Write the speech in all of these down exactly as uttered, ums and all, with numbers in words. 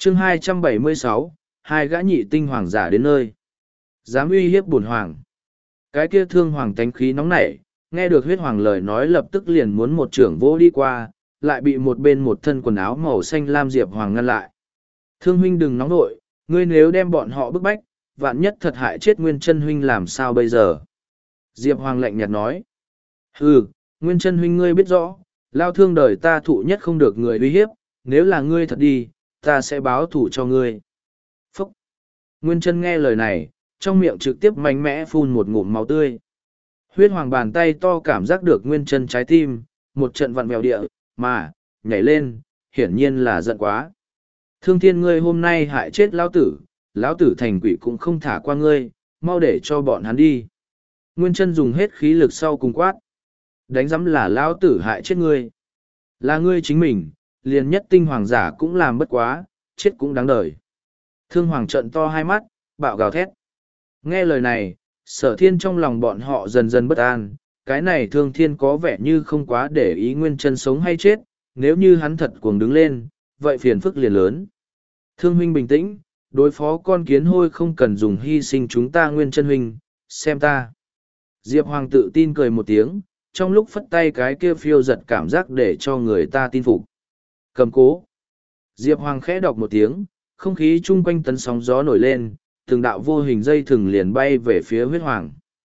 chương hai trăm bảy mươi sáu, hai gã nhị tinh hoàng giả đến nơi. Dám uy hiếp bổn hoàng. Cái kia thương hoàng tánh khí nóng nảy, nghe được huyết hoàng lời nói lập tức liền muốn một trưởng vỗ đi qua, lại bị một bên một thân quần áo màu xanh lam Diệp Hoàng ngăn lại. Thương huynh đừng nóng nội, ngươi nếu đem bọn họ bức bách, vạn nhất thật hại chết Nguyên Chân huynh làm sao bây giờ? Diệp Hoàng lạnh nhạt nói. Hừ, Nguyên Chân huynh ngươi biết rõ, lao thương đời ta thụ nhất không được người uy hiếp, nếu là ngươi thật đi, ta sẽ báo thủ cho ngươi. Phúc! Nguyên Chân nghe lời này, trong miệng trực tiếp mạnh mẽ phun một ngụm máu tươi. Huyết Hoàng bàn tay to cảm giác được Nguyên Chân trái tim, một trận vặn vẹo địa, mà, nhảy lên, hiển nhiên là giận quá. Thương thiên ngươi hôm nay hại chết lão tử, lão tử thành quỷ cũng không thả qua ngươi, mau để cho bọn hắn đi. Nguyên Chân dùng hết khí lực sau cùng quát. Đánh giấm là lão tử hại chết ngươi. Là ngươi chính mình, liền nhất tinh hoàng giả cũng làm bất quá, chết cũng đáng đời. Thương Hoàng trận to hai mắt, bạo gào thét. Nghe lời này, Sở Thiên trong lòng bọn họ dần dần bất an, cái này Thương Thiên có vẻ như không quá để ý Nguyên Chân sống hay chết, nếu như hắn thật cuồng đứng lên, vậy phiền phức liền lớn. Thương huynh bình tĩnh, đối phó con kiến hôi không cần dùng hy sinh chúng ta Nguyên Chân huynh, xem ta. Diệp Hoàng tự tin cười một tiếng, trong lúc phất tay cái kia phiêu giật cảm giác để cho người ta tin phục. Cầm cố. Diệp Hoàng khẽ đọc một tiếng, không khí chung quanh tấn sóng gió nổi lên, từng đạo vô hình dây thừng liền bay về phía huyết hoàng.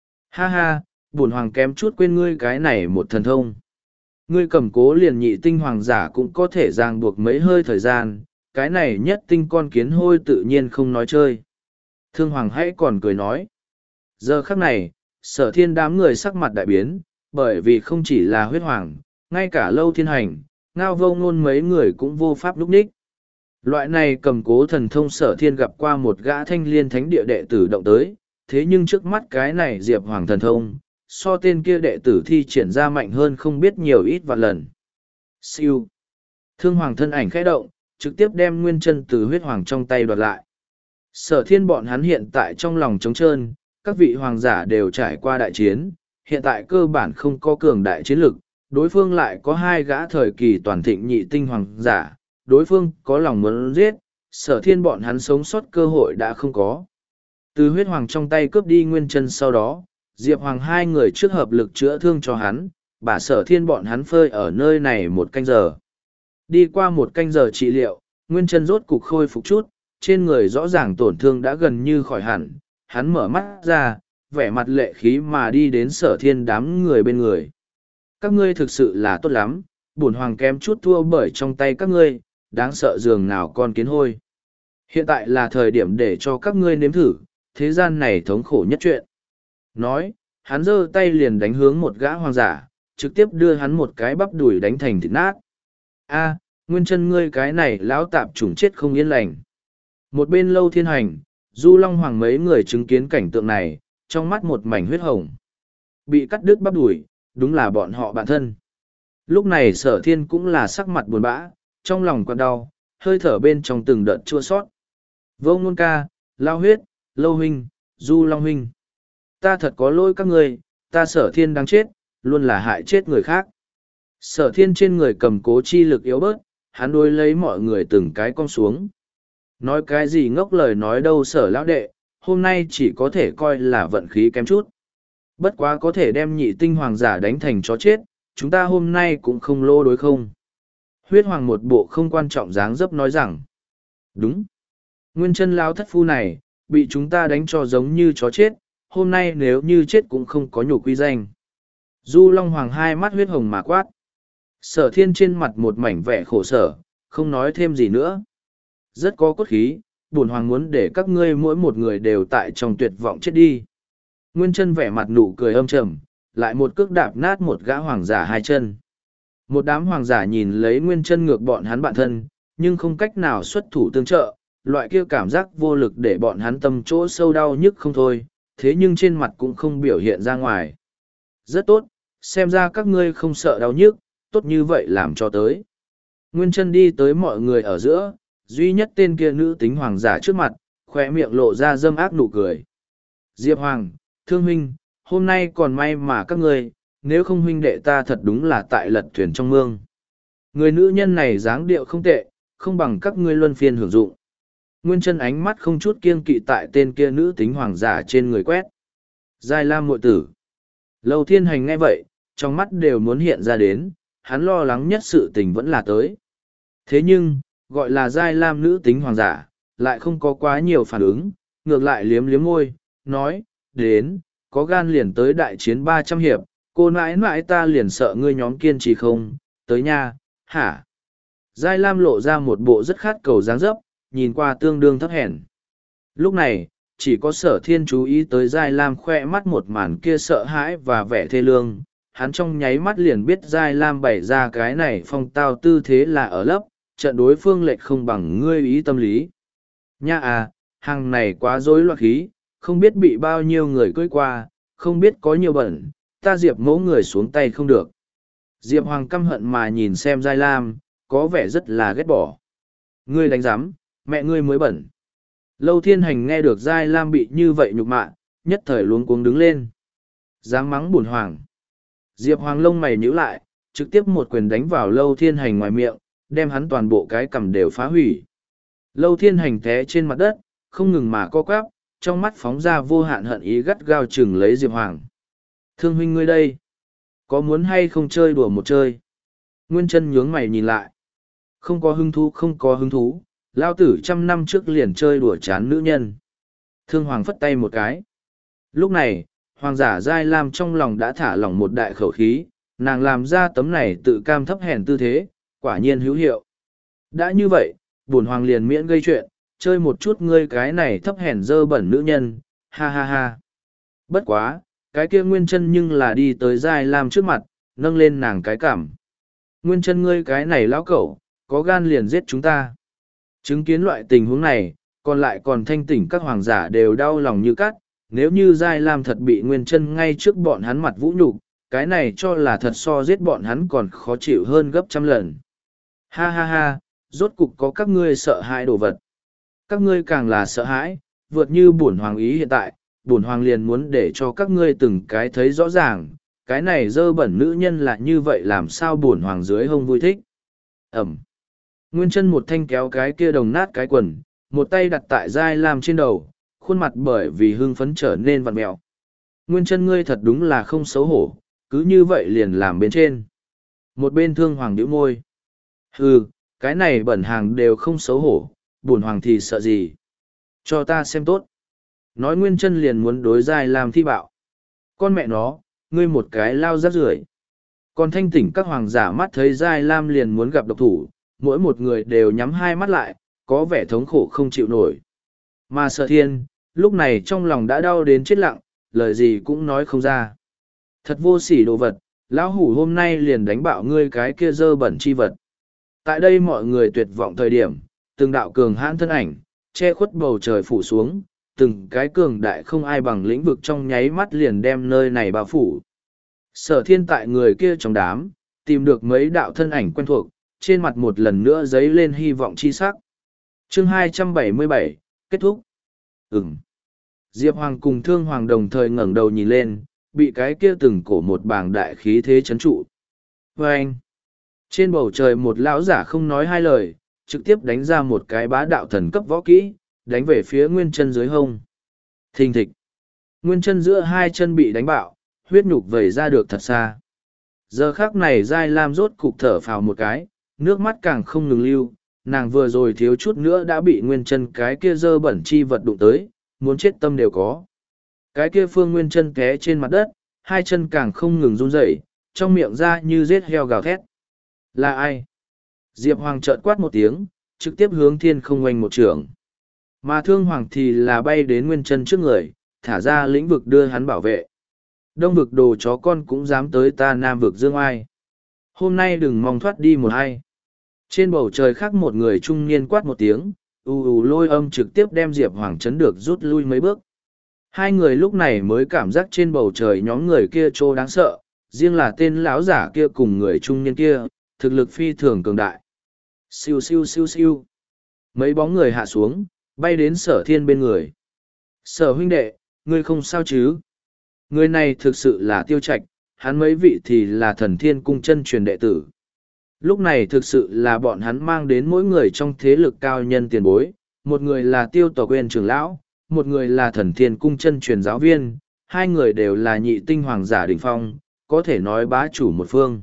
Ha ha, bổn hoàng kém chút quên ngươi cái này một thần thông. Ngươi cầm cố liền nhị tinh hoàng giả cũng có thể ràng buộc mấy hơi thời gian, cái này nhất tinh con kiến hôi tự nhiên không nói chơi. Thương Hoàng hãy còn cười nói. Giờ khắc này, Sở Thiên đám người sắc mặt đại biến, bởi vì không chỉ là huyết hoàng, ngay cả Lâu Thiên Hành, Ngao Vô Ngôn mấy người cũng vô pháp lúc ních. Loại này cầm cố thần thông Sở Thiên gặp qua một gã thanh liên thánh địa đệ tử động tới, thế nhưng trước mắt cái này Diệp Hoàng thần thông, so tên kia đệ tử thi triển ra mạnh hơn không biết nhiều ít vạn lần. Siêu. Thương Hoàng thân ảnh khẽ động, trực tiếp đem Nguyên Chân từ huyết hoàng trong tay đoạt lại. Sở Thiên bọn hắn hiện tại trong lòng trống trơn, các vị hoàng giả đều trải qua đại chiến, hiện tại cơ bản không có cường đại chiến lực, đối phương lại có hai gã thời kỳ toàn thịnh nhị tinh hoàng giả, đối phương có lòng muốn giết, Sở Thiên bọn hắn sống sót cơ hội đã không có. Từ huyết hoàng trong tay cướp đi Nguyên Chân sau đó, Diệp Hoàng hai người trước hợp lực chữa thương cho hắn, bả Sở Thiên bọn hắn phơi ở nơi này một canh giờ. Đi qua một canh giờ trị liệu, Nguyên Chân rốt cục khôi phục chút, trên người rõ ràng tổn thương đã gần như khỏi hẳn, hắn mở mắt ra, vẻ mặt lệ khí mà đi đến Sở Thiên đám người bên người. Các ngươi thực sự là tốt lắm, bổn hoàng kém chút thua bởi trong tay các ngươi, đáng sợ dường nào con kiến hôi. Hiện tại là thời điểm để cho các ngươi nếm thử, thế gian này thống khổ nhất chuyện. Nói, hắn giơ tay liền đánh hướng một gã hoàng giả, trực tiếp đưa hắn một cái bắp đùi đánh thành thịt nát. A, Nguyên Chân ngươi cái này lão tạp chủng chết không yên lành. Một bên Lâu Thiên Hành, Du Long Hoàng mấy người chứng kiến cảnh tượng này, trong mắt một mảnh huyết hồng. Bị cắt đứt bắp đùi, đúng là bọn họ bạn thân. Lúc này Sở Thiên cũng là sắc mặt buồn bã, trong lòng quặn đau, hơi thở bên trong từng đợt chua sót. Vô Ngôn ca, Lao Huyết, Lâu huynh, Du Long huynh. Ta thật có lỗi các ngươi, ta Sở Thiên đang chết, luôn là hại chết người khác. Sở Thiên trên người cầm cố chi lực yếu bớt, hắn đối lấy mọi người từng cái cong xuống. Nói cái gì ngốc lời nói đâu Sở lão đệ, hôm nay chỉ có thể coi là vận khí kém chút. Bất quá có thể đem nhị tinh hoàng giả đánh thành chó chết, chúng ta hôm nay cũng không lô đối không. Huyết Hoàng một bộ không quan trọng dáng dấp nói rằng. Đúng. Nguyên Chân lão thất phu này, bị chúng ta đánh cho giống như chó chết, hôm nay nếu như chết cũng không có nhục quy danh. Du Long Hoàng hai mắt huyết hồng mà quát. Sở Thiên trên mặt một mảnh vẻ khổ sở, không nói thêm gì nữa. Rất có cốt khí, bổn hoàng muốn để các ngươi mỗi một người đều tại trong tuyệt vọng chết đi. Nguyên Chân vẻ mặt nụ cười âm trầm, lại một cước đạp nát một gã hoàng giả hai chân. Một đám hoàng giả nhìn lấy Nguyên Chân ngược bọn hắn bạn thân, nhưng không cách nào xuất thủ tương trợ, loại kia cảm giác vô lực để bọn hắn tâm chỗ sâu đau nhức không thôi, thế nhưng trên mặt cũng không biểu hiện ra ngoài. Rất tốt, xem ra các ngươi không sợ đau nhức, tốt như vậy làm cho tới. Nguyên Chân đi tới mọi người ở giữa, duy nhất tên kia nữ tính hoàng giả trước mặt, khóe miệng lộ ra dâm ác nụ cười. Diệp Hoàng, Thương huynh, hôm nay còn may mà các ngươi, nếu không huynh đệ ta thật đúng là tại lật thuyền trong mương. Người nữ nhân này dáng điệu không tệ, không bằng các ngươi luân phiên hưởng dụng. Nguyên chân ánh mắt không chút kiêng kỵ tại tên kia nữ tính hoàng giả trên người quét. Giai Lam muội tử. Lâu Thiên Hành nghe vậy, trong mắt đều muốn hiện ra đến, hắn lo lắng nhất sự tình vẫn là tới. Thế nhưng, gọi là Giai Lam nữ tính hoàng giả, lại không có quá nhiều phản ứng, ngược lại liếm liếm môi, nói, đến, có gan liền tới đại chiến ba trăm hiệp, cô nãi nãi ta liền sợ ngươi nhóm kiên trì không, tới nha, hả? Giai Lam lộ ra một bộ rất khát cầu dáng dấp, nhìn qua tương đương thấp hèn. Lúc này, chỉ có sở thiên chú ý tới Giai Lam khoe mắt một màn kia sợ hãi và vẻ thê lương. Hắn trong nháy mắt liền biết Giai Lam bày ra cái này phong tao tư thế là ở lớp, trận đối phương lệch không bằng ngươi ý tâm lý. Nha à, hàng này quá rối loạn khí, không biết bị bao nhiêu người cưỡi qua, không biết có nhiều bẩn, ta Diệp mẫu người xuống tay không được. Diệp Hoàng căm hận mà nhìn xem Giai Lam, có vẻ rất là ghét bỏ. Ngươi đánh giám, mẹ ngươi mới bẩn. Lâu Thiên Hành nghe được Giai Lam bị như vậy nhục mạ, nhất thời luống cuống đứng lên. Dáng mắng bổn hoàng. Diệp Hoàng lông mày nhíu lại, trực tiếp một quyền đánh vào Lâu Thiên Hành ngoài miệng, đem hắn toàn bộ cái cằm đều phá hủy. Lâu Thiên Hành té trên mặt đất, không ngừng mà co quắp, trong mắt phóng ra vô hạn hận ý gắt gao chừng lấy Diệp Hoàng. Thương huynh ngươi đây, có muốn hay không chơi đùa một chơi? Nguyên Chân nhướng mày nhìn lại. Không có hứng thú không có hứng thú, lao tử trăm năm trước liền chơi đùa chán nữ nhân. Thương Hoàng phất tay một cái. Lúc này, Hoàng giả Giai Lam trong lòng đã thả lỏng một đại khẩu khí, nàng làm ra tấm này tự cam thấp hèn tư thế, quả nhiên hữu hiệu. Đã như vậy, bổn Hoàng liền miễn gây chuyện, chơi một chút ngươi cái này thấp hèn dơ bẩn nữ nhân, ha ha ha. Bất quá, cái kia Nguyên Chân nhưng là đi tới Giai Lam trước mặt, nâng lên nàng cái cảm. Nguyên Chân ngươi cái này lão cẩu, có gan liền giết chúng ta. Chứng kiến loại tình huống này, còn lại còn thanh tỉnh các hoàng giả đều đau lòng như cắt, nếu như Giai Lam thật bị Nguyên Chân ngay trước bọn hắn mặt vũ nhục, cái này cho là thật so giết bọn hắn còn khó chịu hơn gấp trăm lần. Ha ha ha, rốt cục có các ngươi sợ hãi đồ vật. Các ngươi càng là sợ hãi, vượt như bổn hoàng ý hiện tại, bổn hoàng liền muốn để cho các ngươi từng cái thấy rõ ràng, cái này dơ bẩn nữ nhân là như vậy làm sao bổn hoàng dưới hông vui thích. Ẩm. Nguyên Chân một thanh kéo cái kia đồng nát cái quần, một tay đặt tại Giai Lam trên đầu, khuôn mặt bởi vì hưng phấn trở nên vặn mẹo. Nguyên Chân ngươi thật đúng là không xấu hổ, cứ như vậy liền làm bên trên. Một bên Thương Hoàng nhíu môi. Hừ, cái này bẩn hàng đều không xấu hổ, bổn hoàng thì sợ gì. Cho ta xem tốt. Nói Nguyên Chân liền muốn đối Giai Lam thi bạo. Con mẹ nó, ngươi một cái lao rác rưởi. Còn thanh tỉnh các hoàng giả mắt thấy Giai Lam liền muốn gặp độc thủ, mỗi một người đều nhắm hai mắt lại, có vẻ thống khổ không chịu nổi. Mà Sở Thiên, lúc này trong lòng đã đau đến chết lặng, lời gì cũng nói không ra. Thật vô sỉ đồ vật, lão hủ hôm nay liền đánh bạo ngươi cái kia dơ bẩn chi vật. Tại đây mọi người tuyệt vọng thời điểm, từng đạo cường hãn thân ảnh, che khuất bầu trời phủ xuống, từng cái cường đại không ai bằng lĩnh vực trong nháy mắt liền đem nơi này bao phủ. Sở Thiên tại người kia trong đám, tìm được mấy đạo thân ảnh quen thuộc, trên mặt một lần nữa dấy lên hy vọng chi sắc. Chương hai trăm bảy mươi bảy, kết thúc. Ừm. Diệp Hoàng cùng Thương Hoàng đồng thời ngẩng đầu nhìn lên, bị cái kia từng cổ một bảng đại khí thế chấn trụ. Và anh, trên bầu trời một lão giả không nói hai lời, trực tiếp đánh ra một cái bá đạo thần cấp võ kỹ, đánh về phía Nguyên Chân dưới hông. Thình thịch. Nguyên Chân giữa hai chân bị đánh bạo, huyết nhục vẩy ra được thật xa. Giờ khắc này Giai Lam rốt cục thở phào một cái, nước mắt càng không ngừng lưu, nàng vừa rồi thiếu chút nữa đã bị Nguyên Chân cái kia dơ bẩn chi vật đụng tới, muốn chết tâm đều có. Cái kia Phương Nguyên Chân té trên mặt đất, hai chân càng không ngừng run rẩy, trong miệng ra như giết heo gào thét. Là ai? Diệp Hoàng chợt quát một tiếng, trực tiếp hướng thiên không oanh một trường. Mà Thương Hoàng thì là bay đến Nguyên Chân trước người, thả ra lĩnh vực đưa hắn bảo vệ. Đông vực đồ chó con cũng dám tới ta Nam vực dương ai. Hôm nay đừng mong thoát đi một hay. Trên bầu trời khác một người trung niên quát một tiếng, ù ù lôi âm trực tiếp đem Diệp Hoàng chấn được rút lui mấy bước. Hai người lúc này mới cảm giác trên bầu trời nhóm người kia trô đáng sợ, riêng là tên lão giả kia cùng người trung niên kia, thực lực phi thường cường đại. Siêu siêu siêu siêu. Mấy bóng người hạ xuống, bay đến Sở Thiên bên người. Sở huynh đệ, ngươi không sao chứ? Người này thực sự là Tiêu Trạch, hắn mấy vị thì là Thần Thiên cung chân truyền đệ tử. Lúc này thực sự là bọn hắn mang đến mỗi người trong thế lực cao nhân tiền bối, một người là tiêu tộc quên trưởng lão, một người là thần thiên cung chân truyền giáo viên, hai người đều là nhị tinh hoàng giả đỉnh phong, có thể nói bá chủ một phương.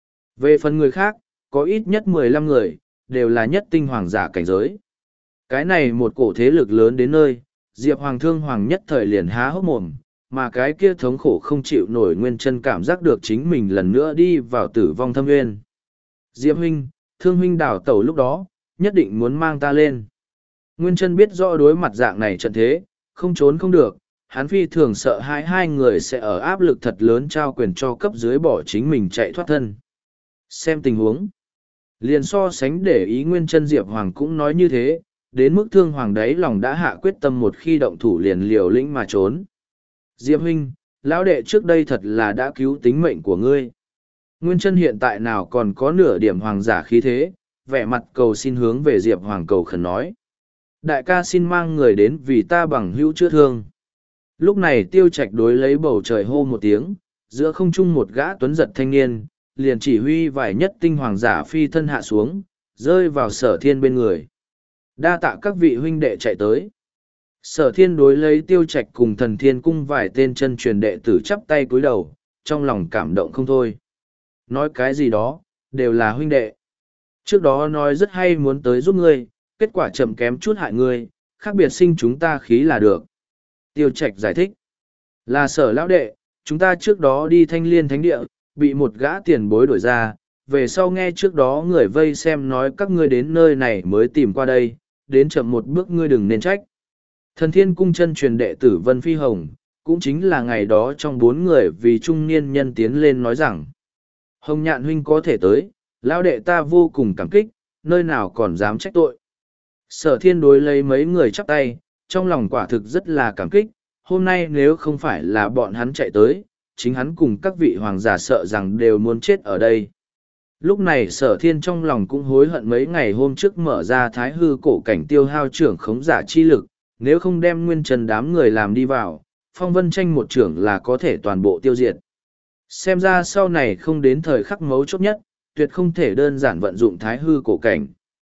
Về phần người khác, có ít nhất mười lăm người, đều là nhất tinh hoàng giả cảnh giới. Cái này một cổ thế lực lớn đến nơi, Diệp Hoàng Thương Hoàng nhất thời liền há hốc mồm, mà cái kia thống khổ không chịu nổi Nguyên Chân cảm giác được chính mình lần nữa đi vào tử vong thâm nguyên. Diệp huynh, Thương huynh đảo tẩu lúc đó, nhất định muốn mang ta lên. Nguyên Chân biết rõ đối mặt dạng này trận thế, không trốn không được, hắn phi thường sợ hai hai người sẽ ở áp lực thật lớn trao quyền cho cấp dưới bỏ chính mình chạy thoát thân. Xem tình huống. Liền so sánh để ý Nguyên Chân Diệp Hoàng cũng nói như thế, đến mức Thương Hoàng đấy lòng đã hạ quyết tâm một khi động thủ liền liều lĩnh mà trốn. Diệp huynh, lão đệ trước đây thật là đã cứu tính mệnh của ngươi. Nguyên Chân hiện tại nào còn có nửa điểm hoàng giả khí thế, vẻ mặt cầu xin hướng về Diệp Hoàng cầu khẩn nói. Đại ca xin mang người đến vì ta bằng hữu chữa thương. Lúc này Tiêu Trạch đối lấy bầu trời hô một tiếng, giữa không trung một gã tuấn giật thanh niên, liền chỉ huy vài nhất tinh hoàng giả phi thân hạ xuống, rơi vào Sở Thiên bên người. Đa tạ các vị huynh đệ chạy tới. Sở Thiên đối lấy Tiêu Trạch cùng Thần Thiên cung vài tên chân truyền đệ tử chắp tay cúi đầu, trong lòng cảm động không thôi. Nói cái gì đó, đều là huynh đệ. Trước đó nói rất hay muốn tới giúp ngươi, kết quả chậm kém chút hại ngươi, khác biệt sinh chúng ta khí là được. Tiêu Trạch giải thích. Là Sở lão đệ, chúng ta trước đó đi Thanh Liên Thánh Địa, bị một gã tiền bối đổi ra, về sau nghe trước đó người vây xem nói các ngươi đến nơi này mới tìm qua đây, đến chậm một bước ngươi đừng nên trách. Thần Thiên cung chân truyền đệ tử Vân Phi Hồng, cũng chính là ngày đó trong bốn người vì trung niên nhân tiến lên nói rằng, Hồng Nhạn huynh có thể tới, lão đệ ta vô cùng cảm kích, nơi nào còn dám trách tội. Sở Thiên đối lấy mấy người chắp tay, trong lòng quả thực rất là cảm kích, hôm nay nếu không phải là bọn hắn chạy tới, chính hắn cùng các vị hoàng giả sợ rằng đều muốn chết ở đây. Lúc này Sở Thiên trong lòng cũng hối hận mấy ngày hôm trước mở ra thái hư cổ cảnh tiêu hao trưởng khống giả chi lực, nếu không đem nguyên trần đám người làm đi vào, phong vân tranh một trưởng là có thể toàn bộ tiêu diệt. Xem ra sau này không đến thời khắc mấu chốt nhất, tuyệt không thể đơn giản vận dụng thái hư cổ cảnh.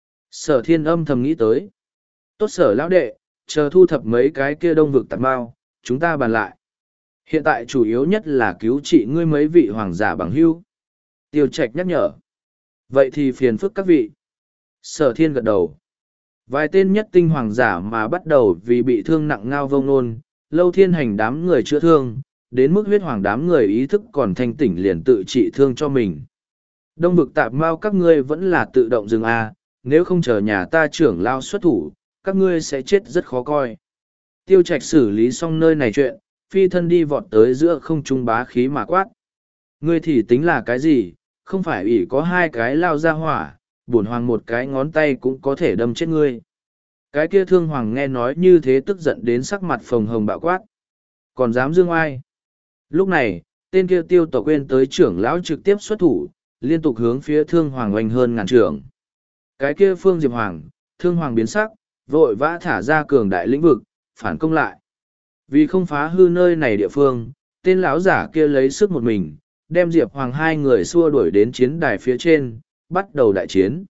Sở Thiên âm thầm nghĩ tới. Tốt Sở lão đệ, chờ thu thập mấy cái kia đông vực tạp bao, chúng ta bàn lại. Hiện tại chủ yếu nhất là cứu trị ngươi mấy vị hoàng giả bằng hữu. Tiêu Trạch nhắc nhở. Vậy thì phiền phức các vị. Sở Thiên gật đầu. Vài tên nhất tinh hoàng giả mà bắt đầu vì bị thương nặng ngao vông nôn, lâu thiên hành đám người chữa thương, đến mức huyết hoàng đám người ý thức còn thanh tỉnh liền tự trị thương cho mình. Đông vực tạp mao các ngươi vẫn là tự động dừng a, nếu không chờ nhà ta trưởng lao xuất thủ, các ngươi sẽ chết rất khó coi. Tiêu Trạch xử lý xong nơi này chuyện, phi thân đi vọt tới giữa không trung bá khí mà quát. Ngươi thì tính là cái gì, không phải ỷ có hai cái lao ra hỏa, bổn hoàng một cái ngón tay cũng có thể đâm chết ngươi. Cái kia Thương Hoàng nghe nói như thế tức giận đến sắc mặt phồng hồng bạo quát. Còn dám dương ai? Lúc này, tên kia Tiêu Tộc quên tới trưởng lão trực tiếp xuất thủ, liên tục hướng phía Thương Hoàng oanh hơn ngàn trưởng. Cái kia Phương Diệp Hoàng, Thương Hoàng biến sắc, vội vã thả ra cường đại lĩnh vực, phản công lại. Vì không phá hư nơi này địa phương, tên lão giả kia lấy sức một mình, đem Diệp Hoàng hai người xua đuổi đến chiến đài phía trên, bắt đầu đại chiến.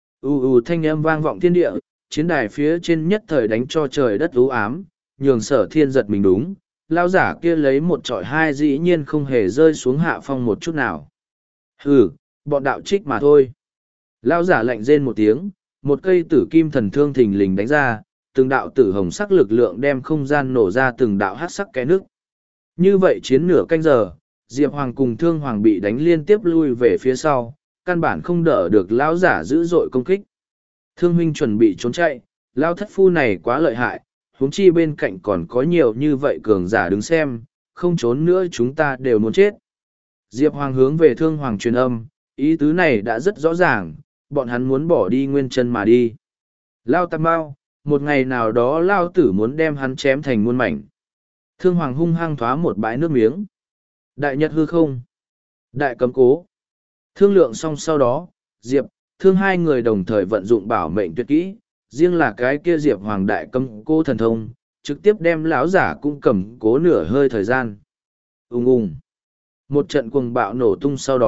U u thanh âm vang vọng thiên địa, chiến đài phía trên nhất thời đánh cho trời đất u ám, nhường Sở Thiên giật mình đúng, lão giả kia lấy một trọi hai dĩ nhiên không hề rơi xuống hạ phong một chút nào. Hừ, bọn đạo trích mà thôi. Lão giả lạnh rên một tiếng, một cây tử kim thần thương thình lình đánh ra, từng đạo tử hồng sắc lực lượng đem không gian nổ ra từng đạo hát sắc cái nước. Như vậy chiến nửa canh giờ, Diệp Hoàng cùng Thương Hoàng bị đánh liên tiếp lui về phía sau, căn bản không đỡ được lão giả dữ dội công kích. Thương huynh chuẩn bị trốn chạy, lão thất phu này quá lợi hại, huống chi bên cạnh còn có nhiều như vậy cường giả đứng xem, không trốn nữa chúng ta đều muốn chết. Diệp Hoàng hướng về Thương Hoàng truyền âm, ý tứ này đã rất rõ ràng, bọn hắn muốn bỏ đi nguyên chân mà đi. Lao Tam Bao, một ngày nào đó Lao Tử muốn đem hắn chém thành muôn mảnh. Thương Hoàng hung hăng thoá một bãi nước miếng. Đại Nhật hư không? Đại cấm cố. Thương lượng xong sau đó, Diệp, Thương hai người đồng thời vận dụng bảo mệnh tuyệt kỹ, riêng là cái kia Diệp Hoàng đại cấm cố thần thông, trực tiếp đem lão giả cũng cầm cố nửa hơi thời gian. Ùng ùng. Một trận cuồng bạo nổ tung sau đó,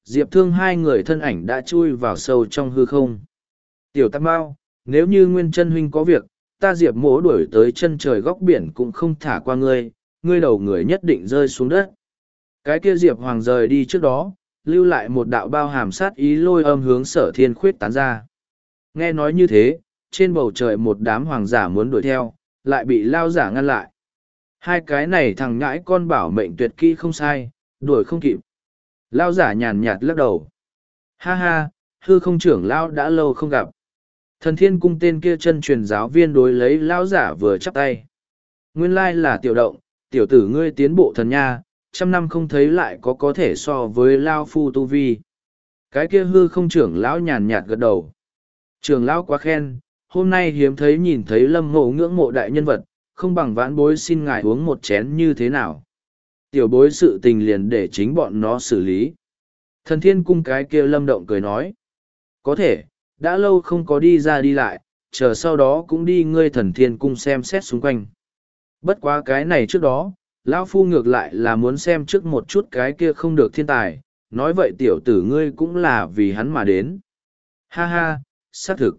Diệp Thương hai người thân ảnh đã chui vào sâu trong hư không. Tiểu Tam Bao, nếu như Nguyên Chân huynh có việc, ta Diệp Mỗ đuổi tới chân trời góc biển cũng không thả qua ngươi, ngươi đầu người nhất định rơi xuống đất. Cái kia Diệp Hoàng rời đi trước đó, lưu lại một đạo bao hàm sát ý lôi âm hướng Sở Thiên khuyết tán ra. Nghe nói như thế, trên bầu trời một đám hoàng giả muốn đuổi theo, lại bị lao giả ngăn lại. Hai cái này thằng nhãi con bảo mệnh tuyệt kỹ không sai, đuổi không kịp. Lao giả nhàn nhạt lắc đầu. Ha ha, hư không trưởng lao đã lâu không gặp. Thần thiên cung tên kia chân truyền giáo viên đối lấy lao giả vừa chắp tay. Nguyên lai là tiểu động, tiểu tử ngươi tiến bộ thần nha, trăm năm không thấy lại có có thể so với lao phu tu vi. Cái kia hư không trưởng lão nhàn nhạt gật đầu. Trưởng lão quá khen, hôm nay hiếm thấy nhìn thấy lâm ngộ ngưỡng mộ đại nhân vật, không bằng vãn bối xin ngài uống một chén như thế nào. Tiểu bối sự tình liền để chính bọn nó xử lý. Thần thiên cung cái kia lâm động cười nói. Có thể, đã lâu không có đi ra đi lại, chờ sau đó cũng đi ngươi thần thiên cung xem xét xung quanh. Bất quá cái này trước đó, lão phu ngược lại là muốn xem trước một chút cái kia không được thiên tài, nói vậy tiểu tử ngươi cũng là vì hắn mà đến. Ha ha, xác thực.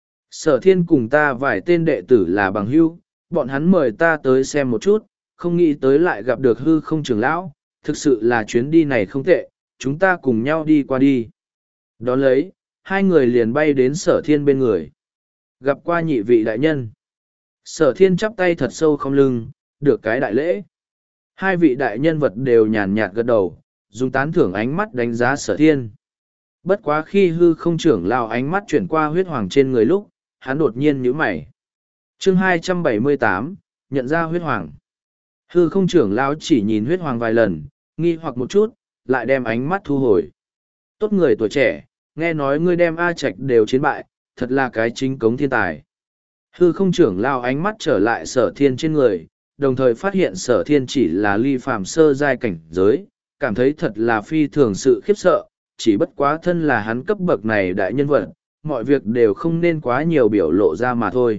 Sở thiên cùng ta vài tên đệ tử là bằng hữu, bọn hắn mời ta tới xem một chút, không nghĩ tới lại gặp được hư không trưởng lão, thực sự là chuyến đi này không tệ, chúng ta cùng nhau đi qua đi. Đón lấy, hai người liền bay đến sở thiên bên người. Gặp qua nhị vị đại nhân. Sở thiên chắp tay thật sâu không lưng, được cái đại lễ. Hai vị đại nhân vật đều nhàn nhạt gật đầu, dùng tán thưởng ánh mắt đánh giá sở thiên. Bất quá khi hư không trưởng lao ánh mắt chuyển qua huyết hoàng trên người lúc, hắn đột nhiên nhíu mày. Chương hai trăm bảy mươi tám, nhận ra huyết hoàng. Hư không trưởng lao chỉ nhìn huyết hoàng vài lần, nghi hoặc một chút, lại đem ánh mắt thu hồi. Tốt người tuổi trẻ, nghe nói ngươi đem A Trạch đều chiến bại, thật là cái chính cống thiên tài. Hư không trưởng lao ánh mắt trở lại sở thiên trên người, đồng thời phát hiện sở thiên chỉ là ly phàm sơ giai cảnh giới, cảm thấy thật là phi thường sự khiếp sợ, chỉ bất quá thân là hắn cấp bậc này đại nhân vật, mọi việc đều không nên quá nhiều biểu lộ ra mà thôi.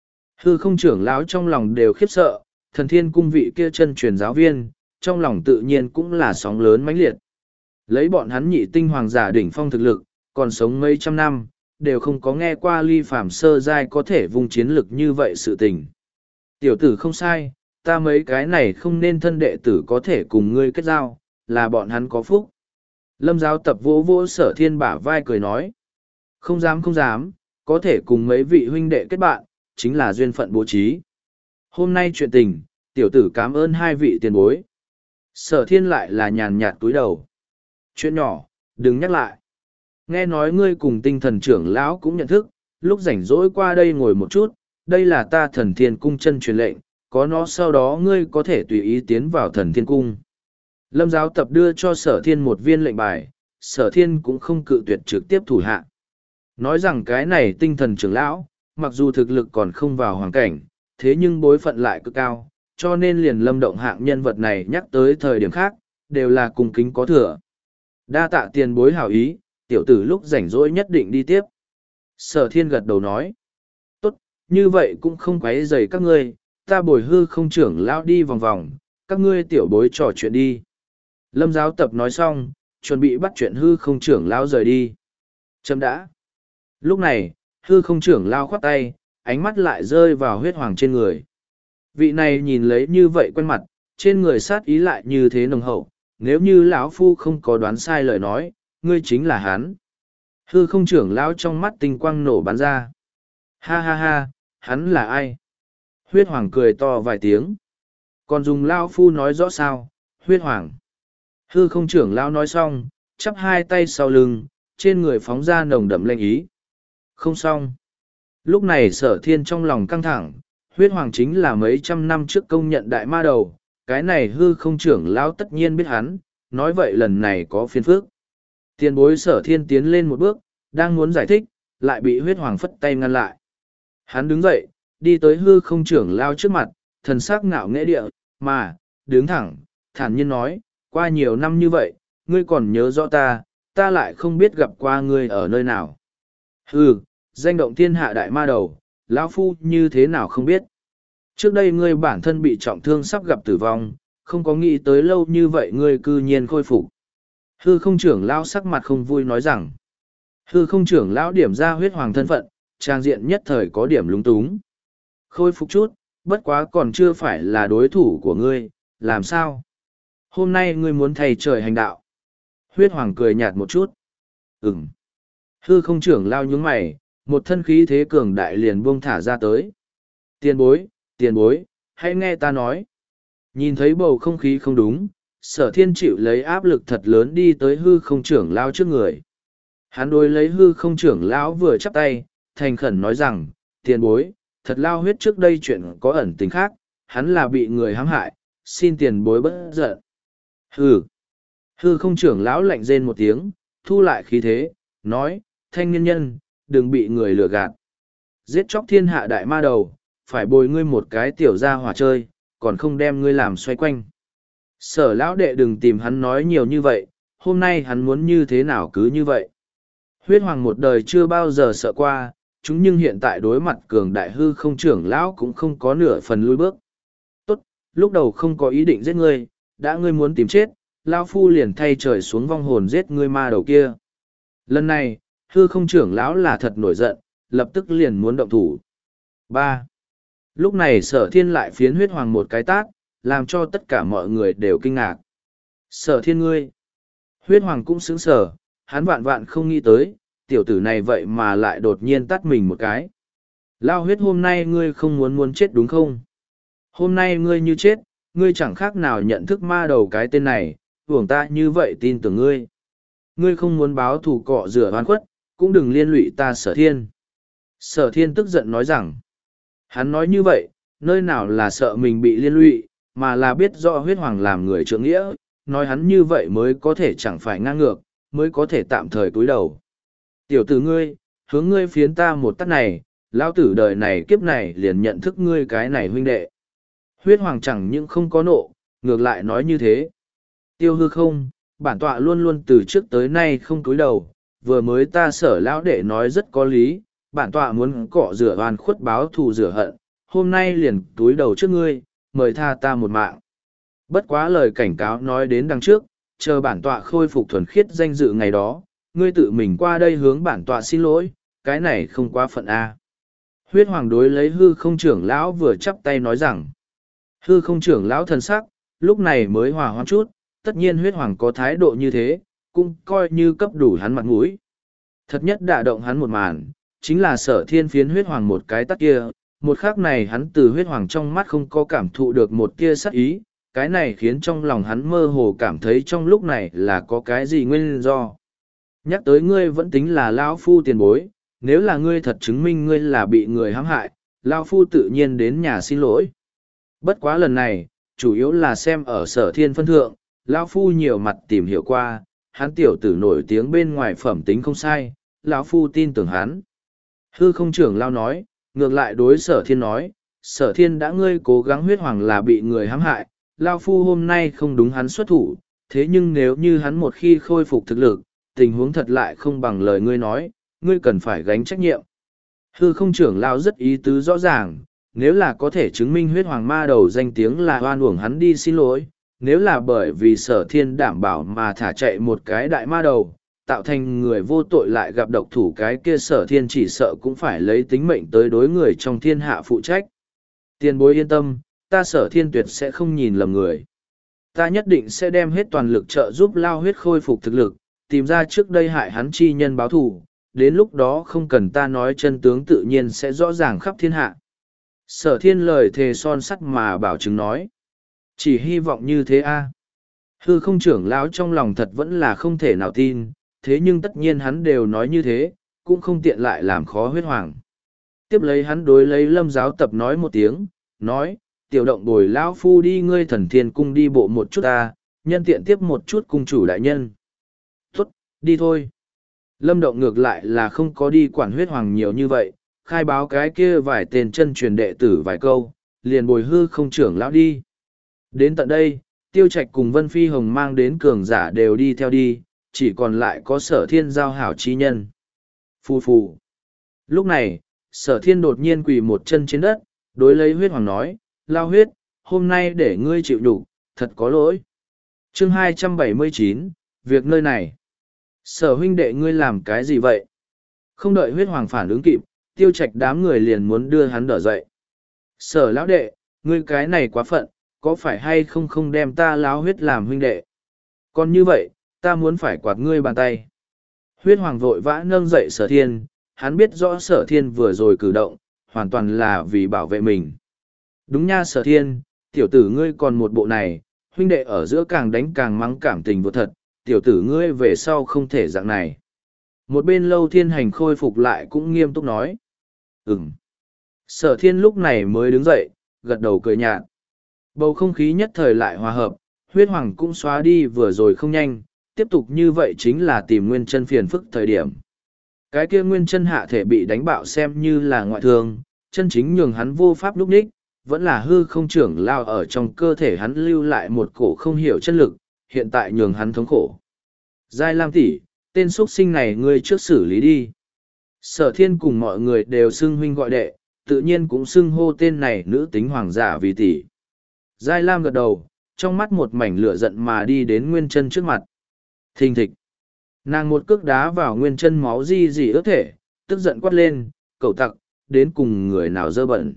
Hư không trưởng lão trong lòng đều khiếp sợ, thần thiên cung vị kia chân truyền giáo viên, trong lòng tự nhiên cũng là sóng lớn mãnh liệt. Lấy bọn hắn nhị tinh hoàng giả đỉnh phong thực lực, còn sống mấy trăm năm, đều không có nghe qua ly phàm sơ giai có thể vùng chiến lực như vậy sự tình. Tiểu tử không sai, ta mấy cái này không nên thân đệ tử có thể cùng ngươi kết giao, là bọn hắn có phúc. Lâm giáo tập vỗ vỗ sở thiên bả vai cười nói. Không dám không dám, có thể cùng mấy vị huynh đệ kết bạn, chính là duyên phận bố trí. Hôm nay chuyện tình, tiểu tử cảm ơn hai vị tiền bối. Sở thiên lại là nhàn nhạt túi đầu. Chuyện nhỏ, đừng nhắc lại. Nghe nói ngươi cùng tinh thần trưởng lão cũng nhận thức, lúc rảnh rỗi qua đây ngồi một chút, đây là ta thần thiên cung chân truyền lệnh, có nó sau đó ngươi có thể tùy ý tiến vào thần thiên cung. Lâm giáo tập đưa cho sở thiên một viên lệnh bài, sở thiên cũng không cự tuyệt trực tiếp thủ hạ. Nói rằng cái này tinh thần trưởng lão, mặc dù thực lực còn không vào hoàn cảnh, thế nhưng bối phận lại cực cao, cho nên liền lâm động hạng nhân vật này nhắc tới thời điểm khác, đều là cung kính có thừa. Đa tạ tiền bối hảo ý, tiểu tử lúc rảnh rỗi nhất định đi tiếp. Sở thiên gật đầu nói. Tốt, như vậy cũng không quấy rầy các ngươi, ta bồi hư không trưởng lão đi vòng vòng, các ngươi tiểu bối trò chuyện đi. Lâm giáo tập nói xong, chuẩn bị bắt chuyện hư không trưởng lão rời đi. Chấm đã. Lúc này, hư không trưởng lão khoát tay, ánh mắt lại rơi vào huyết hoàng trên người. Vị này nhìn lấy như vậy quen mặt, trên người sát ý lại như thế nồng hậu, nếu như lão phu không có đoán sai lời nói, ngươi chính là hắn. Hư không trưởng lão trong mắt tinh quang nổ bắn ra. Ha ha ha, hắn là ai? Huyết hoàng cười to vài tiếng. Còn dùng lão phu nói rõ sao, huyết hoàng. Hư không trưởng lão nói xong, chắp hai tay sau lưng, trên người phóng ra nồng đậm lệnh ý. Không xong. Lúc này sở thiên trong lòng căng thẳng, huyết hoàng chính là mấy trăm năm trước công nhận đại ma đầu, cái này hư không trưởng lão tất nhiên biết hắn, nói vậy lần này có phiền phức. Tiền bối sở thiên tiến lên một bước, đang muốn giải thích, lại bị huyết hoàng phất tay ngăn lại. Hắn đứng dậy, đi tới hư không trưởng lão trước mặt, thần sắc ngạo nghễ địa, mà, đứng thẳng, thản nhiên nói, qua nhiều năm như vậy, ngươi còn nhớ rõ ta, ta lại không biết gặp qua ngươi ở nơi nào. Hừ, danh động thiên hạ đại ma đầu, lão phu như thế nào không biết. Trước đây ngươi bản thân bị trọng thương sắp gặp tử vong, không có nghĩ tới lâu như vậy ngươi cư nhiên khôi phục. Hư không trưởng lão sắc mặt không vui nói rằng, hư không trưởng lão điểm ra huyết hoàng thân phận, trang diện nhất thời có điểm lúng túng. Khôi phục chút, bất quá còn chưa phải là đối thủ của ngươi, làm sao? Hôm nay ngươi muốn thầy trời hành đạo. Huyết hoàng cười nhạt một chút. Ừm. Hư không trưởng lao nhướng mày, một thân khí thế cường đại liền buông thả ra tới. Tiền bối, tiền bối, hãy nghe ta nói. Nhìn thấy bầu không khí không đúng, sở thiên chịu lấy áp lực thật lớn đi tới hư không trưởng lao trước người. Hắn đối lấy hư không trưởng lão vừa chắp tay, thành khẩn nói rằng, tiền bối, thật lao huyết trước đây chuyện có ẩn tình khác, hắn là bị người hãm hại, xin tiền bối bất giận. Hư. Hư không trưởng lão lạnh rên một tiếng, thu lại khí thế, nói, thanh niên nhân, đừng bị người lừa gạt. Giết chóc thiên hạ đại ma đầu, phải bồi ngươi một cái tiểu gia hỏa chơi, còn không đem ngươi làm xoay quanh. Sở lão đệ đừng tìm hắn nói nhiều như vậy, hôm nay hắn muốn như thế nào cứ như vậy. Huyết hoàng một đời chưa bao giờ sợ qua, chúng nhưng hiện tại đối mặt cường đại hư không trưởng lão cũng không có nửa phần lui bước. Tốt, lúc đầu không có ý định giết ngươi, đã ngươi muốn tìm chết, lão phu liền thay trời xuống vong hồn giết ngươi ma đầu kia. Lần này, hư không trưởng lão là thật nổi giận, lập tức liền muốn động thủ. ba. Lúc này sở thiên lại phiến huyết hoàng một cái tát, làm cho tất cả mọi người đều kinh ngạc. Sở thiên ngươi. Huyết hoàng cũng sững sờ, hắn vạn vạn không nghĩ tới, tiểu tử này vậy mà lại đột nhiên tắt mình một cái. Lao huyết hôm nay ngươi không muốn muốn chết đúng không? Hôm nay ngươi như chết, ngươi chẳng khác nào nhận thức ma đầu cái tên này, hưởng ta như vậy tin tưởng ngươi. Ngươi không muốn báo thù cọ rửa oan khuất, cũng đừng liên lụy ta sở thiên. Sở thiên tức giận nói rằng, hắn nói như vậy, nơi nào là sợ mình bị liên lụy, mà là biết rõ huyết hoàng làm người trượng nghĩa, nói hắn như vậy mới có thể chẳng phải ngang ngược, mới có thể tạm thời cúi đầu. Tiểu tử ngươi, hướng ngươi phiến ta một tát này, lão tử đời này kiếp này liền nhận thức ngươi cái này huynh đệ. Huyết hoàng chẳng những không có nộ, ngược lại nói như thế. Tiêu hư không, bản tọa luôn luôn từ trước tới nay không cúi đầu, vừa mới ta sở lão đệ nói rất có lý, bản tọa muốn cọ rửa oan khuất báo thù rửa hận, hôm nay liền túi đầu trước ngươi, mời tha ta một mạng. Bất quá lời cảnh cáo nói đến đằng trước, chờ bản tọa khôi phục thuần khiết danh dự ngày đó, ngươi tự mình qua đây hướng bản tọa xin lỗi, cái này không quá phận A. Huyết hoàng đối lấy hư không trưởng lão vừa chắp tay nói rằng, hư không trưởng lão thần sắc, lúc này mới hòa hoãn chút, tất nhiên huyết hoàng có thái độ như thế, cũng coi như cấp đủ hắn mặt mũi. Thật nhất đả động hắn một màn, chính là sở thiên phiến huyết hoàng một cái tắt kia, một khắc này hắn từ huyết hoàng trong mắt không có cảm thụ được một tia sắc ý, cái này khiến trong lòng hắn mơ hồ cảm thấy trong lúc này là có cái gì nguyên do. Nhắc tới ngươi vẫn tính là lão phu tiền bối, nếu là ngươi thật chứng minh ngươi là bị người hãm hại, lão phu tự nhiên đến nhà xin lỗi. Bất quá lần này, chủ yếu là xem ở sở thiên phân thượng, lão phu nhiều mặt tìm hiểu qua, hắn tiểu tử nổi tiếng bên ngoài phẩm tính không sai, lão phu tin tưởng hắn. Hư không trưởng lao nói, ngược lại đối sở thiên nói, sở thiên đã ngươi cố gắng huyết hoàng là bị người hãm hại, lão phu hôm nay không đúng hắn xuất thủ, thế nhưng nếu như hắn một khi khôi phục thực lực, tình huống thật lại không bằng lời ngươi nói, ngươi cần phải gánh trách nhiệm. Hư không trưởng lao rất ý tứ rõ ràng, nếu là có thể chứng minh huyết hoàng ma đầu danh tiếng là oan uổng hắn đi xin lỗi, nếu là bởi vì sở thiên đảm bảo mà thả chạy một cái đại ma đầu, tạo thành người vô tội lại gặp độc thủ cái kia sở thiên chỉ sợ cũng phải lấy tính mệnh tới đối người trong thiên hạ phụ trách. Tiền bối yên tâm, ta sở thiên tuyệt sẽ không nhìn lầm người. Ta nhất định sẽ đem hết toàn lực trợ giúp lao huyết khôi phục thực lực, tìm ra trước đây hại hắn chi nhân báo thù, đến lúc đó không cần ta nói chân tướng tự nhiên sẽ rõ ràng khắp thiên hạ. Sở thiên lời thề son sắt mà bảo chứng nói. Chỉ hy vọng như thế a. Hư không trưởng lão trong lòng thật vẫn là không thể nào tin, thế nhưng tất nhiên hắn đều nói như thế, cũng không tiện lại làm khó huyết hoàng. Tiếp lấy hắn đối lấy lâm giáo tập nói một tiếng, nói, tiểu động bồi lão phu đi ngươi thần thiên cung đi bộ một chút ta, nhân tiện tiếp một chút cung chủ đại nhân. Tốt, đi thôi. Lâm động ngược lại là không có đi quản huyết hoàng nhiều như vậy, khai báo cái kia vài tên chân truyền đệ tử vài câu, liền bồi hư không trưởng lão đi. Đến tận đây, Tiêu Trạch cùng Vân Phi Hồng mang đến cường giả đều đi theo đi, chỉ còn lại có sở thiên giao hảo chi nhân. Phù phù. Lúc này, sở thiên đột nhiên quỳ một chân trên đất, đối lấy huyết hoàng nói, lao huyết, hôm nay để ngươi chịu đủ, thật có lỗi. chương hai trăm bảy mươi chín, Việc nơi này. Sở huynh đệ ngươi làm cái gì vậy? Không đợi huyết hoàng phản ứng kịp, tiêu trạch đám người liền muốn đưa hắn đỡ dậy. Sở lão đệ, ngươi cái này quá phận, có phải hay không không đem ta láo huyết làm huynh đệ? Còn như vậy, ta muốn phải quạt ngươi bàn tay. Huyết hoàng vội vã nâng dậy sở thiên, hắn biết rõ sở thiên vừa rồi cử động, hoàn toàn là vì bảo vệ mình. Đúng nha sở thiên, tiểu tử ngươi còn một bộ này, huynh đệ ở giữa càng đánh càng mắng cảm tình vô thật, tiểu tử ngươi về sau không thể dạng này. Một bên lâu thiên hành khôi phục lại cũng nghiêm túc nói. Ừm. Sở thiên lúc này mới đứng dậy, gật đầu cười nhạt. Bầu không khí nhất thời lại hòa hợp, huyết hoàng cũng xóa đi vừa rồi không nhanh, tiếp tục như vậy chính là tìm nguyên chân phiền phức thời điểm. Cái kia nguyên chân hạ thể bị đánh bạo xem như là ngoại thương, chân chính nhường hắn vô pháp lúc ních, vẫn là hư không trưởng lao ở trong cơ thể hắn lưu lại một cổ không hiểu chân lực, hiện tại nhường hắn thống khổ. Giai Lam tỷ, tên xuất sinh này ngươi trước xử lý đi. Sở thiên cùng mọi người đều xưng huynh gọi đệ, tự nhiên cũng xưng hô tên này nữ tính hoàng giả vì tỷ. Giai Lam gật đầu, trong mắt một mảnh lửa giận mà đi đến nguyên chân trước mặt. Thình thịch. Nàng một cước đá vào nguyên chân máu di dì ướt thể, tức giận quát lên, cậu tặc, đến cùng người nào dơ bẩn.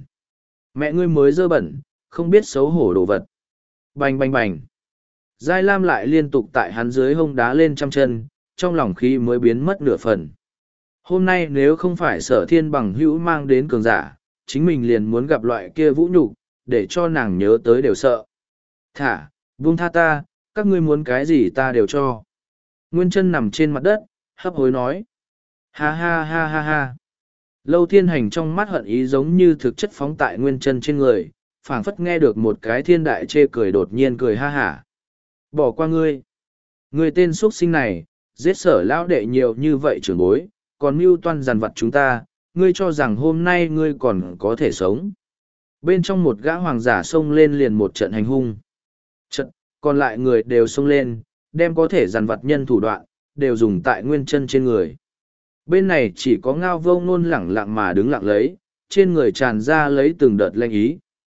Mẹ ngươi mới dơ bẩn, không biết xấu hổ đồ vật. Bành bành bành. Giai Lam lại liên tục tại hắn dưới hông đá lên trăm chân, trong lòng khí mới biến mất nửa phần. Hôm nay nếu không phải sở thiên bằng hữu mang đến cường giả, chính mình liền muốn gặp loại kia vũ nhục, để cho nàng nhớ tới đều sợ. Thả, buông tha ta, các ngươi muốn cái gì ta đều cho. Nguyên chân nằm trên mặt đất, hấp hối nói. Ha ha ha ha ha. Lâu thiên hành trong mắt hận ý giống như thực chất phóng tại nguyên chân trên người, phảng phất nghe được một cái thiên đại chê cười đột nhiên cười ha hả. Bỏ qua ngươi. Ngươi tên xuất sinh này, giết sở lão đệ nhiều như vậy trưởng bối, còn mưu toan giàn vặt chúng ta, ngươi cho rằng hôm nay ngươi còn có thể sống. Bên trong một gã hoàng giả xông lên liền một trận hành hung. Trận, còn lại người đều xông lên, đem có thể giàn vặt nhân thủ đoạn, đều dùng tại nguyên chân trên người. Bên này chỉ có ngao vô ngôn lẳng lặng mà đứng lặng lấy, trên người tràn ra lấy từng đợt lanh ý.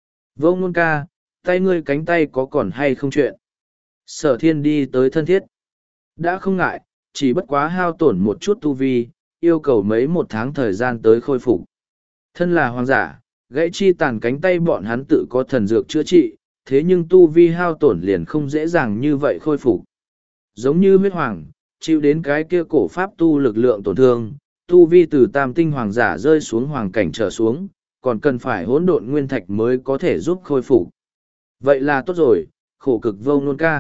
Vô ngôn ca, tay ngươi cánh tay có còn hay không chuyện. Sở thiên đi tới thân thiết. Đã không ngại, chỉ bất quá hao tổn một chút tu vi, yêu cầu mấy một tháng thời gian tới khôi phục. Thân là hoàng giả, gãy chi tàn cánh tay bọn hắn tự có thần dược chữa trị, thế nhưng tu vi hao tổn liền không dễ dàng như vậy khôi phục. Giống như huyết hoàng, chịu đến cái kia cổ pháp tu lực lượng tổn thương, tu vi từ tam tinh hoàng giả rơi xuống hoàng cảnh trở xuống, còn cần phải hỗn độn nguyên thạch mới có thể giúp khôi phục. Vậy là tốt rồi, khổ cực vô ngôn ca.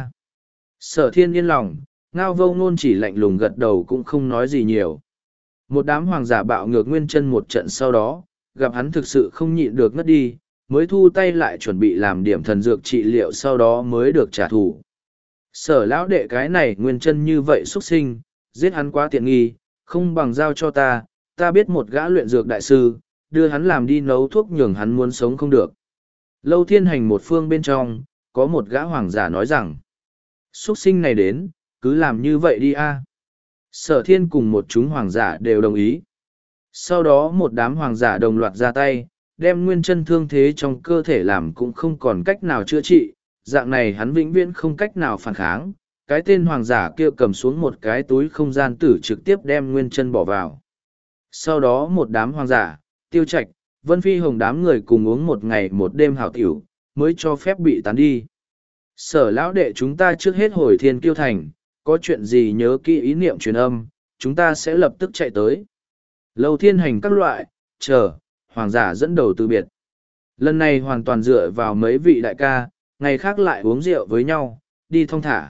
Sở thiên yên lòng, ngao vô ngôn chỉ lạnh lùng gật đầu cũng không nói gì nhiều. Một đám hoàng giả bạo ngược nguyên chân một trận sau đó, gặp hắn thực sự không nhịn được ngất đi, mới thu tay lại chuẩn bị làm điểm thần dược trị liệu sau đó mới được trả thù. Sở lão đệ cái này nguyên chân như vậy xuất sinh, giết hắn quá tiện nghi, không bằng giao cho ta, ta biết một gã luyện dược đại sư, đưa hắn làm đi nấu thuốc nhường hắn muốn sống không được. Lâu thiên hành một phương bên trong, có một gã hoàng giả nói rằng, xuất sinh này đến, cứ làm như vậy đi a. Sở thiên cùng một chúng hoàng giả đều đồng ý. Sau đó một đám hoàng giả đồng loạt ra tay, đem nguyên chân thương thế trong cơ thể làm cũng không còn cách nào chữa trị, dạng này hắn vĩnh viễn không cách nào phản kháng. Cái tên hoàng giả kia cầm xuống một cái túi không gian tử trực tiếp đem nguyên chân bỏ vào. Sau đó một đám hoàng giả, tiêu trạch, vân phi hồng đám người cùng uống một ngày một đêm hảo tiểu, mới cho phép bị tán đi. Sở lão đệ chúng ta trước hết hồi thiên kiêu thành, có chuyện gì nhớ kỹ ý niệm truyền âm, chúng ta sẽ lập tức chạy tới. Lâu thiên hành các loại, chờ, hoàng giả dẫn đầu từ biệt. Lần này hoàn toàn dựa vào mấy vị đại ca, ngày khác lại uống rượu với nhau, đi thong thả.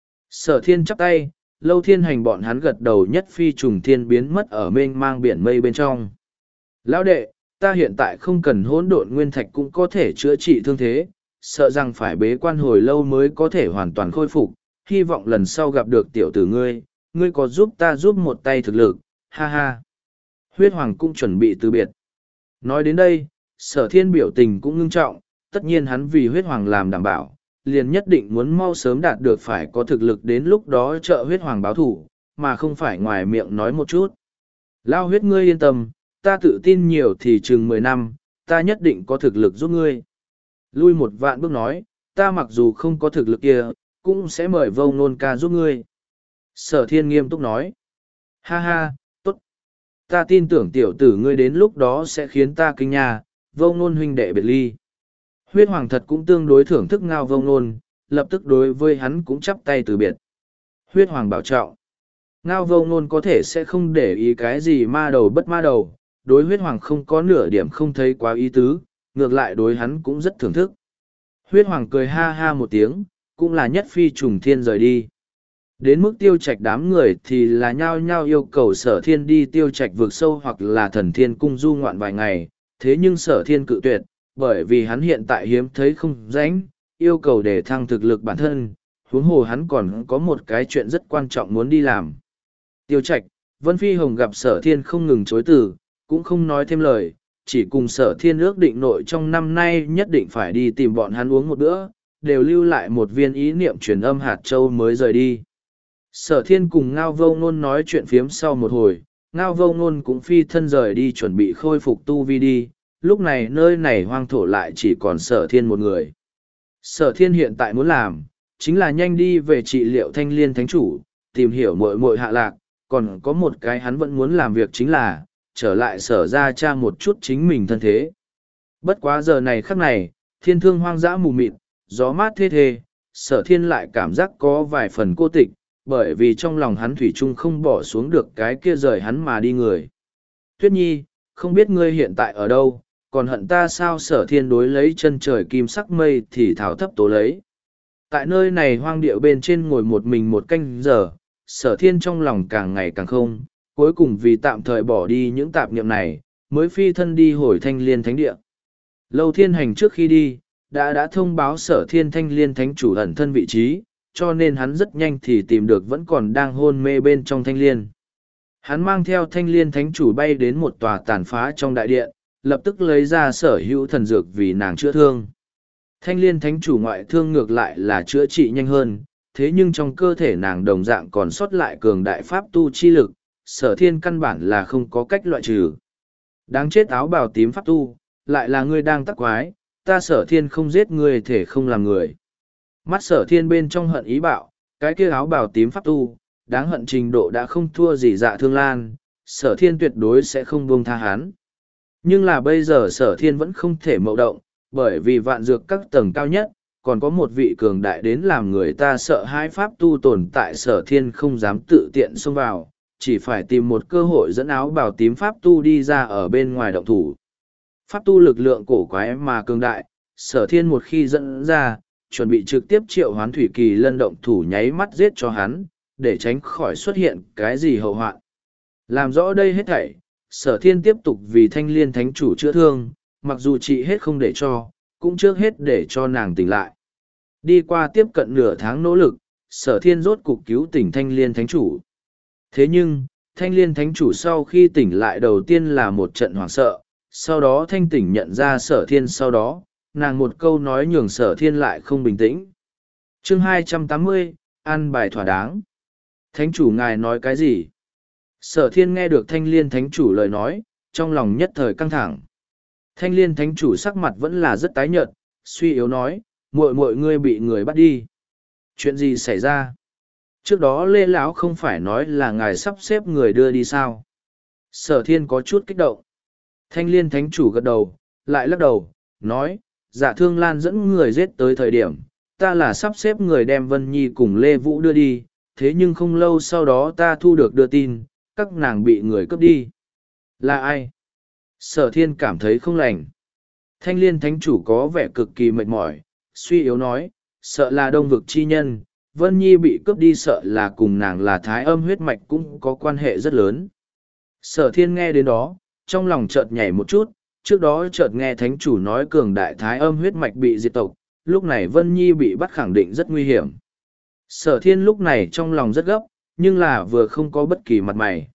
Sở thiên chắp tay, lâu thiên hành bọn hắn gật đầu nhất phi trùng thiên biến mất ở mênh mang biển mây bên trong. Lão đệ, ta hiện tại không cần hỗn độn nguyên thạch cũng có thể chữa trị thương thế, sợ rằng phải bế quan hồi lâu mới có thể hoàn toàn khôi phục, hy vọng lần sau gặp được tiểu tử ngươi, ngươi có giúp ta giúp một tay thực lực, ha ha. Huyết hoàng cũng chuẩn bị từ biệt. Nói đến đây, sở thiên biểu tình cũng ngưng trọng, tất nhiên hắn vì huyết hoàng làm đảm bảo, liền nhất định muốn mau sớm đạt được phải có thực lực đến lúc đó trợ huyết hoàng báo thủ, mà không phải ngoài miệng nói một chút. Lao huyết ngươi yên tâm, ta tự tin nhiều thì chừng mười năm, ta nhất định có thực lực giúp ngươi. Lui một vạn bước nói, ta mặc dù không có thực lực kia, cũng sẽ mời vô ngôn ca giúp ngươi. Sở thiên nghiêm túc nói. Ha ha, tốt. Ta tin tưởng tiểu tử ngươi đến lúc đó sẽ khiến ta kinh nha, vô ngôn huynh đệ biệt ly. Huyết hoàng thật cũng tương đối thưởng thức ngao vô ngôn, lập tức đối với hắn cũng chắp tay từ biệt. Huyết hoàng bảo trọng. Ngao vô ngôn có thể sẽ không để ý cái gì ma đầu bất ma đầu, đối huyết hoàng không có nửa điểm không thấy quá ý tứ, ngược lại đối hắn cũng rất thưởng thức. Huyết hoàng cười ha ha một tiếng, cũng là nhất phi trùng thiên rời đi. Đến mức tiêu trạch đám người thì là nhao nhao yêu cầu sở thiên đi tiêu trạch vượt sâu hoặc là thần thiên cung du ngoạn vài ngày, thế nhưng sở thiên cự tuyệt, bởi vì hắn hiện tại hiếm thấy không rãnh, yêu cầu để thăng thực lực bản thân, huống hồ hắn còn có một cái chuyện rất quan trọng muốn đi làm. Tiêu trạch, Vân Phi Hồng gặp sở thiên không ngừng chối từ, cũng không nói thêm lời, chỉ cùng sở thiên ước định nội trong năm nay nhất định phải đi tìm bọn hắn uống một bữa, đều lưu lại một viên ý niệm truyền âm hạt châu mới rời đi. Sở thiên cùng Ngao Vô Ngôn nói chuyện phiếm sau một hồi, Ngao Vô Ngôn cũng phi thân rời đi chuẩn bị khôi phục tu vi đi, lúc này nơi này hoang thổ lại chỉ còn sở thiên một người. Sở thiên hiện tại muốn làm, chính là nhanh đi về trị liệu thanh liên thánh chủ, tìm hiểu muội muội hạ lạc, còn có một cái hắn vẫn muốn làm việc chính là, trở lại sở ra tra một chút chính mình thân thế. Bất quá giờ này khắc này, thiên thương hoang dã mù mịt, gió mát thê thê, sở thiên lại cảm giác có vài phần cô tịch, bởi vì trong lòng hắn thủy chung không bỏ xuống được cái kia rời hắn mà đi người. Tuyết Nhi, không biết ngươi hiện tại ở đâu, còn hận ta sao? Sở thiên đối lấy chân trời kim sắc mây thì thảo thấp tố lấy. Tại nơi này hoang địa bên trên ngồi một mình một canh giờ, sở thiên trong lòng càng ngày càng không, cuối cùng vì tạm thời bỏ đi những tạp niệm này, mới phi thân đi hồi thanh liên thánh địa. Lâu thiên hành trước khi đi, đã đã thông báo sở thiên thanh liên thánh chủ ẩn thân vị trí, cho nên hắn rất nhanh thì tìm được vẫn còn đang hôn mê bên trong thanh liên. Hắn mang theo thanh liên thánh chủ bay đến một tòa tàn phá trong đại điện, lập tức lấy ra sở hữu thần dược vì nàng chữa thương. Thanh liên thánh chủ ngoại thương ngược lại là chữa trị nhanh hơn, thế nhưng trong cơ thể nàng đồng dạng còn sót lại cường đại pháp tu chi lực, sở thiên căn bản là không có cách loại trừ. Đáng chết áo bào tím pháp tu, lại là ngươi đang tắc quái, ta sở thiên không giết ngươi thể không làm người. Mắt sở thiên bên trong hận ý bạo, cái kia áo bào tím pháp tu, đáng hận trình độ đã không thua gì dạ thương lan, sở thiên tuyệt đối sẽ không buông tha hắn. Nhưng là bây giờ sở thiên vẫn không thể mậu động, bởi vì vạn dược các tầng cao nhất, còn có một vị cường đại đến làm người ta sợ hai pháp tu tồn tại, sở thiên không dám tự tiện xông vào, chỉ phải tìm một cơ hội dẫn áo bào tím pháp tu đi ra ở bên ngoài động thủ. Pháp tu lực lượng cổ quái mà cường đại, sở thiên một khi dẫn ra, chuẩn bị trực tiếp triệu hoán thủy kỳ lân động thủ nháy mắt giết cho hắn, để tránh khỏi xuất hiện cái gì hậu hoạn. Làm rõ đây hết thảy, sở thiên tiếp tục vì thanh liên thánh chủ chữa thương, mặc dù trị hết không để cho, cũng trước hết để cho nàng tỉnh lại. Đi qua tiếp cận nửa tháng nỗ lực, sở thiên rốt cục cứu tỉnh thanh liên thánh chủ. Thế nhưng, thanh liên thánh chủ sau khi tỉnh lại đầu tiên là một trận hoảng sợ, sau đó thanh tỉnh nhận ra sở thiên, sau đó, nàng một câu nói nhường sở thiên lại không bình tĩnh. Chương hai trăm tám mươi, ăn bài thỏa đáng. Thánh chủ ngài nói cái gì? Sở thiên nghe được thanh liên thánh chủ lời nói, trong lòng nhất thời căng thẳng. Thanh liên thánh chủ sắc mặt vẫn là rất tái nhợt, suy yếu nói, muội muội ngươi bị người bắt đi. Chuyện gì xảy ra? Trước đó Lê Lão không phải nói là ngài sắp xếp người đưa đi sao? Sở thiên có chút kích động. Thanh liên thánh chủ gật đầu, lại lắc đầu, nói, Dạ Thương Lan dẫn người giết tới thời điểm, ta là sắp xếp người đem Vân Nhi cùng Lê Vũ đưa đi, thế nhưng không lâu sau đó ta thu được đưa tin, các nàng bị người cướp đi. Là ai? Sở thiên cảm thấy không lành. Thanh liên thánh chủ có vẻ cực kỳ mệt mỏi, suy yếu nói, sợ là đông vực chi nhân, Vân Nhi bị cướp đi sợ là cùng nàng là thái âm huyết mạch cũng có quan hệ rất lớn. Sở thiên nghe đến đó, trong lòng chợt nhảy một chút, trước đó chợt nghe thánh chủ nói cường đại thái âm huyết mạch bị diệt tộc, lúc này Vân Nhi bị bắt khẳng định rất nguy hiểm. Sở thiên lúc này trong lòng rất gấp, nhưng là vừa không có bất kỳ mặt mày.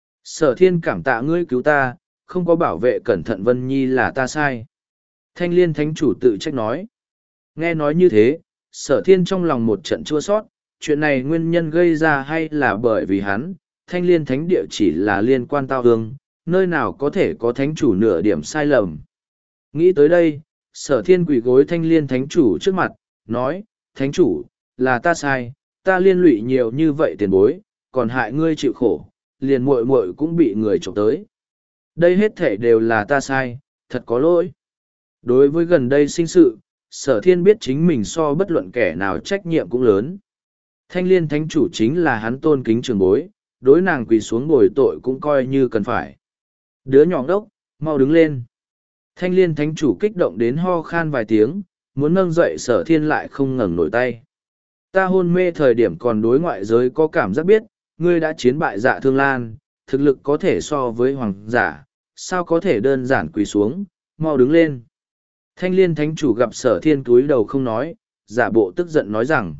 Sở thiên cảm tạ ngươi cứu ta, không có bảo vệ cẩn thận Vân Nhi là ta sai. Thanh liên thánh chủ tự trách nói. Nghe nói như thế, sở thiên trong lòng một trận chua sót, chuyện này nguyên nhân gây ra hay là bởi vì hắn, thanh liên thánh địa chỉ là liên quan tao hương, nơi nào có thể có thánh chủ nửa điểm sai lầm. Nghĩ tới đây, sở thiên quỳ gối thanh liên thánh chủ trước mặt, nói, thánh chủ, là ta sai, ta liên lụy nhiều như vậy tiền bối, còn hại ngươi chịu khổ, liền muội muội cũng bị người trộm tới. Đây hết thể đều là ta sai, thật có lỗi. Đối với gần đây sinh sự, Sở Thiên biết chính mình so bất luận kẻ nào trách nhiệm cũng lớn. Thanh Liên Thánh Chủ chính là hắn tôn kính trường bối, đối nàng quỳ xuống bồi tội cũng coi như cần phải. Đứa nhỏ đốc, mau đứng lên. Thanh Liên Thánh Chủ kích động đến ho khan vài tiếng, muốn nâng dậy Sở Thiên lại không ngẩng nổi tay. Ta hôn mê thời điểm còn đối ngoại giới có cảm giác biết, ngươi đã chiến bại Dạ Thương Lan, thực lực có thể so với hoàng giả, sao có thể đơn giản quỳ xuống, mau đứng lên. Thanh Liên Thánh Chủ gặp Sở Thiên cúi đầu không nói, giả bộ tức giận nói rằng.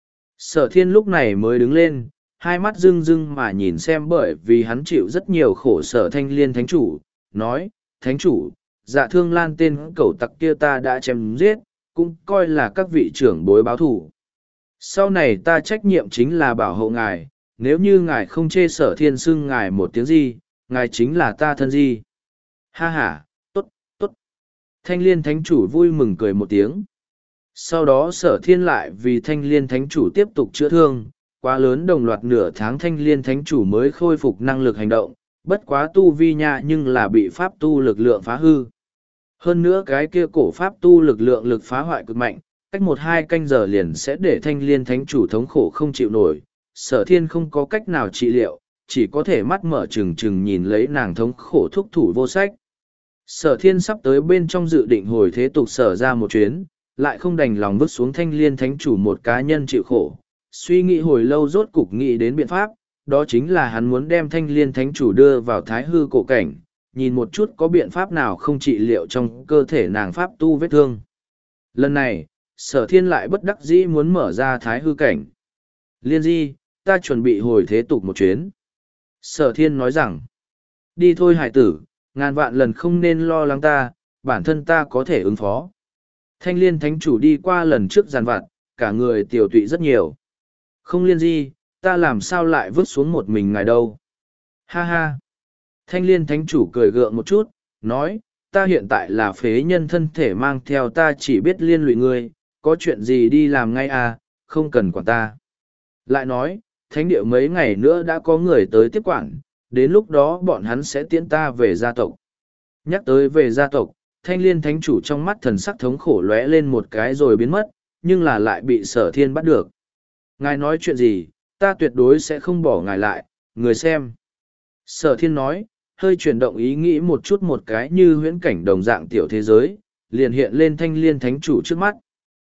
Sở Thiên lúc này mới đứng lên, hai mắt rưng rưng mà nhìn xem bởi vì hắn chịu rất nhiều khổ sở Thanh Liên Thánh Chủ, nói, Thánh Chủ, Dạ Thương Lan tên cẩu tặc kia ta đã chém giết, cũng coi là các vị trưởng bối báo thù. Sau này ta trách nhiệm chính là bảo hộ ngài, nếu như ngài không chê Sở Thiên xưng ngài một tiếng gì, ngài chính là ta thân gì. Ha ha, tốt, tốt. Thanh Liên Thánh Chủ vui mừng cười một tiếng. Sau đó Sở Thiên lại vì Thanh Liên Thánh Chủ tiếp tục chữa thương, quá lớn đồng loạt nửa tháng Thanh Liên Thánh Chủ mới khôi phục năng lực hành động, bất quá tu vi nha nhưng là bị pháp tu lực lượng phá hư. Hơn nữa cái kia cổ pháp tu lực lượng lực phá hoại cực mạnh, cách một hai canh giờ liền sẽ để Thanh Liên Thánh Chủ thống khổ không chịu nổi, Sở Thiên không có cách nào trị liệu, chỉ có thể mắt mở trừng trừng nhìn lấy nàng thống khổ thúc thủ vô sách. Sở Thiên sắp tới bên trong dự định hồi thế tục sở ra một chuyến, lại không đành lòng vứt xuống Thanh Liên Thánh Chủ một cá nhân chịu khổ. Suy nghĩ hồi lâu rốt cục nghĩ đến biện pháp, đó chính là hắn muốn đem Thanh Liên Thánh Chủ đưa vào thái hư cổ cảnh, nhìn một chút có biện pháp nào không trị liệu trong cơ thể nàng pháp tu vết thương. Lần này, Sở Thiên lại bất đắc dĩ muốn mở ra thái hư cảnh. Liên Di, ta chuẩn bị hồi thế tục một chuyến. Sở Thiên nói rằng, đi thôi hải tử, ngàn vạn lần không nên lo lắng ta, bản thân ta có thể ứng phó. Thanh Liên Thánh Chủ đi qua lần trước giàn vặt, cả người tiểu tụy rất nhiều. Không Liên Di, ta làm sao lại vứt xuống một mình ngài đâu. Ha ha. Thanh Liên Thánh Chủ cười gượng một chút, nói, ta hiện tại là phế nhân thân thể mang theo ta chỉ biết liên lụy ngươi, có chuyện gì đi làm ngay à, không cần quản ta. Lại nói, thánh địa mấy ngày nữa đã có người tới tiếp quản, đến lúc đó bọn hắn sẽ tiễn ta về gia tộc. Nhắc tới về gia tộc, Thanh Liên Thánh Chủ trong mắt thần sắc thống khổ lóe lên một cái rồi biến mất, nhưng là lại bị Sở Thiên bắt được. Ngài nói chuyện gì, ta tuyệt đối sẽ không bỏ ngài lại, người xem. Sở Thiên nói, hơi chuyển động ý nghĩ một chút một cái như huyễn cảnh đồng dạng tiểu thế giới, liền hiện lên Thanh Liên Thánh Chủ trước mắt.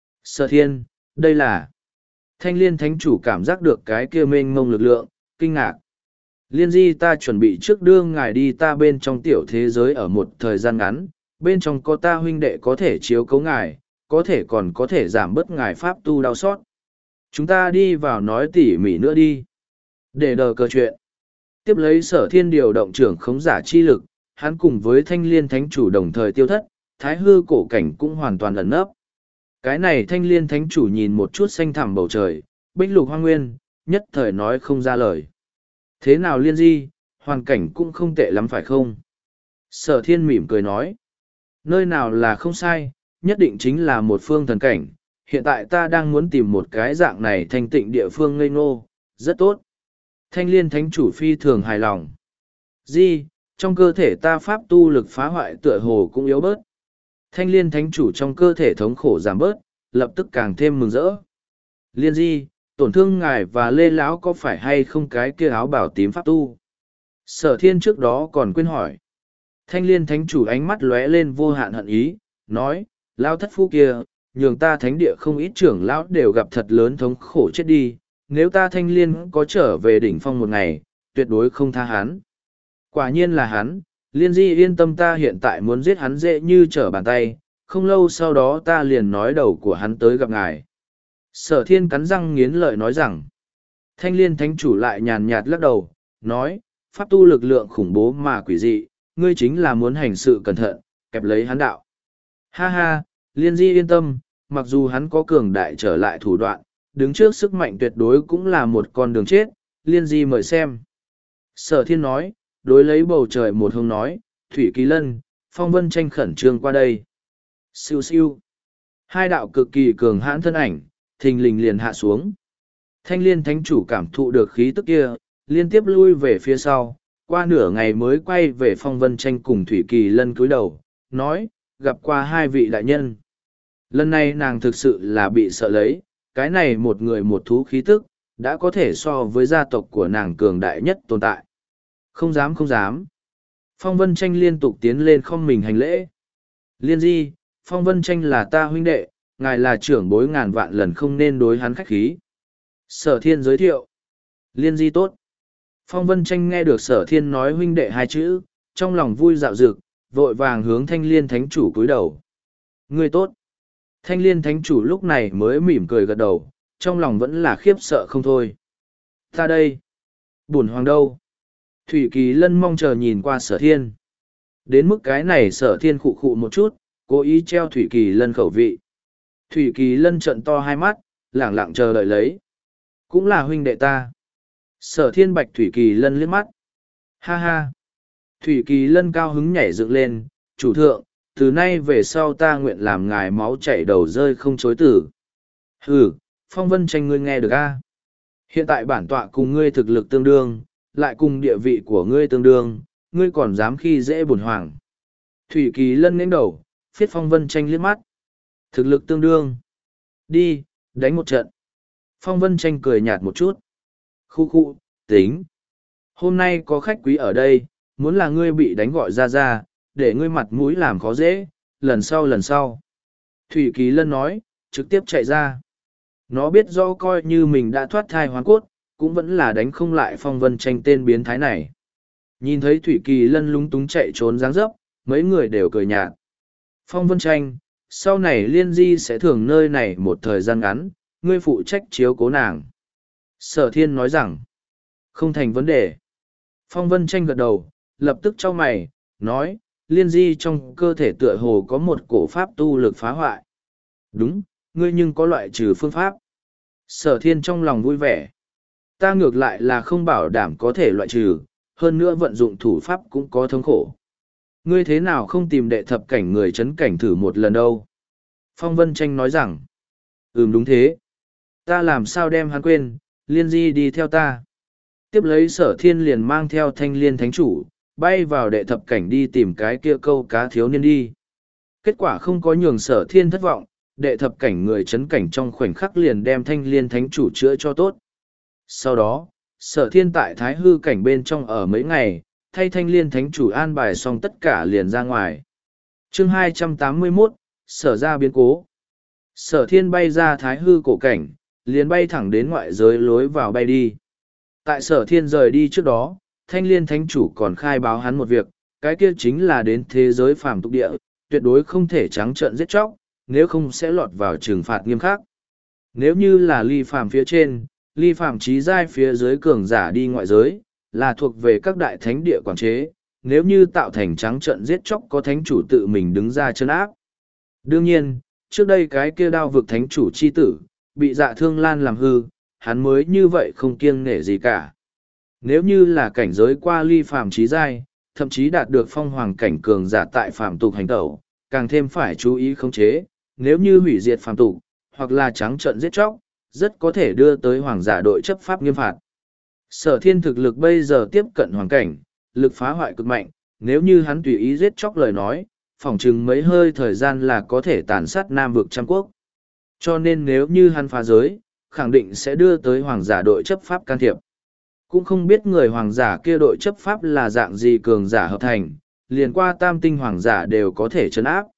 Sở Thiên, đây là... Thanh Liên Thánh Chủ cảm giác được cái kia mênh mông lực lượng, kinh ngạc. Liên Di ta chuẩn bị trước đưa ngài đi ta bên trong tiểu thế giới ở một thời gian ngắn, bên trong có ta huynh đệ có thể chiếu cấu ngài, có thể còn có thể giảm bớt ngài pháp tu đau xót. Chúng ta đi vào nói tỉ mỉ nữa đi. Để đờ cờ chuyện. Tiếp lấy Sở Thiên điều động trưởng khống giả chi lực, hắn cùng với Thanh Liên Thánh Chủ đồng thời tiêu thất, thái hư cổ cảnh cũng hoàn toàn ẩn nấp. Cái này Thanh Liên Thánh Chủ nhìn một chút xanh thẳm bầu trời, bích lục hoang nguyên, nhất thời nói không ra lời. Thế nào Liên Di, hoàn cảnh cũng không tệ lắm phải không? Sở Thiên mỉm cười nói. Nơi nào là không sai, nhất định chính là một phương thần cảnh. Hiện tại ta đang muốn tìm một cái dạng này thanh tịnh địa phương ngây ngô, rất tốt. Thanh Liên Thánh Chủ phi thường hài lòng. Di, trong cơ thể ta pháp tu lực phá hoại tựa hồ cũng yếu bớt. Thanh Liên Thánh Chủ trong cơ thể thống khổ giảm bớt, lập tức càng thêm mừng rỡ. Liên Di, tổn thương ngài và Lê Lão có phải hay không cái kia áo bảo tím pháp tu? Sở Thiên trước đó còn quên hỏi. Thanh Liên Thánh Chủ ánh mắt lóe lên vô hạn hận ý, nói, Lão thất phu kia, nhường ta thánh địa không ít trưởng lão đều gặp thật lớn thống khổ chết đi, nếu ta Thanh Liên có trở về đỉnh phong một ngày, tuyệt đối không tha hắn. Quả nhiên là hắn, Liên Di yên tâm ta hiện tại muốn giết hắn dễ như trở bàn tay, không lâu sau đó ta liền nói đầu của hắn tới gặp ngài. Sở Thiên cắn răng nghiến lợi nói rằng, Thanh Liên Thánh Chủ lại nhàn nhạt lắc đầu, nói, pháp tu lực lượng khủng bố mà quỷ dị, ngươi chính là muốn hành sự cẩn thận, kẹp lấy hắn đạo. Ha ha, Liên Di yên tâm, mặc dù hắn có cường đại trở lại thủ đoạn, đứng trước sức mạnh tuyệt đối cũng là một con đường chết, Liên Di mời xem. Sở Thiên nói, đối lấy bầu trời một hông nói, Thủy Kỳ Lân, Phong Vân tranh khẩn trương qua đây. Siêu siêu. Hai đạo cực kỳ cường hãn thân ảnh, thình lình liền hạ xuống. Thanh Liên Thánh Chủ cảm thụ được khí tức kia, liên tiếp lui về phía sau, qua nửa ngày mới quay về Phong Vân Tranh cùng Thủy Kỳ Lân cúi đầu, nói, gặp qua hai vị đại nhân. Lần này nàng thực sự là bị sợ lấy, cái này một người một thú khí tức, đã có thể so với gia tộc của nàng cường đại nhất tồn tại. Không dám không dám. Phong Vân Tranh liên tục tiến lên không mình hành lễ. Liên di, Phong Vân Tranh là ta huynh đệ, ngài là trưởng bối ngàn vạn lần không nên đối hắn khách khí. Sở thiên giới thiệu. Liên di tốt. Phong Vân Tranh nghe được sở thiên nói huynh đệ hai chữ, trong lòng vui dạo dực, vội vàng hướng thanh liên thánh chủ cúi đầu. Ngươi tốt. Thanh liên thánh chủ lúc này mới mỉm cười gật đầu, trong lòng vẫn là khiếp sợ không thôi. Ta đây. Bổn hoàng đâu? Thủy Kỳ Lân mong chờ nhìn qua sở thiên. Đến mức cái này sở thiên khụ khụ một chút, cố ý treo Thủy Kỳ Lân khẩu vị. Thủy Kỳ Lân trợn to hai mắt, lẳng lặng chờ đợi lấy. Cũng là huynh đệ ta. Sở thiên bạch Thủy Kỳ Lân liếc mắt. Ha ha. Thủy Kỳ Lân cao hứng nhảy dựng lên, chủ thượng, từ nay về sau ta nguyện làm ngài máu chảy đầu rơi không chối tử. Hừ, Phong Vân Tranh ngươi nghe được a? Hiện tại bản tọa cùng ngươi thực lực tương đương, lại cùng địa vị của ngươi tương đương, ngươi còn dám khi dễ bổn hoàng. Thủy Kỳ Lân nghênh đầu, phiết Phong Vân Tranh liếc mắt. Thực lực tương đương. Đi, đánh một trận. Phong Vân Tranh cười nhạt một chút. Khu khu, tính. Hôm nay có khách quý ở đây, muốn là ngươi bị đánh gọi ra ra, để ngươi mặt mũi làm khó dễ, lần sau lần sau. Thủy Kỳ Lân nói, trực tiếp chạy ra. Nó biết rõ coi như mình đã thoát thai hoàn cốt, cũng vẫn là đánh không lại Phong Vân Tranh tên biến thái này. Nhìn thấy Thủy Kỳ Lân lúng túng chạy trốn dáng dấp, mấy người đều cười nhạt. Phong Vân Tranh, sau này Liên Di sẽ thường nơi này một thời gian ngắn, ngươi phụ trách chiếu cố nàng. Sở Thiên nói rằng, không thành vấn đề. Phong Vân Tranh gật đầu, lập tức cho mày, nói, Liên Di trong cơ thể tựa hồ có một cổ pháp tu lực phá hoại. Đúng, ngươi nhưng có loại trừ phương pháp. Sở Thiên trong lòng vui vẻ. Ta ngược lại là không bảo đảm có thể loại trừ, hơn nữa vận dụng thủ pháp cũng có thống khổ. Ngươi thế nào không tìm đệ thập cảnh người chấn cảnh thử một lần đâu? Phong Vân Tranh nói rằng, ừm đúng thế. Ta làm sao đem hắn quên, Liên Di đi theo ta. Tiếp lấy sở thiên liền mang theo thanh liên thánh chủ, bay vào đệ thập cảnh đi tìm cái kia câu cá thiếu niên đi. Kết quả không có nhường sở thiên thất vọng, đệ thập cảnh người chấn cảnh trong khoảnh khắc liền đem thanh liên thánh chủ chữa cho tốt. Sau đó, sở thiên tại thái hư cảnh bên trong ở mấy ngày, thay thanh liên thánh chủ an bài xong tất cả liền ra ngoài. Chương hai trăm tám mươi mốt, sở ra biến cố. Sở thiên bay ra thái hư cổ cảnh, liền bay thẳng đến ngoại giới lối vào bay đi. Tại sở thiên rời đi trước đó, thanh liên thánh chủ còn khai báo hắn một việc, cái kia chính là đến thế giới phàm tục địa, tuyệt đối không thể trắng trợn giết chóc, nếu không sẽ lọt vào trừng phạt nghiêm khắc. Nếu như là ly phàm phía trên, ly phàm trí giai phía dưới cường giả đi ngoại giới, là thuộc về các đại thánh địa quản chế, nếu như tạo thành trắng trợn giết chóc có thánh chủ tự mình đứng ra chân áp. Đương nhiên, trước đây cái kia đao vực thánh chủ chi tử, bị dạ thương lan làm hư, hắn mới như vậy không kiêng nể gì cả. Nếu như là cảnh giới qua ly phàm trí giai, thậm chí đạt được phong hoàng cảnh cường giả tại phàm tục hành tẩu, càng thêm phải chú ý khống chế, nếu như hủy diệt phàm tục, hoặc là trắng trợn giết chóc, rất có thể đưa tới hoàng giả đội chấp pháp nghiêm phạt. Sở thiên thực lực bây giờ tiếp cận hoàng cảnh, lực phá hoại cực mạnh, nếu như hắn tùy ý giết chóc lời nói, phỏng chừng mấy hơi thời gian là có thể tàn sát Nam vực trăm quốc. Cho nên nếu như hắn phá giới, khẳng định sẽ đưa tới hoàng giả đội chấp pháp can thiệp. Cũng không biết người hoàng giả kia đội chấp pháp là dạng gì cường giả hợp thành, liền qua tam tinh hoàng giả đều có thể trấn áp.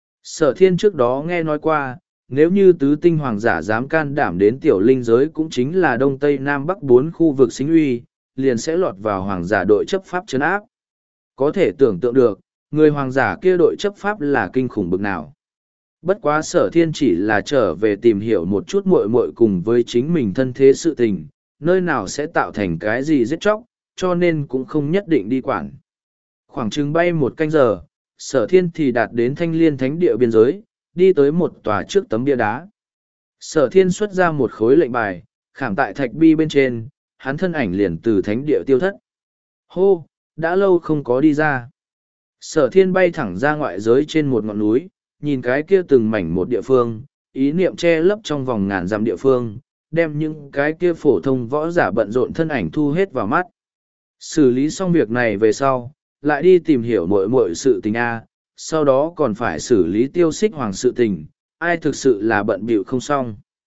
Sở thiên trước đó nghe nói qua, nếu như tứ tinh hoàng giả dám can đảm đến tiểu linh giới cũng chính là đông tây nam bắc bốn khu vực sinh uy, liền sẽ lọt vào hoàng giả đội chấp pháp trấn áp. Có thể tưởng tượng được, người hoàng giả kia đội chấp pháp là kinh khủng bực nào. Bất quá sở thiên chỉ là trở về tìm hiểu một chút muội muội cùng với chính mình thân thế sự tình, nơi nào sẽ tạo thành cái gì giết chóc, cho nên cũng không nhất định đi quản. Khoảng chừng bay một canh giờ, sở thiên thì đạt đến thanh liên thánh địa biên giới, đi tới một tòa trước tấm bia đá. Sở thiên xuất ra một khối lệnh bài, khảm tại thạch bi bên trên, hắn thân ảnh liền từ thánh địa tiêu thất. Hô, đã lâu không có đi ra. Sở thiên bay thẳng ra ngoại giới trên một ngọn núi, nhìn cái kia từng mảnh một địa phương, ý niệm che lấp trong vòng ngàn dặm địa phương, đem những cái kia phổ thông võ giả bận rộn thân ảnh thu hết vào mắt. Xử lý xong việc này về sau, lại đi tìm hiểu muội muội sự tình A, sau đó còn phải xử lý Tiêu Xích Hoàng sự tình, ai thực sự là bận bịu không xong.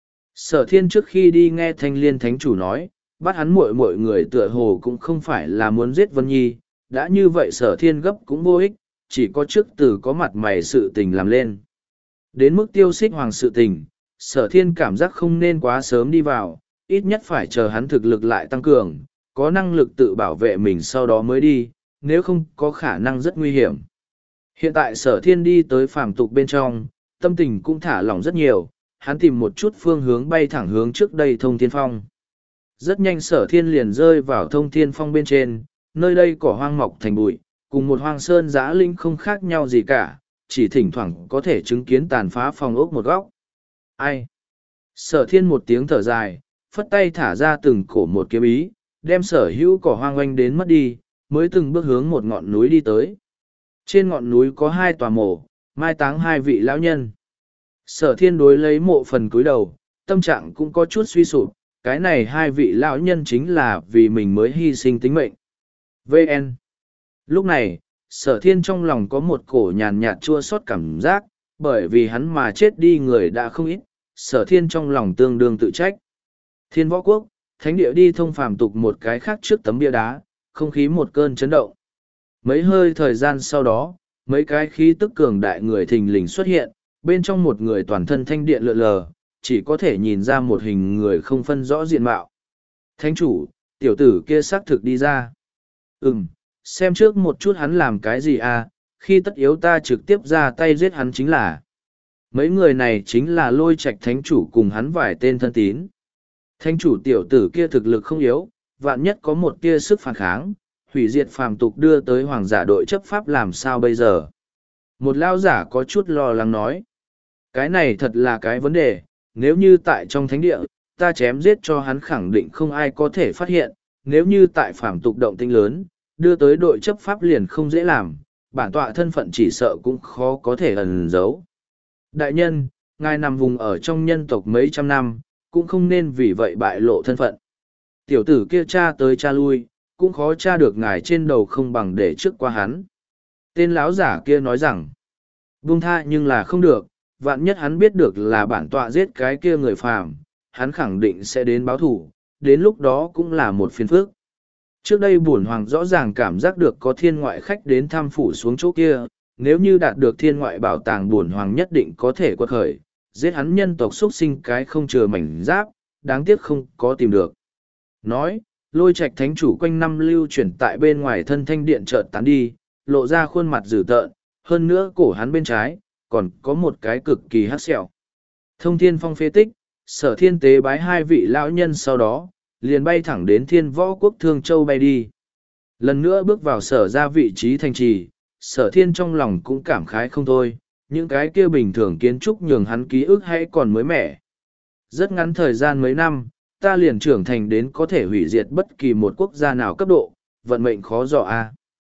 Sở thiên trước khi đi nghe Thanh Liên Thánh Chủ nói, bắt hắn muội muội người tựa hồ cũng không phải là muốn giết Vân Nhi, đã như vậy sở thiên gấp cũng vô ích, chỉ có trước từ có mặt mày sự tình làm lên. Đến mức Tiêu Xích Hoàng sự tình, sở thiên cảm giác không nên quá sớm đi vào, ít nhất phải chờ hắn thực lực lại tăng cường, có năng lực tự bảo vệ mình sau đó mới đi, nếu không có khả năng rất nguy hiểm. Hiện tại sở thiên đi tới phàm tục bên trong, tâm tình cũng thả lỏng rất nhiều, hắn tìm một chút phương hướng bay thẳng hướng trước đây Thông Thiên Phong. Rất nhanh sở thiên liền rơi vào Thông Thiên Phong bên trên, nơi đây cỏ hoang mọc thành bụi, cùng một hoang sơn giã linh không khác nhau gì cả, chỉ thỉnh thoảng có thể chứng kiến tàn phá phòng ốc một góc. Ai? Sở thiên một tiếng thở dài, phất tay thả ra từng cổ một kiếm ý, đem sở hữu cỏ hoang oanh đến mất đi, mới từng bước hướng một ngọn núi đi tới. Trên ngọn núi có hai tòa mộ, mai táng hai vị lão nhân. Sở thiên đối lấy mộ phần cúi đầu, tâm trạng cũng có chút suy sụp, cái này hai vị lão nhân chính là vì mình mới hy sinh tính mệnh. vê en Lúc này, sở thiên trong lòng có một cổ nhàn nhạt chua xót cảm giác, bởi vì hắn mà chết đi người đã không ít, sở thiên trong lòng tương đương tự trách. Thiên Võ Quốc, thánh địa đi thông phàm tục một cái khác trước tấm bia đá, không khí một cơn chấn động. Mấy hơi thời gian sau đó, mấy cái khí tức cường đại người thình lình xuất hiện, bên trong một người toàn thân thanh điện lượn lờ, chỉ có thể nhìn ra một hình người không phân rõ diện mạo. Thánh chủ, tiểu tử kia xác thực đi ra. Ừm, xem trước một chút hắn làm cái gì à, khi tất yếu ta trực tiếp ra tay giết hắn chính là. Mấy người này chính là Lôi Trạch thánh chủ cùng hắn vài tên thân tín. Thánh chủ tiểu tử kia thực lực không yếu, vạn nhất có một tia sức phản kháng, hủy diệt phàm tục đưa tới hoàng giả đội chấp pháp làm sao bây giờ. Một lao giả có chút lo lắng nói. Cái này thật là cái vấn đề, nếu như tại trong thánh địa, ta chém giết cho hắn khẳng định không ai có thể phát hiện, nếu như tại phàm tục động tinh lớn, đưa tới đội chấp pháp liền không dễ làm, bản tọa thân phận chỉ sợ cũng khó có thể ẩn giấu. Đại nhân, ngài nằm vùng ở trong nhân tộc mấy trăm năm, cũng không nên vì vậy bại lộ thân phận. Tiểu tử kia cha tới cha lui, cũng khó tra được ngài trên đầu không bằng để trước qua hắn. Tên lão giả kia nói rằng, buông tha nhưng là không được, vạn nhất hắn biết được là bản tọa giết cái kia người phàm, hắn khẳng định sẽ đến báo thủ, đến lúc đó cũng là một phiền phức. Trước đây bổn hoàng rõ ràng cảm giác được có thiên ngoại khách đến thăm phủ xuống chỗ kia, nếu như đạt được thiên ngoại bảo tàng bổn hoàng nhất định có thể quật khởi, giết hắn nhân tộc xuất sinh cái không chừa mảnh giáp, đáng tiếc không có tìm được. Nói, Lôi Trạch thánh chủ quanh năm lưu chuyển tại bên ngoài thân thanh điện chợt tán đi, lộ ra khuôn mặt dữ tợn, hơn nữa cổ hắn bên trái, còn có một cái cực kỳ hắc sẹo. Thông Thiên Phong phế tích, sở thiên tế bái hai vị lão nhân sau đó, liền bay thẳng đến Thiên Võ Quốc Thương Châu bay đi. Lần nữa bước vào sở ra vị trí thành trì, sở thiên trong lòng cũng cảm khái không thôi, những cái kia bình thường kiến trúc nhường hắn ký ức hay còn mới mẻ. Rất ngắn thời gian mấy năm, ta liền trưởng thành đến có thể hủy diệt bất kỳ một quốc gia nào cấp độ, vận mệnh khó dò a.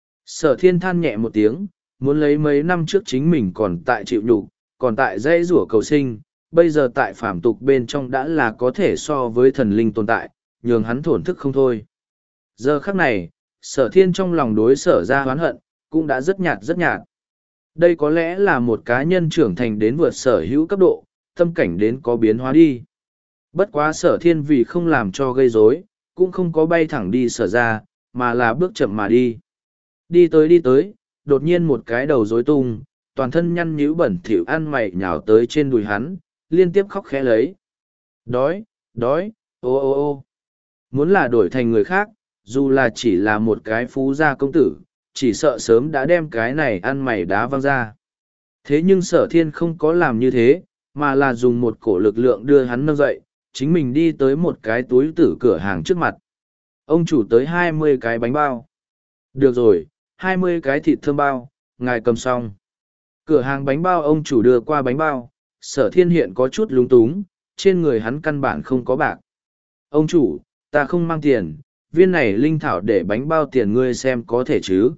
Sở thiên than nhẹ một tiếng, muốn lấy mấy năm trước chính mình còn tại chịu nhục, còn tại dãy rủa cầu sinh, bây giờ tại phàm tục bên trong đã là có thể so với thần linh tồn tại, nhường hắn thổn thức không thôi. Giờ khắc này, sở thiên trong lòng đối sở ra hoán hận, cũng đã rất nhạt rất nhạt. Đây có lẽ là một cá nhân trưởng thành đến vượt sở hữu cấp độ, tâm cảnh đến có biến hóa đi. Bất quá sở thiên vì không làm cho gây rối, cũng không có bay thẳng đi sở ra, mà là bước chậm mà đi. Đi tới đi tới, đột nhiên một cái đầu rối tung, toàn thân nhăn nhíu bẩn thỉu ăn mày nhào tới trên đùi hắn, liên tiếp khóc khẽ lấy. Đói, đói, ô ô ô. Muốn là đổi thành người khác, dù là chỉ là một cái phú gia công tử, chỉ sợ sớm đã đem cái này ăn mày đá văng ra. Thế nhưng sở thiên không có làm như thế, mà là dùng một cổ lực lượng đưa hắn nâng dậy, chính mình đi tới một cái túi tử cửa hàng trước mặt. Ông chủ tới hai mươi cái bánh bao. Được rồi, hai mươi cái thịt thơm bao, ngài cầm xong. Cửa hàng bánh bao ông chủ đưa qua bánh bao, sở thiên hiện có chút lúng túng, trên người hắn căn bản không có bạc. Ông chủ, ta không mang tiền, viên này linh thảo để bánh bao tiền ngươi xem có thể chứ.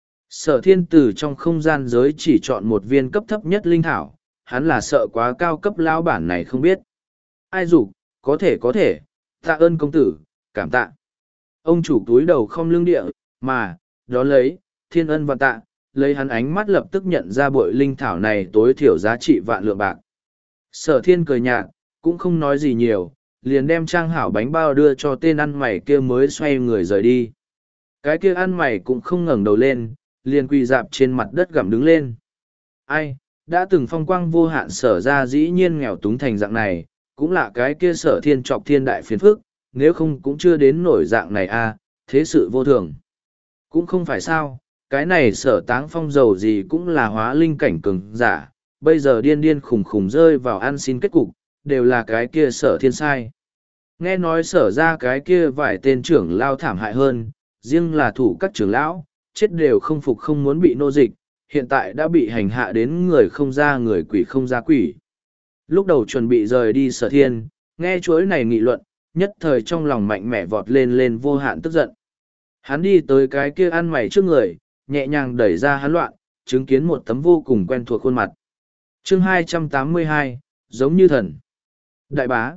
Sở thiên từ trong không gian giới chỉ chọn một viên cấp thấp nhất linh thảo, hắn là sợ quá cao cấp lão bản này không biết. Ai dục có thể có thể, tạ ơn công tử, cảm tạ. Ông chủ túi đầu không lưng địa, mà, đó lấy, thiên ân và tạ, lấy hắn ánh mắt lập tức nhận ra bội linh thảo này tối thiểu giá trị vạn lượng bạc. Sở thiên cười nhạt, cũng không nói gì nhiều, liền đem trang hảo bánh bao đưa cho tên ăn mày kia mới xoay người rời đi. Cái kia ăn mày cũng không ngẩng đầu lên, liền quỳ dạp trên mặt đất gặm đứng lên. Ai, đã từng phong quang vô hạn sở ra dĩ nhiên nghèo túng thành dạng này, cũng là cái kia sở thiên trọc thiên đại phiền phức, nếu không cũng chưa đến nổi dạng này a, thế sự vô thường. Cũng không phải sao, cái này sở táng phong giàu gì cũng là hóa linh cảnh cường giả, bây giờ điên điên khủng khủng rơi vào ăn xin kết cục, đều là cái kia sở thiên sai. Nghe nói sở ra cái kia vài tên trưởng lao thảm hại hơn, riêng là thủ các trưởng lão, chết đều không phục không muốn bị nô dịch, hiện tại đã bị hành hạ đến người không ra người quỷ không ra quỷ. Lúc đầu chuẩn bị rời đi sở thiên, nghe chuỗi này nghị luận, nhất thời trong lòng mạnh mẽ vọt lên lên vô hạn tức giận. Hắn đi tới cái kia ăn mày trước người, nhẹ nhàng đẩy ra hắn loạn, chứng kiến một tấm vô cùng quen thuộc khuôn mặt. Chương hai trăm tám mươi hai, giống như thần. Đại bá.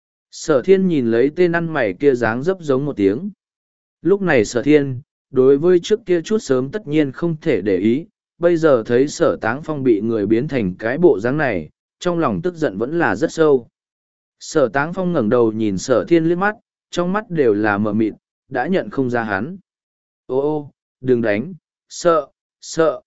Sở thiên nhìn lấy tên ăn mày kia dáng dấp giống một tiếng. Lúc này sở thiên, đối với trước kia chút sớm tất nhiên không thể để ý, bây giờ thấy sở táng phong bị người biến thành cái bộ dáng này, trong lòng tức giận vẫn là rất sâu. Sở táng phong ngẩng đầu nhìn sở thiên liếc mắt, trong mắt đều là mờ mịt, đã nhận không ra hắn. Ô ô, đừng đánh, sợ, sợ.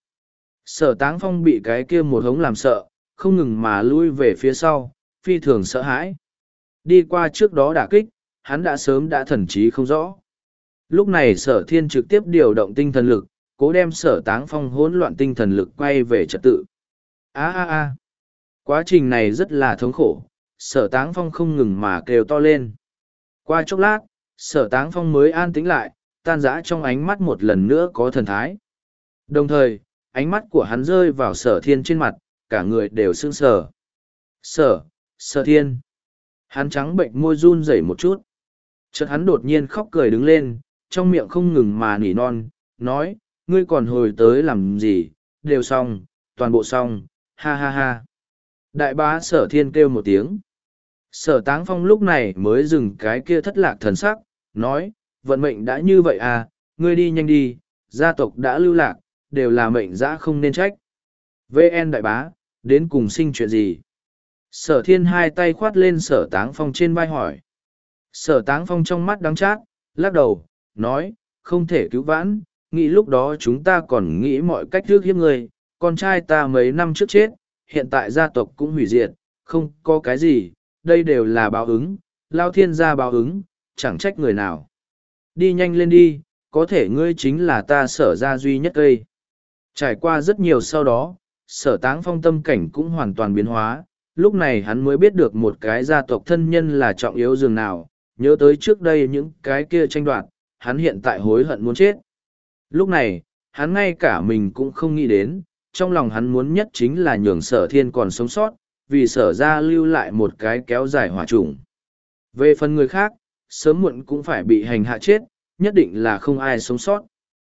Sở táng phong bị cái kia một hống làm sợ, không ngừng mà lui về phía sau, phi thường sợ hãi. Đi qua trước đó đả kích, hắn đã sớm đã thần trí không rõ. Lúc này sở thiên trực tiếp điều động tinh thần lực, cố đem sở táng phong hỗn loạn tinh thần lực quay về trật tự. a a a Quá trình này rất là thống khổ, sở táng phong không ngừng mà kêu to lên. Qua chốc lát, sở táng phong mới an tĩnh lại, tan rã trong ánh mắt một lần nữa có thần thái. Đồng thời, ánh mắt của hắn rơi vào sở thiên trên mặt, cả người đều sững sờ. Sở, sở thiên. Hắn trắng bệnh môi run rẩy một chút. Chợt hắn đột nhiên khóc cười đứng lên, trong miệng không ngừng mà nỉ non, nói, ngươi còn hồi tới làm gì, đều xong, toàn bộ xong, ha ha ha. Đại bá sở thiên kêu một tiếng. Sở táng phong lúc này mới dừng cái kia thất lạc thần sắc, nói, vận mệnh đã như vậy à, ngươi đi nhanh đi, gia tộc đã lưu lạc, đều là mệnh dã không nên trách. vê en đại bá, đến cùng sinh chuyện gì? Sở thiên hai tay khoát lên sở táng phong trên vai hỏi. Sở táng phong trong mắt đắng chát, lắc đầu, nói, không thể cứu vãn, nghĩ lúc đó chúng ta còn nghĩ mọi cách rước hiếp người, con trai ta mấy năm trước chết, hiện tại gia tộc cũng hủy diệt, không có cái gì, đây đều là báo ứng, lao thiên gia báo ứng, chẳng trách người nào. Đi nhanh lên đi, có thể ngươi chính là ta sở ra duy nhất cây. Trải qua rất nhiều sau đó, sở táng phong tâm cảnh cũng hoàn toàn biến hóa, lúc này hắn mới biết được một cái gia tộc thân nhân là trọng yếu dường nào, nhớ tới trước đây những cái kia tranh đoạt, hắn hiện tại hối hận muốn chết. Lúc này, hắn ngay cả mình cũng không nghĩ đến, trong lòng hắn muốn nhất chính là nhường sở thiên còn sống sót, vì sở ra lưu lại một cái kéo dài hỏa chủng. Về phần người khác, sớm muộn cũng phải bị hành hạ chết, nhất định là không ai sống sót.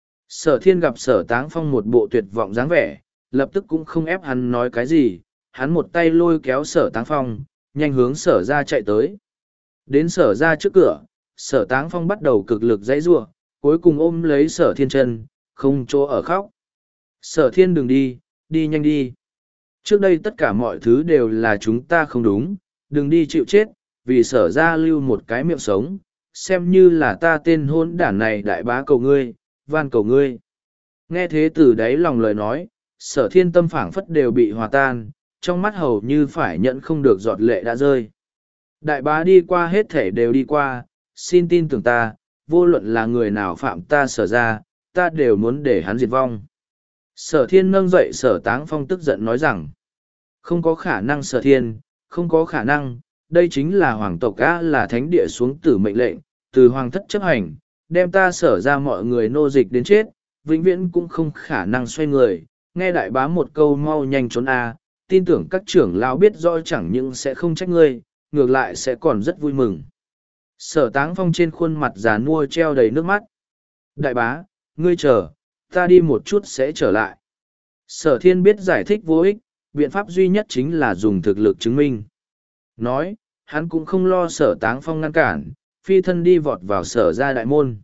Sở thiên gặp sở táng phong một bộ tuyệt vọng dáng vẻ, lập tức cũng không ép hắn nói cái gì, hắn một tay lôi kéo sở táng phong, nhanh hướng sở ra chạy tới. Đến sở ra trước cửa, sở táng phong bắt đầu cực lực dãy giụa, cuối cùng ôm lấy sở thiên chân, không chỗ ở khóc. Sở thiên đừng đi, đi nhanh đi. Trước đây tất cả mọi thứ đều là chúng ta không đúng, đừng đi chịu chết, vì sở ra lưu một cái miệng sống, xem như là ta tên hôn đản này đại bá cầu ngươi, van cầu ngươi. Nghe thế từ đáy lòng lời nói, sở thiên tâm phảng phất đều bị hòa tan, trong mắt hầu như phải nhận không được giọt lệ đã rơi. Đại bá đi qua hết thể đều đi qua, xin tin tưởng ta, vô luận là người nào phạm ta sở ra, ta đều muốn để hắn diệt vong. Sở thiên nâng dậy sở táng phong tức giận nói rằng, không có khả năng sở thiên, không có khả năng, đây chính là hoàng tộc A là thánh địa xuống tử mệnh lệnh, từ hoàng thất chấp hành, đem ta sở ra mọi người nô dịch đến chết, vĩnh viễn cũng không khả năng xoay người, nghe đại bá một câu mau nhanh trốn A, tin tưởng các trưởng lão biết rõ chẳng những sẽ không trách ngươi, ngược lại sẽ còn rất vui mừng. Sở táng phong trên khuôn mặt già nua treo đầy nước mắt. Đại bá, ngươi chờ, ta đi một chút sẽ trở lại. Sở thiên biết giải thích vô ích, biện pháp duy nhất chính là dùng thực lực chứng minh. Nói, hắn cũng không lo sở táng phong ngăn cản, phi thân đi vọt vào sở ra đại môn.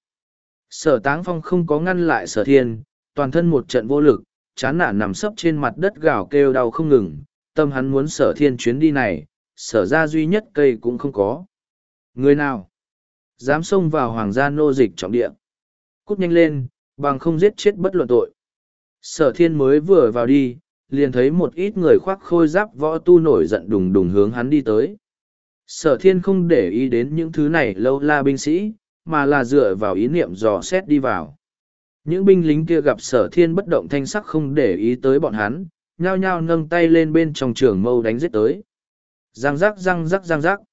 Sở táng phong không có ngăn lại sở thiên, toàn thân một trận vô lực, chán nản nằm sấp trên mặt đất gào kêu đau không ngừng, tâm hắn muốn sở thiên chuyến đi này, sở ra duy nhất cây cũng không có. Người nào dám xông vào hoàng gia nô dịch trọng địa? Cút nhanh lên, bằng không giết chết bất luận tội. Sở thiên mới vừa vào đi, liền thấy một ít người khoác khôi giáp võ tu nổi giận đùng đùng hướng hắn đi tới. Sở thiên không để ý đến những thứ này lâu la binh sĩ, mà là dựa vào ý niệm dò xét đi vào. Những binh lính kia gặp sở thiên bất động thanh sắc không để ý tới bọn hắn, nhao nhao nâng tay lên bên trong trường mâu đánh giết tới. Răng rắc răng rắc răng rắc.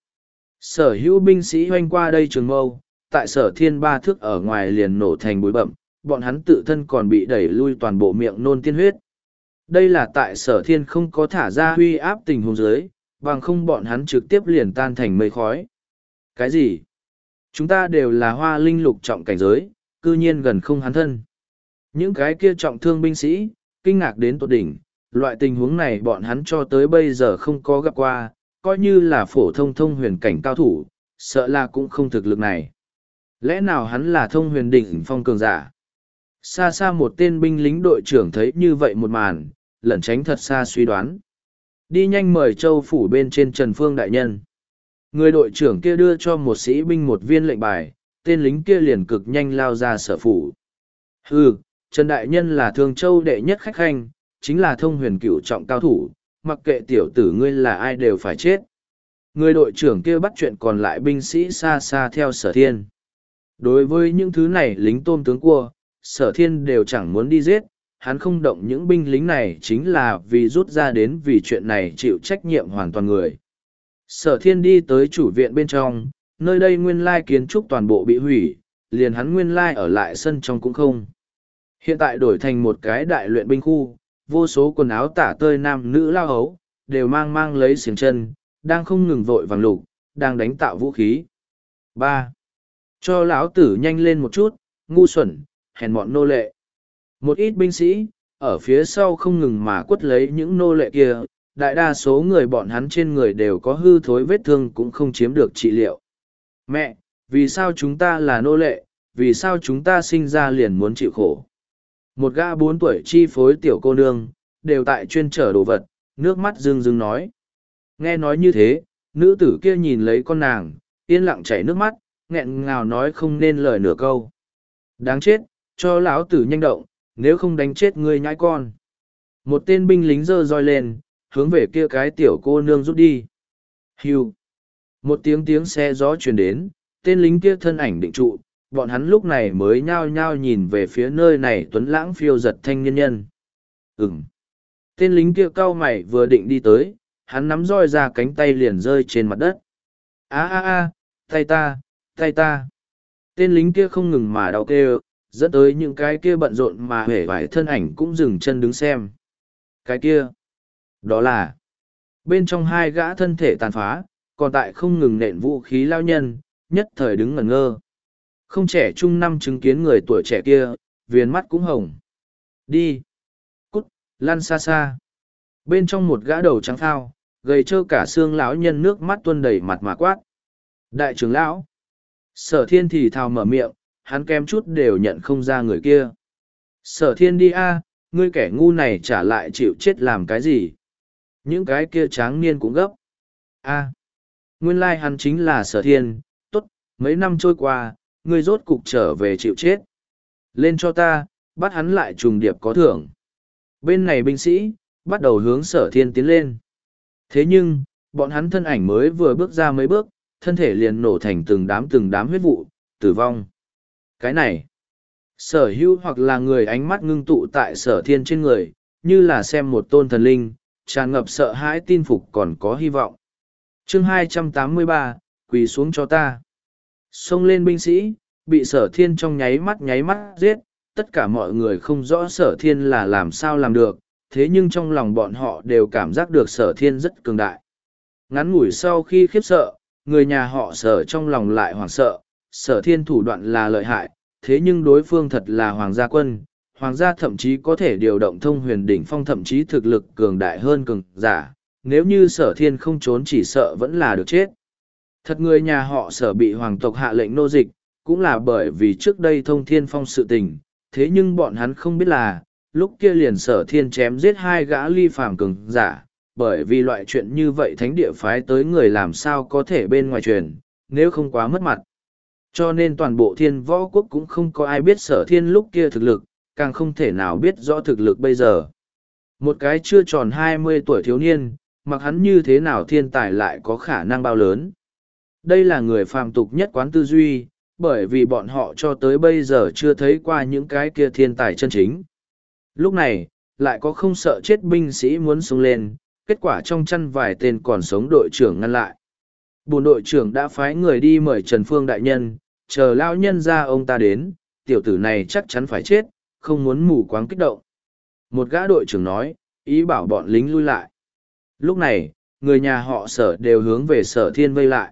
Sở hữu binh sĩ hoanh qua đây trường mâu, tại sở thiên ba thước ở ngoài liền nổ thành bụi bậm, bọn hắn tự thân còn bị đẩy lui toàn bộ miệng nôn tiên huyết. Đây là tại sở thiên không có thả ra huy áp tình huống dưới, bằng không bọn hắn trực tiếp liền tan thành mây khói. Cái gì? Chúng ta đều là hoa linh lục trọng cảnh giới, cư nhiên gần không hắn thân. Những cái kia trọng thương binh sĩ, kinh ngạc đến tột đỉnh, loại tình huống này bọn hắn cho tới bây giờ không có gặp qua, coi như là phổ thông thông huyền cảnh cao thủ, sợ là cũng không thực lực này. Lẽ nào hắn là thông huyền đỉnh phong cường giả? Xa xa một tên binh lính đội trưởng thấy như vậy một màn, lẩn tránh thật xa suy đoán. Đi nhanh mời châu phủ bên trên Trần Phương đại nhân. Người đội trưởng kia đưa cho một sĩ binh một viên lệnh bài, tên lính kia liền cực nhanh lao ra sở phủ. Hừ, Trần đại nhân là Thương Châu đệ nhất khách khanh, chính là thông huyền cửu trọng cao thủ, mặc kệ tiểu tử ngươi là ai đều phải chết. Người đội trưởng kia bắt chuyện còn lại binh sĩ xa xa theo sở thiên. Đối với những thứ này lính tôm tướng cua, sở thiên đều chẳng muốn đi giết, hắn không động những binh lính này chính là vì rút ra đến vì chuyện này chịu trách nhiệm hoàn toàn người. Sở thiên đi tới chủ viện bên trong, nơi đây nguyên lai kiến trúc toàn bộ bị hủy, liền hắn nguyên lai ở lại sân trong cũng không. Hiện tại đổi thành một cái đại luyện binh khu, vô số quần áo tả tơi nam nữ lao hấu, đều mang mang lấy xiềng chân, đang không ngừng vội vàng lục, đang đánh tạo vũ khí. ba. Cho lão tử nhanh lên một chút, ngu xuẩn, hèn mọn nô lệ. Một ít binh sĩ, ở phía sau không ngừng mà quất lấy những nô lệ kia, đại đa số người bọn hắn trên người đều có hư thối vết thương cũng không chiếm được trị liệu. Mẹ, vì sao chúng ta là nô lệ, vì sao chúng ta sinh ra liền muốn chịu khổ? Một gã bốn tuổi chi phối tiểu cô nương, đều tại chuyên chở đồ vật, nước mắt rưng rưng nói. Nghe nói như thế, nữ tử kia nhìn lấy con nàng, yên lặng chảy nước mắt, nghẹn ngào nói không nên lời nửa câu. Đáng chết, cho lão tử nhanh động, nếu không đánh chết ngươi nhãi con. Một tên binh lính giơ roi lên, hướng về kia cái tiểu cô nương rút đi. Hưu. Một tiếng tiếng xe gió truyền đến, tên lính kia thân ảnh định trụ, bọn hắn lúc này mới nhao nhao nhìn về phía nơi này tuấn lãng phiêu giật thanh niên nhân. Ừm. Tên lính kia cau mày vừa định đi tới, hắn nắm roi ra cánh tay liền rơi trên mặt đất. A a a, tay ta, tay ta. Tên lính kia không ngừng mà đau kêu, dẫn tới những cái kia bận rộn mà hể vải thân ảnh cũng dừng chân đứng xem. Cái kia, đó là bên trong hai gã thân thể tàn phá, còn tại không ngừng nện vũ khí lao nhân, nhất thời đứng ngẩn ngơ. Không trẻ trung năm chứng kiến người tuổi trẻ kia, viền mắt cũng hồng. Đi. Cút, lăn xa xa. Bên trong một gã đầu trắng thao, gầy trơ cả xương lão nhân nước mắt tuôn đầy mặt mà quát. Đại trưởng lão. Sở thiên thì thào mở miệng, hắn kém chút đều nhận không ra người kia. Sở thiên đi a, ngươi kẻ ngu này trả lại chịu chết làm cái gì? Những cái kia tráng niên cũng gấp. A, nguyên lai hắn chính là sở thiên, tốt, mấy năm trôi qua, ngươi rốt cục trở về chịu chết. Lên cho ta, bắt hắn lại trùng điệp có thưởng. Bên này binh sĩ, bắt đầu hướng sở thiên tiến lên. Thế nhưng, bọn hắn thân ảnh mới vừa bước ra mấy bước, thân thể liền nổ thành từng đám từng đám huyết vụ, tử vong. Cái này, sở hữu hoặc là người ánh mắt ngưng tụ tại sở thiên trên người, như là xem một tôn thần linh, tràn ngập sợ hãi tin phục còn có hy vọng. Chương hai trăm tám mươi ba, quỳ xuống cho ta. Xông lên binh sĩ, bị sở thiên trong nháy mắt nháy mắt giết, tất cả mọi người không rõ sở thiên là làm sao làm được, thế nhưng trong lòng bọn họ đều cảm giác được sở thiên rất cường đại. Ngắn ngủi sau khi khiếp sợ, người nhà họ sở trong lòng lại hoảng sợ, sở thiên thủ đoạn là lợi hại, thế nhưng đối phương thật là hoàng gia quân, hoàng gia thậm chí có thể điều động thông huyền đỉnh phong thậm chí thực lực cường đại hơn cường giả, nếu như sở thiên không trốn chỉ sợ vẫn là được chết. Thật người nhà họ sở bị hoàng tộc hạ lệnh nô dịch, cũng là bởi vì trước đây thông thiên phong sự tình, thế nhưng bọn hắn không biết là, lúc kia liền sở thiên chém giết hai gã ly phàm cường giả, bởi vì loại chuyện như vậy thánh địa phái tới người làm sao có thể bên ngoài truyền, nếu không quá mất mặt. Cho nên toàn bộ thiên võ quốc cũng không có ai biết sở thiên lúc kia thực lực, càng không thể nào biết rõ thực lực bây giờ. Một cái chưa tròn hai mươi tuổi thiếu niên, mặc hắn như thế nào thiên tài lại có khả năng bao lớn. Đây là người phàm tục nhất quán tư duy, bởi vì bọn họ cho tới bây giờ chưa thấy qua những cái kia thiên tài chân chính. Lúc này, lại có không sợ chết binh sĩ muốn xông lên, kết quả trong chăn vài tên còn sống đội trưởng ngăn lại. Bồn đội trưởng đã phái người đi mời Trần Phương đại nhân, chờ lao nhân ra ông ta đến, tiểu tử này chắc chắn phải chết, không muốn mù quáng kích động. Một gã đội trưởng nói, ý bảo bọn lính lui lại. Lúc này, người nhà họ sở đều hướng về sở thiên vây lại.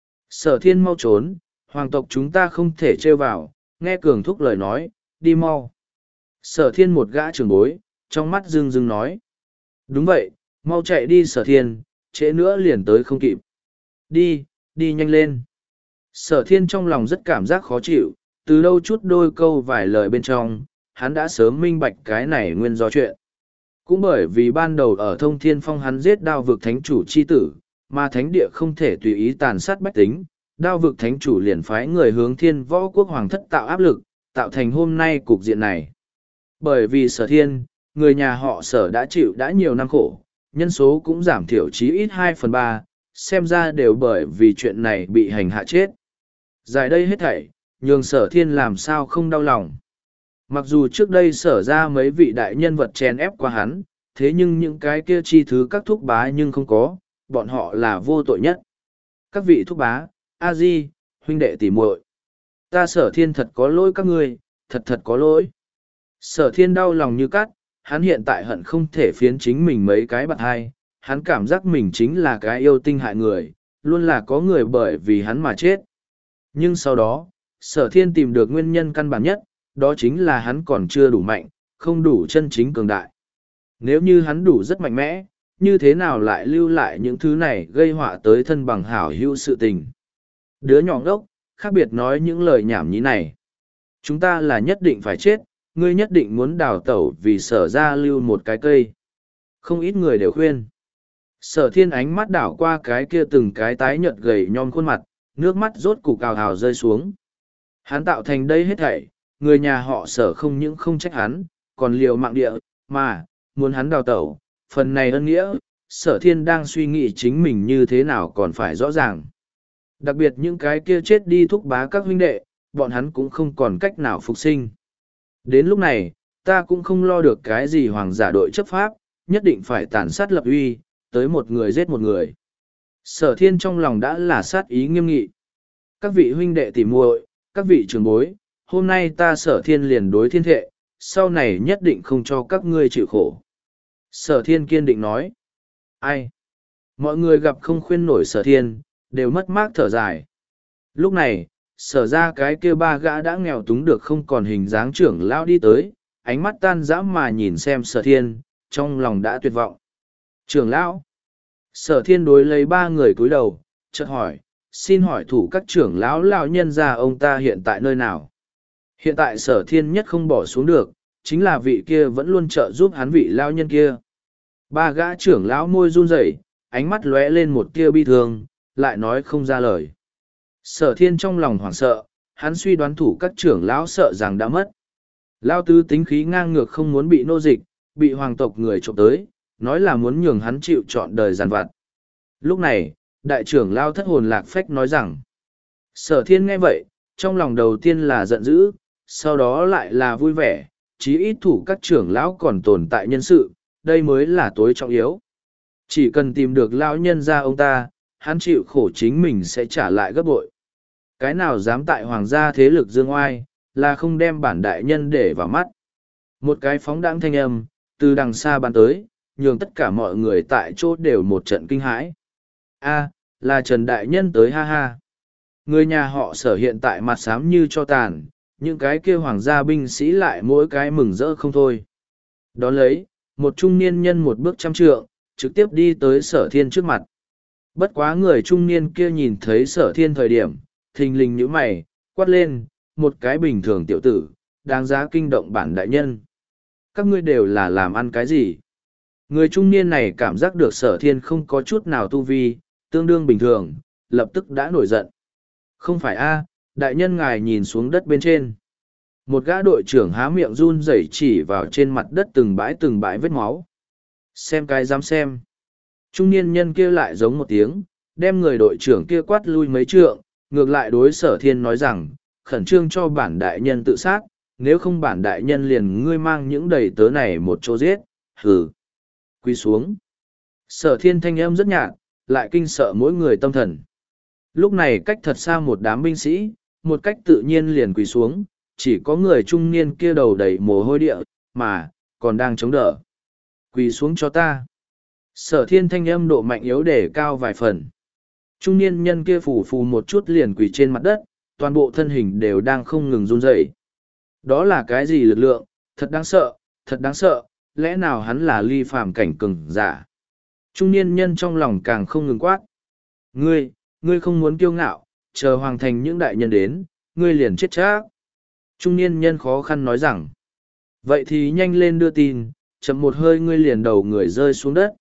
Sở thiên mau trốn, hoàng tộc chúng ta không thể trêu vào, nghe cường thúc lời nói, đi mau. Sở thiên một gã trưởng bối, trong mắt rưng rưng nói. Đúng vậy, mau chạy đi sở thiên, trễ nữa liền tới không kịp. Đi, đi nhanh lên. Sở thiên trong lòng rất cảm giác khó chịu, từ đâu chút đôi câu vài lời bên trong, hắn đã sớm minh bạch cái này nguyên do chuyện. Cũng bởi vì ban đầu ở thông thiên phong hắn giết đao vực thánh chủ chi tử, mà thánh địa không thể tùy ý tàn sát bách tính, đao vực thánh chủ liền phái người hướng thiên võ quốc hoàng thất tạo áp lực, tạo thành hôm nay cục diện này. Bởi vì sở thiên, người nhà họ sở đã chịu đã nhiều năm khổ, nhân số cũng giảm thiểu chí ít hai phần ba, xem ra đều bởi vì chuyện này bị hành hạ chết. Giải đây hết thảy, nhường sở thiên làm sao không đau lòng. Mặc dù trước đây sở ra mấy vị đại nhân vật chèn ép qua hắn, thế nhưng những cái kia chi thứ các thúc bá nhưng không có, bọn họ là vô tội nhất. Các vị thúc bá, a di, huynh đệ tỉ muội, ta sở thiên thật có lỗi các ngươi, thật thật có lỗi. Sở thiên đau lòng như cắt, hắn hiện tại hận không thể phiến chính mình mấy cái bạt hai, hắn cảm giác mình chính là cái yêu tinh hại người, luôn là có người bởi vì hắn mà chết. Nhưng sau đó, sở thiên tìm được nguyên nhân căn bản nhất, đó chính là hắn còn chưa đủ mạnh, không đủ chân chính cường đại. Nếu như hắn đủ rất mạnh mẽ, như thế nào lại lưu lại những thứ này gây họa tới thân bằng hảo hữu sự tình. Đứa nhỏ ngốc, khác biệt nói những lời nhảm nhí này. Chúng ta là nhất định phải chết, ngươi nhất định muốn đào tẩu vì sở ra lưu một cái cây. Không ít người đều khuyên. Sở thiên ánh mắt đảo qua cái kia từng cái tái nhợt gầy nhom khuôn mặt, nước mắt rốt cục cào hào rơi xuống. Hắn tạo thành đây hết thảy, người nhà họ sở không những không trách hắn, còn liều mạng địa, mà, muốn hắn đào tẩu, phần này ân nghĩa, sở thiên đang suy nghĩ chính mình như thế nào còn phải rõ ràng. Đặc biệt những cái kia chết đi thúc bá các huynh đệ, bọn hắn cũng không còn cách nào phục sinh. Đến lúc này, ta cũng không lo được cái gì hoàng giả đội chấp pháp, nhất định phải tàn sát lập uy, tới một người giết một người. Sở thiên trong lòng đã là sát ý nghiêm nghị. Các vị huynh đệ tỉ muội, các vị trưởng bối, hôm nay ta sở thiên liền đối thiên thệ, sau này nhất định không cho các ngươi chịu khổ. Sở thiên kiên định nói. Ai? Mọi người gặp không khuyên nổi sở thiên, đều mất mát thở dài. Lúc này, sở ra cái kia ba gã đã nghèo túng được không còn hình dáng trưởng lão đi tới, ánh mắt tan dã mà nhìn xem sở thiên, trong lòng đã tuyệt vọng. Trưởng lão. Sở thiên đối lấy ba người cúi đầu, chợt hỏi, xin hỏi thủ các trưởng lão lão nhân gia ông ta hiện tại nơi nào? Hiện tại sở thiên nhất không bỏ xuống được, chính là vị kia vẫn luôn trợ giúp hắn vị lão nhân kia. Ba gã trưởng lão môi run rẩy, ánh mắt lóe lên một tia bi thương, lại nói không ra lời. Sở thiên trong lòng hoảng sợ, hắn suy đoán thủ các trưởng lão sợ rằng đã mất. Lao tứ tính khí ngang ngược không muốn bị nô dịch, bị hoàng tộc người trộm tới, nói là muốn nhường hắn chịu trọn đời giàn vặt. Lúc này, đại trưởng Lao thất hồn lạc phách nói rằng, sở thiên nghe vậy, trong lòng đầu tiên là giận dữ, sau đó lại là vui vẻ, chí ít thủ các trưởng lão còn tồn tại nhân sự, đây mới là tối trọng yếu. Chỉ cần tìm được lão nhân ra ông ta, hắn chịu khổ chính mình sẽ trả lại gấp bội. Cái nào dám tại hoàng gia thế lực dương oai, là không đem bản đại nhân để vào mắt. Một cái phóng đãng thanh âm, từ đằng xa bắn tới, nhường tất cả mọi người tại chỗ đều một trận kinh hãi. A, là Trần Đại Nhân tới ha ha. Người nhà họ sở hiện tại mặt xám như cho tàn, những cái kia hoàng gia binh sĩ lại mỗi cái mừng rỡ không thôi. Đón lấy, một trung niên nhân một bước trăm trượng, trực tiếp đi tới sở thiên trước mặt. Bất quá người trung niên kia nhìn thấy sở thiên thời điểm, thình lình nhíu mày, quát lên, một cái bình thường tiểu tử, đáng giá kinh động bản đại nhân. Các ngươi đều là làm ăn cái gì? Người trung niên này cảm giác được sở thiên không có chút nào tu vi, tương đương bình thường, lập tức đã nổi giận. Không phải a, đại nhân ngài nhìn xuống đất bên trên. Một gã đội trưởng há miệng run rẩy chỉ vào trên mặt đất từng bãi từng bãi vết máu. Xem cái dám xem. Trung niên nhân kia lại giống một tiếng, đem người đội trưởng kia quát lui mấy trượng, ngược lại đối sở thiên nói rằng, khẩn trương cho bản đại nhân tự sát, nếu không bản đại nhân liền ngươi mang những đầy tớ này một chỗ giết, hừ. Quy xuống. Sở thiên thanh âm rất nhạt, lại kinh sợ mỗi người tâm thần. Lúc này cách thật xa một đám binh sĩ, một cách tự nhiên liền quỳ xuống, chỉ có người trung niên kia đầu đầy mồ hôi địa, mà, còn đang chống đỡ. Quỳ xuống cho ta. Sở thiên thanh âm độ mạnh yếu để cao vài phần. Trung niên nhân kia phủ phù một chút liền quỳ trên mặt đất, toàn bộ thân hình đều đang không ngừng run rẩy. Đó là cái gì lực lượng, thật đáng sợ, thật đáng sợ, lẽ nào hắn là ly phàm cảnh cường giả. Trung niên nhân trong lòng càng không ngừng quát. Ngươi, ngươi không muốn kiêu ngạo, chờ hoàng thành những đại nhân đến, ngươi liền chết chắc. Trung niên nhân khó khăn nói rằng. Vậy thì nhanh lên đưa tin, chậm một hơi ngươi liền đầu người rơi xuống đất.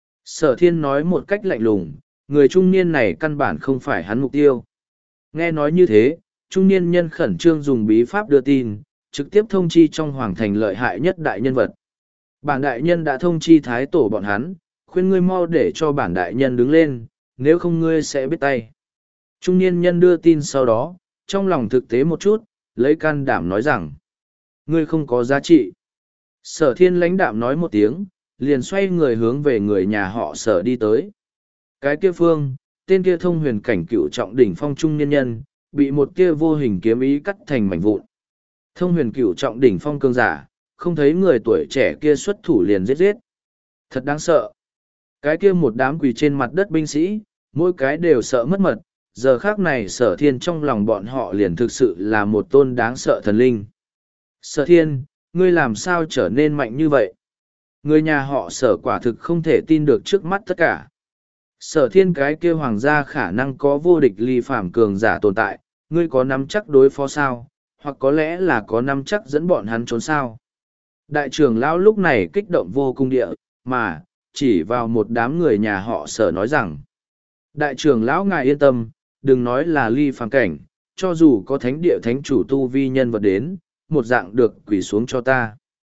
Sở thiên nói một cách lạnh lùng, người trung niên này căn bản không phải hắn mục tiêu. Nghe nói như thế, trung niên nhân khẩn trương dùng bí pháp đưa tin, trực tiếp thông chi trong hoàng thành lợi hại nhất đại nhân vật. Bản đại nhân đã thông chi thái tổ bọn hắn, khuyên ngươi mau để cho bản đại nhân đứng lên, nếu không ngươi sẽ biết tay. Trung niên nhân đưa tin sau đó, trong lòng thực tế một chút, lấy can đảm nói rằng, ngươi không có giá trị. Sở thiên lãnh đạm nói một tiếng, liền xoay người hướng về người nhà họ sở đi tới. Cái kia phương, tên kia thông huyền cảnh cựu trọng đỉnh phong trung niên nhân, bị một kia vô hình kiếm ý cắt thành mảnh vụn. Thông huyền cựu trọng đỉnh phong cương giả, không thấy người tuổi trẻ kia xuất thủ liền giết giết. Thật đáng sợ. Cái kia một đám quỳ trên mặt đất binh sĩ, mỗi cái đều sợ mất mật, giờ khác này sở thiên trong lòng bọn họ liền thực sự là một tôn đáng sợ thần linh. Sở thiên, ngươi làm sao trở nên mạnh như vậy? Người nhà họ sở quả thực không thể tin được trước mắt tất cả. Sở thiên cái kia hoàng gia khả năng có vô địch ly phàm cường giả tồn tại, ngươi có nắm chắc đối phó sao, hoặc có lẽ là có nắm chắc dẫn bọn hắn trốn sao. Đại trưởng lão lúc này kích động vô cùng địa, mà, chỉ vào một đám người nhà họ sở nói rằng, đại trưởng lão ngài yên tâm, đừng nói là ly phàm cảnh, cho dù có thánh địa thánh chủ tu vi nhân vật đến, một dạng được quỳ xuống cho ta.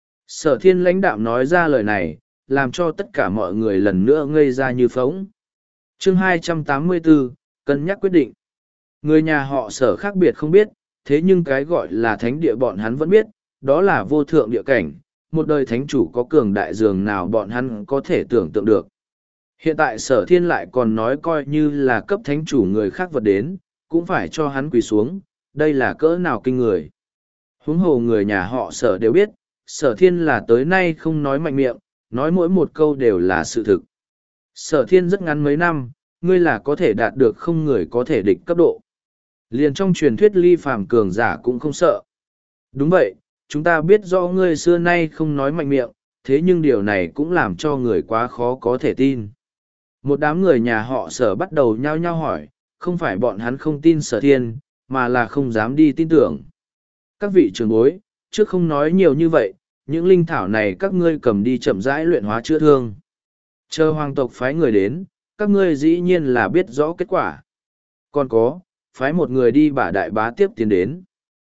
Sở thiên lãnh đạm nói ra lời này, làm cho tất cả mọi người lần nữa ngây ra như phóng. Chương hai trăm tám mươi bốn, cân nhắc quyết định. Người nhà họ sở khác biệt không biết, thế nhưng cái gọi là thánh địa bọn hắn vẫn biết, đó là vô thượng địa cảnh, một đời thánh chủ có cường đại dường nào bọn hắn có thể tưởng tượng được. Hiện tại sở thiên lại còn nói coi như là cấp thánh chủ người khác vật đến, cũng phải cho hắn quỳ xuống, đây là cỡ nào kinh người. Huống hồ người nhà họ sở đều biết, sở thiên là tới nay không nói mạnh miệng, nói mỗi một câu đều là sự thực. Sở thiên rất ngắn mấy năm, ngươi là có thể đạt được không người có thể địch cấp độ. Liền trong truyền thuyết ly phàm cường giả cũng không sợ. Đúng vậy, chúng ta biết rõ ngươi xưa nay không nói mạnh miệng, thế nhưng điều này cũng làm cho người quá khó có thể tin. Một đám người nhà họ sở bắt đầu nhao nhao hỏi, không phải bọn hắn không tin sở thiên, mà là không dám đi tin tưởng. Các vị trưởng bối, trước không nói nhiều như vậy, những linh thảo này các ngươi cầm đi chậm rãi luyện hóa chữa thương. Chờ hoàng tộc phái người đến, các ngươi dĩ nhiên là biết rõ kết quả. Còn có, phái một người đi bả đại bá tiếp tiến đến.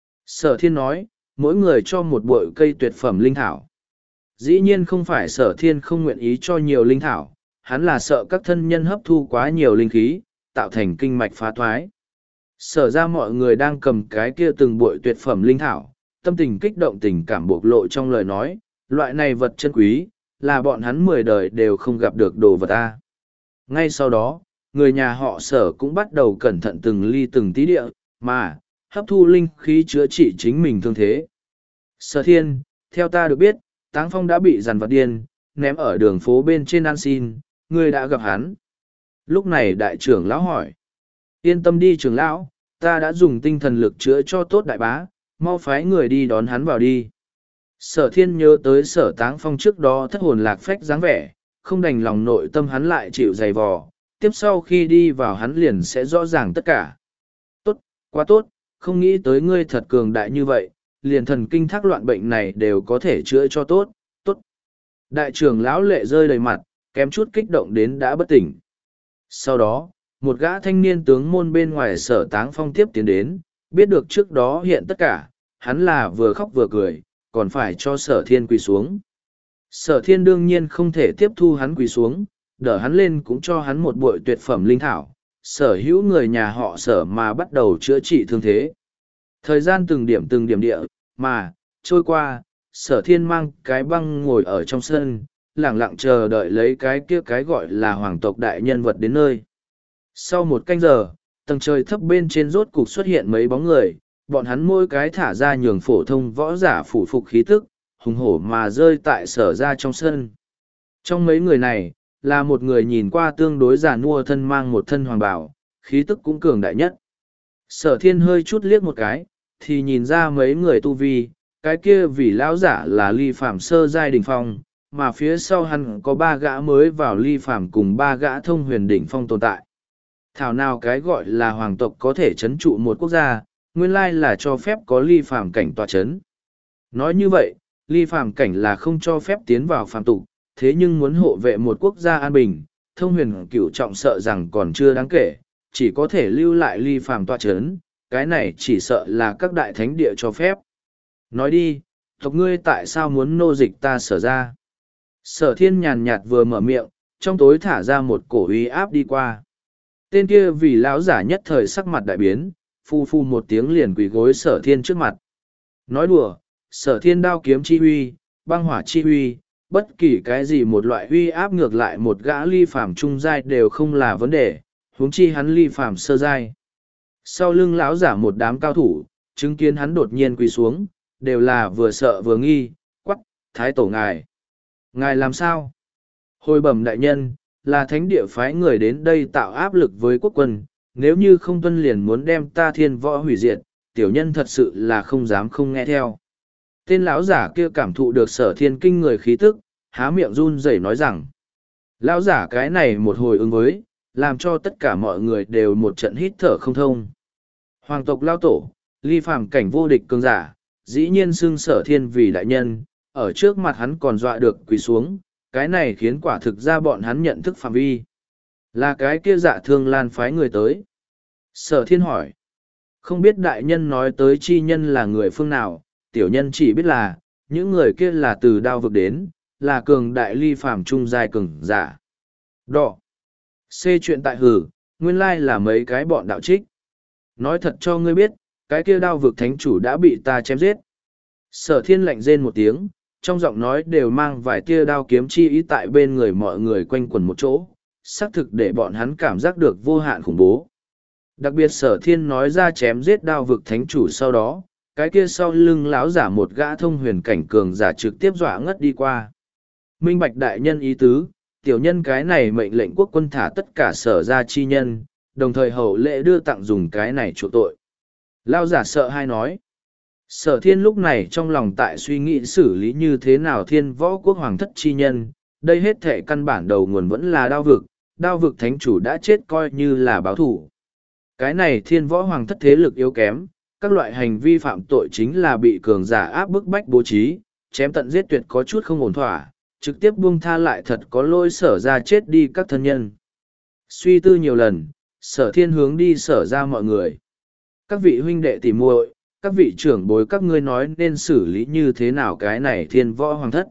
Sở thiên nói, mỗi người cho một bội cây tuyệt phẩm linh thảo. Dĩ nhiên không phải sở thiên không nguyện ý cho nhiều linh thảo, hắn là sợ các thân nhân hấp thu quá nhiều linh khí, tạo thành kinh mạch phá thoái. Sở ra mọi người đang cầm cái kia từng bội tuyệt phẩm linh thảo, tâm tình kích động tình cảm bộc lộ trong lời nói, loại này vật chân quý, là bọn hắn mười đời đều không gặp được đồ vật ta. Ngay sau đó, người nhà họ sở cũng bắt đầu cẩn thận từng ly từng tí địa, mà, hấp thu linh khí chữa trị chính mình thương thế. Sở thiên, theo ta được biết, Táng Phong đã bị dằn vặt điên, ném ở đường phố bên trên ăn xin, ngươi đã gặp hắn. Lúc này đại trưởng lão hỏi. Yên tâm đi trưởng lão, ta đã dùng tinh thần lực chữa cho tốt đại bá, mau phái người đi đón hắn vào đi. Sở thiên nhớ tới sở Táng Phong trước đó thất hồn lạc phách dáng vẻ, không đành lòng nội tâm hắn lại chịu dày vò, tiếp sau khi đi vào hắn liền sẽ rõ ràng tất cả. Tốt, quá tốt, không nghĩ tới ngươi thật cường đại như vậy, liền thần kinh thác loạn bệnh này đều có thể chữa cho tốt, tốt. Đại trưởng lão lệ rơi đầy mặt, kém chút kích động đến đã bất tỉnh. Sau đó, một gã thanh niên tướng môn bên ngoài sở táng phong tiếp tiến đến, biết được trước đó hiện tất cả, hắn là vừa khóc vừa cười, còn phải cho sở thiên quỳ xuống. Sở thiên đương nhiên không thể tiếp thu hắn quỳ xuống, đỡ hắn lên cũng cho hắn một bội tuyệt phẩm linh thảo, sở hữu người nhà họ sở mà bắt đầu chữa trị thương thế. Thời gian từng điểm từng điểm địa, mà, trôi qua, sở thiên mang cái băng ngồi ở trong sân, lẳng lặng chờ đợi lấy cái kia cái gọi là hoàng tộc đại nhân vật đến nơi. Sau một canh giờ, tầng trời thấp bên trên rốt cục xuất hiện mấy bóng người, bọn hắn mỗi cái thả ra nhường phổ thông võ giả phủ phục khí tức, hùng hổ mà rơi tại sở ra trong sân. Trong mấy người này, là một người nhìn qua tương đối già nua thân mang một thân hoàng bào, khí tức cũng cường đại nhất. Sở thiên hơi chút liếc một cái, thì nhìn ra mấy người tu vi, cái kia vì lão giả là ly phàm sơ giai đỉnh phong, mà phía sau hắn có ba gã mới vào ly phàm cùng ba gã thông huyền đỉnh phong tồn tại. Thảo nào cái gọi là hoàng tộc có thể chấn trụ một quốc gia, nguyên lai là cho phép có ly phàm cảnh tọa chấn. Nói như vậy, ly phàm cảnh là không cho phép tiến vào phàm tục, thế nhưng muốn hộ vệ một quốc gia an bình, thông huyền cửu trọng sợ rằng còn chưa đáng kể, chỉ có thể lưu lại ly phàm tọa chấn, cái này chỉ sợ là các đại thánh địa cho phép. Nói đi, tộc ngươi tại sao muốn nô dịch ta sở ra? Sở thiên nhàn nhạt vừa mở miệng, trong tối thả ra một cổ uy áp đi qua. Tên kia vì lão giả nhất thời sắc mặt đại biến, phu phu một tiếng liền quỳ gối sở thiên trước mặt. Nói đùa, sở thiên đao kiếm chi huy, băng hỏa chi huy, bất kỳ cái gì một loại huy áp ngược lại một gã ly phàm trung giai đều không là vấn đề, huống chi hắn ly phàm sơ giai. Sau lưng lão giả một đám cao thủ, chứng kiến hắn đột nhiên quỳ xuống, đều là vừa sợ vừa nghi, quắc, thái tổ ngài. Ngài làm sao? Hồi bẩm đại nhân, là thánh địa phái người đến đây tạo áp lực với quốc quân, nếu như không tuân liền muốn đem ta thiên võ hủy diệt, tiểu nhân thật sự là không dám không nghe theo. Tên lão giả kia cảm thụ được sở thiên kinh người khí tức, há miệng run rẩy nói rằng. Lão giả cái này một hồi ứng với, làm cho tất cả mọi người đều một trận hít thở không thông. Hoàng tộc lao tổ, ly phàm cảnh vô địch cường giả, dĩ nhiên xưng sở thiên vì đại nhân, ở trước mặt hắn còn dọa được quỳ xuống, cái này khiến quả thực ra bọn hắn nhận thức phạm vi. Là cái kia dạ thương lan phái người tới. Sở thiên hỏi. Không biết đại nhân nói tới chi nhân là người phương nào, tiểu nhân chỉ biết là, những người kia là từ đao vực đến, là cường đại ly phàm trung giai cường giả. Đỏ. C chuyện tại hử, nguyên lai là mấy cái bọn đạo trích. Nói thật cho ngươi biết, cái kia đao vực thánh chủ đã bị ta chém giết. Sở thiên lạnh rên một tiếng, trong giọng nói đều mang vài tia đao kiếm chi ý tại bên người mọi người quanh quẩn một chỗ, xác thực để bọn hắn cảm giác được vô hạn khủng bố. Đặc biệt sở thiên nói ra chém giết đao vực thánh chủ sau đó, cái kia sau lưng láo giả một gã thông huyền cảnh cường giả trực tiếp dọa ngất đi qua. Minh bạch đại nhân ý tứ, tiểu nhân cái này mệnh lệnh quốc quân thả tất cả sở ra chi nhân, đồng thời hậu lễ đưa tặng dùng cái này chuộc tội. Lao giả sợ hai nói. Sở thiên lúc này trong lòng tại suy nghĩ xử lý như thế nào thiên võ quốc hoàng thất chi nhân, đây hết thể căn bản đầu nguồn vẫn là đao vực, đao vực thánh chủ đã chết coi như là báo thủ. Cái này thiên võ hoàng thất thế lực yếu kém, các loại hành vi phạm tội chính là bị cường giả áp bức bách bố trí, chém tận giết tuyệt có chút không ổn thỏa, trực tiếp buông tha lại thật có lỗi sở ra chết đi các thân nhân. Suy tư nhiều lần, sở thiên hướng đi sở ra mọi người. Các vị huynh đệ tỉ muội, các vị trưởng bối các ngươi nói nên xử lý như thế nào cái này thiên võ hoàng thất.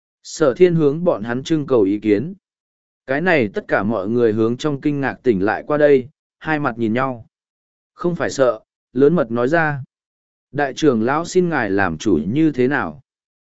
Sở thiên hướng bọn hắn trưng cầu ý kiến. Cái này tất cả mọi người hướng trong kinh ngạc tỉnh lại qua đây, hai mặt nhìn nhau. Không phải sợ, lớn mật nói ra. Đại trưởng lão xin ngài làm chủ như thế nào?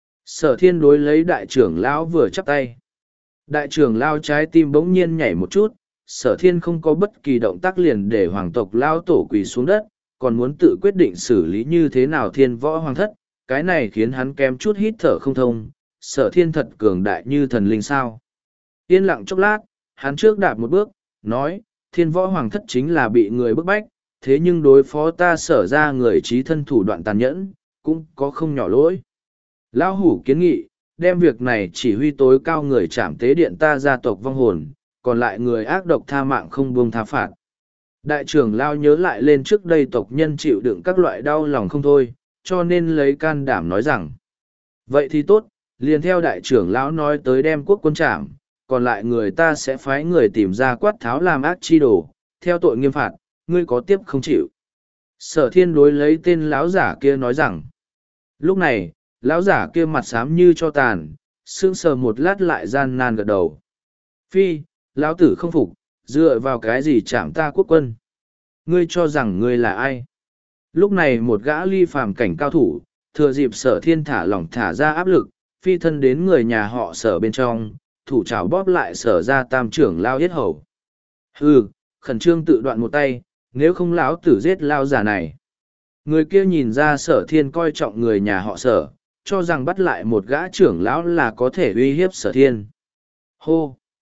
Sở thiên đối lấy đại trưởng lão vừa chắp tay. Đại trưởng lão trái tim bỗng nhiên nhảy một chút, sở thiên không có bất kỳ động tác liền để hoàng tộc lão tổ quỳ xuống đất, còn muốn tự quyết định xử lý như thế nào thiên võ hoàng thất, cái này khiến hắn kém chút hít thở không thông, sở thiên thật cường đại như thần linh sao. Yên lặng chốc lát, hắn trước đạp một bước, nói, thiên võ hoàng thất chính là bị người bức bách, thế nhưng đối phó ta sở ra người trí thân thủ đoạn tàn nhẫn, cũng có không nhỏ lỗi. Lão hủ kiến nghị, đem việc này chỉ huy tối cao người trảm tế điện ta gia tộc vong hồn, còn lại người ác độc tha mạng không buông tha phạt. Đại trưởng lao nhớ lại lên trước đây tộc nhân chịu đựng các loại đau lòng không thôi, cho nên lấy can đảm nói rằng. Vậy thì tốt, liền theo đại trưởng lão nói tới đem quốc quân trảm, còn lại người ta sẽ phái người tìm ra quát tháo làm ác chi đồ, theo tội nghiêm phạt, ngươi có tiếp không chịu. Sở thiên đối lấy tên lão giả kia nói rằng. Lúc này, lão giả kia mặt xám như cho tàn, sững sờ một lát lại gian nan gật đầu. Phi, lão tử không phục, dựa vào cái gì chạm ta quốc quân? Ngươi cho rằng ngươi là ai? Lúc này một gã ly phàm cảnh cao thủ, thừa dịp sở thiên thả lỏng thả ra áp lực, phi thân đến người nhà họ sở bên trong, thủ trảo bóp lại sở ra tam trưởng lao yết hầu. Hừ, khẩn trương tự đoạn một tay, nếu không lão tử giết lao giả này. Người kia nhìn ra sở thiên coi trọng người nhà họ sở, cho rằng bắt lại một gã trưởng lão là có thể uy hiếp sở thiên. Hô!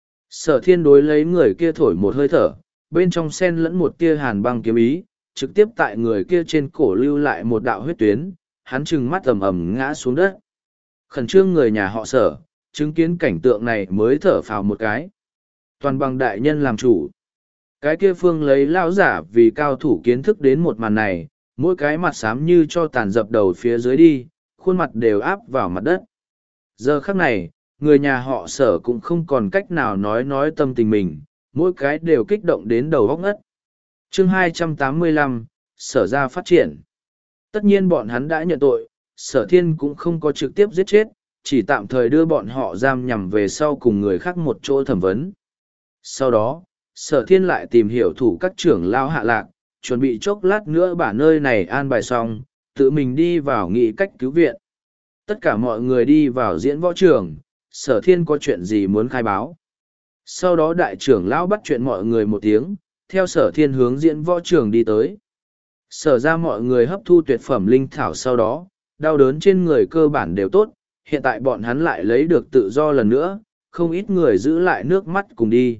Sở thiên đối lấy người kia thổi một hơi thở, bên trong sen lẫn một tia hàn băng kiếm ý, trực tiếp tại người kia trên cổ lưu lại một đạo huyết tuyến, hắn trừng mắt ầm ầm ngã xuống đất. Khẩn trương người nhà họ sở, chứng kiến cảnh tượng này mới thở phào một cái. Toàn bằng đại nhân làm chủ. Cái kia phương lấy lão giả vì cao thủ kiến thức đến một màn này, mỗi cái mặt xám như cho tàn dập đầu phía dưới đi, khuôn mặt đều áp vào mặt đất. Giờ khắc này, người nhà họ sở cũng không còn cách nào nói nói tâm tình mình, mỗi cái đều kích động đến đầu góc ngất. Chương hai trăm tám mươi lăm, sở ra phát triển. Tất nhiên bọn hắn đã nhận tội, sở thiên cũng không có trực tiếp giết chết, chỉ tạm thời đưa bọn họ giam nhằm về sau cùng người khác một chỗ thẩm vấn. Sau đó, sở thiên lại tìm hiểu thủ các trưởng lao hạ lạc, chuẩn bị chốc lát nữa bả nơi này an bài xong, tự mình đi vào nghị cách cứu viện. Tất cả mọi người đi vào diễn võ trường, sở thiên có chuyện gì muốn khai báo. Sau đó đại trưởng lão bắt chuyện mọi người một tiếng, theo sở thiên hướng diễn võ trường đi tới. Sở ra mọi người hấp thu tuyệt phẩm linh thảo sau đó, đau đớn trên người cơ bản đều tốt, hiện tại bọn hắn lại lấy được tự do lần nữa, không ít người giữ lại nước mắt cùng đi.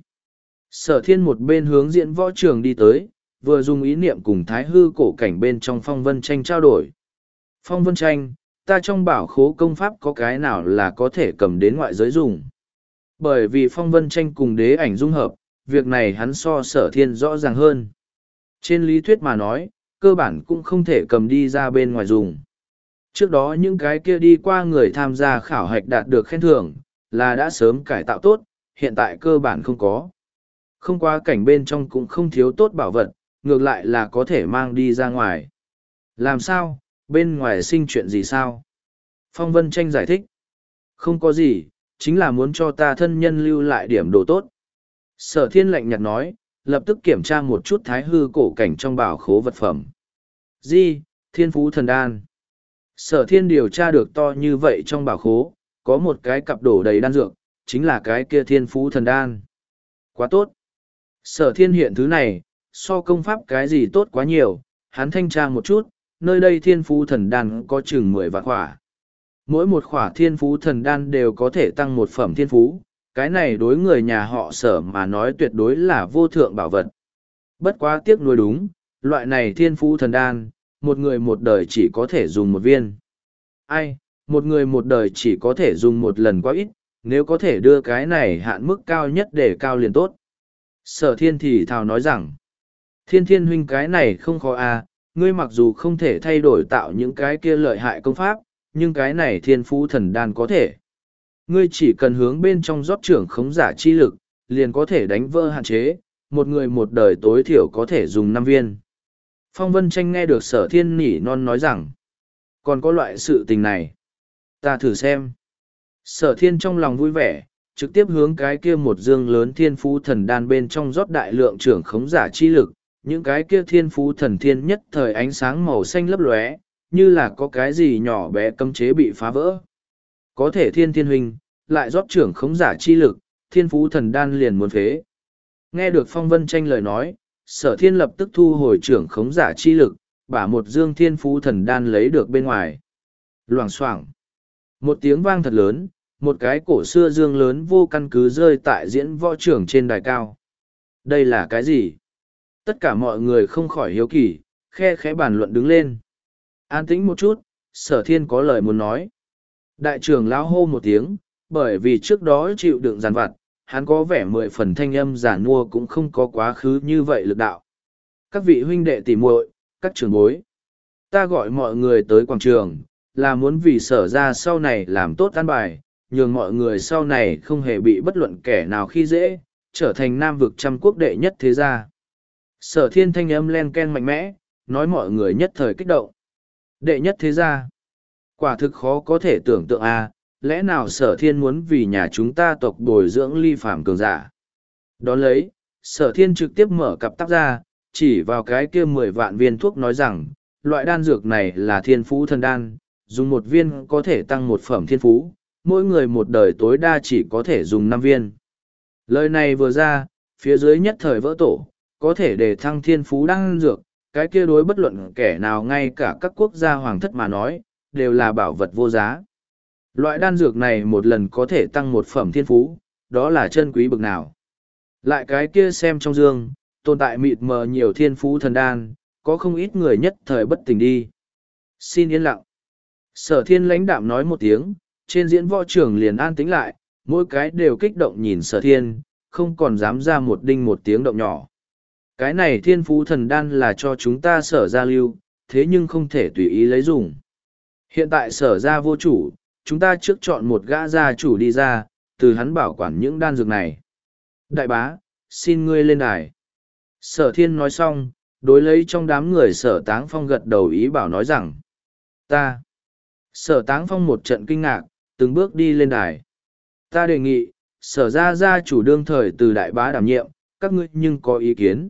Sở thiên một bên hướng diễn võ trường đi tới, vừa dùng ý niệm cùng thái hư cổ cảnh bên trong phong vân tranh trao đổi. Phong vân tranh, ta trong bảo khố công pháp có cái nào là có thể cầm đến ngoại giới dùng. Bởi vì phong vân tranh cùng đế ảnh dung hợp, việc này hắn so sở thiên rõ ràng hơn. Trên lý thuyết mà nói, cơ bản cũng không thể cầm đi ra bên ngoài dùng. Trước đó những cái kia đi qua người tham gia khảo hạch đạt được khen thưởng, là đã sớm cải tạo tốt, hiện tại cơ bản không có. Không qua cảnh bên trong cũng không thiếu tốt bảo vật, ngược lại là có thể mang đi ra ngoài. Làm sao, bên ngoài sinh chuyện gì sao? Phong Vân Tranh giải thích. Không có gì, chính là muốn cho ta thân nhân lưu lại điểm đồ tốt. Sở thiên lạnh nhạt nói, lập tức kiểm tra một chút thái hư cổ cảnh trong bảo khố vật phẩm. Di, thiên phú thần đan. Sở thiên điều tra được to như vậy trong bảo khố, có một cái cặp đổ đầy đan dược, chính là cái kia thiên phú thần đan. Quá tốt. Sở thiên hiện thứ này, so công pháp cái gì tốt quá nhiều, hắn thanh tra một chút, nơi đây thiên phú thần đan có chừng mười vạn khỏa. Mỗi một khỏa thiên phú thần đan đều có thể tăng một phẩm thiên phú, cái này đối người nhà họ sở mà nói tuyệt đối là vô thượng bảo vật. Bất quá tiếc nuối đúng, loại này thiên phú thần đan, một người một đời chỉ có thể dùng một viên. Ai, một người một đời chỉ có thể dùng một lần quá ít, nếu có thể đưa cái này hạn mức cao nhất để cao liền tốt. Sở thiên thì thào nói rằng, thiên thiên huynh cái này không khó à, ngươi mặc dù không thể thay đổi tạo những cái kia lợi hại công pháp, nhưng cái này thiên phú thần đan có thể. Ngươi chỉ cần hướng bên trong rót trưởng khống giả chi lực, liền có thể đánh vỡ hạn chế, một người một đời tối thiểu có thể dùng năm viên. Phong Vân Tranh nghe được sở thiên nỉ non nói rằng, còn có loại sự tình này. Ta thử xem. Sở thiên trong lòng vui vẻ, trực tiếp hướng cái kia một dương lớn thiên phú thần đan bên trong rót đại lượng trưởng khống giả chi lực, những cái kia thiên phú thần thiên nhất thời ánh sáng màu xanh lấp lóe, như là có cái gì nhỏ bé cấm chế bị phá vỡ. Có thể thiên thiên huynh, lại rót trưởng khống giả chi lực, thiên phú thần đan liền muốn phế. Nghe được Phong Vân Tranh lời nói, sở thiên lập tức thu hồi trưởng khống giả chi lực, bả một dương thiên phú thần đan lấy được bên ngoài. Loảng xoảng. Một tiếng vang thật lớn, một cái cổ xưa dương lớn vô căn cứ rơi tại diễn võ trưởng trên đài cao. Đây là cái gì? Tất cả mọi người không khỏi hiếu kỳ, khe khẽ bàn luận đứng lên. An tĩnh một chút, sở thiên có lời muốn nói. Đại trưởng lão hô một tiếng, bởi vì trước đó chịu đựng giàn vặt, hắn có vẻ mười phần thanh âm giả nua cũng không có quá khứ như vậy lực đạo. Các vị huynh đệ tỉ muội, các trưởng bối, ta gọi mọi người tới quảng trường, là muốn vì sở ra sau này làm tốt an bài, nhường mọi người sau này không hề bị bất luận kẻ nào khi dễ, trở thành nam vực trăm quốc đệ nhất thế gia. Sở thiên thanh âm len ken mạnh mẽ, nói mọi người nhất thời kích động. Đệ nhất thế gia. Quả thực khó có thể tưởng tượng a, lẽ nào sở thiên muốn vì nhà chúng ta tộc bồi dưỡng ly phạm cường giả. Đón lấy, sở thiên trực tiếp mở cặp tắp ra, chỉ vào cái kia mười vạn viên thuốc nói rằng, loại đan dược này là thiên phú thần đan, dùng một viên có thể tăng một phẩm thiên phú, mỗi người một đời tối đa chỉ có thể dùng năm viên. Lời này vừa ra, phía dưới nhất thời vỡ tổ, có thể để thăng thiên phú đan dược, cái kia đối bất luận kẻ nào ngay cả các quốc gia hoàng thất mà nói, đều là bảo vật vô giá. Loại đan dược này một lần có thể tăng một phẩm thiên phú, đó là chân quý bực nào. Lại cái kia xem trong dương, tồn tại mịt mờ nhiều thiên phú thần đan, có không ít người nhất thời bất tỉnh đi. Xin yên lặng. Sở thiên lãnh đạm nói một tiếng, trên diễn võ trường liền an tĩnh lại, mỗi cái đều kích động nhìn sở thiên, không còn dám ra một đinh một tiếng động nhỏ. Cái này thiên phú thần đan là cho chúng ta sở gia lưu, thế nhưng không thể tùy ý lấy dùng. Hiện tại sở gia vô chủ, chúng ta trước chọn một gã gia chủ đi ra, từ hắn bảo quản những đan dược này. Đại bá, xin ngươi lên đài. Sở thiên nói xong, đối lấy trong đám người sở táng phong gật đầu ý bảo nói rằng, ta. Sở táng phong một trận kinh ngạc, từng bước đi lên đài. Ta đề nghị, sở gia gia chủ đương thời từ đại bá đảm nhiệm, các ngươi nhưng có ý kiến.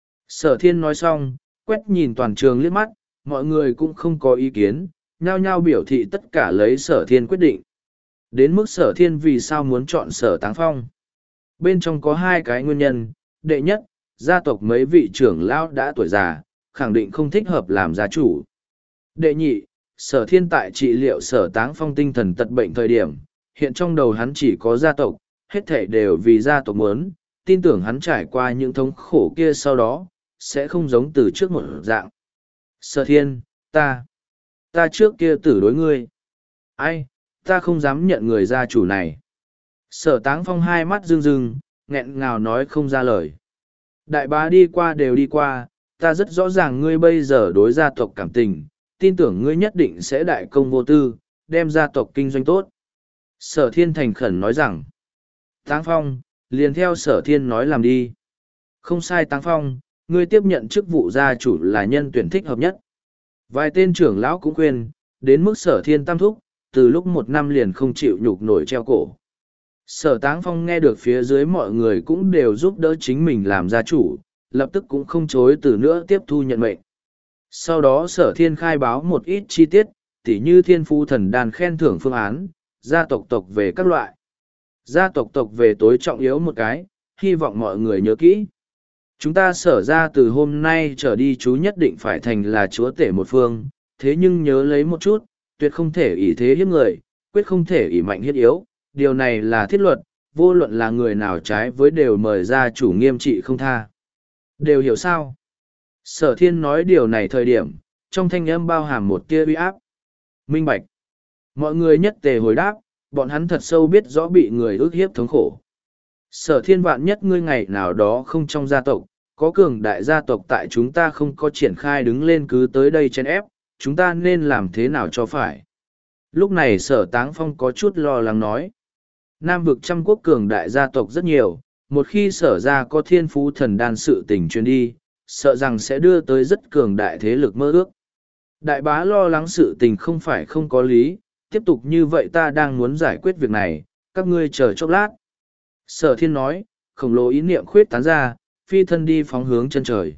Sở thiên nói xong, quét nhìn toàn trường liếc mắt, mọi người cũng không có ý kiến, nhao nhao biểu thị tất cả lấy sở thiên quyết định. Đến mức sở thiên vì sao muốn chọn sở táng phong. Bên trong có hai cái nguyên nhân, đệ nhất, gia tộc mấy vị trưởng lão đã tuổi già, khẳng định không thích hợp làm gia chủ. Đệ nhị, sở thiên tại trị liệu sở táng phong tinh thần tật bệnh thời điểm, hiện trong đầu hắn chỉ có gia tộc, hết thể đều vì gia tộc muốn, tin tưởng hắn trải qua những thống khổ kia sau đó, sẽ không giống từ trước một dạng. Sở thiên, ta, ta trước kia tử đối ngươi. Ai, ta không dám nhận người gia chủ này. Sở táng phong hai mắt rưng rưng, nghẹn ngào nói không ra lời. Đại bá đi qua đều đi qua, ta rất rõ ràng ngươi bây giờ đối gia tộc cảm tình, tin tưởng ngươi nhất định sẽ đại công vô tư, đem gia tộc kinh doanh tốt. Sở thiên thành khẩn nói rằng, Táng phong, liền theo sở thiên nói làm đi. Không sai Táng phong, ngươi tiếp nhận chức vụ gia chủ là nhân tuyển thích hợp nhất. Vài tên trưởng lão cũng khuyên, đến mức sở thiên tam thúc, từ lúc một năm liền không chịu nhục nổi treo cổ. Sở Táng phong nghe được phía dưới mọi người cũng đều giúp đỡ chính mình làm gia chủ, lập tức cũng không chối từ nữa tiếp thu nhận mệnh. Sau đó sở thiên khai báo một ít chi tiết, tỉ như thiên phu thần đàn khen thưởng phương án, gia tộc tộc về các loại. Gia tộc tộc về tối trọng yếu một cái, hy vọng mọi người nhớ kỹ. Chúng ta sở ra từ hôm nay trở đi chú nhất định phải thành là chúa tể một phương, thế nhưng nhớ lấy một chút, tuyệt không thể ỷ thế hiếp người, quyết không thể ỷ mạnh hiếp yếu, điều này là thiết luật, vô luận là người nào trái với đều mời gia chủ nghiêm trị không tha. Đều hiểu sao? Sở thiên nói điều này thời điểm, trong thanh âm bao hàm một tia uy áp. Minh bạch. Mọi người nhất tề hồi đáp, bọn hắn thật sâu biết rõ bị người ức hiếp thống khổ. Sở thiên vạn nhất ngươi ngày nào đó không trong gia tộc, có cường đại gia tộc tại chúng ta không có triển khai đứng lên cứ tới đây chen ép, chúng ta nên làm thế nào cho phải. Lúc này sở táng phong có chút lo lắng nói. Nam vực trăm quốc cường đại gia tộc rất nhiều, một khi sở ra có thiên phú thần đan sự tình truyền đi, sợ rằng sẽ đưa tới rất cường đại thế lực mơ ước. Đại bá lo lắng sự tình không phải không có lý, tiếp tục như vậy ta đang muốn giải quyết việc này, các ngươi chờ chốc lát. Sở thiên nói, khổng lồ ý niệm khuyết tán ra, phi thân đi phóng hướng chân trời.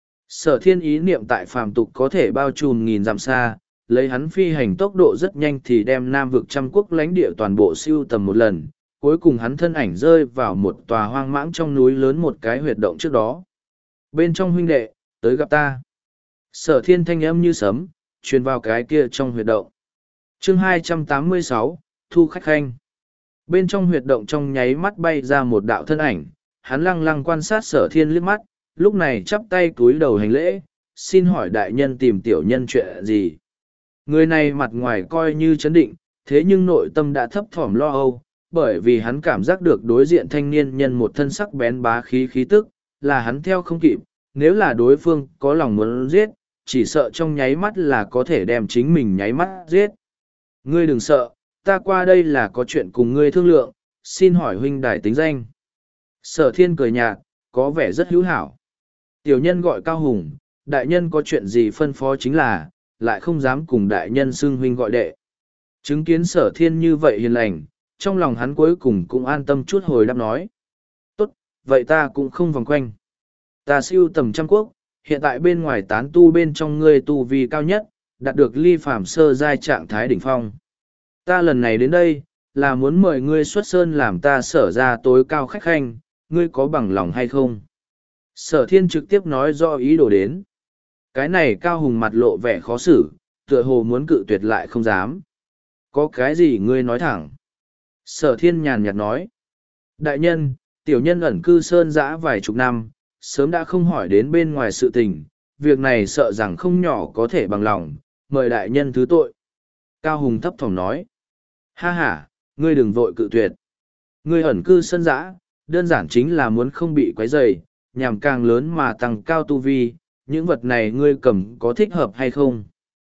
Sở thiên ý niệm tại phàm tục có thể bao trùm nghìn dặm xa, lấy hắn phi hành tốc độ rất nhanh thì đem Nam vực trăm quốc lãnh địa toàn bộ siêu tầm một lần, cuối cùng hắn thân ảnh rơi vào một tòa hoang mãng trong núi lớn một cái huyệt động trước đó. Bên trong huynh đệ, tới gặp ta. Sở thiên thanh âm như sấm, truyền vào cái kia trong huyệt động. Chương hai trăm tám mươi sáu, Thu khách khanh. Bên trong huyệt động trong nháy mắt bay ra một đạo thân ảnh, hắn lăng lăng quan sát sở thiên liếc mắt, lúc này chắp tay cúi đầu hành lễ, xin hỏi đại nhân tìm tiểu nhân chuyện gì. Người này mặt ngoài coi như chấn định, thế nhưng nội tâm đã thấp thỏm lo âu, bởi vì hắn cảm giác được đối diện thanh niên nhân một thân sắc bén bá khí khí tức, là hắn theo không kịp, nếu là đối phương có lòng muốn giết, chỉ sợ trong nháy mắt là có thể đem chính mình nháy mắt giết. Ngươi đừng sợ, ta qua đây là có chuyện cùng ngươi thương lượng, xin hỏi huynh đài tính danh. Sở thiên cười nhạt, có vẻ rất hữu hảo. Tiểu nhân gọi Cao Hùng, đại nhân có chuyện gì phân phó chính là, lại không dám cùng đại nhân xưng huynh gọi đệ. Chứng kiến sở thiên như vậy hiền lành, trong lòng hắn cuối cùng cũng an tâm chút hồi đáp nói. Tốt, vậy ta cũng không vòng quanh. Ta siêu tầm trăm quốc, hiện tại bên ngoài tán tu bên trong ngươi tu vi cao nhất, đạt được ly phàm sơ giai trạng thái đỉnh phong. Ta lần này đến đây, là muốn mời ngươi xuất sơn làm ta sở ra tối cao khách khanh, ngươi có bằng lòng hay không? Sở thiên trực tiếp nói do ý đồ đến. Cái này Cao Hùng mặt lộ vẻ khó xử, tựa hồ muốn cự tuyệt lại không dám. Có cái gì ngươi nói thẳng? Sở thiên nhàn nhạt nói. Đại nhân, tiểu nhân ẩn cư sơn giã vài chục năm, sớm đã không hỏi đến bên ngoài sự tình, việc này sợ rằng không nhỏ có thể bằng lòng, mời đại nhân thứ tội. Cao Hùng thấp thỏm nói. Ha ha, ngươi đừng vội cự tuyệt. Ngươi ẩn cư sơn giã, đơn giản chính là muốn không bị quấy rầy, nhằm càng lớn mà tăng cao tu vi, những vật này ngươi cầm có thích hợp hay không?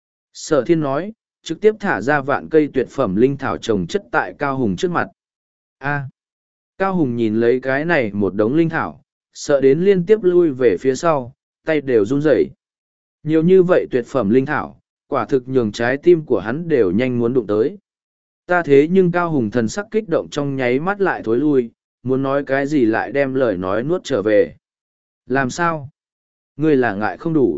Sở thiên nói, trực tiếp thả ra vạn cây tuyệt phẩm linh thảo trồng chất tại Cao Hùng trước mặt. A. Cao Hùng nhìn lấy cái này một đống linh thảo, sợ đến liên tiếp lui về phía sau, tay đều run rẩy. Nhiều như vậy tuyệt phẩm linh thảo, quả thực nhường trái tim của hắn đều nhanh muốn đụng tới. Ta thế nhưng Cao Hùng thần sắc kích động trong nháy mắt lại thối lui, muốn nói cái gì lại đem lời nói nuốt trở về. Làm sao? Ngươi là ngại không đủ.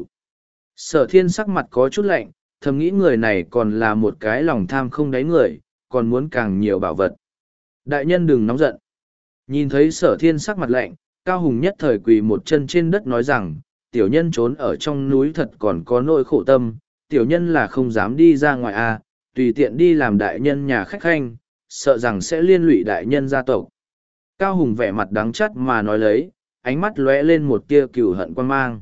Sở thiên sắc mặt có chút lạnh, thầm nghĩ người này còn là một cái lòng tham không đáy người, còn muốn càng nhiều bảo vật. Đại nhân đừng nóng giận. Nhìn thấy sở thiên sắc mặt lạnh, Cao Hùng nhất thời quỳ một chân trên đất nói rằng, tiểu nhân trốn ở trong núi thật còn có nỗi khổ tâm, tiểu nhân là không dám đi ra ngoài a, tùy tiện đi làm đại nhân nhà khách khanh, sợ rằng sẽ liên lụy đại nhân gia tộc. Cao Hùng vẻ mặt đắng chắt mà nói lấy, ánh mắt lóe lên một tia cừu hận quan mang.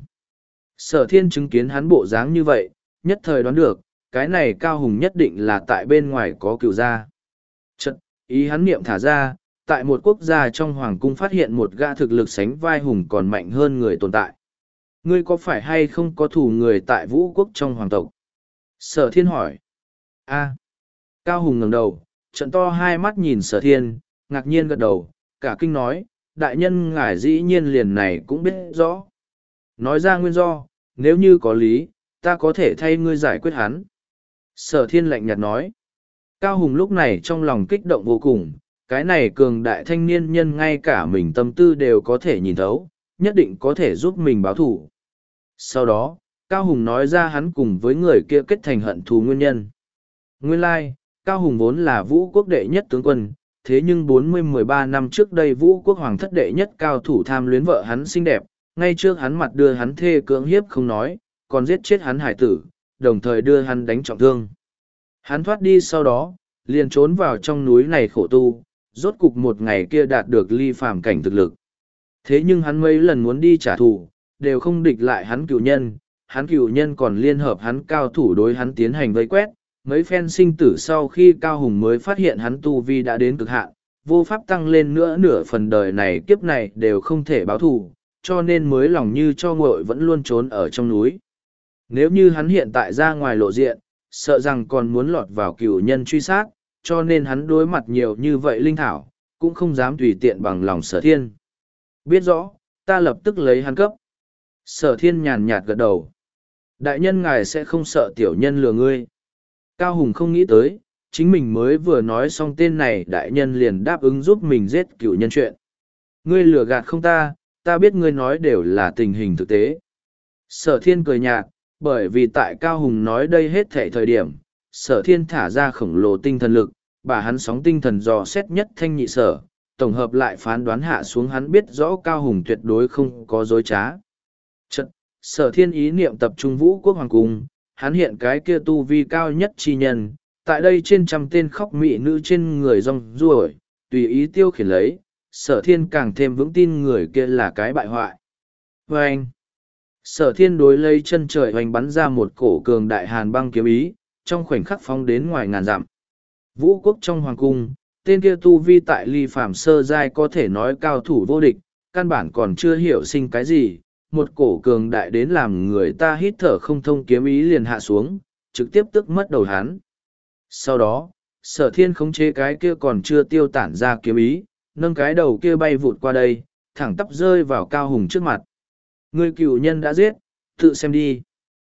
Sở thiên chứng kiến hắn bộ dáng như vậy, nhất thời đoán được, cái này Cao Hùng nhất định là tại bên ngoài có cừu gia. Chật, ý hắn niệm thả ra, tại một quốc gia trong hoàng cung phát hiện một gã thực lực sánh vai hùng còn mạnh hơn người tồn tại. Ngươi có phải hay không có thù người tại vũ quốc trong hoàng tộc? Sở thiên hỏi. A. Cao Hùng ngẩng đầu, trận to hai mắt nhìn sở thiên, ngạc nhiên gật đầu, cả kinh nói, đại nhân ngài dĩ nhiên liền này cũng biết rõ. Nói ra nguyên do, nếu như có lý, ta có thể thay ngươi giải quyết hắn. Sở thiên lạnh nhạt nói. Cao Hùng lúc này trong lòng kích động vô cùng, cái này cường đại thanh niên nhân ngay cả mình tâm tư đều có thể nhìn thấu, nhất định có thể giúp mình báo thù. Sau đó, Cao Hùng nói ra hắn cùng với người kia kết thành hận thù nguyên nhân. Nguyên lai, Cao Hùng vốn là vũ quốc đệ nhất tướng quân, thế nhưng bốn mươi mười ba năm trước đây vũ quốc hoàng thất đệ nhất cao thủ tham luyến vợ hắn xinh đẹp, ngay trước hắn mặt đưa hắn thê cưỡng hiếp không nói, còn giết chết hắn hải tử, đồng thời đưa hắn đánh trọng thương. Hắn thoát đi sau đó, liền trốn vào trong núi này khổ tu, rốt cục một ngày kia đạt được ly phàm cảnh thực lực. Thế nhưng hắn mấy lần muốn đi trả thù, đều không địch lại hắn cựu nhân, hắn cựu nhân còn liên hợp hắn cao thủ đối hắn tiến hành vây quét, mấy phen sinh tử sau khi Cao Hùng mới phát hiện hắn tu vi đã đến cực hạn, vô pháp tăng lên nữa nửa phần đời này kiếp này đều không thể báo thù, cho nên mới lòng như cho nguội vẫn luôn trốn ở trong núi. Nếu như hắn hiện tại ra ngoài lộ diện, sợ rằng còn muốn lọt vào cựu nhân truy sát, cho nên hắn đối mặt nhiều như vậy linh thảo, cũng không dám tùy tiện bằng lòng sở thiên. Biết rõ, ta lập tức lấy hắn cấp. Sở thiên nhàn nhạt gật đầu. Đại nhân ngài sẽ không sợ tiểu nhân lừa ngươi. Cao Hùng không nghĩ tới, chính mình mới vừa nói xong tên này đại nhân liền đáp ứng giúp mình giết cựu nhân chuyện. Ngươi lừa gạt không ta, ta biết ngươi nói đều là tình hình thực tế. Sở thiên cười nhạt, bởi vì tại Cao Hùng nói đây hết thể thời điểm, sở thiên thả ra khổng lồ tinh thần lực, bà hắn sóng tinh thần dò xét nhất thanh nhị sở, tổng hợp lại phán đoán hạ xuống hắn biết rõ Cao Hùng tuyệt đối không có dối trá. Chật, sở thiên ý niệm tập trung vũ quốc hoàng cung, hắn hiện cái kia tu vi cao nhất chi nhân, tại đây trên trăm tên khóc mị nữ trên người rong ruổi, tùy ý tiêu khiển lấy, sở thiên càng thêm vững tin người kia là cái bại hoại. Và anh, sở thiên đối lấy chân trời hoành bắn ra một cổ cường đại hàn băng kiếm ý, trong khoảnh khắc phóng đến ngoài ngàn dặm. Vũ quốc trong hoàng cung, tên kia tu vi tại ly phàm sơ giai có thể nói cao thủ vô địch, căn bản còn chưa hiểu sinh cái gì, một cổ cường đại đến làm người ta hít thở không thông kiếm ý liền hạ xuống, trực tiếp tức mất đầu hắn. Sau đó, sở thiên khống chế cái kia còn chưa tiêu tản ra kiếm ý, nâng cái đầu kia bay vụt qua đây, thẳng tắp rơi vào Cao Hùng trước mặt. Người cựu nhân đã giết, tự xem đi.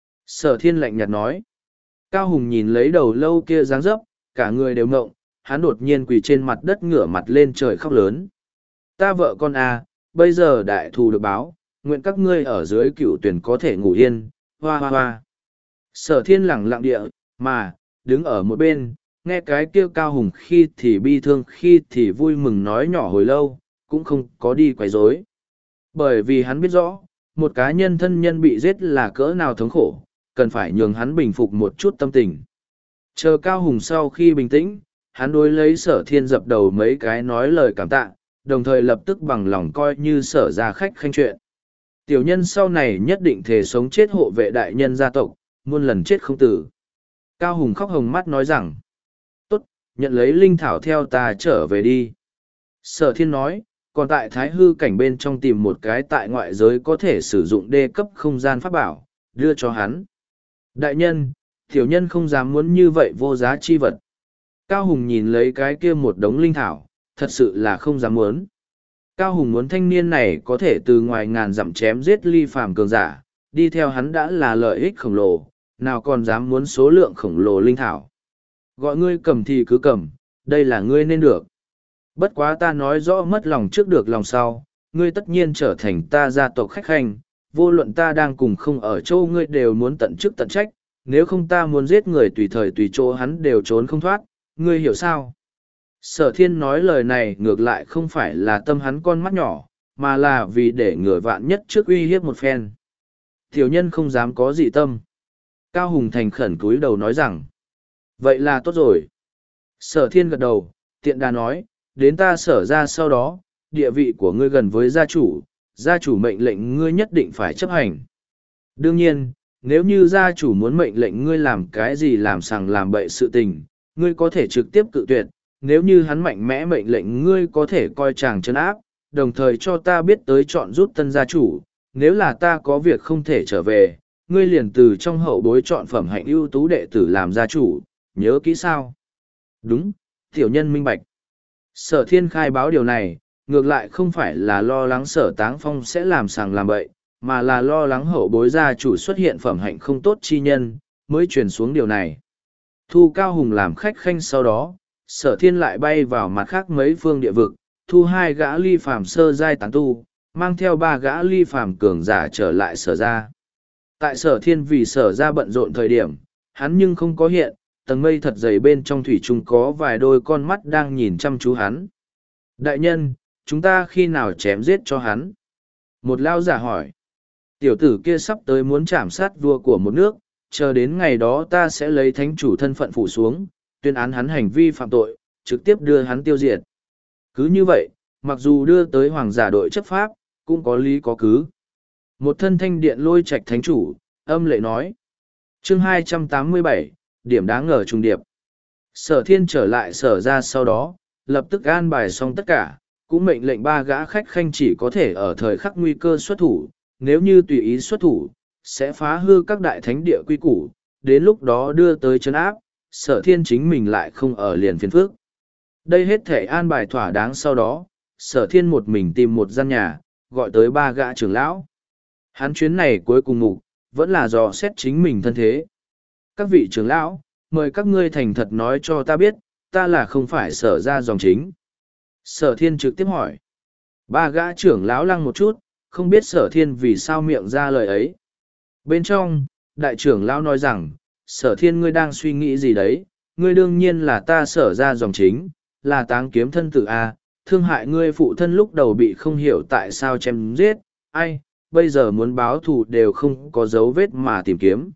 Sở thiên lạnh nhạt nói. Cao Hùng nhìn lấy đầu lâu kia dáng dấp, cả người đều ngộng, hắn đột nhiên quỳ trên mặt đất ngửa mặt lên trời khóc lớn. Ta vợ con à, bây giờ đại thù được báo, nguyện các ngươi ở dưới cựu tuyển có thể ngủ yên, hoa hoa hoa. Sở thiên lẳng lặng địa, mà, đứng ở một bên, nghe cái kêu Cao Hùng khi thì bi thương khi thì vui mừng nói nhỏ hồi lâu, cũng không có đi quấy rối. Bởi vì hắn biết rõ, một cá nhân thân nhân bị giết là cỡ nào thống khổ, cần phải nhường hắn bình phục một chút tâm tình. Chờ Cao Hùng sau khi bình tĩnh, hắn đối lấy sở thiên dập đầu mấy cái nói lời cảm tạ, đồng thời lập tức bằng lòng coi như sở ra khách khanh chuyện. Tiểu nhân sau này nhất định thể sống chết hộ vệ đại nhân gia tộc, muôn lần chết không tử. Cao Hùng khóc hồng mắt nói rằng, tốt, nhận lấy linh thảo theo ta trở về đi. Sở thiên nói, còn tại thái hư cảnh bên trong tìm một cái tại ngoại giới có thể sử dụng đê cấp không gian pháp bảo, đưa cho hắn. Đại nhân, tiểu nhân không dám muốn như vậy vô giá chi vật. Cao Hùng nhìn lấy cái kia một đống linh thảo, thật sự là không dám muốn. Cao Hùng muốn thanh niên này có thể từ ngoài ngàn dặm chém giết ly phàm cường giả, đi theo hắn đã là lợi ích khổng lồ, nào còn dám muốn số lượng khổng lồ linh thảo. Gọi ngươi cầm thì cứ cầm, đây là ngươi nên được. Bất quá ta nói rõ mất lòng trước được lòng sau, ngươi tất nhiên trở thành ta gia tộc khách khanh, vô luận ta đang cùng không ở châu ngươi đều muốn tận chức tận trách, nếu không ta muốn giết người tùy thời tùy chỗ hắn đều trốn không thoát, ngươi hiểu sao? Sở thiên nói lời này ngược lại không phải là tâm hắn con mắt nhỏ, mà là vì để ngừa vạn nhất trước uy hiếp một phen. Tiểu nhân không dám có dị tâm. Cao Hùng thành khẩn cúi đầu nói rằng, vậy là tốt rồi. Sở thiên gật đầu, tiện đà nói, đến ta sở ra sau đó, địa vị của ngươi gần với gia chủ, gia chủ mệnh lệnh ngươi nhất định phải chấp hành. Đương nhiên, nếu như gia chủ muốn mệnh lệnh ngươi làm cái gì làm sằng làm bậy sự tình, ngươi có thể trực tiếp cự tuyệt, nếu như hắn mạnh mẽ mệnh lệnh ngươi có thể coi chàng chân áp, đồng thời cho ta biết tới chọn rút tân gia chủ, nếu là ta có việc không thể trở về, ngươi liền từ trong hậu bối chọn phẩm hạnh ưu tú đệ tử làm gia chủ, nhớ kỹ sao? Đúng, tiểu nhân minh bạch. Sở thiên khai báo điều này, ngược lại không phải là lo lắng sở táng phong sẽ làm sàng làm bậy, mà là lo lắng hậu bối gia chủ xuất hiện phẩm hạnh không tốt chi nhân, mới truyền xuống điều này. Thu Cao Hùng làm khách khanh sau đó, sở thiên lại bay vào mặt khác mấy phương địa vực, thu hai gã ly phàm sơ giai tán tu, mang theo ba gã ly phàm cường giả trở lại sở ra. Tại sở thiên vì sở ra bận rộn thời điểm, hắn nhưng không có hiện, tầng mây thật dày bên trong thủy trung có vài đôi con mắt đang nhìn chăm chú hắn. Đại nhân, chúng ta khi nào chém giết cho hắn? Một lao giả hỏi. Tiểu tử kia sắp tới muốn trảm sát vua của một nước, chờ đến ngày đó ta sẽ lấy thánh chủ thân phận phủ xuống, tuyên án hắn hành vi phạm tội, trực tiếp đưa hắn tiêu diệt. Cứ như vậy, mặc dù đưa tới hoàng giả đội chấp pháp, cũng có lý có cứ. Một thân thanh điện lôi trạch thánh chủ, âm lệ nói. Chương hai trăm tám mươi bảy, điểm đáng ngờ trùng điệp. Sở thiên trở lại sở ra sau đó, lập tức an bài xong tất cả, cũng mệnh lệnh ba gã khách khanh chỉ có thể ở thời khắc nguy cơ xuất thủ, nếu như tùy ý xuất thủ, sẽ phá hư các đại thánh địa quy củ, đến lúc đó đưa tới chấn áp, sở thiên chính mình lại không ở liền phiền phước. Đây hết thể an bài thỏa đáng sau đó, sở thiên một mình tìm một gian nhà, gọi tới ba gã trưởng lão. Hắn chuyến này cuối cùng mục, vẫn là dò xét chính mình thân thế. Các vị trưởng lão, mời các ngươi thành thật nói cho ta biết, ta là không phải sở ra dòng chính. Sở thiên trực tiếp hỏi. Ba gã trưởng lão lăng một chút, không biết sở thiên vì sao miệng ra lời ấy. Bên trong, đại trưởng lão nói rằng, sở thiên ngươi đang suy nghĩ gì đấy, ngươi đương nhiên là ta sở ra dòng chính, là táng kiếm thân tử A, thương hại ngươi phụ thân lúc đầu bị không hiểu tại sao chém giết, ai, bây giờ muốn báo thù đều không có dấu vết mà tìm kiếm.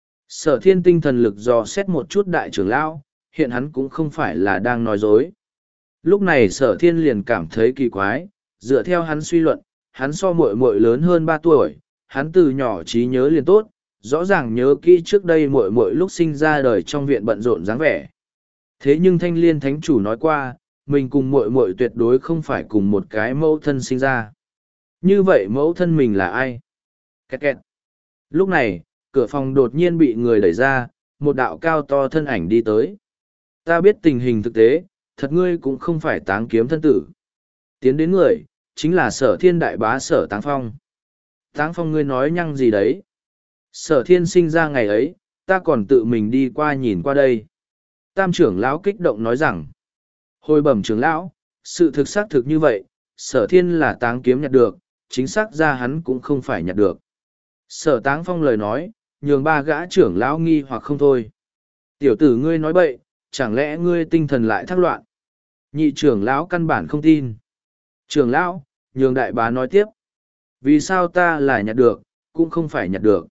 Sở thiên tinh thần lực dò xét một chút đại trưởng lão, hiện hắn cũng không phải là đang nói dối. Lúc này sở thiên liền cảm thấy kỳ quái, dựa theo hắn suy luận, hắn so muội muội lớn hơn ba tuổi, hắn từ nhỏ trí nhớ liền tốt, rõ ràng nhớ kỹ trước đây muội muội lúc sinh ra đời trong viện bận rộn dáng vẻ. Thế nhưng thanh liên thánh chủ nói qua, mình cùng muội muội tuyệt đối không phải cùng một cái mẫu thân sinh ra. Như vậy mẫu thân mình là ai? Kẹt kẹt. Lúc này, cửa phòng đột nhiên bị người đẩy ra, một đạo cao to thân ảnh đi tới. Ta biết tình hình thực tế, thật ngươi cũng không phải táng kiếm thân tử. Tiến đến người, chính là Sở Thiên đại bá Sở Táng Phong. Táng Phong ngươi nói nhăng gì đấy? Sở Thiên sinh ra ngày ấy, ta còn tự mình đi qua nhìn qua đây. Tam trưởng lão kích động nói rằng, hồi bẩm trưởng lão, sự thực xác thực như vậy, Sở Thiên là táng kiếm nhặt được, chính xác ra hắn cũng không phải nhặt được. Sở Táng Phong lời nói, nhường ba gã trưởng lão nghi hoặc không thôi. Tiểu tử ngươi nói bậy, chẳng lẽ ngươi tinh thần lại thác loạn? Nhị trưởng lão căn bản không tin. Trưởng lão, nhường đại bá nói tiếp. Vì sao ta là nhặt được, cũng không phải nhặt được?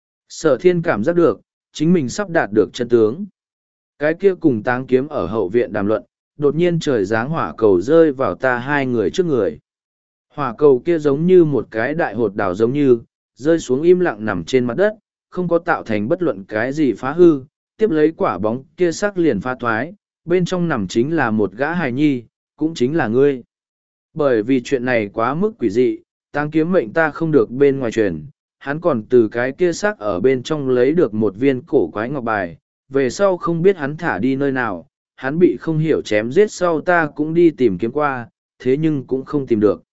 Sở Thiên cảm giác được, chính mình sắp đạt được chân tướng. Cái kia cùng táng kiếm ở hậu viện đàm luận, đột nhiên trời giáng hỏa cầu rơi vào ta hai người trước người. Hỏa cầu kia giống như một cái đại hột đào giống như, rơi xuống im lặng nằm trên mặt đất, không có tạo thành bất luận cái gì phá hư, tiếp lấy quả bóng kia sắc liền pha thoái, bên trong nằm chính là một gã hài nhi, cũng chính là ngươi. Bởi vì chuyện này quá mức quỷ dị, táng kiếm mệnh ta không được bên ngoài truyền, hắn còn từ cái kia sắc ở bên trong lấy được một viên cổ quái ngọc bài, về sau không biết hắn thả đi nơi nào, hắn bị không hiểu chém giết sau ta cũng đi tìm kiếm qua, thế nhưng cũng không tìm được.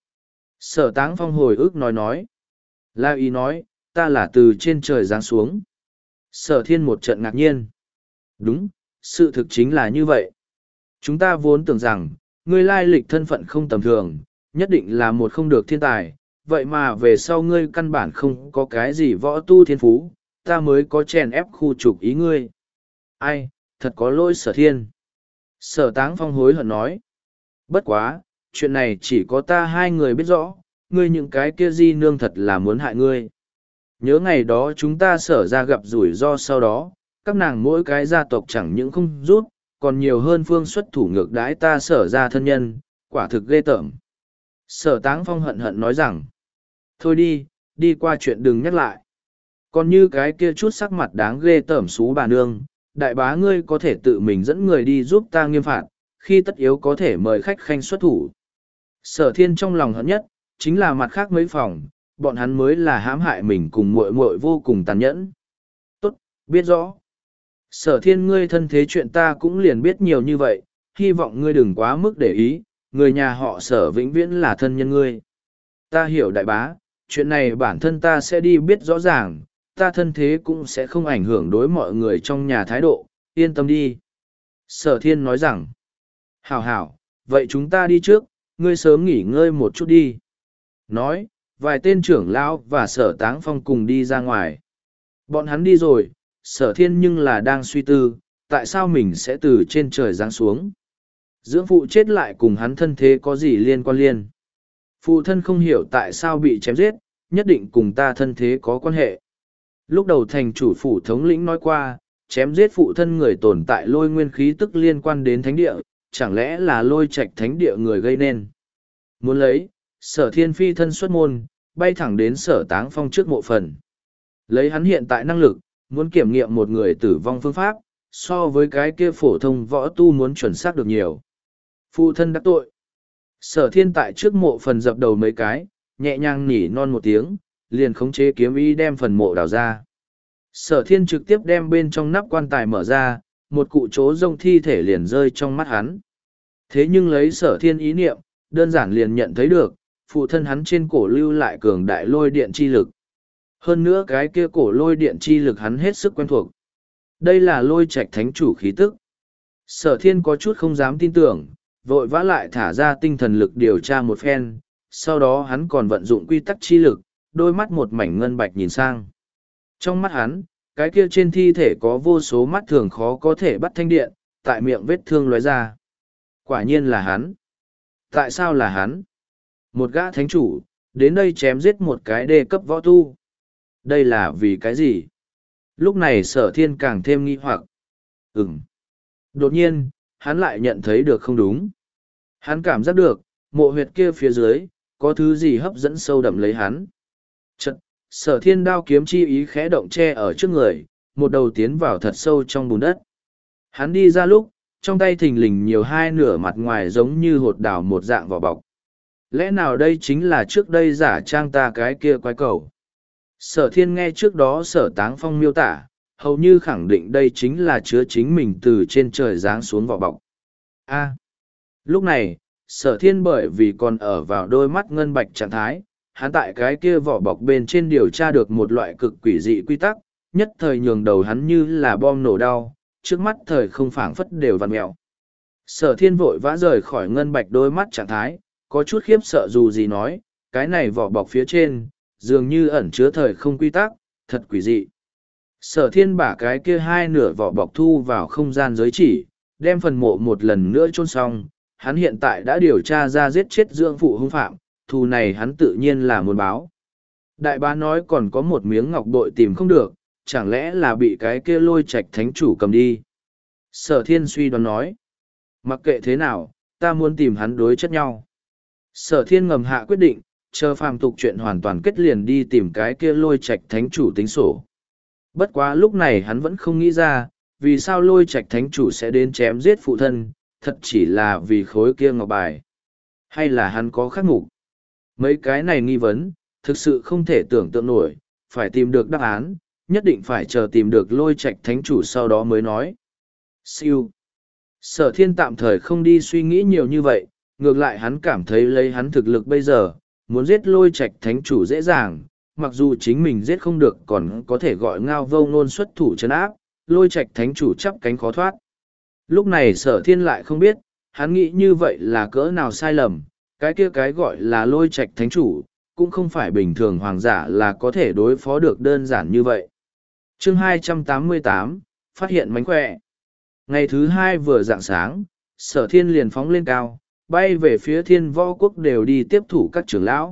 Sở Táng Phong hồi ức nói nói. La ý nói, ta là từ trên trời giáng xuống. Sở Thiên một trận ngạc nhiên. Đúng, sự thực chính là như vậy. Chúng ta vốn tưởng rằng, ngươi lai lịch thân phận không tầm thường, nhất định là một không được thiên tài, vậy mà về sau ngươi căn bản không có cái gì võ tu thiên phú, ta mới có chèn ép khu trục ý ngươi. Ai, thật có lỗi Sở Thiên. Sở Táng Phong hối hận nói. Bất quá, chuyện này chỉ có ta hai người biết rõ, ngươi những cái kia di nương thật là muốn hại ngươi. Nhớ ngày đó chúng ta sở ra gặp rủi ro sau đó, các nàng mỗi cái gia tộc chẳng những không rút, còn nhiều hơn phương xuất thủ ngược đãi ta sở ra thân nhân, quả thực ghê tởm. Sở Táng Phong hận hận nói rằng, thôi đi, đi qua chuyện đừng nhắc lại. Còn như cái kia chút sắc mặt đáng ghê tởm xú bà nương, đại bá ngươi có thể tự mình dẫn người đi giúp ta nghiêm phạt, khi tất yếu có thể mời khách khanh xuất thủ. Sở Thiên trong lòng hận nhất, chính là mặt khác mấy phòng, bọn hắn mới là hãm hại mình cùng muội muội vô cùng tàn nhẫn. Tốt, biết rõ. Sở Thiên ngươi thân thế chuyện ta cũng liền biết nhiều như vậy, hy vọng ngươi đừng quá mức để ý, người nhà họ sở vĩnh viễn là thân nhân ngươi. Ta hiểu đại bá, chuyện này bản thân ta sẽ đi biết rõ ràng, ta thân thế cũng sẽ không ảnh hưởng đối mọi người trong nhà thái độ, yên tâm đi. Sở Thiên nói rằng, hảo hảo, vậy chúng ta đi trước, ngươi sớm nghỉ ngơi một chút đi. Nói, vài tên trưởng lão và Sở Táng Phong cùng đi ra ngoài. Bọn hắn đi rồi, Sở Thiên nhưng là đang suy tư, tại sao mình sẽ từ trên trời giáng xuống. Dưỡng phụ chết lại cùng hắn thân thế có gì liên quan liên. Phụ thân không hiểu tại sao bị chém giết, nhất định cùng ta thân thế có quan hệ. Lúc đầu thành chủ phủ thống lĩnh nói qua, chém giết phụ thân người tồn tại lôi nguyên khí tức liên quan đến thánh địa, chẳng lẽ là lôi trạch thánh địa người gây nên. Muốn lấy, Sở Thiên phi thân xuất môn, bay thẳng đến Sở Táng Phong trước mộ phần. Lấy hắn hiện tại năng lực, muốn kiểm nghiệm một người tử vong phương pháp, so với cái kia phổ thông võ tu muốn chuẩn xác được nhiều. Phụ thân đắc tội. Sở Thiên tại trước mộ phần dập đầu mấy cái, nhẹ nhàng nỉ non một tiếng, liền khống chế kiếm ý đem phần mộ đào ra. Sở Thiên trực tiếp đem bên trong nắp quan tài mở ra, một cụ chỗ rông thi thể liền rơi trong mắt hắn. Thế nhưng lấy Sở Thiên ý niệm, đơn giản liền nhận thấy được, phụ thân hắn trên cổ lưu lại cường đại lôi điện chi lực. Hơn nữa cái kia cổ lôi điện chi lực hắn hết sức quen thuộc. Đây là lôi trạch thánh chủ khí tức. Sở Thiên có chút không dám tin tưởng, vội vã lại thả ra tinh thần lực điều tra một phen, sau đó hắn còn vận dụng quy tắc chi lực, đôi mắt một mảnh ngân bạch nhìn sang. Trong mắt hắn, cái kia trên thi thể có vô số mắt thường khó có thể bắt thanh điện, tại miệng vết thương lóe ra. Quả nhiên là hắn. Tại sao là hắn? Một gã thánh chủ, đến đây chém giết một cái đê cấp võ tu. Đây là vì cái gì? Lúc này Sở Thiên càng thêm nghi hoặc. Ừm. Đột nhiên, hắn lại nhận thấy được không đúng. Hắn cảm giác được, mộ huyệt kia phía dưới, có thứ gì hấp dẫn sâu đậm lấy hắn. Chật, Sở Thiên đao kiếm chi ý khẽ động che ở trước người, một đầu tiến vào thật sâu trong bùn đất. Hắn đi ra lúc, trong tay thình lình nhiều hai nửa mặt ngoài giống như hột đào một dạng vỏ bọc. Lẽ nào đây chính là trước đây giả trang ta cái kia quái cầu? Sở thiên nghe trước đó sở táng phong miêu tả, hầu như khẳng định đây chính là chứa chính mình từ trên trời giáng xuống vỏ bọc. A. Lúc này, sở thiên bởi vì còn ở vào đôi mắt ngân bạch trạng thái, hắn tại cái kia vỏ bọc bên trên điều tra được một loại cực quỷ dị quy tắc, nhất thời nhường đầu hắn như là bom nổ đau, trước mắt thời không phảng phất đều vặn mẹo. Sở thiên vội vã rời khỏi ngân bạch đôi mắt trạng thái, có chút khiếp sợ dù gì nói, cái này vỏ bọc phía trên, dường như ẩn chứa thời không quy tắc, thật quỷ dị. Sở thiên bả cái kia hai nửa vỏ bọc thu vào không gian giới chỉ, đem phần mộ một lần nữa chôn xong, hắn hiện tại đã điều tra ra giết chết dưỡng phụ hung phạm, thù này hắn tự nhiên là muốn báo. Đại bá nói còn có một miếng ngọc bội tìm không được, chẳng lẽ là bị cái kia lôi trạch thánh chủ cầm đi. Sở thiên suy đoán nói, mặc kệ thế nào, ta muốn tìm hắn đối chất nhau. Sở thiên ngầm hạ quyết định, chờ phàm tục chuyện hoàn toàn kết liền đi tìm cái kia lôi trạch thánh chủ tính sổ. Bất quá lúc này hắn vẫn không nghĩ ra, vì sao lôi trạch thánh chủ sẽ đến chém giết phụ thân, thật chỉ là vì khối kia ngọc bài. Hay là hắn có khắc ngục? Mấy cái này nghi vấn, thực sự không thể tưởng tượng nổi, phải tìm được đáp án, nhất định phải chờ tìm được lôi trạch thánh chủ sau đó mới nói. Siêu. Sở thiên tạm thời không đi suy nghĩ nhiều như vậy, ngược lại hắn cảm thấy lấy hắn thực lực bây giờ, muốn giết lôi trạch thánh chủ dễ dàng, mặc dù chính mình giết không được còn có thể gọi ngao vô ngôn xuất thủ trấn áp, lôi trạch thánh chủ chắp cánh khó thoát. Lúc này sở thiên lại không biết, hắn nghĩ như vậy là cỡ nào sai lầm, cái kia cái gọi là lôi trạch thánh chủ, cũng không phải bình thường hoàng giả là có thể đối phó được đơn giản như vậy. Chương hai trăm tám mươi tám, phát hiện mánh khỏe. Ngày thứ hai vừa rạng sáng, sở thiên liền phóng lên cao, bay về phía thiên võ quốc đều đi tiếp thủ các trưởng lão.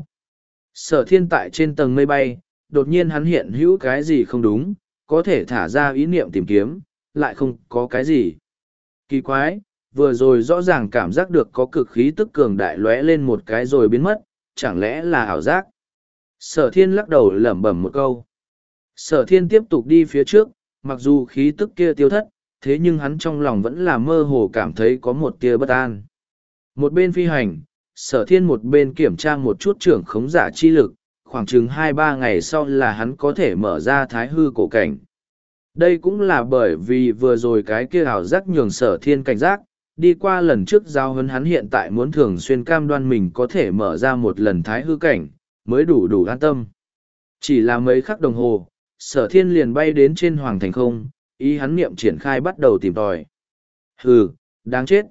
Sở thiên tại trên tầng mây bay, đột nhiên hắn hiện hữu cái gì không đúng, có thể thả ra ý niệm tìm kiếm, lại không có cái gì. Kỳ quái, vừa rồi rõ ràng cảm giác được có cực khí tức cường đại lóe lên một cái rồi biến mất, chẳng lẽ là ảo giác. Sở thiên lắc đầu lẩm bẩm một câu. Sở thiên tiếp tục đi phía trước, mặc dù khí tức kia tiêu thất, thế nhưng hắn trong lòng vẫn là mơ hồ cảm thấy có một tia bất an. Một bên phi hành, sở thiên một bên kiểm tra một chút trưởng khống giả chi lực, khoảng chừng hai ba ngày sau là hắn có thể mở ra thái hư cổ cảnh. Đây cũng là bởi vì vừa rồi cái kia ảo giác nhường sở thiên cảnh giác, đi qua lần trước giao huấn hắn hiện tại muốn thường xuyên cam đoan mình có thể mở ra một lần thái hư cảnh, mới đủ đủ an tâm. Chỉ là mấy khắc đồng hồ, sở thiên liền bay đến trên hoàng thành không, ý hắn niệm triển khai bắt đầu tìm tòi. Hừ, đáng chết.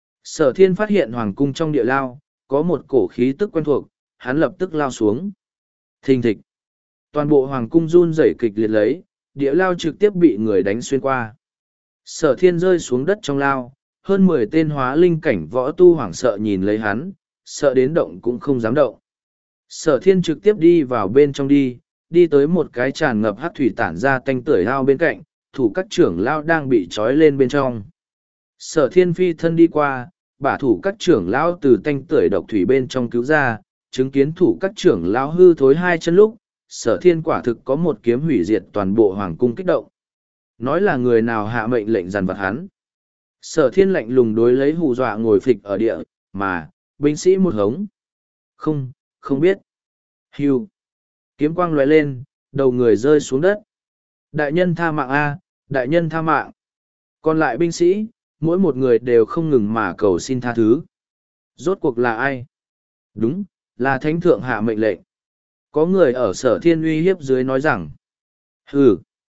Sở thiên phát hiện hoàng cung trong địa lao, có một cổ khí tức quen thuộc, hắn lập tức lao xuống. Thình thịch. Toàn bộ hoàng cung run rẩy kịch liệt lấy, địa lao trực tiếp bị người đánh xuyên qua. Sở thiên rơi xuống đất trong lao, hơn mười tên hóa linh cảnh võ tu hoảng sợ nhìn lấy hắn, sợ đến động cũng không dám động. Sở thiên trực tiếp đi vào bên trong đi, đi tới một cái tràn ngập hát thủy tản ra tanh tưởi lao bên cạnh, thủ các trưởng lao đang bị trói lên bên trong. Sở thiên phi thân đi qua, bả thủ các trưởng lao từ tanh tưởi độc thủy bên trong cứu ra, chứng kiến thủ các trưởng lao hư thối hai chân lúc, sở thiên quả thực có một kiếm hủy diệt toàn bộ hoàng cung kích động. Nói là người nào hạ mệnh lệnh dằn vặt hắn. Sở thiên lạnh lùng đối lấy hù dọa ngồi phịch ở địa, mà, binh sĩ một hống. Không, không biết. Hưu. Kiếm quang lóe lên, đầu người rơi xuống đất. Đại nhân tha mạng A, đại nhân tha mạng. Còn lại binh sĩ, mỗi một người đều không ngừng mà cầu xin tha thứ. Rốt cuộc là ai? Đúng, là thánh thượng hạ mệnh lệnh. Có người ở sở thiên uy hiếp dưới nói rằng. Hừ.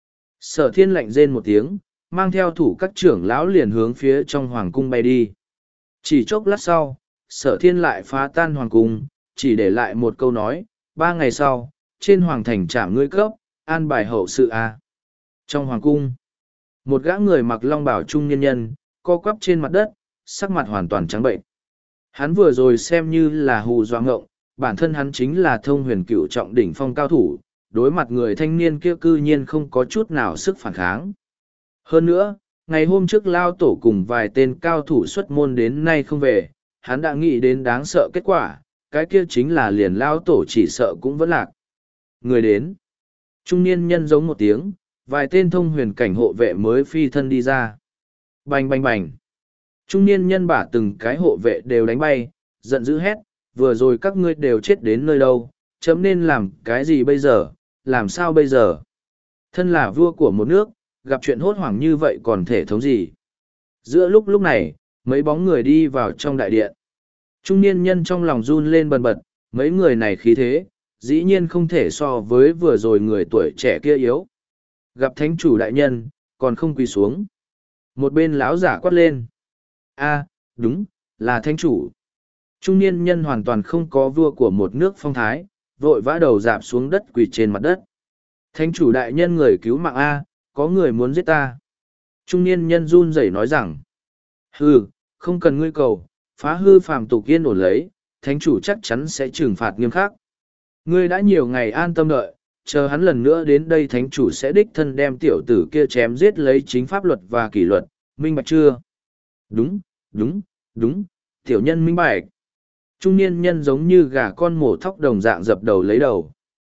Sở thiên lạnh rên một tiếng, mang theo thủ các trưởng lão liền hướng phía trong hoàng cung bay đi. Chỉ chốc lát sau, sở thiên lại phá tan hoàng cung, chỉ để lại một câu nói, ba ngày sau, trên hoàng thành trảm ngươi cấp, an bài hậu sự a. Trong hoàng cung, một gã người mặc long bào trung nhân nhân, co quắp trên mặt đất, sắc mặt hoàn toàn trắng bệnh. Hắn vừa rồi xem như là hù dọa ngộng, bản thân hắn chính là thông huyền cựu trọng đỉnh phong cao thủ, đối mặt người thanh niên kia cư nhiên không có chút nào sức phản kháng. Hơn nữa, ngày hôm trước lao tổ cùng vài tên cao thủ xuất môn đến nay không về, hắn đã nghĩ đến đáng sợ kết quả, cái kia chính là liền lao tổ chỉ sợ cũng vẫn lạc. Người đến. Trung niên nhân giống một tiếng, vài tên thông huyền cảnh hộ vệ mới phi thân đi ra. Bành bành bành. Trung niên nhân bả từng cái hộ vệ đều đánh bay, giận dữ hét, vừa rồi các ngươi đều chết đến nơi đâu, chấm nên làm cái gì bây giờ, làm sao bây giờ? Thân là vua của một nước, gặp chuyện hốt hoảng như vậy còn thể thống gì? Giữa lúc lúc này, mấy bóng người đi vào trong đại điện. Trung niên nhân trong lòng run lên bần bật, mấy người này khí thế, dĩ nhiên không thể so với vừa rồi người tuổi trẻ kia yếu. Gặp thánh chủ đại nhân, còn không quỳ xuống. Một bên lão giả quát lên. A, đúng, là thánh chủ. Trung niên nhân hoàn toàn không có vua của một nước phong thái, vội vã đầu dạp xuống đất quỳ trên mặt đất. Thánh chủ đại nhân người cứu mạng A, có người muốn giết ta. Trung niên nhân run rẩy nói rằng. Hừ, không cần ngươi cầu, phá hư phàm tục yên ổn lấy, thánh chủ chắc chắn sẽ trừng phạt nghiêm khắc. Ngươi đã nhiều ngày an tâm đợi, chờ hắn lần nữa đến đây thánh chủ sẽ đích thân đem tiểu tử kia chém giết lấy chính pháp luật và kỷ luật, minh bạch chưa? Đúng, đúng, đúng, tiểu nhân minh bạch. Trung niên nhân giống như gà con mổ thóc đồng dạng dập đầu lấy đầu.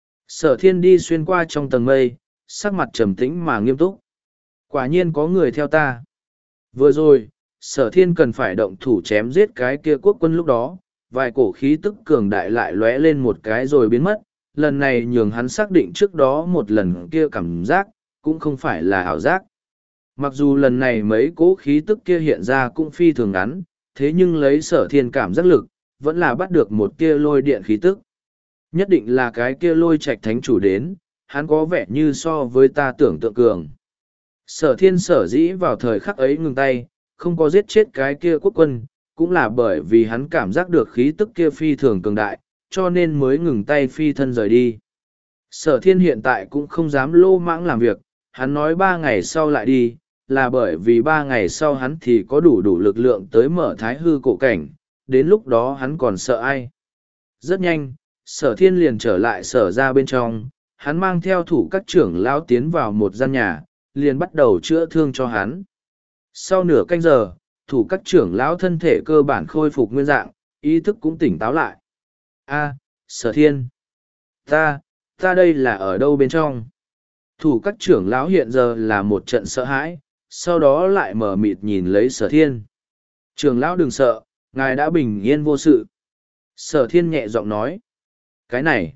Sở thiên đi xuyên qua trong tầng mây, sắc mặt trầm tĩnh mà nghiêm túc. Quả nhiên có người theo ta. Vừa rồi, sở thiên cần phải động thủ chém giết cái kia quốc quân lúc đó, vài cổ khí tức cường đại lại lóe lên một cái rồi biến mất. Lần này nhường hắn xác định trước đó một lần kia cảm giác, cũng không phải là ảo giác. Mặc dù lần này mấy cỗ khí tức kia hiện ra cũng phi thường ngắn, thế nhưng lấy sở thiên cảm giác lực, vẫn là bắt được một kia lôi điện khí tức. Nhất định là cái kia lôi trạch thánh chủ đến, hắn có vẻ như so với ta tưởng tượng cường. Sở thiên sở dĩ vào thời khắc ấy ngừng tay, không có giết chết cái kia quốc quân, cũng là bởi vì hắn cảm giác được khí tức kia phi thường cường đại, cho nên mới ngừng tay phi thân rời đi. Sở thiên hiện tại cũng không dám lô mãng làm việc, hắn nói ba ngày sau lại đi, là bởi vì ba ngày sau hắn thì có đủ đủ lực lượng tới mở thái hư cổ cảnh, đến lúc đó hắn còn sợ ai. Rất nhanh, sở thiên liền trở lại sở ra bên trong, hắn mang theo thủ các trưởng lão tiến vào một gian nhà, liền bắt đầu chữa thương cho hắn. Sau nửa canh giờ, thủ các trưởng lão thân thể cơ bản khôi phục nguyên dạng, ý thức cũng tỉnh táo lại. A, sở thiên. Ta, ta đây là ở đâu bên trong? Thủ các trưởng lão hiện giờ là một trận sợ hãi, sau đó lại mở mịt nhìn lấy sở thiên. Trưởng lão đừng sợ, ngài đã bình yên vô sự. Sở thiên nhẹ giọng nói. Cái này,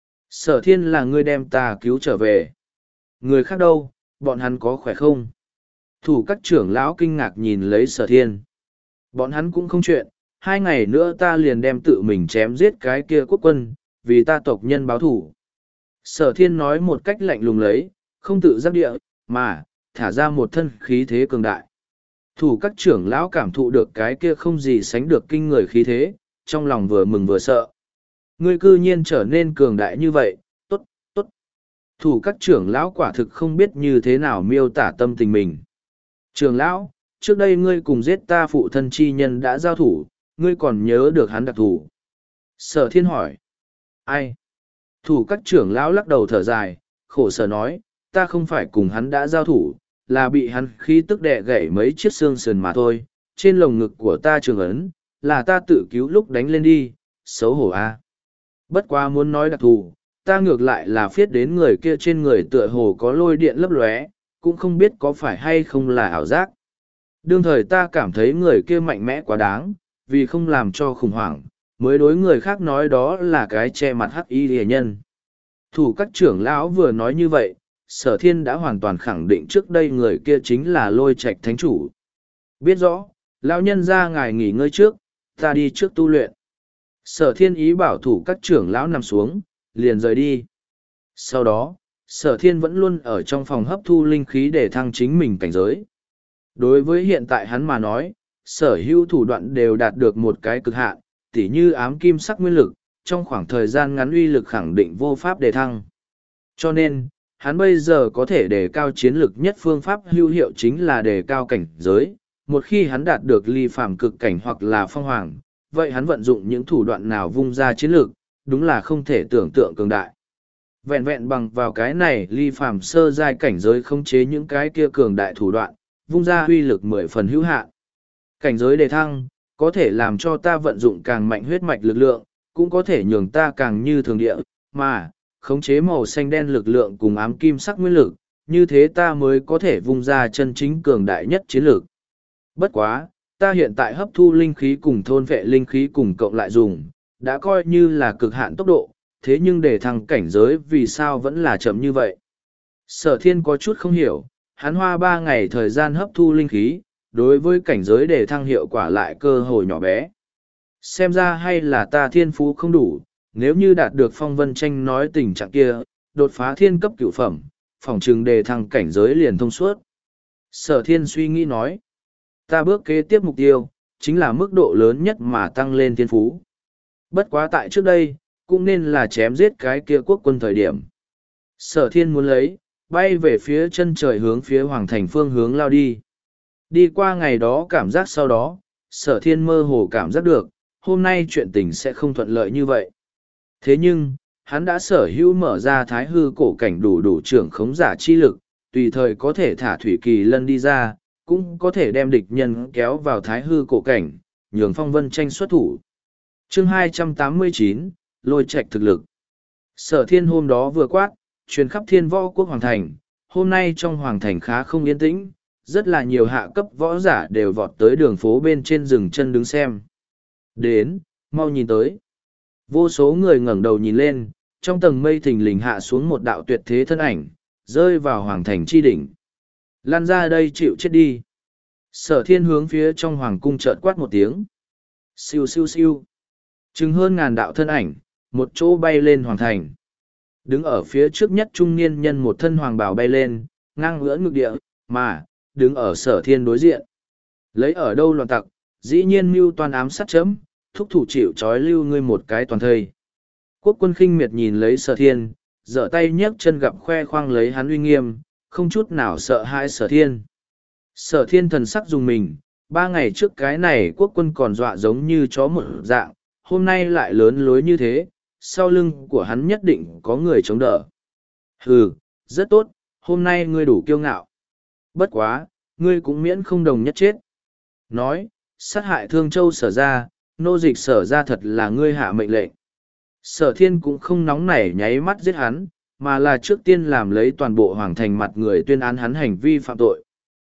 sở thiên là người đem ta cứu trở về. Người khác đâu, bọn hắn có khỏe không? Thủ các trưởng lão kinh ngạc nhìn lấy sở thiên. Bọn hắn cũng không chuyện, hai ngày nữa ta liền đem tự mình chém giết cái kia quốc quân, vì ta tộc nhân báo thủ. Sở thiên nói một cách lạnh lùng lấy, không tự giác địa, mà, thả ra một thân khí thế cường đại. Thủ các trưởng lão cảm thụ được cái kia không gì sánh được kinh người khí thế, trong lòng vừa mừng vừa sợ. Ngươi cư nhiên trở nên cường đại như vậy, tốt, tốt. Thủ các trưởng lão quả thực không biết như thế nào miêu tả tâm tình mình. Trưởng lão, trước đây ngươi cùng giết ta phụ thân chi nhân đã giao thủ, ngươi còn nhớ được hắn đặc thủ. Sở thiên hỏi. Ai? Thủ các trưởng lão lắc đầu thở dài, khổ sở nói, ta không phải cùng hắn đã giao thủ, là bị hắn khí tức đè gãy mấy chiếc xương sườn mà thôi, trên lồng ngực của ta trường ấn, là ta tự cứu lúc đánh lên đi, xấu hổ a. Bất quá muốn nói đặc thù, ta ngược lại là phiết đến người kia trên người tựa hồ có lôi điện lấp lóe, cũng không biết có phải hay không là ảo giác. Đương thời ta cảm thấy người kia mạnh mẽ quá đáng, vì không làm cho khủng hoảng, mới đối người khác nói đó là cái che mặt hắc y rìa nhân. Thủ các trưởng lão vừa nói như vậy, sở thiên đã hoàn toàn khẳng định trước đây người kia chính là lôi trạch thánh chủ. Biết rõ, lão nhân ra ngài nghỉ ngơi trước, ta đi trước tu luyện. Sở thiên ý bảo thủ các trưởng lão nằm xuống, liền rời đi. Sau đó, sở thiên vẫn luôn ở trong phòng hấp thu linh khí để thăng chính mình cảnh giới. Đối với hiện tại hắn mà nói, sở hữu thủ đoạn đều đạt được một cái cực hạn, tỉ như ám kim sắc nguyên lực, trong khoảng thời gian ngắn uy lực khẳng định vô pháp đề thăng. Cho nên, hắn bây giờ có thể đề cao chiến lực nhất phương pháp hữu hiệu chính là đề cao cảnh giới. Một khi hắn đạt được ly phàm cực cảnh hoặc là phong hoàng, vậy hắn vận dụng những thủ đoạn nào vung ra chiến lược, đúng là không thể tưởng tượng cường đại. Vẹn vẹn bằng vào cái này ly phàm sơ giai cảnh giới khống chế những cái kia cường đại thủ đoạn, vung ra uy lực mười phần hữu hạn. Cảnh giới đề thăng, có thể làm cho ta vận dụng càng mạnh huyết mạch lực lượng, cũng có thể nhường ta càng như thường địa, mà, khống chế màu xanh đen lực lượng cùng ám kim sắc nguyên lực, như thế ta mới có thể vung ra chân chính cường đại nhất chiến lược. Bất quá, ta hiện tại hấp thu linh khí cùng thôn vệ linh khí cùng cộng lại dùng, đã coi như là cực hạn tốc độ, thế nhưng để thăng cảnh giới vì sao vẫn là chậm như vậy. Sở thiên có chút không hiểu, hắn hoa ba ngày thời gian hấp thu linh khí, đối với cảnh giới để thăng hiệu quả lại cơ hội nhỏ bé. Xem ra hay là ta thiên phú không đủ, nếu như đạt được phong vân tranh nói tình trạng kia, đột phá thiên cấp cửu phẩm, phòng trừng đề thăng cảnh giới liền thông suốt. Sở thiên suy nghĩ nói, ta bước kế tiếp mục tiêu, chính là mức độ lớn nhất mà tăng lên thiên phú. Bất quá tại trước đây, cũng nên là chém giết cái kia quốc quân thời điểm. Sở thiên muốn lấy, bay về phía chân trời hướng phía hoàng thành phương hướng lao đi. Đi qua ngày đó cảm giác sau đó, sở thiên mơ hồ cảm giác được, hôm nay chuyện tình sẽ không thuận lợi như vậy. Thế nhưng, hắn đã sở hữu mở ra thái hư cổ cảnh đủ đủ trưởng khống giả chi lực, tùy thời có thể thả thủy kỳ lân đi ra, cũng có thể đem địch nhân kéo vào thái hư cổ cảnh, nhường phong vân tranh xuất thủ. Chương hai trăm tám mươi chín, lôi trạch thực lực. Sở thiên hôm đó vừa quát, truyền khắp thiên võ quốc hoàng thành, hôm nay trong hoàng thành khá không yên tĩnh, rất là nhiều hạ cấp võ giả đều vọt tới đường phố bên trên rừng chân đứng xem. Đến, mau nhìn tới. Vô số người ngẩng đầu nhìn lên, trong tầng mây thình lình hạ xuống một đạo tuyệt thế thân ảnh, rơi vào hoàng thành chi đỉnh. Lan ra đây chịu chết đi. Sở thiên hướng phía trong hoàng cung chợt quát một tiếng. Siêu siêu siêu. Chừng hơn ngàn đạo thân ảnh, một chỗ bay lên hoàng thành. Đứng ở phía trước nhất trung niên nhân một thân hoàng bào bay lên, ngang ngưỡng ngực địa, mà, đứng ở sở thiên đối diện. Lấy ở đâu loạn tặc, dĩ nhiên mưu toàn ám sát chấm, thúc thủ chịu trói lưu ngươi một cái toàn thây. Quốc quân khinh miệt nhìn lấy sở thiên, giở tay nhấc chân gặp khoe khoang lấy hắn uy nghiêm, không chút nào sợ hãi sở thiên. Sở thiên thần sắc dùng mình, ba ngày trước cái này quốc quân còn dọa giống như chó một dạng, hôm nay lại lớn lối như thế, sau lưng của hắn nhất định có người chống đỡ. Hừ, rất tốt, hôm nay ngươi đủ kiêu ngạo. Bất quá, ngươi cũng miễn không đồng nhất chết. Nói, sát hại Thương Châu sở ra, nô dịch sở ra thật là ngươi hạ mệnh lệnh. Sở thiên cũng không nóng nảy nháy mắt giết hắn, mà là trước tiên làm lấy toàn bộ hoàng thành mặt người tuyên án hắn hành vi phạm tội.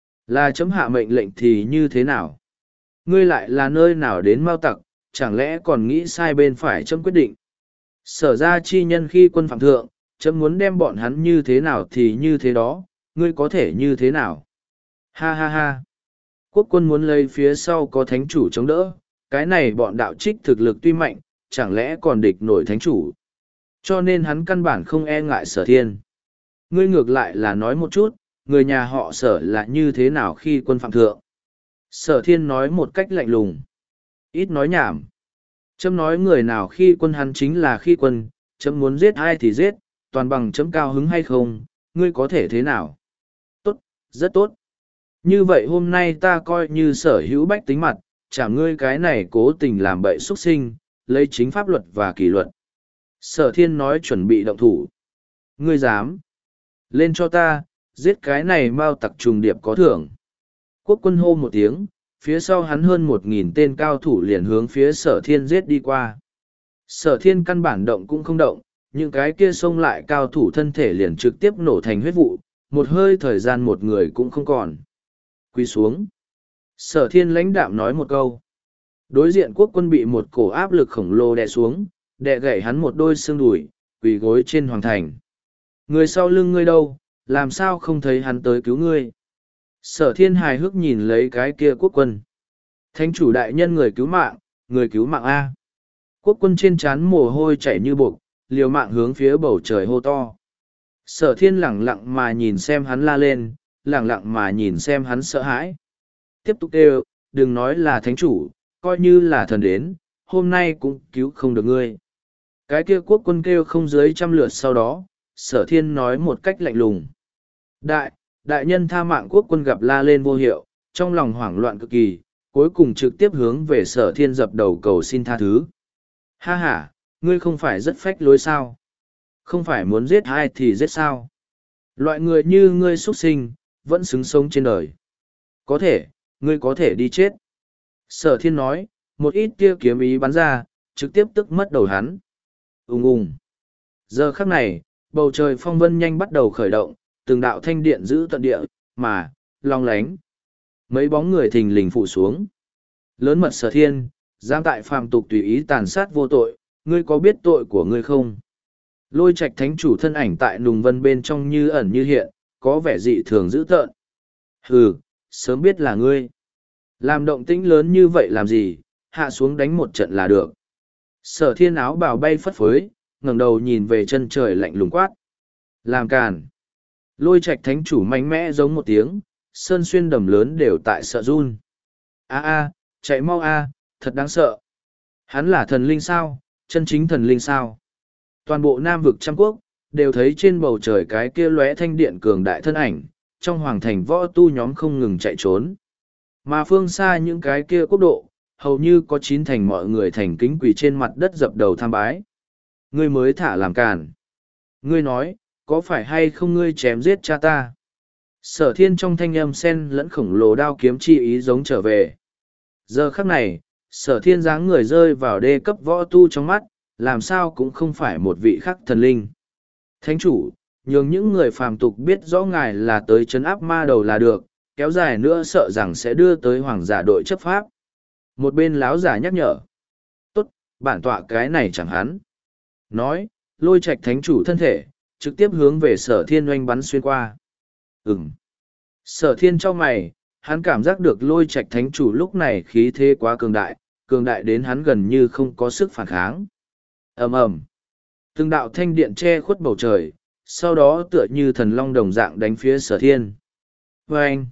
Là chấm hạ mệnh lệnh thì như thế nào? Ngươi lại là nơi nào đến mau tặc, chẳng lẽ còn nghĩ sai bên phải chấm quyết định? Sở ra chi nhân khi quân phạm thượng, chấm muốn đem bọn hắn như thế nào thì như thế đó, ngươi có thể như thế nào? Ha ha ha! Quốc quân muốn lấy phía sau có thánh chủ chống đỡ, cái này bọn đạo trích thực lực tuy mạnh, chẳng lẽ còn địch nổi thánh chủ? Cho nên hắn căn bản không e ngại sở thiên. Ngươi ngược lại là nói một chút, người nhà họ sở là như thế nào khi quân phạm thượng? Sở thiên nói một cách lạnh lùng. Ít nói nhảm. Chấm nói người nào khi quân hắn chính là khi quân, chấm muốn giết ai thì giết, toàn bằng chấm cao hứng hay không, ngươi có thể thế nào? Tốt, rất tốt. Như vậy hôm nay ta coi như sở hữu bách tính mặt, chả ngươi cái này cố tình làm bậy xuất sinh, lấy chính pháp luật và kỷ luật. Sở thiên nói chuẩn bị động thủ. Ngươi dám. Lên cho ta, giết cái này mau tặc trùng điệp có thưởng. Quốc quân hô một tiếng, phía sau hắn hơn một nghìn tên cao thủ liền hướng phía sở thiên giết đi qua. Sở thiên căn bản động cũng không động, những cái kia xông lại cao thủ thân thể liền trực tiếp nổ thành huyết vụ, một hơi thời gian một người cũng không còn. Quy xuống. Sở thiên lãnh đạm nói một câu. Đối diện quốc quân bị một cổ áp lực khổng lồ đè xuống, đè gãy hắn một đôi xương đùi, quỳ gối trên hoàng thành. Người sau lưng ngươi đâu, làm sao không thấy hắn tới cứu ngươi? Sở thiên hài hước nhìn lấy cái kia quốc quân. Thánh chủ đại nhân người cứu mạng, người cứu mạng A. Quốc quân trên trán mồ hôi chảy như bột, liều mạng hướng phía bầu trời hô to. Sở thiên lẳng lặng mà nhìn xem hắn la lên, lẳng lặng mà nhìn xem hắn sợ hãi. Tiếp tục kêu, đừng nói là thánh chủ, coi như là thần đến, hôm nay cũng cứu không được ngươi. Cái kia quốc quân kêu không dưới trăm lượt sau đó, sở thiên nói một cách lạnh lùng. Đại, đại nhân tha mạng quốc quân gặp la lên vô hiệu, trong lòng hoảng loạn cực kỳ, cuối cùng trực tiếp hướng về sở thiên dập đầu cầu xin tha thứ. Ha ha, ngươi không phải rất phách lối sao? Không phải muốn giết ai thì giết sao? Loại người như ngươi xuất sinh, vẫn xứng sống trên đời. Có thể, ngươi có thể đi chết. Sở thiên nói, một ít tia kiếm ý bắn ra, trực tiếp tức mất đầu hắn. Ùng ùng. Giờ khắc này, bầu trời phong vân nhanh bắt đầu khởi động, từng đạo thanh điện giữ tận địa, mà, long lánh. Mấy bóng người thình lình phụ xuống. Lớn mật Sở Thiên, dám tại phàm tục tùy ý tàn sát vô tội, ngươi có biết tội của ngươi không? Lôi Trạch thánh chủ thân ảnh tại nùng vân bên trong như ẩn như hiện, có vẻ dị thường dữ tợn. Hừ, sớm biết là ngươi. Làm động tĩnh lớn như vậy làm gì, hạ xuống đánh một trận là được. Sở Thiên áo bào bay phất phới, ngẩng đầu nhìn về chân trời lạnh lùng quát. Làm càn. Lôi Trạch thánh chủ mạnh mẽ giống một tiếng, sơn xuyên đầm lớn đều tại sợ run. A a, chạy mau a, thật đáng sợ. Hắn là thần linh sao, chân chính thần linh sao? Toàn bộ Nam vực trăm quốc, đều thấy trên bầu trời cái kia lóe thanh điện cường đại thân ảnh, trong hoàng thành võ tu nhóm không ngừng chạy trốn. Mà phương xa những cái kia quốc độ, hầu như có chín thành mọi người thành kính quỳ trên mặt đất dập đầu tham bái. Ngươi mới thả làm càn. Ngươi nói, có phải hay không ngươi chém giết cha ta? Sở Thiên trong thanh âm sen lẫn khổng lồ đao kiếm chi ý giống trở về. Giờ khắc này, Sở Thiên dáng người rơi vào đê cấp võ tu trong mắt, làm sao cũng không phải một vị khắc thần linh. Thánh chủ, nhường những người phàm tục biết rõ ngài là tới trấn áp ma đầu là được, kéo dài nữa sợ rằng sẽ đưa tới hoàng giả đội chấp pháp. Một bên láo giả nhắc nhở. Tốt, bản tọa cái này chẳng hắn. Nói, Lôi Trạch thánh chủ thân thể, trực tiếp hướng về Sở Thiên oanh bắn xuyên qua. Ừm. Sở Thiên trong mày, hắn cảm giác được Lôi Trạch thánh chủ lúc này khí thế quá cường đại, cường đại đến hắn gần như không có sức phản kháng. Ầm ầm. Từng đạo thanh điện che khuất bầu trời, sau đó tựa như thần long đồng dạng đánh phía Sở Thiên. Vâng!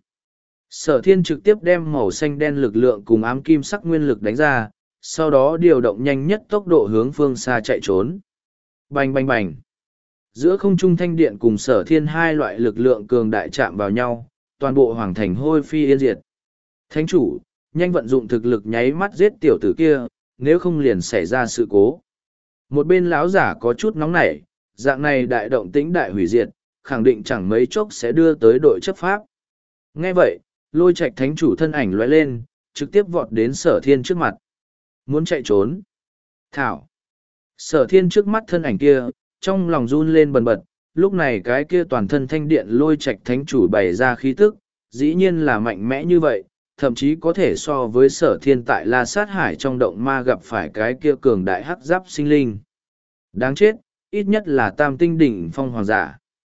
Sở Thiên trực tiếp đem màu xanh đen lực lượng cùng ám kim sắc nguyên lực đánh ra, sau đó điều động nhanh nhất tốc độ hướng phương xa chạy trốn. Bành bành bành! Giữa không trung thanh điện cùng Sở Thiên hai loại lực lượng cường đại chạm vào nhau, toàn bộ hoàng thành hôi phi yên diệt. Thánh chủ, nhanh vận dụng thực lực nháy mắt giết tiểu tử kia, nếu không liền xảy ra sự cố. Một bên lão giả có chút nóng nảy, dạng này đại động tĩnh đại hủy diệt, khẳng định chẳng mấy chốc sẽ đưa tới đội chấp pháp. Nghe vậy, Lôi Trạch thánh chủ thân ảnh lóe lên, trực tiếp vọt đến Sở Thiên trước mặt. Muốn chạy trốn. Thảo. Sở Thiên trước mắt thân ảnh kia, trong lòng run lên bần bật, lúc này cái kia toàn thân thanh điện Lôi Trạch thánh chủ bày ra khí tức, dĩ nhiên là mạnh mẽ như vậy, thậm chí có thể so với Sở Thiên tại La Sát Hải trong động ma gặp phải cái kia cường đại hắc giáp sinh linh. Đáng chết, ít nhất là tam tinh đỉnh phong hoàng giả.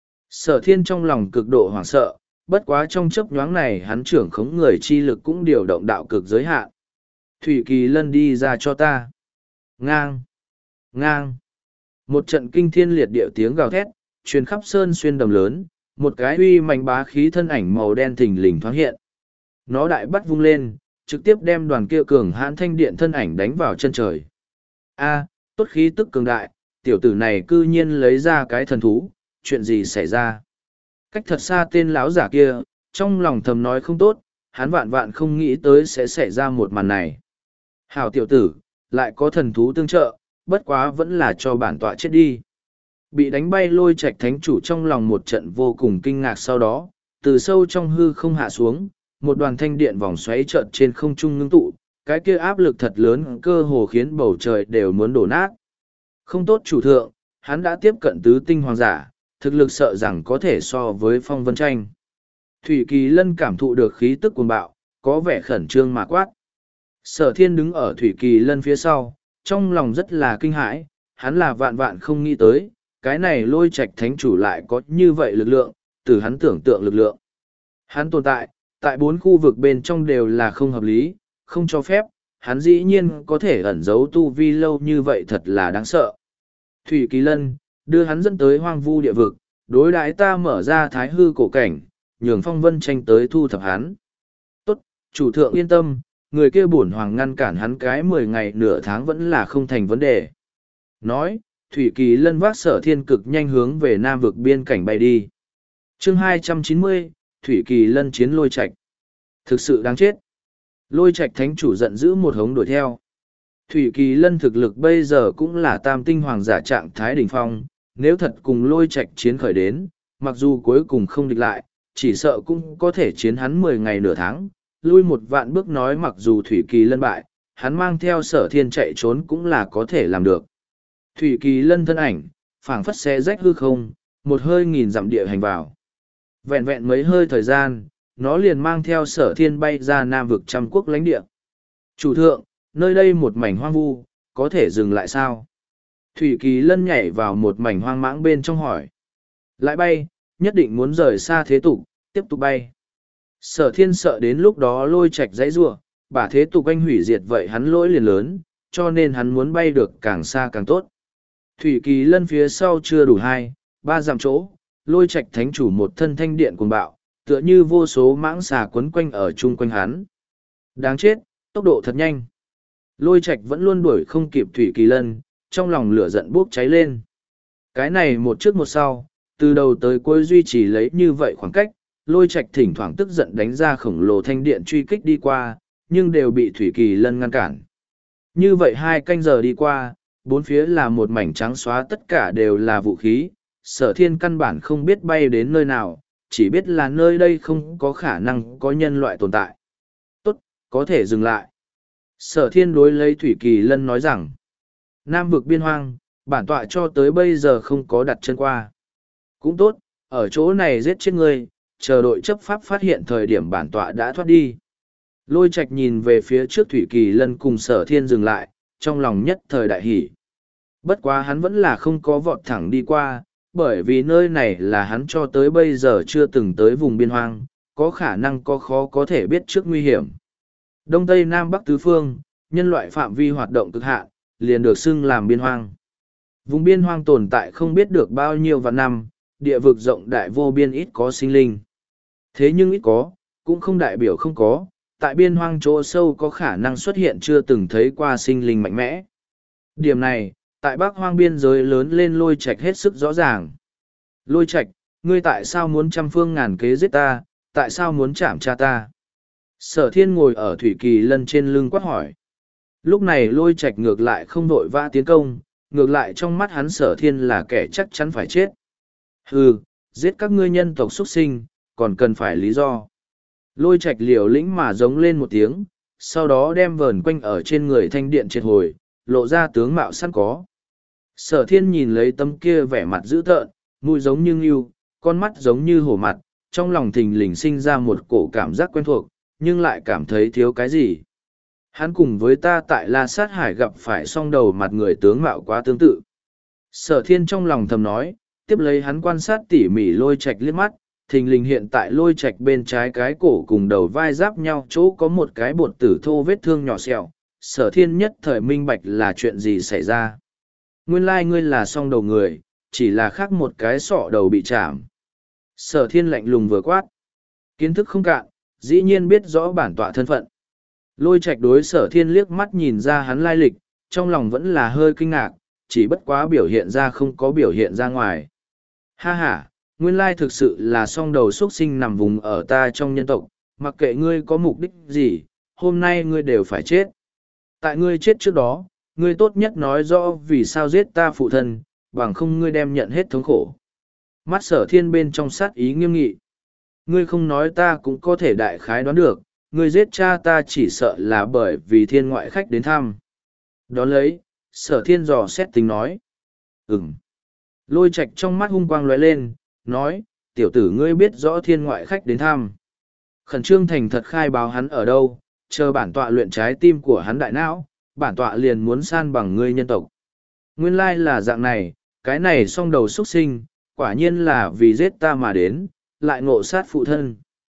Sở Thiên trong lòng cực độ hoảng sợ, bất quá trong chớp nhoáng này hắn trưởng khống người chi lực cũng điều động đạo cực giới hạn. Thủy Kỳ Lân đi ra cho ta. Ngang. Ngang. Một trận kinh thiên liệt địa tiếng gào thét, truyền khắp sơn xuyên đầm lớn, một cái uy mạnh bá khí thân ảnh màu đen thình lình thoáng hiện. Nó đại bắt vung lên, trực tiếp đem đoàn kia cường hãn thanh điện thân ảnh đánh vào chân trời. A, tốt khí tức cường đại, tiểu tử này cư nhiên lấy ra cái thần thú, chuyện gì xảy ra? Cách thật xa tên lão giả kia, trong lòng thầm nói không tốt, hắn vạn vạn không nghĩ tới sẽ xảy ra một màn này. Hảo tiểu tử, lại có thần thú tương trợ, bất quá vẫn là cho bản tọa chết đi. Bị đánh bay Lôi Trạch thánh chủ trong lòng một trận vô cùng kinh ngạc, sau đó, từ sâu trong hư không hạ xuống, một đoàn thanh điện vòng xoáy trận trên không trung ngưng tụ, cái kia áp lực thật lớn cơ hồ khiến bầu trời đều muốn đổ nát. Không tốt chủ thượng, hắn đã tiếp cận tứ tinh hoàng giả, thực lực sợ rằng có thể so với Phong Vân Tranh. Thủy Kỳ Lân cảm thụ được khí tức cuồng bạo, có vẻ khẩn trương mà quát. Sở Thiên đứng ở Thủy Kỳ Lân phía sau, trong lòng rất là kinh hãi, hắn là vạn vạn không nghĩ tới, cái này Lôi Trạch thánh chủ lại có như vậy lực lượng, từ hắn tưởng tượng lực lượng. Hắn tồn tại, tại bốn khu vực bên trong đều là không hợp lý, không cho phép, hắn dĩ nhiên có thể ẩn giấu tu vi lâu như vậy thật là đáng sợ. Thủy Kỳ Lân, đưa hắn dẫn tới hoang vu địa vực, đối đãi ta mở ra thái hư cổ cảnh, nhường Phong Vân Tranh tới thu thập hắn. Tốt, chủ thượng yên tâm, người kia bổn hoàng ngăn cản hắn cái mười ngày nửa tháng vẫn là không thành vấn đề. Nói, Thủy Kỳ Lân vác Sở Thiên cực nhanh hướng về Nam vực biên cảnh bay đi. Chương hai trăm chín mươi, Thủy Kỳ Lân chiến Lôi Trạch. Thực sự đáng chết. Lôi Trạch thánh chủ giận dữ một hống đuổi theo. Thủy Kỳ Lân thực lực bây giờ cũng là tam tinh hoàng giả trạng thái đỉnh phong, nếu thật cùng Lôi Trạch chiến khởi đến, mặc dù cuối cùng không địch lại, chỉ sợ cũng có thể chiến hắn mười ngày nửa tháng, lui một vạn bước nói mặc dù Thủy Kỳ Lân bại, hắn mang theo Sở Thiên chạy trốn cũng là có thể làm được. Thủy Kỳ Lân thân ảnh, phảng phất xé rách hư không, một hơi nghìn dặm địa hành vào. Vẹn vẹn mấy hơi thời gian, nó liền mang theo Sở Thiên bay ra Nam vực trăm quốc lãnh địa. Chủ thượng, nơi đây một mảnh hoang vu, có thể dừng lại sao? Thủy Kỳ Lân nhảy vào một mảnh hoang mãng bên trong hỏi. Lại bay, nhất định muốn rời xa thế tục, tiếp tục bay. Sở thiên sợ đến lúc đó lôi Trạch dãy rủa, bả thế tục anh hủy diệt vậy hắn lỗi liền lớn, cho nên hắn muốn bay được càng xa càng tốt. Thủy Kỳ Lân phía sau chưa đủ hai, ba dặm chỗ, lôi Trạch thánh chủ một thân thanh điện cuồng bạo, tựa như vô số mãng xà quấn quanh ở chung quanh hắn. Đáng chết, tốc độ thật nhanh. Lôi Trạch vẫn luôn đuổi không kịp Thủy Kỳ Lân, trong lòng lửa giận bốc cháy lên. Cái này một trước một sau, từ đầu tới cuối duy trì lấy như vậy khoảng cách, lôi Trạch thỉnh thoảng tức giận đánh ra khổng lồ thanh điện truy kích đi qua, nhưng đều bị Thủy Kỳ Lân ngăn cản. Như vậy hai canh giờ đi qua, bốn phía là một mảnh trắng xóa, tất cả đều là vũ khí. Sở thiên căn bản không biết bay đến nơi nào, chỉ biết là nơi đây không có khả năng có nhân loại tồn tại. Tốt, có thể dừng lại. Sở thiên đối lấy Thủy Kỳ Lân nói rằng, Nam vực biên hoang, bản tọa cho tới bây giờ không có đặt chân qua. Cũng tốt, ở chỗ này giết chết ngươi, chờ đội chấp pháp phát hiện thời điểm bản tọa đã thoát đi. Lôi Trạch nhìn về phía trước Thủy Kỳ Lân cùng Sở thiên dừng lại, trong lòng nhất thời đại hỷ. Bất quá hắn vẫn là không có vọt thẳng đi qua, bởi vì nơi này là hắn cho tới bây giờ chưa từng tới vùng biên hoang, có khả năng có khó có thể biết trước nguy hiểm. Đông Tây Nam Bắc tứ phương, nhân loại phạm vi hoạt động cực hạn, liền được xưng làm biên hoang. Vùng biên hoang tồn tại không biết được bao nhiêu vạn năm, địa vực rộng đại vô biên ít có sinh linh. Thế nhưng ít có, cũng không đại biểu không có, tại biên hoang chỗ sâu có khả năng xuất hiện chưa từng thấy qua sinh linh mạnh mẽ. Điểm này, tại Bắc hoang biên giới lớn lên Lôi Trạch hết sức rõ ràng. Lôi Trạch, ngươi tại sao muốn trăm phương ngàn kế giết ta, tại sao muốn chạm cha ta? Sở thiên ngồi ở Thủy Kỳ Lân trên lưng quát hỏi. Lúc này Lôi Trạch ngược lại không vội vã tiến công, ngược lại trong mắt hắn Sở thiên là kẻ chắc chắn phải chết. Hừ, giết các ngươi nhân tộc xuất sinh, còn cần phải lý do. Lôi Trạch liều lĩnh mà giống lên một tiếng, sau đó đem vờn quanh ở trên người thanh điện triệt hồi, lộ ra tướng mạo sẵn có. Sở thiên nhìn lấy tấm kia vẻ mặt dữ tợn, mũi giống như ngưu, con mắt giống như hổ mặt, trong lòng thình lình sinh ra một cổ cảm giác quen thuộc, nhưng lại cảm thấy thiếu cái gì. Hắn cùng với ta tại La Sát Hải gặp phải song đầu mặt người tướng mạo quá tương tự. Sở thiên trong lòng thầm nói, tiếp lấy hắn quan sát tỉ mỉ Lôi Trạch liếc mắt, thình lình hiện tại Lôi Trạch bên trái cái cổ cùng đầu vai giáp nhau chỗ có một cái bột tử thô vết thương nhỏ sẹo. Sở thiên nhất thời minh bạch là chuyện gì xảy ra. Nguyên lai ngươi là song đầu người, chỉ là khác một cái sọ đầu bị chạm. Sở thiên lạnh lùng vừa quát. Kiến thức không cạn, dĩ nhiên biết rõ bản tọa thân phận. Lôi Trạch đối Sở thiên liếc mắt nhìn ra hắn lai lịch, trong lòng vẫn là hơi kinh ngạc, chỉ bất quá biểu hiện ra không có biểu hiện ra ngoài. Ha ha, nguyên lai thực sự là song đầu xuất sinh nằm vùng ở ta trong nhân tộc, mặc kệ ngươi có mục đích gì, hôm nay ngươi đều phải chết. Tại ngươi chết trước đó, ngươi tốt nhất nói rõ vì sao giết ta phụ thân, bằng không ngươi đem nhận hết thống khổ. Mắt Sở thiên bên trong sát ý nghiêm nghị. Ngươi không nói ta cũng có thể đại khái đoán được, ngươi giết cha ta chỉ sợ là bởi vì thiên ngoại khách đến thăm. Đón lấy, Sở thiên dò xét tính nói. Ừm. Lôi Trạch trong mắt hung quang lóe lên, nói, tiểu tử ngươi biết rõ thiên ngoại khách đến thăm. Khẩn trương thành thật khai báo hắn ở đâu, chờ bản tọa luyện trái tim của hắn đại não, bản tọa liền muốn san bằng ngươi nhân tộc. Nguyên lai là dạng này, cái này song đầu xuất sinh, quả nhiên là vì giết ta mà đến, lại ngộ sát phụ thân.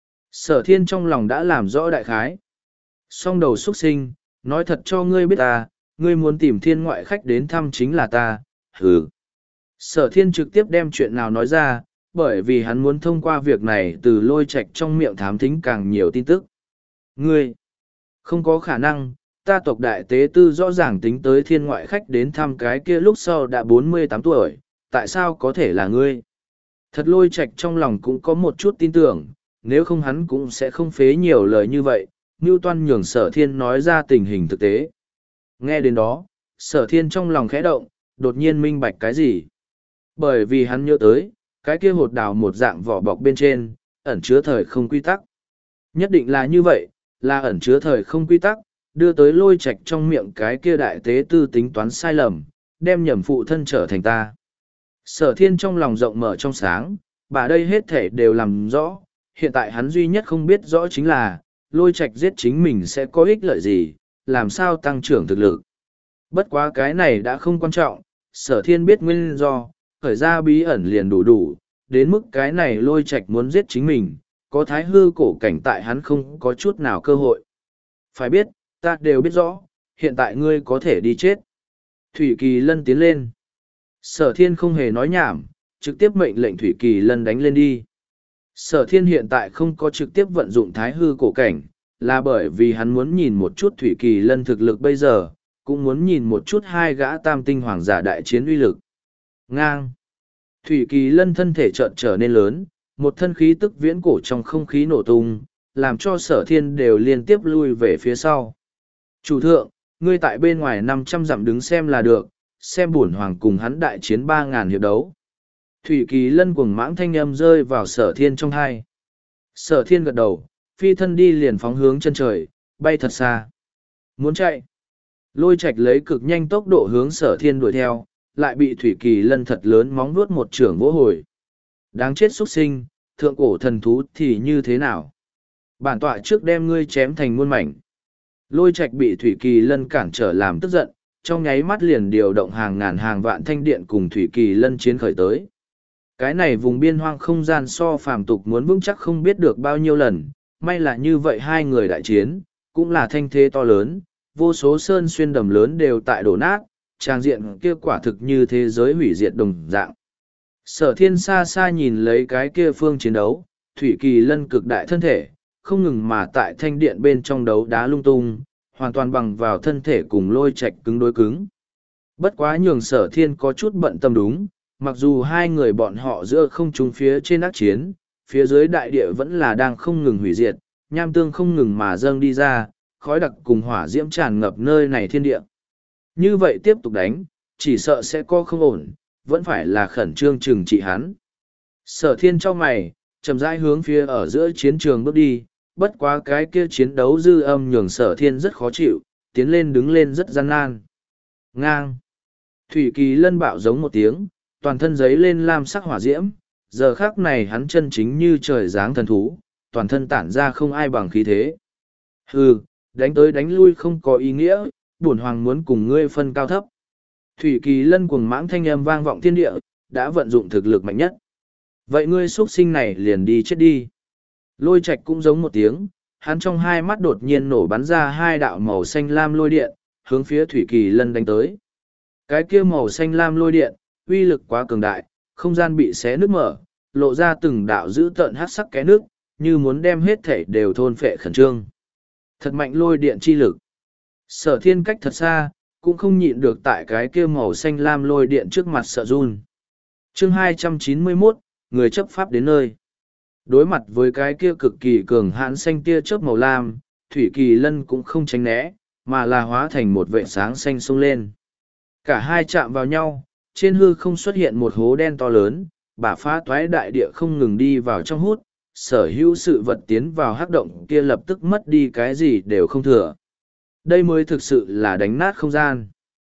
Sở thiên trong lòng đã làm rõ đại khái. Song đầu xuất sinh, nói thật cho ngươi biết ta, ngươi muốn tìm thiên ngoại khách đến thăm chính là ta, hừ. Sở thiên trực tiếp đem chuyện nào nói ra, bởi vì hắn muốn thông qua việc này từ Lôi Trạch trong miệng thám thính càng nhiều tin tức. Ngươi, không có khả năng, ta tộc đại tế tư rõ ràng tính tới thiên ngoại khách đến thăm cái kia lúc sau đã bốn mươi tám tuổi, tại sao có thể là ngươi? Thật Lôi Trạch trong lòng cũng có một chút tin tưởng, nếu không hắn cũng sẽ không phế nhiều lời như vậy, Ngưu Toan nhường Sở thiên nói ra tình hình thực tế. Nghe đến đó, Sở thiên trong lòng khẽ động, đột nhiên minh bạch cái gì? Bởi vì hắn nhớ tới, cái kia hột đào một dạng vỏ bọc bên trên, ẩn chứa thời không quy tắc. Nhất định là như vậy, là ẩn chứa thời không quy tắc, đưa tới Lôi Trạch trong miệng cái kia đại tế tư tính toán sai lầm, đem nhầm phụ thân trở thành ta. Sở thiên trong lòng rộng mở trong sáng, bà đây hết thể đều làm rõ, hiện tại hắn duy nhất không biết rõ chính là, Lôi Trạch giết chính mình sẽ có ích lợi gì, làm sao tăng trưởng thực lực. Bất quá cái này đã không quan trọng, sở thiên biết nguyên do, khởi ra bí ẩn liền đủ đủ, đến mức cái này lôi Trạch muốn giết chính mình, có thái hư cổ cảnh tại hắn không có chút nào cơ hội. Phải biết, ta đều biết rõ, hiện tại ngươi có thể đi chết. Thủy Kỳ Lân tiến lên. Sở thiên không hề nói nhảm, trực tiếp mệnh lệnh Thủy Kỳ Lân đánh lên đi. Sở thiên hiện tại không có trực tiếp vận dụng thái hư cổ cảnh, là bởi vì hắn muốn nhìn một chút Thủy Kỳ Lân thực lực bây giờ, cũng muốn nhìn một chút hai gã tam tinh hoàng giả đại chiến uy lực. Ngang. Thủy Kỳ Lân thân thể trợn trở nên lớn, một thân khí tức viễn cổ trong không khí nổ tung, làm cho sở thiên đều liên tiếp lui về phía sau. Chủ thượng, ngươi tại bên ngoài năm trăm dặm đứng xem là được, xem bổn hoàng cùng hắn đại chiến ba ngàn hiệp đấu. Thủy Kỳ Lân cuồng mãng thanh âm rơi vào sở thiên trong hai. Sở thiên gật đầu, phi thân đi liền phóng hướng chân trời, bay thật xa. Muốn chạy. Lôi Trạch lấy cực nhanh tốc độ hướng sở thiên đuổi theo, lại bị Thủy Kỳ Lân thật lớn móng vuốt một trưởng vỗ hồi. Đáng chết xuất sinh, thượng cổ thần thú thì như thế nào? Bản tọa trước đem ngươi chém thành muôn mảnh. Lôi Trạch bị Thủy Kỳ Lân cản trở làm tức giận, trong nháy mắt liền điều động hàng ngàn hàng vạn thanh điện cùng Thủy Kỳ Lân chiến khởi tới. Cái này vùng biên hoang không gian so phàm tục muốn vững chắc không biết được bao nhiêu lần, may là như vậy hai người đại chiến, cũng là thanh thế to lớn, vô số sơn xuyên đầm lớn đều tại đổ nát, trang diện kia quả thực như thế giới hủy diệt đồng dạng. Sở thiên xa xa nhìn lấy cái kia phương chiến đấu, Thủy Kỳ Lân cực đại thân thể, không ngừng mà tại thanh điện bên trong đấu đá lung tung, hoàn toàn bằng vào thân thể cùng Lôi Trạch cứng đối cứng. Bất quá nhường sở thiên có chút bận tâm đúng, mặc dù hai người bọn họ giữa không trung phía trên ác chiến, phía dưới đại địa vẫn là đang không ngừng hủy diệt, nham tương không ngừng mà dâng đi ra, khói đặc cùng hỏa diễm tràn ngập nơi này thiên địa. Như vậy tiếp tục đánh, chỉ sợ sẽ có không ổn, vẫn phải là khẩn trương trừng trị hắn. Sở thiên cho mày, chậm rãi hướng phía ở giữa chiến trường bước đi, bất quá cái kia chiến đấu dư âm nhường sở thiên rất khó chịu, tiến lên đứng lên rất gian nan. Ngang. Thủy Kỳ Lân bạo giống một tiếng, toàn thân giấy lên lam sắc hỏa diễm, giờ khác này hắn chân chính như trời giáng thần thú, toàn thân tản ra không ai bằng khí thế. Hừ, đánh tới đánh lui không có ý nghĩa, bổn hoàng muốn cùng ngươi phân cao thấp. Thủy Kỳ Lân cuồng mãng thanh âm vang vọng thiên địa, đã vận dụng thực lực mạnh nhất. Vậy ngươi xuất sinh này liền đi chết đi. Lôi Trạch cũng giống một tiếng, hắn trong hai mắt đột nhiên nổ bắn ra hai đạo màu xanh lam lôi điện, hướng phía Thủy Kỳ Lân đánh tới. Cái kia màu xanh lam lôi điện, uy lực quá cường đại, không gian bị xé nứt mở, lộ ra từng đạo dữ tợn hắc sắc cái nước, như muốn đem hết thể đều thôn phệ khẩn trương. Thật mạnh lôi điện chi lực. Sở thiên cách thật xa, cũng không nhịn được tại cái kia màu xanh lam lôi điện trước mặt sợ run. Chương hai trăm chín mươi mốt, người chấp pháp đến nơi. Đối mặt với cái kia cực kỳ cường hãn xanh tia chớp màu lam, Thủy Kỳ Lân cũng không tránh né, mà là hóa thành một vệ sáng xanh sông lên. Cả hai chạm vào nhau, trên hư không xuất hiện một hố đen to lớn, bả phá toái đại địa không ngừng đi vào trong hút, sở hữu sự vật tiến vào hắc động kia lập tức mất đi cái gì đều không thừa. Đây mới thực sự là đánh nát không gian.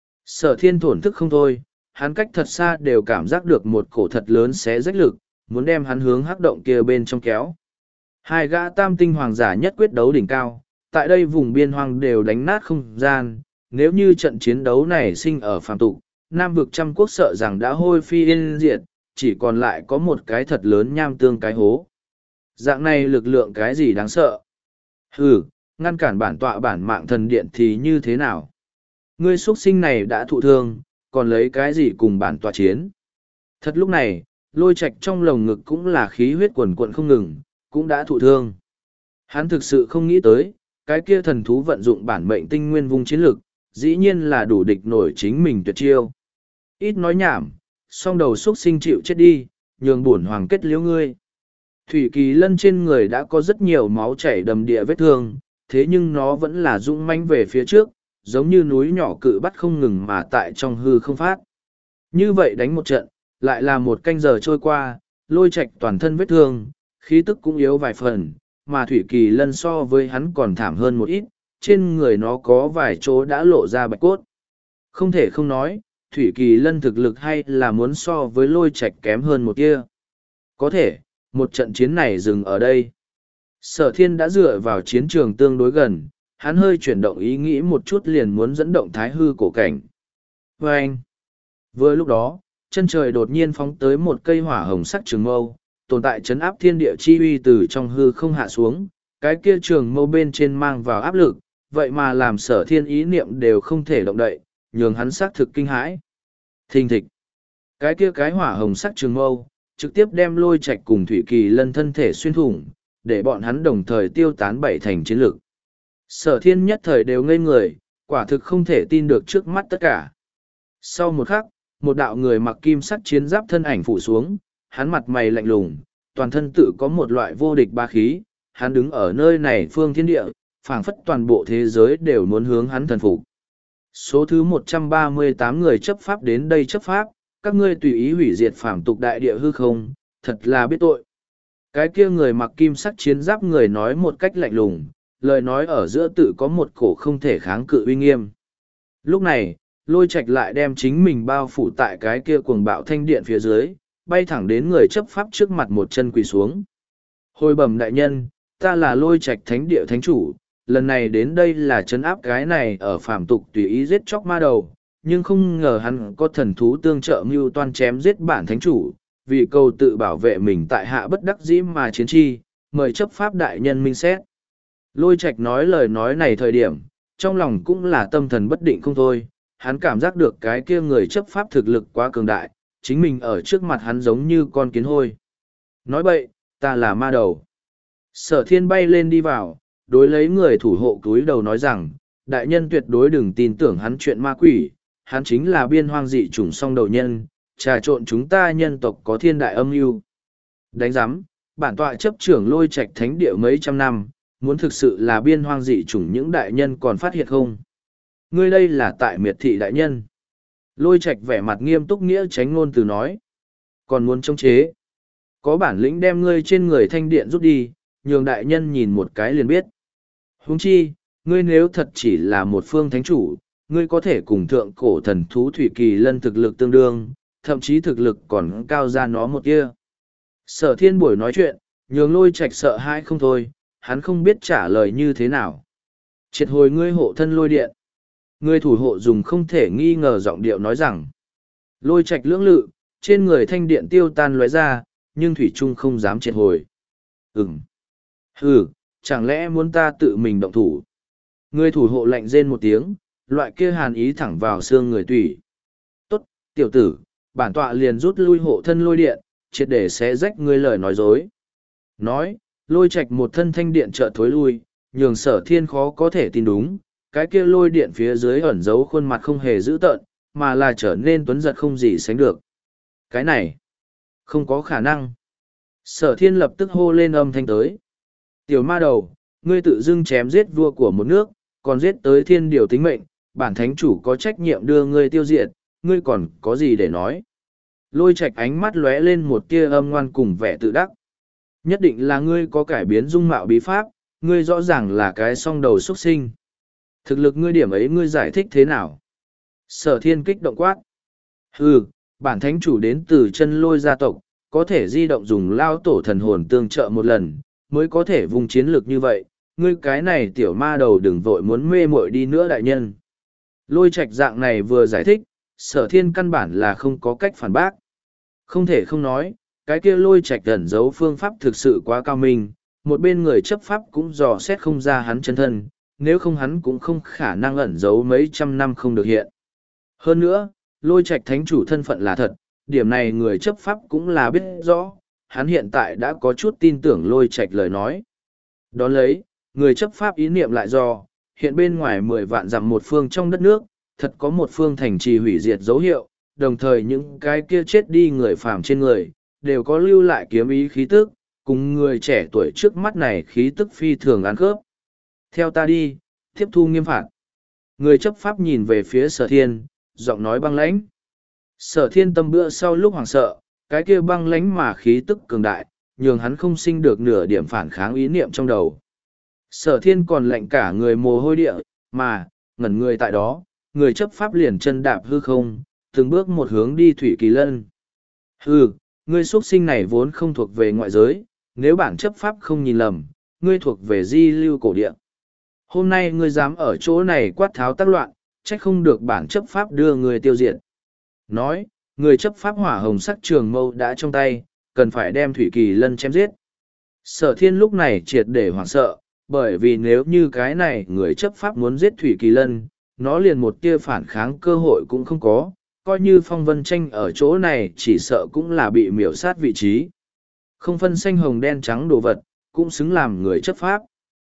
Sở thiên thổn thức không thôi, hắn cách thật xa đều cảm giác được một cổ thật lớn xé rách lực, muốn đem hắn hướng hắc động kia bên trong kéo. Hai gã tam tinh hoàng giả nhất quyết đấu đỉnh cao, tại đây vùng biên hoang đều đánh nát không gian, nếu như trận chiến đấu này sinh ở phàm tục, Nam vực trăm quốc sợ rằng đã hôi phi yên diệt, chỉ còn lại có một cái thật lớn nham tương cái hố. Dạng này lực lượng cái gì đáng sợ? Hừ, ngăn cản bản tọa bản mạng thần điện thì như thế nào? Ngươi xuất sinh này đã thụ thương, còn lấy cái gì cùng bản tọa chiến? Thật lúc này, Lôi Trạch trong lồng ngực cũng là khí huyết quần quận không ngừng, cũng đã thụ thương. Hắn thực sự không nghĩ tới, cái kia thần thú vận dụng bản mệnh tinh nguyên vung chiến lực, dĩ nhiên là đủ địch nổi chính mình tuyệt chiêu. Ít nói nhảm, song đầu xuất sinh chịu chết đi, nhường bổn hoàng kết liễu ngươi. Thủy Kỳ Lân trên người đã có rất nhiều máu chảy đầm địa vết thương, thế nhưng nó vẫn là dũng mãnh về phía trước, giống như núi nhỏ cự bắt không ngừng mà tại trong hư không phát. Như vậy đánh một trận, lại là một canh giờ trôi qua, Lôi Trạch toàn thân vết thương, khí tức cũng yếu vài phần, mà Thủy Kỳ Lân so với hắn còn thảm hơn một ít, trên người nó có vài chỗ đã lộ ra bạch cốt. Không thể không nói, Thủy Kỳ Lân thực lực hay là muốn so với Lôi Trạch kém hơn một tia. Có thể, một trận chiến này dừng ở đây. Sở thiên đã dựa vào chiến trường tương đối gần, hắn hơi chuyển động ý nghĩ một chút liền muốn dẫn động thái hư cổ cảnh. Và anh, vừa lúc đó, chân trời đột nhiên phóng tới một cây hỏa hồng sắc trường mâu, tồn tại chấn áp thiên địa chi uy từ trong hư không hạ xuống, cái kia trường mâu bên trên mang vào áp lực, vậy mà làm sở thiên ý niệm đều không thể động đậy, nhường hắn xác thực kinh hãi. Thình thịch, cái kia cái hỏa hồng sắc trường mâu, trực tiếp đem Lôi Trạch cùng Thủy Kỳ Lân thân thể xuyên thủng, để bọn hắn đồng thời tiêu tán bảy thành chiến lực. Sở thiên nhất thời đều ngây người, quả thực không thể tin được trước mắt tất cả. Sau một khắc, một đạo người mặc kim sắc chiến giáp thân ảnh phủ xuống, hắn mặt mày lạnh lùng, toàn thân tự có một loại vô địch ba khí, hắn đứng ở nơi này phương thiên địa, phảng phất toàn bộ thế giới đều muốn hướng hắn thần phục. Số thứ một trăm ba mươi tám người chấp pháp đến đây chấp pháp, các ngươi tùy ý hủy diệt phàm tục đại địa hư không, thật là biết tội. Cái kia người mặc kim sắc chiến giáp người nói một cách lạnh lùng, lời nói ở giữa tự có một cổ không thể kháng cự uy nghiêm. Lúc này, Lôi Trạch lại đem chính mình bao phủ tại cái kia cuồng bạo thanh điện phía dưới, bay thẳng đến người chấp pháp trước mặt một chân quỳ xuống. Hồi bẩm đại nhân, ta là Lôi Trạch thánh địa thánh chủ, lần này đến đây là trấn áp cái này ở phàm tục tùy ý giết chóc ma đầu, nhưng không ngờ hắn có thần thú tương trợ mưu toan chém giết bản thánh chủ, vì cầu tự bảo vệ mình tại hạ bất đắc dĩ mà chiến chi, mời chấp pháp đại nhân minh xét. Lôi Trạch nói lời nói này thời điểm, trong lòng cũng là tâm thần bất định không thôi, hắn cảm giác được cái kia người chấp pháp thực lực quá cường đại, chính mình ở trước mặt hắn giống như con kiến hôi. Nói bậy, ta là ma đầu. Sở thiên bay lên đi vào, đối lấy người thủ hộ túi đầu nói rằng, đại nhân tuyệt đối đừng tin tưởng hắn chuyện ma quỷ, hắn chính là biên hoang dị chủng song đầu nhân, trà trộn chúng ta nhân tộc có thiên đại âm mưu. Đánh giám, bản tọa chấp trưởng Lôi Trạch thánh địa mấy trăm năm, muốn thực sự là biên hoang dị chủng những đại nhân còn phát hiện không? Ngươi đây là tại miệt thị đại nhân. Lôi Trạch vẻ mặt nghiêm túc nghĩa tránh ngôn từ nói. Còn muốn chống chế. Có bản lĩnh đem ngươi trên người thanh điện rút đi, nhường đại nhân nhìn một cái liền biết. Huống chi, ngươi nếu thật chỉ là một phương thánh chủ, ngươi có thể cùng thượng cổ thần thú Thủy Kỳ Lân thực lực tương đương, thậm chí thực lực còn cao ra nó một kia. Sở thiên buổi nói chuyện, nhường Lôi Trạch sợ hãi không thôi, hắn không biết trả lời như thế nào. Triệt hồi ngươi hộ thân lôi điện. Người thủ hộ dùng không thể nghi ngờ giọng điệu nói rằng. Lôi Trạch lưỡng lự, trên người thanh điện tiêu tan lóe ra, nhưng Thủy Trung không dám triệt hồi. Ừm. Hừ, chẳng lẽ muốn ta tự mình động thủ? Người thủ hộ lạnh rên một tiếng, loại kia hàn ý thẳng vào xương người tủy. Tốt, tiểu tử, bản tọa liền rút lui hộ thân lôi điện, triệt để xé rách ngươi lời nói dối. Nói, Lôi Trạch một thân thanh điện chợt thối lui, nhường sở thiên khó có thể tin đúng, cái kia lôi điện phía dưới ẩn giấu khuôn mặt không hề dữ tợn, mà là trở nên tuấn giật không gì sánh được. Cái này, không có khả năng. Sở thiên lập tức hô lên âm thanh tới. Tiểu ma đầu, ngươi tự dưng chém giết vua của một nước, còn giết tới thiên điều tính mệnh, bản thánh chủ có trách nhiệm đưa ngươi tiêu diệt, ngươi còn có gì để nói. Lôi Trạch ánh mắt lóe lên một tia âm ngoan cùng vẻ tự đắc. Nhất định là ngươi có cải biến dung mạo bí pháp, ngươi rõ ràng là cái song đầu xuất sinh. Thực lực ngươi điểm ấy ngươi giải thích thế nào? Sở thiên kích động quát. Hừ, bản thánh chủ đến từ chân Lôi gia tộc, có thể di động dùng lao tổ thần hồn tương trợ một lần, mới có thể vùng chiến lược như vậy. Ngươi cái này tiểu ma đầu đừng vội muốn mê muội đi nữa đại nhân. Lôi Trạch dạng này vừa giải thích, sở thiên căn bản là không có cách phản bác. Không thể không nói, cái kia Lôi Trạch ẩn giấu phương pháp thực sự quá cao minh, một bên người chấp pháp cũng dò xét không ra hắn chân thân, nếu không hắn cũng không khả năng ẩn giấu mấy trăm năm không được hiện. Hơn nữa, Lôi Trạch thánh chủ thân phận là thật, điểm này người chấp pháp cũng là biết rõ, hắn hiện tại đã có chút tin tưởng Lôi Trạch lời nói. Đón lấy, người chấp pháp ý niệm lại do, hiện bên ngoài mười vạn dặm một phương trong đất nước, thật có một phương thành trì hủy diệt dấu hiệu, đồng thời những cái kia chết đi người phàm trên người, đều có lưu lại kiếm ý khí tức, cùng người trẻ tuổi trước mắt này khí tức phi thường ăn khớp. Theo ta đi, tiếp thu nghiêm phạt. Người chấp pháp nhìn về phía sở thiên, giọng nói băng lãnh. Sở thiên tâm bữa sau lúc hoảng sợ, cái kia băng lãnh mà khí tức cường đại, nhường hắn không sinh được nửa điểm phản kháng ý niệm trong đầu. Sở thiên còn lạnh cả người mồ hôi địa, mà, ngẩn người tại đó, người chấp pháp liền chân đạp hư không, từng bước một hướng đi Thủy Kỳ Lân. Hừ, ngươi xuất sinh này vốn không thuộc về ngoại giới, nếu bản chấp pháp không nhìn lầm, ngươi thuộc về di lưu cổ địa. Hôm nay ngươi dám ở chỗ này quát tháo tác loạn, trách không được bản chấp pháp đưa người tiêu diệt. Nói, người chấp pháp hỏa hồng sắc trường mâu đã trong tay, cần phải đem Thủy Kỳ Lân chém giết. Sở thiên lúc này triệt để hoảng sợ, bởi vì nếu như cái này người chấp pháp muốn giết Thủy Kỳ Lân, nó liền một tia phản kháng cơ hội cũng không có, coi như Phong Vân Tranh ở chỗ này chỉ sợ cũng là bị miểu sát vị trí. Không phân xanh hồng đen trắng đồ vật, cũng xứng làm người chấp pháp.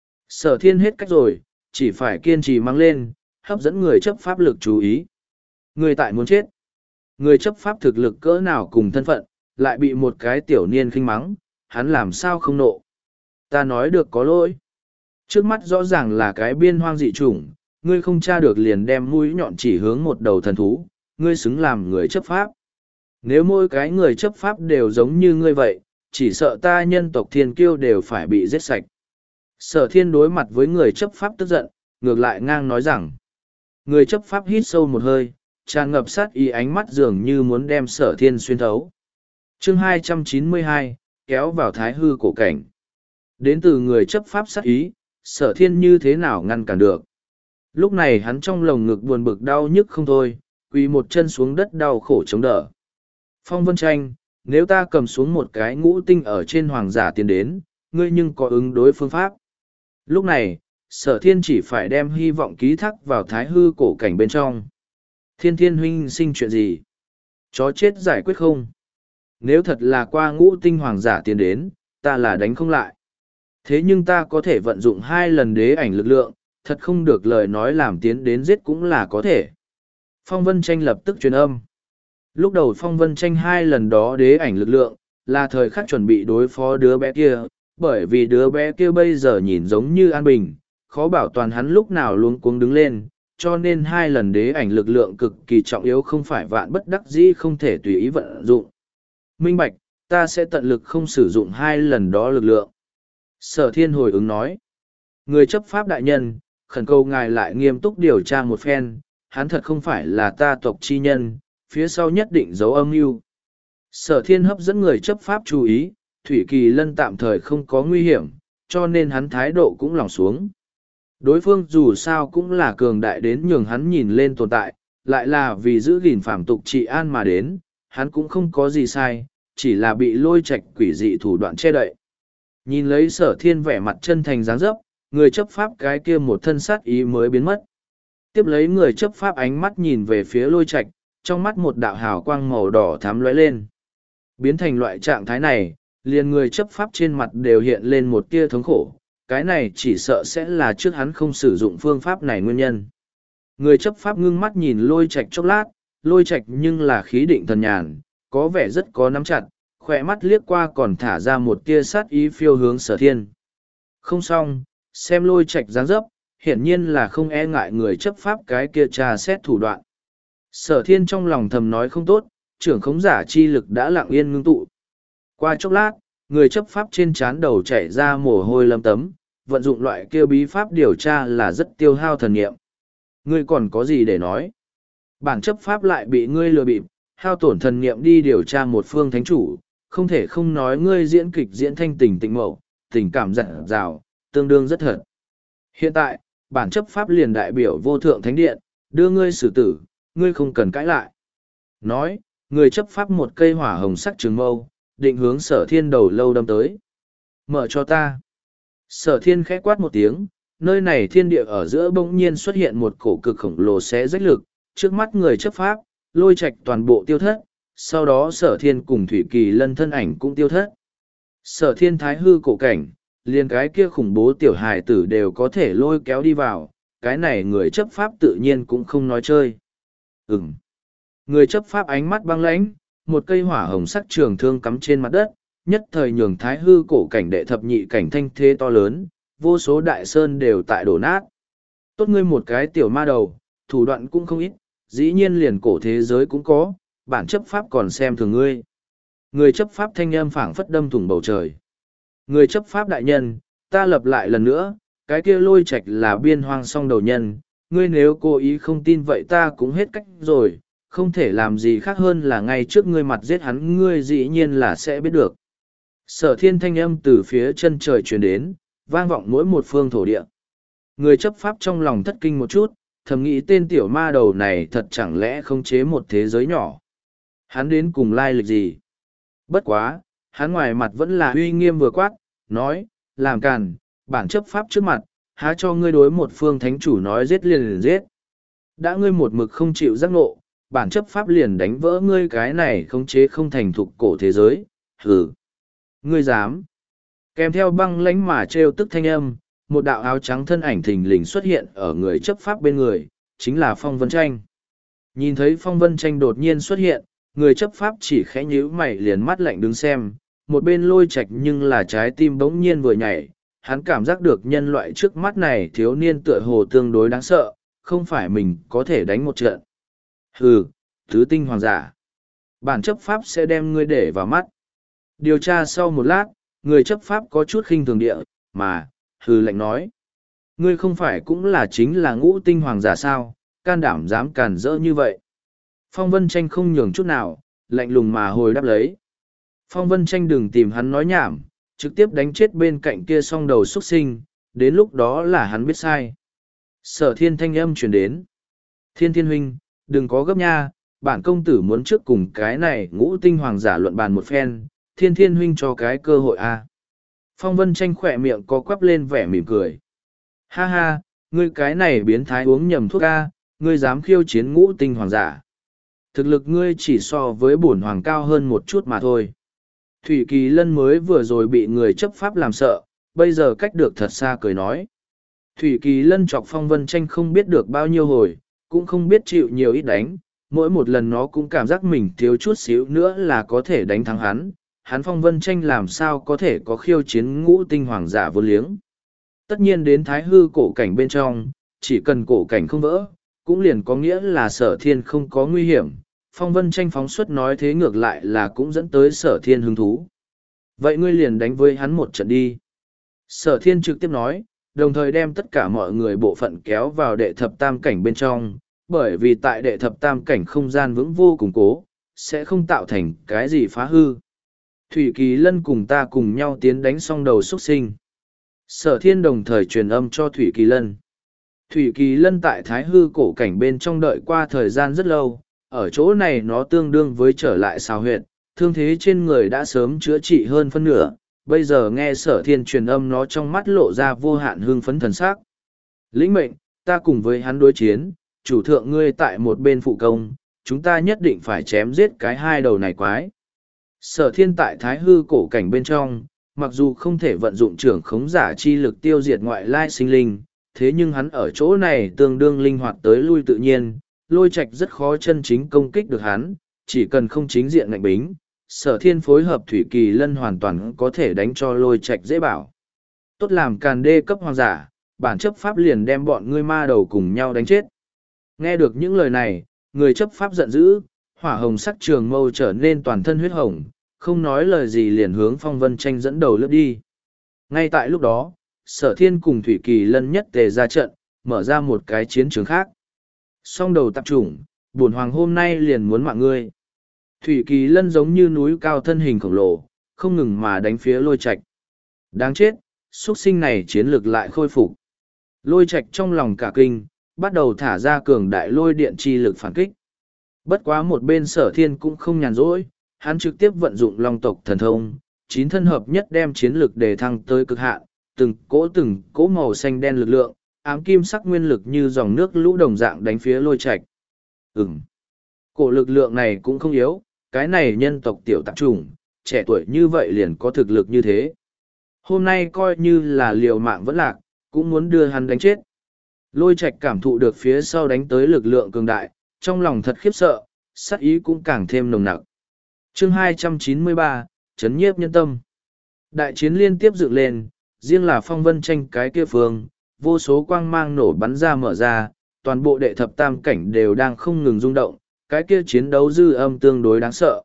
Sở thiên hết cách rồi, chỉ phải kiên trì mang lên, hấp dẫn người chấp pháp lực chú ý. Người tại muốn chết. Người chấp pháp thực lực cỡ nào cùng thân phận, lại bị một cái tiểu niên khinh mắng, hắn làm sao không nộ. Ta nói được có lỗi. Trước mắt rõ ràng là cái biên hoang dị chủng, ngươi không tra được liền đem mũi nhọn chỉ hướng một đầu thần thú, ngươi xứng làm người chấp pháp. Nếu mỗi cái người chấp pháp đều giống như ngươi vậy, chỉ sợ ta nhân tộc thiên kiêu đều phải bị giết sạch. Sở thiên đối mặt với người chấp pháp tức giận, ngược lại ngang nói rằng, người chấp pháp hít sâu một hơi, tràn ngập sát ý ánh mắt dường như muốn đem sở thiên xuyên thấu. Chương hai trăm chín mươi hai, kéo vào thái hư cổ cảnh. Đến từ người chấp pháp sát ý, sở thiên như thế nào ngăn cản được. Lúc này hắn trong lồng ngực buồn bực đau nhức không thôi, quỳ một chân xuống đất đau khổ chống đỡ. Phong Vân Tranh, nếu ta cầm xuống một cái ngũ tinh ở trên hoàng giả tiến đến, ngươi nhưng có ứng đối phương pháp. Lúc này, sở thiên chỉ phải đem hy vọng ký thác vào thái hư cổ cảnh bên trong. Thiên thiên huynh sinh chuyện gì? Chó chết giải quyết không? Nếu thật là qua ngũ tinh hoàng giả tiến đến, ta là đánh không lại. Thế nhưng ta có thể vận dụng hai lần đế ảnh lực lượng, thật không được lời nói làm tiến đến giết cũng là có thể. Phong Vân Tranh lập tức truyền âm. Lúc đầu Phong Vân Tranh hai lần đó đế ảnh lực lượng, là thời khắc chuẩn bị đối phó đứa bé kia, bởi vì đứa bé kia bây giờ nhìn giống như an bình, khó bảo toàn hắn lúc nào luống cuống đứng lên, cho nên hai lần đế ảnh lực lượng cực kỳ trọng yếu không phải vạn bất đắc dĩ không thể tùy ý vận dụng. Minh bạch, ta sẽ tận lực không sử dụng hai lần đó lực lượng. Sở thiên hồi ứng nói. Người chấp pháp đại nhân, khẩn cầu ngài lại nghiêm túc điều tra một phen, hắn thật không phải là ta tộc chi nhân, phía sau nhất định giấu âm mưu. Sở thiên hấp dẫn người chấp pháp chú ý, Thủy Kỳ Lân tạm thời không có nguy hiểm, cho nên hắn thái độ cũng lỏng xuống. Đối phương dù sao cũng là cường đại đến nhường hắn nhìn lên tồn tại, lại là vì giữ gìn phàm tục trị an mà đến, hắn cũng không có gì sai, chỉ là bị lôi Trạch quỷ dị thủ đoạn che đậy. Nhìn lấy sở thiên vẻ mặt chân thành dáng dấp, người chấp pháp cái kia một thân sát ý mới biến mất. Tiếp lấy người chấp pháp ánh mắt nhìn về phía lôi Trạch, trong mắt một đạo hào quang màu đỏ thắm lóe lên. Biến thành loại trạng thái này, liền người chấp pháp trên mặt đều hiện lên một tia thống khổ, cái này chỉ sợ sẽ là trước hắn không sử dụng phương pháp này nguyên nhân. Người chấp pháp ngưng mắt nhìn lôi Trạch chốc lát, lôi Trạch nhưng là khí định thần nhàn, có vẻ rất có nắm chặt, khỏe mắt liếc qua còn thả ra một tia sát ý phiêu hướng sở thiên. Không xong, xem lôi Trạch dáng dấp, hiển nhiên là không e ngại người chấp pháp cái kia trà xét thủ đoạn. Sở thiên trong lòng thầm nói không tốt, trưởng khống giả chi lực đã lặng yên ngưng tụ. Qua chốc lát, người chấp pháp trên trán đầu chảy ra mồ hôi lâm tấm, vận dụng loại kia bí pháp điều tra là rất tiêu hao thần nghiệm. Ngươi còn có gì để nói? Bản chấp pháp lại bị ngươi lừa bịp, hao tổn thần nghiệm đi điều tra một phương thánh chủ, không thể không nói ngươi diễn kịch diễn thanh tình tịnh mậu, tình cảm dặn dào, tương đương rất thật. Hiện tại, bản chấp pháp liền đại biểu vô thượng thánh điện, đưa ngươi xử tử, ngươi không cần cãi lại. Nói, người chấp pháp một cây hỏa hồng sắc trường mâu, định hướng sở thiên đầu lâu đâm tới. Mở cho ta. Sở thiên khẽ quát một tiếng, nơi này thiên địa ở giữa bỗng nhiên xuất hiện một cổ cực khổng lồ xé rách lực, trước mắt người chấp pháp, lôi Trạch toàn bộ tiêu thất, sau đó sở thiên cùng Thủy Kỳ Lân thân ảnh cũng tiêu thất. Sở thiên thái hư cổ cảnh, liền cái kia khủng bố tiểu hài tử đều có thể lôi kéo đi vào, cái này người chấp pháp tự nhiên cũng không nói chơi. Ừm. Người chấp pháp ánh mắt băng lãnh, một cây hỏa hồng sắc trường thương cắm trên mặt đất, nhất thời nhường thái hư cổ cảnh đệ thập nhị cảnh thanh thế to lớn, vô số đại sơn đều tại đổ nát. Tốt ngươi một cái tiểu ma đầu, thủ đoạn cũng không ít, dĩ nhiên liền cổ thế giới cũng có, bản chấp pháp còn xem thường ngươi. Người chấp pháp thanh âm phảng phất đâm thủng bầu trời. Người chấp pháp đại nhân, ta lập lại lần nữa, cái kia lôi Trạch là biên hoang song đầu nhân, ngươi nếu cố ý không tin vậy ta cũng hết cách rồi, không thể làm gì khác hơn là ngay trước ngươi mặt giết hắn, ngươi dĩ nhiên là sẽ biết được. Sở thiên thanh âm từ phía chân trời truyền đến, vang vọng mỗi một phương thổ địa. Người chấp pháp trong lòng thất kinh một chút, thầm nghĩ tên tiểu ma đầu này thật chẳng lẽ không chế một thế giới nhỏ. Hắn đến cùng lai lịch gì? Bất quá, hắn ngoài mặt vẫn là uy nghiêm vừa quát, nói, làm càn, bản chấp pháp trước mặt, há cho ngươi đối một phương thánh chủ nói giết liền liền giết. Đã ngươi một mực không chịu giác ngộ, bản chấp pháp liền đánh vỡ ngươi cái này không chế không thành thục cổ thế giới, hừ. Ngươi dám. Kèm theo băng lánh mà trêu tức thanh âm, một đạo áo trắng thân ảnh thình lình xuất hiện ở người chấp pháp bên người, chính là Phong Vân Tranh. Nhìn thấy Phong Vân Tranh đột nhiên xuất hiện, người chấp pháp chỉ khẽ nhíu mày liền mắt lạnh đứng xem, một bên Lôi Trạch nhưng là trái tim bỗng nhiên vừa nhảy, hắn cảm giác được nhân loại trước mắt này thiếu niên tựa hồ tương đối đáng sợ, không phải mình có thể đánh một trận. Hừ, tứ tinh hoàng giả. Bản chấp pháp sẽ đem ngươi để vào mắt. Điều tra sau một lát, người chấp pháp có chút khinh thường địa, mà, hừ lạnh nói. Ngươi không phải cũng là chính là ngũ tinh hoàng giả sao, can đảm dám càn rỡ như vậy. Phong Vân Tranh không nhường chút nào, lạnh lùng mà hồi đáp lấy. Phong Vân Tranh đừng tìm hắn nói nhảm, trực tiếp đánh chết bên cạnh kia song đầu xuất sinh, đến lúc đó là hắn biết sai. Sở thiên thanh âm truyền đến. Thiên thiên huynh, đừng có gấp nha, bản công tử muốn trước cùng cái này ngũ tinh hoàng giả luận bàn một phen, thiên thiên huynh cho cái cơ hội a. Phong Vân Tranh khỏe miệng có quắp lên vẻ mỉm cười. Ha ha, ngươi cái này biến thái uống nhầm thuốc a, ngươi dám khiêu chiến ngũ tinh hoàng giả. Thực lực ngươi chỉ so với bổn hoàng cao hơn một chút mà thôi. Thủy Kỳ Lân mới vừa rồi bị người chấp pháp làm sợ, bây giờ cách được thật xa cười nói. Thủy Kỳ Lân chọc Phong Vân Tranh không biết được bao nhiêu hồi, cũng không biết chịu nhiều ít đánh, mỗi một lần nó cũng cảm giác mình thiếu chút xíu nữa là có thể đánh thắng hắn. Hắn Phong Vân Tranh làm sao có thể có khiêu chiến ngũ tinh hoàng giả vô liếng. Tất nhiên đến thái hư cổ cảnh bên trong, chỉ cần cổ cảnh không vỡ, cũng liền có nghĩa là sở thiên không có nguy hiểm. Phong Vân Tranh phóng xuất nói thế ngược lại là cũng dẫn tới sở thiên hứng thú. Vậy ngươi liền đánh với hắn một trận đi. Sở thiên trực tiếp nói, đồng thời đem tất cả mọi người bộ phận kéo vào đệ thập tam cảnh bên trong, bởi vì tại đệ thập tam cảnh không gian vững vô cùng cố, sẽ không tạo thành cái gì phá hư. Thủy Kỳ Lân cùng ta cùng nhau tiến đánh xong đầu xuất sinh. Sở thiên đồng thời truyền âm cho Thủy Kỳ Lân. Thủy Kỳ Lân tại thái hư cổ cảnh bên trong đợi qua thời gian rất lâu, ở chỗ này nó tương đương với trở lại xào huyệt, thương thế trên người đã sớm chữa trị hơn phân nửa, bây giờ nghe sở thiên truyền âm nó trong mắt lộ ra vô hạn hưng phấn thần sắc. Lĩnh mệnh, ta cùng với hắn đối chiến, chủ thượng ngươi tại một bên phụ công, chúng ta nhất định phải chém giết cái hai đầu này quái. Sở thiên tại thái hư cổ cảnh bên trong, mặc dù không thể vận dụng trưởng khống giả chi lực tiêu diệt ngoại lai sinh linh, thế nhưng hắn ở chỗ này tương đương linh hoạt tới lui tự nhiên, Lôi Trạch rất khó chân chính công kích được hắn, chỉ cần không chính diện ngạnh bính, sở thiên phối hợp Thủy Kỳ Lân hoàn toàn có thể đánh cho Lôi Trạch dễ bảo. Tốt làm càn đê cấp hoàng giả, bản chấp pháp liền đem bọn ngươi ma đầu cùng nhau đánh chết. Nghe được những lời này, người chấp pháp giận dữ, hỏa hồng sắc trường mâu trở nên toàn thân huyết hồng, không nói lời gì liền hướng Phong Vân Tranh dẫn đầu lướt đi. Ngay tại lúc đó, sở thiên cùng Thủy Kỳ Lân nhất tề ra trận, mở ra một cái chiến trường khác. Song đầu tạp chủng, bổn hoàng hôm nay liền muốn mạng ngươi. Thủy Kỳ Lân giống như núi cao thân hình khổng lồ, không ngừng mà đánh phía Lôi Trạch. Đáng chết, xuất sinh này chiến lược lại khôi phục. Lôi Trạch trong lòng cả kinh, bắt đầu thả ra cường đại lôi điện chi lực phản kích. Bất quá một bên sở thiên cũng không nhàn rỗi, hắn trực tiếp vận dụng long tộc thần thông, chín thân hợp nhất đem chiến lực đề thăng tới cực hạn, từng cỗ từng cỗ màu xanh đen lực lượng, ám kim sắc nguyên lực như dòng nước lũ đồng dạng đánh phía Lôi Trạch. Ừm, cổ lực lượng này cũng không yếu, cái này nhân tộc tiểu tạp chủng, trẻ tuổi như vậy liền có thực lực như thế. Hôm nay coi như là liều mạng vẫn lạc, cũng muốn đưa hắn đánh chết. Lôi Trạch cảm thụ được phía sau đánh tới lực lượng cường đại, trong lòng thật khiếp sợ, sát ý cũng càng thêm nồng nặc. Chương hai trăm chín mươi ba, Chấn nhiếp nhân tâm. Đại chiến liên tiếp dựng lên, riêng là Phong Vân Tranh cái kia phương, vô số quang mang nổ bắn ra mở ra, toàn bộ đệ thập tam cảnh đều đang không ngừng rung động, cái kia chiến đấu dư âm tương đối đáng sợ.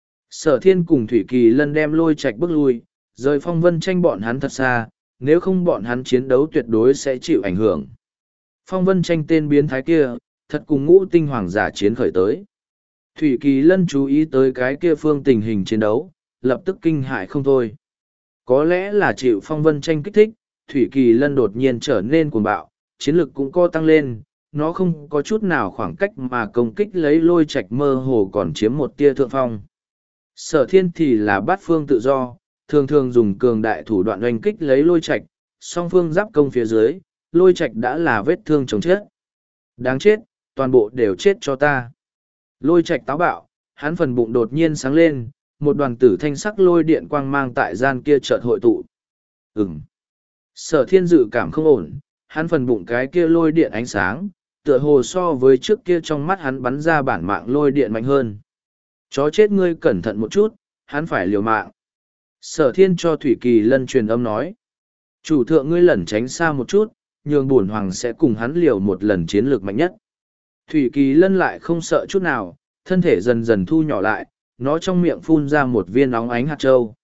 Sở thiên cùng Thủy Kỳ Lân đem Lôi Trạch bước lui, rời Phong Vân Tranh bọn hắn thật xa, nếu không bọn hắn chiến đấu tuyệt đối sẽ chịu ảnh hưởng. Phong Vân Tranh tên biến thái kia, thật cùng ngũ tinh hoàng giả chiến khởi tới. Thủy Kỳ Lân chú ý tới cái kia phương tình hình chiến đấu, lập tức kinh hại không thôi. Có lẽ là chịu Phong Vân Tranh kích thích, Thủy Kỳ Lân đột nhiên trở nên cuồng bạo, chiến lực cũng co tăng lên, nó không có chút nào khoảng cách mà công kích lấy lôi Trạch mơ hồ còn chiếm một tia thượng phong. Sở thiên thì là bát phương tự do, thường thường dùng cường đại thủ đoạn oanh kích lấy lôi Trạch, song phương giáp công phía dưới, lôi Trạch đã là vết thương chồng chết. Đáng chết, toàn bộ đều chết cho ta. Lôi Trạch táo bạo, hắn phần bụng đột nhiên sáng lên, một đoàn tử thanh sắc lôi điện quang mang tại gian kia chợt hội tụ. Ừm. Sở thiên dự cảm không ổn, hắn phần bụng cái kia lôi điện ánh sáng, tựa hồ so với trước kia trong mắt hắn bắn ra bản mạng lôi điện mạnh hơn. Chó chết ngươi cẩn thận một chút, hắn phải liều mạng. Sở thiên cho Thủy Kỳ Lân truyền âm nói. Chủ thượng ngươi lẩn tránh xa một chút, nhường bổn hoàng sẽ cùng hắn liều một lần chiến lược mạnh nhất. Thủy Kỳ Lân lại không sợ chút nào, thân thể dần dần thu nhỏ lại, nó trong miệng phun ra một viên óng ánh hạt châu.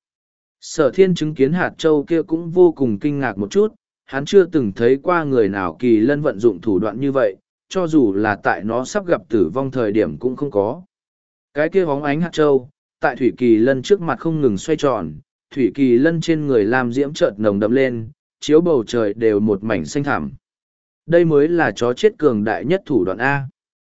Sở thiên chứng kiến hạt châu kia cũng vô cùng kinh ngạc một chút, hắn chưa từng thấy qua người nào Kỳ Lân vận dụng thủ đoạn như vậy, cho dù là tại nó sắp gặp tử vong thời điểm cũng không có. Cái kia óng ánh hạt châu, tại Thủy Kỳ Lân trước mặt không ngừng xoay tròn, Thủy Kỳ Lân trên người làm diễm chợt nồng đậm lên, chiếu bầu trời đều một mảnh xanh thẳm. Đây mới là chó chết cường đại nhất thủ đoạn A.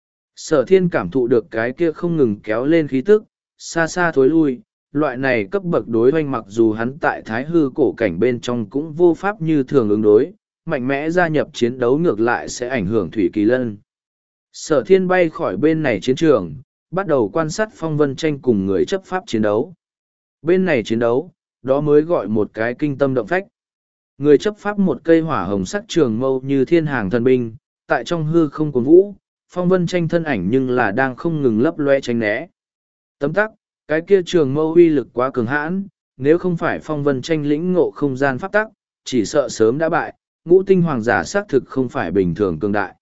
Sở thiên cảm thụ được cái kia không ngừng kéo lên khí tức, xa xa thối lui, loại này cấp bậc đối oanh mặc dù hắn tại thái hư cổ cảnh bên trong cũng vô pháp như thường ứng đối, mạnh mẽ gia nhập chiến đấu ngược lại sẽ ảnh hưởng Thủy Kỳ Lân. Sở thiên bay khỏi bên này chiến trường, bắt đầu quan sát Phong Vân Tranh cùng người chấp pháp chiến đấu. Bên này chiến đấu, đó mới gọi một cái kinh tâm động phách. Người chấp pháp một cây hỏa hồng sắc trường mâu như thiên hàng thần binh, tại trong hư không cuốn vũ, Phong Vân Tranh thân ảnh nhưng là đang không ngừng lấp loe tránh né. Tấm tắc, cái kia trường mâu uy lực quá cường hãn, nếu không phải Phong Vân Tranh lĩnh ngộ không gian pháp tắc, chỉ sợ sớm đã bại, ngũ tinh hoàng giả xác thực không phải bình thường cường đại.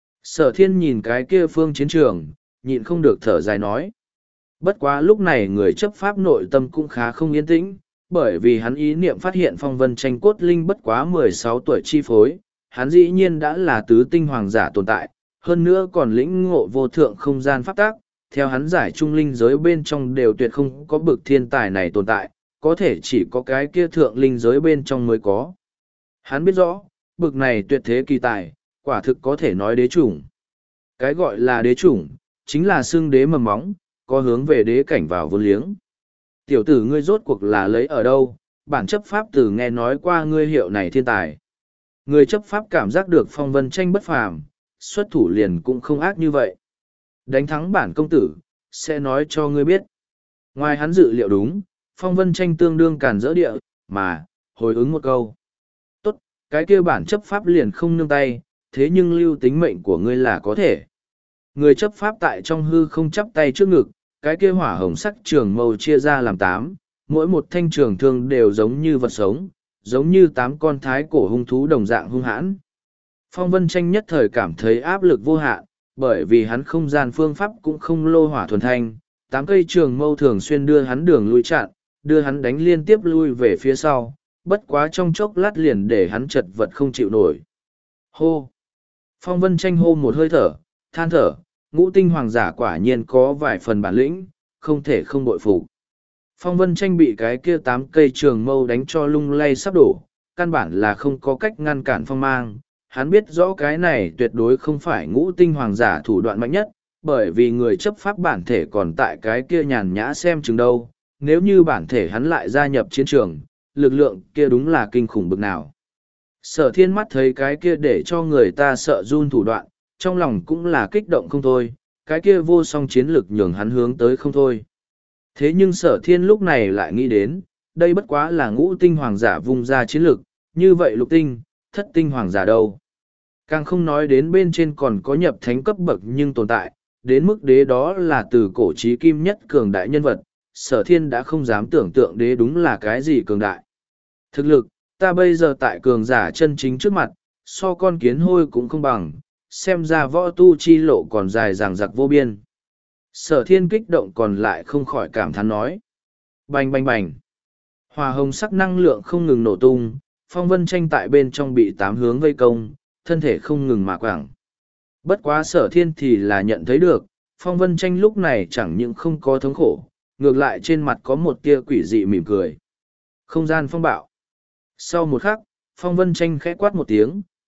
Sở thiên nhìn cái kia phương chiến trường, nhịn không được thở dài nói. Bất quá lúc này người chấp pháp nội tâm cũng khá không yên tĩnh, bởi vì hắn ý niệm phát hiện Phong Vân Tranh cốt linh bất quá mười sáu tuổi chi phối, hắn dĩ nhiên đã là tứ tinh hoàng giả tồn tại, hơn nữa còn lĩnh ngộ vô thượng không gian pháp tác, theo hắn giải trung linh giới bên trong đều tuyệt không có bực thiên tài này tồn tại, có thể chỉ có cái kia thượng linh giới bên trong mới có. Hắn biết rõ, bực này tuyệt thế kỳ tài, quả thực có thể nói đế chủng. Cái gọi là đế chủng, chính là xương đế mầm móng, có hướng về đế cảnh vào vô liếng. Tiểu tử ngươi rốt cuộc là lấy ở đâu, bản chấp pháp tử nghe nói qua ngươi hiệu này thiên tài. Người chấp pháp cảm giác được Phong Vân Tranh bất phàm, xuất thủ liền cũng không ác như vậy. Đánh thắng bản công tử, sẽ nói cho ngươi biết. Ngoài hắn dự liệu đúng, Phong Vân Tranh tương đương càn dỡ địa, mà, hồi ứng một câu. Tốt, cái kia bản chấp pháp liền không nương tay, thế nhưng lưu tính mệnh của ngươi là có thể. Người chấp pháp tại trong hư không chắp tay trước ngực, cái kia hỏa hồng sắc trường mâu chia ra làm tám, mỗi một thanh trường thương đều giống như vật sống, giống như tám con thái cổ hung thú đồng dạng hung hãn. Phong Vân Tranh nhất thời cảm thấy áp lực vô hạn, bởi vì hắn không gian phương pháp cũng không lô hỏa thuần thanh, tám cây trường mâu thường xuyên đưa hắn đường lui chặn, đưa hắn đánh liên tiếp lui về phía sau, bất quá trong chốc lát liền để hắn chật vật không chịu nổi. Hô! Phong Vân Tranh hô một hơi thở, than thở, ngũ tinh hoàng giả quả nhiên có vài phần bản lĩnh, không thể không bội phục. Phong Vân Tranh bị cái kia tám cây trường mâu đánh cho lung lay sắp đổ, căn bản là không có cách ngăn cản phong mang. Hắn biết rõ cái này tuyệt đối không phải ngũ tinh hoàng giả thủ đoạn mạnh nhất, bởi vì người chấp pháp bản thể còn tại cái kia nhàn nhã xem chừng đâu. Nếu như bản thể hắn lại gia nhập chiến trường, lực lượng kia đúng là kinh khủng bực nào. Sở thiên mắt thấy cái kia để cho người ta sợ run thủ đoạn, trong lòng cũng là kích động không thôi, cái kia vô song chiến lực nhường hắn hướng tới không thôi. Thế nhưng sở thiên lúc này lại nghĩ đến, đây bất quá là ngũ tinh hoàng giả vung ra chiến lực, như vậy lục tinh, thất tinh hoàng giả đâu. Càng không nói đến bên trên còn có nhập thánh cấp bậc nhưng tồn tại, đến mức đế đó là từ cổ chí kim nhất cường đại nhân vật, sở thiên đã không dám tưởng tượng đế đúng là cái gì cường đại. Thực lực, ta bây giờ tại cường giả chân chính trước mặt, so con kiến hôi cũng không bằng, xem ra võ tu chi lộ còn dài dằng dặc vô biên. Sở thiên kích động còn lại không khỏi cảm thán nói. Bành bành bành. Hòa hồng sắc năng lượng không ngừng nổ tung, Phong Vân Tranh tại bên trong bị tám hướng vây công, thân thể không ngừng mà quảng. Bất quá sở thiên thì là nhận thấy được, Phong Vân Tranh lúc này chẳng những không có thống khổ, ngược lại trên mặt có một tia quỷ dị mỉm cười. Không gian phong bạo. Sau một khắc, Phong Vân Tranh khẽ quát một tiếng,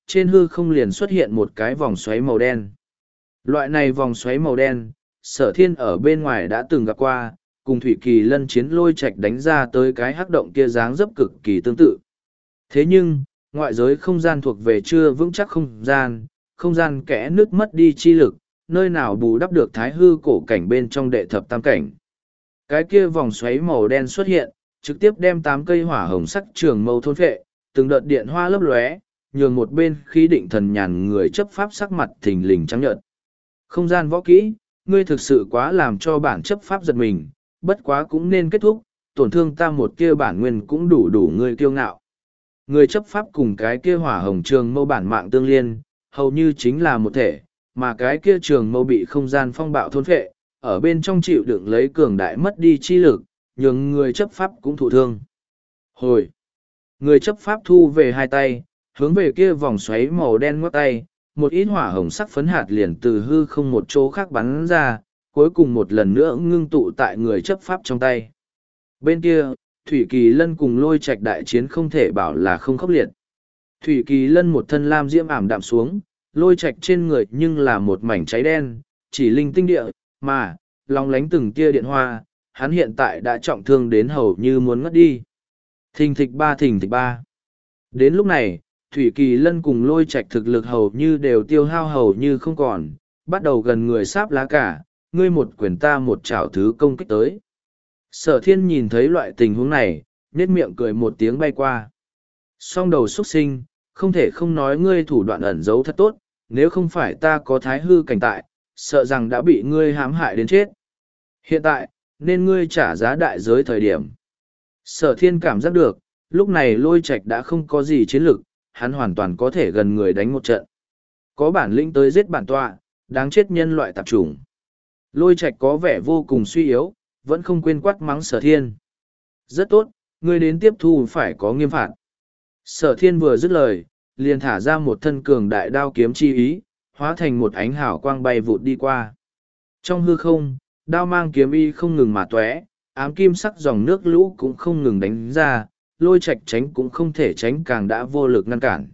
trên hư không liền xuất hiện một cái vòng xoáy màu đen. Loại này vòng xoáy màu đen, sở thiên ở bên ngoài đã từng gặp qua, cùng thủy kỳ lân chiến lôi Trạch đánh ra tới cái hắc động kia dáng dấp cực kỳ tương tự. Thế nhưng, ngoại giới không gian thuộc về chưa vững chắc không gian, không gian kẽ nứt mất đi chi lực, nơi nào bù đắp được thái hư cổ cảnh bên trong đệ thập tam cảnh. Cái kia vòng xoáy màu đen xuất hiện, trực tiếp đem tám cây hỏa hồng sắc trường mâu thôn phệ, từng đợt điện hoa lấp lóe, nhường một bên khí định thần nhàn người chấp pháp sắc mặt thình lình trắng nhợt. Không gian võ kỹ, ngươi thực sự quá làm cho bản chấp pháp giật mình, bất quá cũng nên kết thúc, tổn thương ta một kia bản nguyên cũng đủ đủ ngươi kiêu ngạo. Người chấp pháp cùng cái kia hỏa hồng trường mâu bản mạng tương liên, hầu như chính là một thể, mà cái kia trường mâu bị không gian phong bạo thôn phệ, ở bên trong chịu đựng lấy cường đại mất đi chi lực, nhường người chấp pháp cũng thụ thương. Hồi! Người chấp pháp thu về hai tay, hướng về kia vòng xoáy màu đen ngoắc tay, một ít hỏa hồng sắc phấn hạt liền từ hư không một chỗ khác bắn ra, cuối cùng một lần nữa ngưng tụ tại người chấp pháp trong tay. Bên kia, Thủy Kỳ Lân cùng Lôi Trạch đại chiến không thể bảo là không khốc liệt. Thủy Kỳ Lân một thân lam diễm ảm đạm xuống, Lôi Trạch trên người nhưng là một mảnh cháy đen, chỉ linh tinh địa, mà, long lánh từng tia điện hoa, hắn hiện tại đã trọng thương đến hầu như muốn ngất đi. Thình thịch ba thình thịch ba. Đến lúc này, Thủy Kỳ Lân cùng Lôi Trạch thực lực hầu như đều tiêu hao hầu như không còn, bắt đầu gần người sáp lá cả, ngươi một quyền ta một chảo thứ công kích tới. Sở thiên nhìn thấy loại tình huống này, nét miệng cười một tiếng bay qua. Song đầu xuất sinh, không thể không nói ngươi thủ đoạn ẩn giấu thật tốt, nếu không phải ta có thái hư cảnh tại, sợ rằng đã bị ngươi hãm hại đến chết. Hiện tại, nên ngươi trả giá đại giới thời điểm. Sở thiên cảm giác được, lúc này Lôi Trạch đã không có gì chiến lực, hắn hoàn toàn có thể gần người đánh một trận. Có bản lĩnh tới giết bản tọa, đáng chết nhân loại tạp chủng. Lôi Trạch có vẻ vô cùng suy yếu, vẫn không quên quát mắng Sở thiên. Rất tốt, ngươi đến tiếp thu phải có nghiêm phạt. Sở thiên vừa dứt lời, liền thả ra một thân cường đại đao kiếm chi ý, hóa thành một ánh hào quang bay vụt đi qua. Trong hư không, đao mang kiếm y không ngừng mà tóe, ám kim sắc dòng nước lũ cũng không ngừng đánh ra, Lôi Trạch tránh cũng không thể tránh, càng đã vô lực ngăn cản.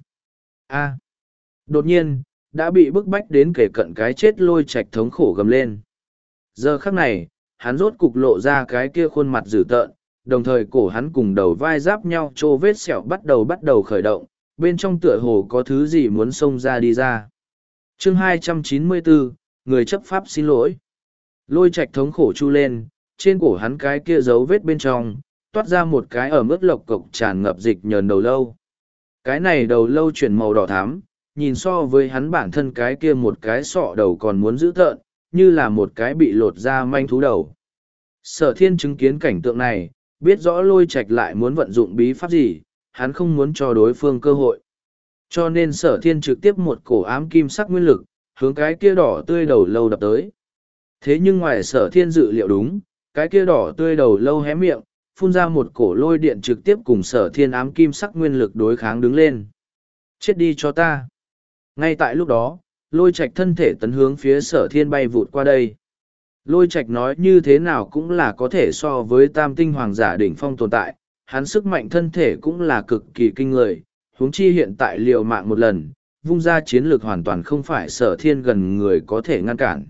A. Đột nhiên, đã bị bức bách đến kể cận cái chết Lôi Trạch thống khổ gầm lên. Giờ khắc này, hắn rốt cục lộ ra cái kia khuôn mặt dữ tợn, đồng thời cổ hắn cùng đầu vai giáp nhau trô vết sẹo bắt đầu bắt đầu khởi động, bên trong tựa hồ có thứ gì muốn xông ra đi ra. Chương hai trăm chín mươi bốn, người chấp pháp xin lỗi. Lôi Trạch thống khổ chu lên, trên cổ hắn cái kia dấu vết bên trong, toát ra một cái ở mức lộc cộc tràn ngập dịch nhờn đầu lâu. Cái này đầu lâu chuyển màu đỏ thắm, nhìn so với hắn bản thân cái kia một cái sọ đầu còn muốn dữ tợn, như là một cái bị lột ra manh thú đầu. Sở thiên chứng kiến cảnh tượng này, biết rõ Lôi Trạch lại muốn vận dụng bí pháp gì, hắn không muốn cho đối phương cơ hội. Cho nên sở thiên trực tiếp một cổ ám kim sắc nguyên lực, hướng cái kia đỏ tươi đầu lâu đập tới. Thế nhưng ngoài sở thiên dự liệu đúng, cái kia đỏ tươi đầu lâu hé miệng, phun ra một cổ lôi điện trực tiếp cùng sở thiên ám kim sắc nguyên lực đối kháng đứng lên. Chết đi cho ta. Ngay tại lúc đó, Lôi Trạch thân thể tấn hướng phía sở thiên bay vụt qua đây. Lôi Trạch nói như thế nào cũng là có thể so với tam tinh hoàng giả đỉnh phong tồn tại, hắn sức mạnh thân thể cũng là cực kỳ kinh người, huống chi hiện tại liều mạng một lần, vung ra chiến lược hoàn toàn không phải sở thiên gần người có thể ngăn cản.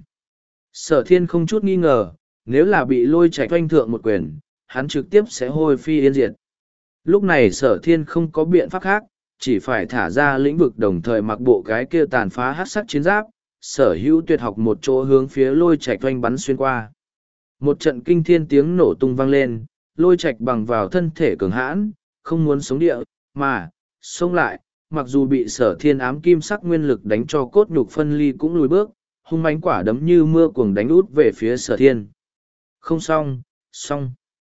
Sở thiên không chút nghi ngờ, nếu là bị Lôi Trạch oanh thượng một quyền, hắn trực tiếp sẽ hôi phi yên diệt. Lúc này sở thiên không có biện pháp khác, chỉ phải thả ra lĩnh vực đồng thời mặc bộ cái kia tàn phá hát sắc chiến giáp, sở hữu tuyệt học một chỗ hướng phía Lôi Trạch oanh bắn xuyên qua. Một trận kinh thiên tiếng nổ tung vang lên, Lôi Trạch bằng vào thân thể cường hãn, không muốn sống địa, mà, xông lại, mặc dù bị sở thiên ám kim sắc nguyên lực đánh cho cốt nhục phân ly cũng lùi bước, hung mãnh quả đấm như mưa cuồng đánh út về phía sở thiên. Không xong, xong.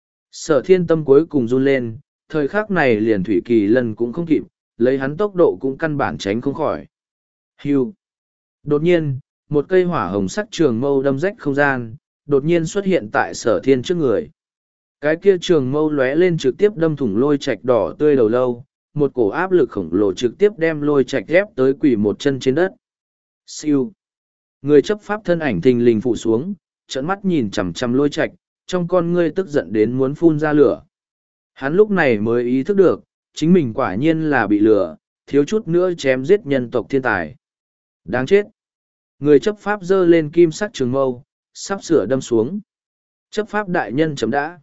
Sở thiên tâm cuối cùng run lên, thời khắc này liền Thủy Kỳ Lân cũng không kịp, lấy hắn tốc độ cũng căn bản tránh không khỏi. Hưu. Đột nhiên, một cây hỏa hồng sắc trường mâu đâm rách không gian, đột nhiên xuất hiện tại sở thiên trước người. Cái kia trường mâu lóe lên trực tiếp đâm thủng Lôi Trạch đỏ tươi đầu lâu, một cổ áp lực khổng lồ trực tiếp đem Lôi Trạch ép tới quỳ một chân trên đất. Siêu. Người chấp pháp thân ảnh thình lình phụ xuống, trợn mắt nhìn chằm chằm Lôi Trạch, trong con ngươi tức giận đến muốn phun ra lửa. Hắn lúc này mới ý thức được, chính mình quả nhiên là bị lừa, thiếu chút nữa chém giết nhân tộc thiên tài. Đáng chết! Người chấp pháp giơ lên kim sắc trường mâu, sắp sửa đâm xuống. Chấp pháp đại nhân chấm đã.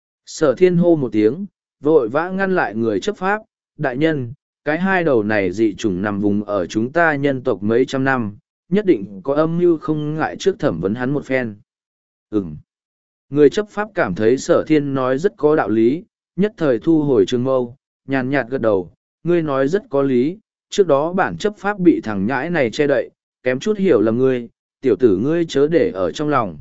Sở thiên hô một tiếng, vội vã ngăn lại người chấp pháp. Đại nhân, cái hai đầu này dị chủng nằm vùng ở chúng ta nhân tộc mấy trăm năm, nhất định có âm mưu không ngại trước thẩm vấn hắn một phen. Ừm. Người chấp pháp cảm thấy sở thiên nói rất có đạo lý, nhất thời thu hồi trường mâu, nhàn nhạt gật đầu, ngươi nói rất có lý, trước đó bản chấp pháp bị thằng nhãi này che đậy, kém chút hiểu lầm ngươi, tiểu tử ngươi chớ để ở trong lòng.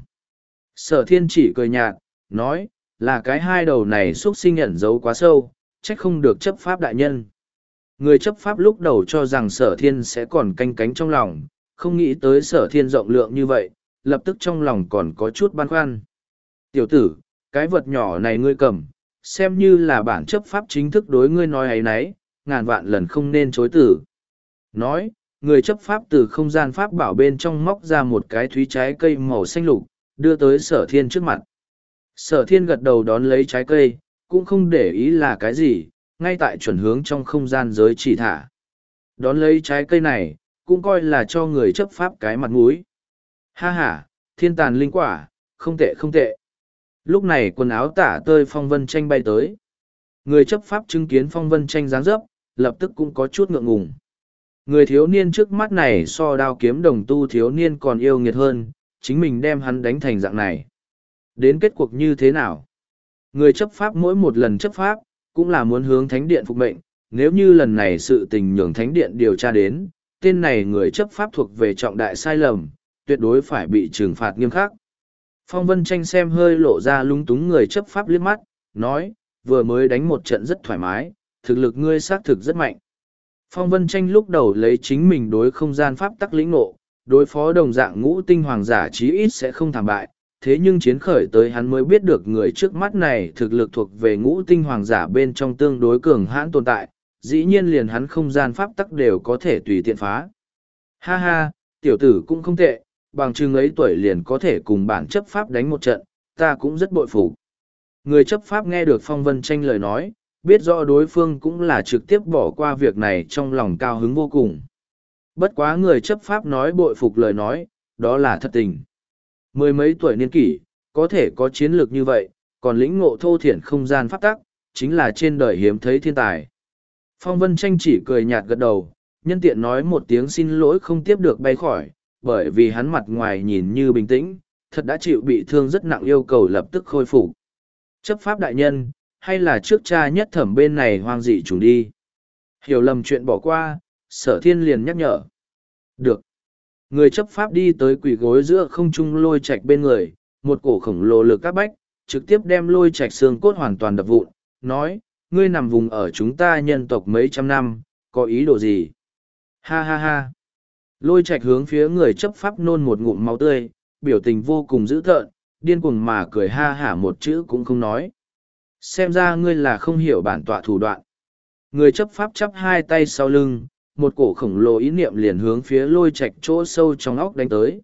Sở thiên chỉ cười nhạt, nói, là cái hai đầu này xuất sinh ẩn giấu quá sâu, trách không được chấp pháp đại nhân. Người chấp pháp lúc đầu cho rằng sở thiên sẽ còn canh cánh trong lòng, không nghĩ tới sở thiên rộng lượng như vậy, lập tức trong lòng còn có chút băn khoăn. Tiểu tử, cái vật nhỏ này ngươi cầm, xem như là bản chấp pháp chính thức đối ngươi nói ấy nấy, ngàn vạn lần không nên chối tử. Nói, người chấp pháp từ không gian pháp bảo bên trong móc ra một cái thúy trái cây màu xanh lục, đưa tới sở thiên trước mặt. Sở thiên gật đầu đón lấy trái cây, cũng không để ý là cái gì, ngay tại chuẩn hướng trong không gian giới chỉ thả. Đón lấy trái cây này, cũng coi là cho người chấp pháp cái mặt mũi. Ha ha, thiên tàn linh quả, không tệ không tệ. Lúc này quần áo tả tơi phong vân tranh bay tới. Người chấp pháp chứng kiến phong vân tranh dáng dấp, lập tức cũng có chút ngượng ngùng. Người thiếu niên trước mắt này so đao kiếm đồng tu thiếu niên còn yêu nghiệt hơn, chính mình đem hắn đánh thành dạng này. Đến kết cuộc như thế nào? Người chấp pháp mỗi một lần chấp pháp, cũng là muốn hướng thánh điện phục mệnh, nếu như lần này sự tình nhường thánh điện điều tra đến, tên này người chấp pháp thuộc về trọng đại sai lầm, tuyệt đối phải bị trừng phạt nghiêm khắc. Phong Vân Tranh xem hơi lộ ra lung túng người chấp pháp liếc mắt, nói, vừa mới đánh một trận rất thoải mái, thực lực ngươi xác thực rất mạnh. Phong Vân Tranh lúc đầu lấy chính mình đối không gian pháp tắc lĩnh ngộ, đối phó đồng dạng ngũ tinh hoàng giả chí ít sẽ không thảm bại, thế nhưng chiến khởi tới hắn mới biết được người trước mắt này thực lực thuộc về ngũ tinh hoàng giả bên trong tương đối cường hãn tồn tại, dĩ nhiên liền hắn không gian pháp tắc đều có thể tùy tiện phá. Ha ha, tiểu tử cũng không tệ, bằng chừng ấy tuổi liền có thể cùng bản chấp pháp đánh một trận, ta cũng rất bội phục. Người chấp pháp nghe được Phong Vân Tranh lời nói, biết rõ đối phương cũng là trực tiếp bỏ qua việc này trong lòng cao hứng vô cùng. Bất quá người chấp pháp nói bội phục lời nói, đó là thật tình. Mười mấy tuổi niên kỷ, có thể có chiến lược như vậy, còn lĩnh ngộ thô thiển không gian pháp tắc, chính là trên đời hiếm thấy thiên tài. Phong Vân Tranh chỉ cười nhạt gật đầu, nhân tiện nói một tiếng xin lỗi không tiếp được bay khỏi, bởi vì hắn mặt ngoài nhìn như bình tĩnh, thật đã chịu bị thương rất nặng yêu cầu lập tức khôi phục. Chấp pháp đại nhân, hay là trước cha nhất thẩm bên này hoang dị trùng đi. Hiểu lầm chuyện bỏ qua, sở thiên liền nhắc nhở. Được. Người chấp pháp đi tới quỷ gối giữa không trung lôi chạch bên người, một cổ khổng lồ lực các bách, trực tiếp đem lôi chạch xương cốt hoàn toàn đập vụn, nói, ngươi nằm vùng ở chúng ta nhân tộc mấy trăm năm, có ý đồ gì? Ha ha ha. Lôi chạch hướng phía người chấp pháp nôn một ngụm máu tươi, biểu tình vô cùng dữ tợn, điên cuồng mà cười ha hả một chữ cũng không nói. Xem ra ngươi là không hiểu bản tọa thủ đoạn. Người chấp pháp chắp hai tay sau lưng, một cổ khổng lồ ý niệm liền hướng phía lôi chạch chỗ sâu trong óc đánh tới.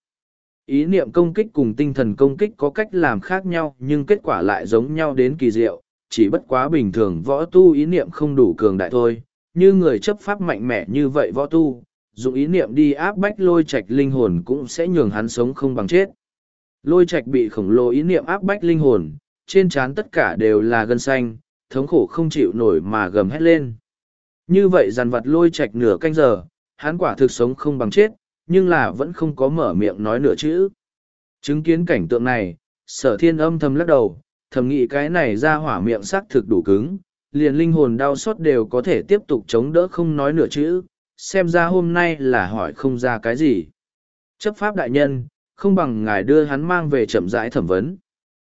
Ý niệm công kích cùng tinh thần công kích có cách làm khác nhau nhưng kết quả lại giống nhau đến kỳ diệu, chỉ bất quá bình thường võ tu ý niệm không đủ cường đại thôi, như người chấp pháp mạnh mẽ như vậy võ tu, dùng ý niệm đi áp bách lôi chạch linh hồn cũng sẽ nhường hắn sống không bằng chết. Lôi chạch bị khổng lồ ý niệm áp bách linh hồn, trên trán tất cả đều là gân xanh, thống khổ không chịu nổi mà gầm hét lên. Như vậy dằn vặt lôi chạch nửa canh giờ, hắn quả thực sống không bằng chết, nhưng là vẫn không có mở miệng nói nửa chữ. Chứng kiến cảnh tượng này, sở thiên âm thầm lắc đầu, thầm nghĩ cái này ra hỏa miệng xác thực đủ cứng, liền linh hồn đau xót đều có thể tiếp tục chống đỡ không nói nửa chữ, xem ra hôm nay là hỏi không ra cái gì. Chấp pháp đại nhân, không bằng ngài đưa hắn mang về chậm rãi thẩm vấn.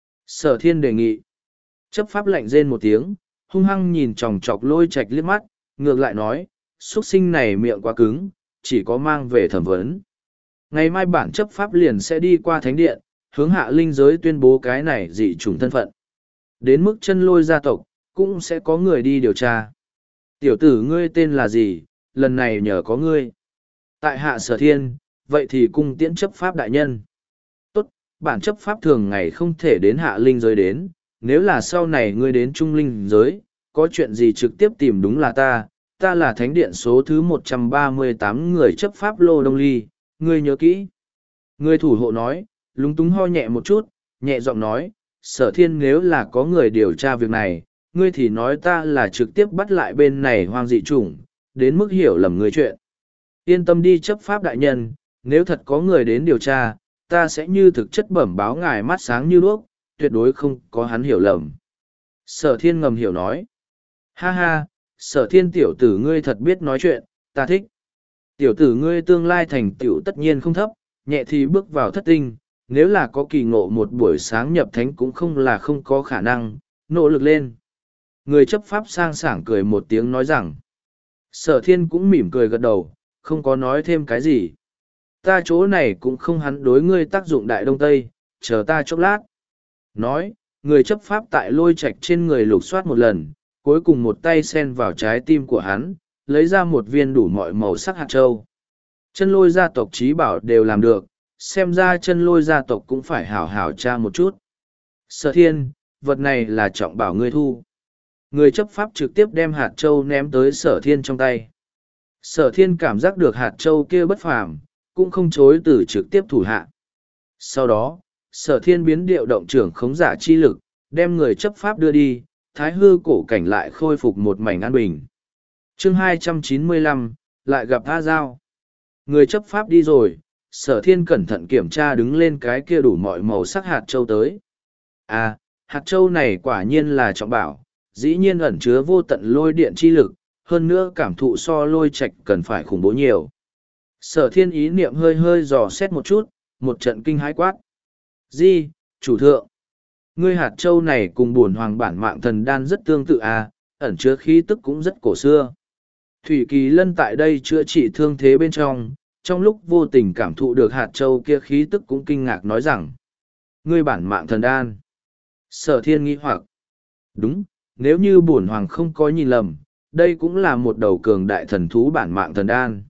Sở thiên đề nghị. Chấp pháp lạnh rên một tiếng, hung hăng nhìn chòng chọc lôi chạch liếc mắt, ngược lại nói, xuất sinh này miệng quá cứng, chỉ có mang về thẩm vấn. Ngày mai bản chấp pháp liền sẽ đi qua thánh điện, hướng hạ linh giới tuyên bố cái này dị chủng thân phận. Đến mức chân lôi gia tộc, cũng sẽ có người đi điều tra. Tiểu tử ngươi tên là gì, lần này nhờ có ngươi. Tại hạ sở thiên, vậy thì cung tiễn chấp pháp đại nhân. Tốt, bản chấp pháp thường ngày không thể đến hạ linh giới đến, nếu là sau này ngươi đến trung linh giới, có chuyện gì trực tiếp tìm đúng là ta, ta là thánh điện số thứ một trăm ba mươi tám người chấp pháp Lô Đông Ly, ngươi nhớ kỹ. Người thủ hộ nói, lúng túng ho nhẹ một chút, nhẹ giọng nói, Sở Thiên nếu là có người điều tra việc này, ngươi thì nói ta là trực tiếp bắt lại bên này hoang dị chủng, đến mức hiểu lầm người chuyện. Yên tâm đi chấp pháp đại nhân, nếu thật có người đến điều tra, ta sẽ như thực chất bẩm báo ngài mắt sáng như đuốc, tuyệt đối không có hắn hiểu lầm. Sở Thiên ngầm hiểu nói, ha ha, Sở Thiên tiểu tử ngươi thật biết nói chuyện, ta thích. Tiểu tử ngươi tương lai thành tiểu tất nhiên không thấp, nhẹ thì bước vào thất tinh, nếu là có kỳ ngộ một buổi sáng nhập thánh cũng không là không có khả năng, nỗ lực lên. Người chấp pháp sang sảng cười một tiếng nói rằng, Sở Thiên cũng mỉm cười gật đầu, không có nói thêm cái gì. Ta chỗ này cũng không hắn đối ngươi tác dụng đại đông tây, chờ ta chốc lát. Nói, người chấp pháp tại lôi Trạch trên người lục soát một lần, cuối cùng một tay sen vào trái tim của hắn, lấy ra một viên đủ mọi màu sắc hạt châu. Chân lôi gia tộc trí bảo đều làm được, xem ra chân lôi gia tộc cũng phải hảo hảo tra một chút. Sở Thiên, vật này là trọng bảo ngươi thu. Người chấp pháp trực tiếp đem hạt châu ném tới Sở Thiên trong tay. Sở Thiên cảm giác được hạt châu kia bất phàm, cũng không chối từ trực tiếp thủ hạ. Sau đó, Sở Thiên biến điệu động trưởng khống giả chi lực, đem người chấp pháp đưa đi, thái hư cổ cảnh lại khôi phục một mảnh an bình. Chương hai trăm chín mươi lăm, lại gặp A Giao. Người chấp pháp đi rồi, Sở Thiên cẩn thận kiểm tra đứng lên cái kia đủ mọi màu sắc hạt châu tới. À, hạt châu này quả nhiên là trọng bảo, dĩ nhiên ẩn chứa vô tận lôi điện chi lực, hơn nữa cảm thụ so lôi Trạch cần phải khủng bố nhiều. Sở Thiên ý niệm hơi hơi dò xét một chút, một trận kinh hãi quát. Di, chủ thượng. Ngươi hạt châu này cùng bổn hoàng bản mạng thần đan rất tương tự à, ẩn chứa khí tức cũng rất cổ xưa. Thủy Kỳ Lân tại đây chữa trị thương thế bên trong, trong lúc vô tình cảm thụ được hạt châu kia khí tức cũng kinh ngạc nói rằng. Ngươi bản mạng thần đan. Sở Thiên nghĩ hoặc. Đúng, nếu như bổn hoàng không có nhìn lầm, đây cũng là một đầu cường đại thần thú bản mạng thần đan.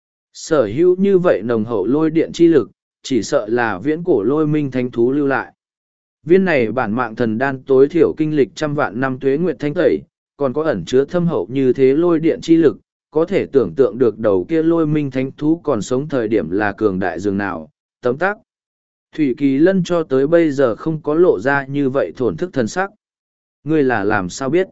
Sở hữu như vậy nồng hậu lôi điện chi lực, chỉ sợ là viễn cổ lôi minh thánh thú lưu lại. Viên này bản mạng thần đan tối thiểu kinh lịch trăm vạn năm tuế nguyệt thanh tẩy, còn có ẩn chứa thâm hậu như thế lôi điện chi lực, có thể tưởng tượng được đầu kia lôi minh thánh thú còn sống thời điểm là cường đại dường nào, tấm tắc. Thủy Kỳ Lân cho tới bây giờ không có lộ ra như vậy thổn thức thần sắc. Ngươi là làm sao biết?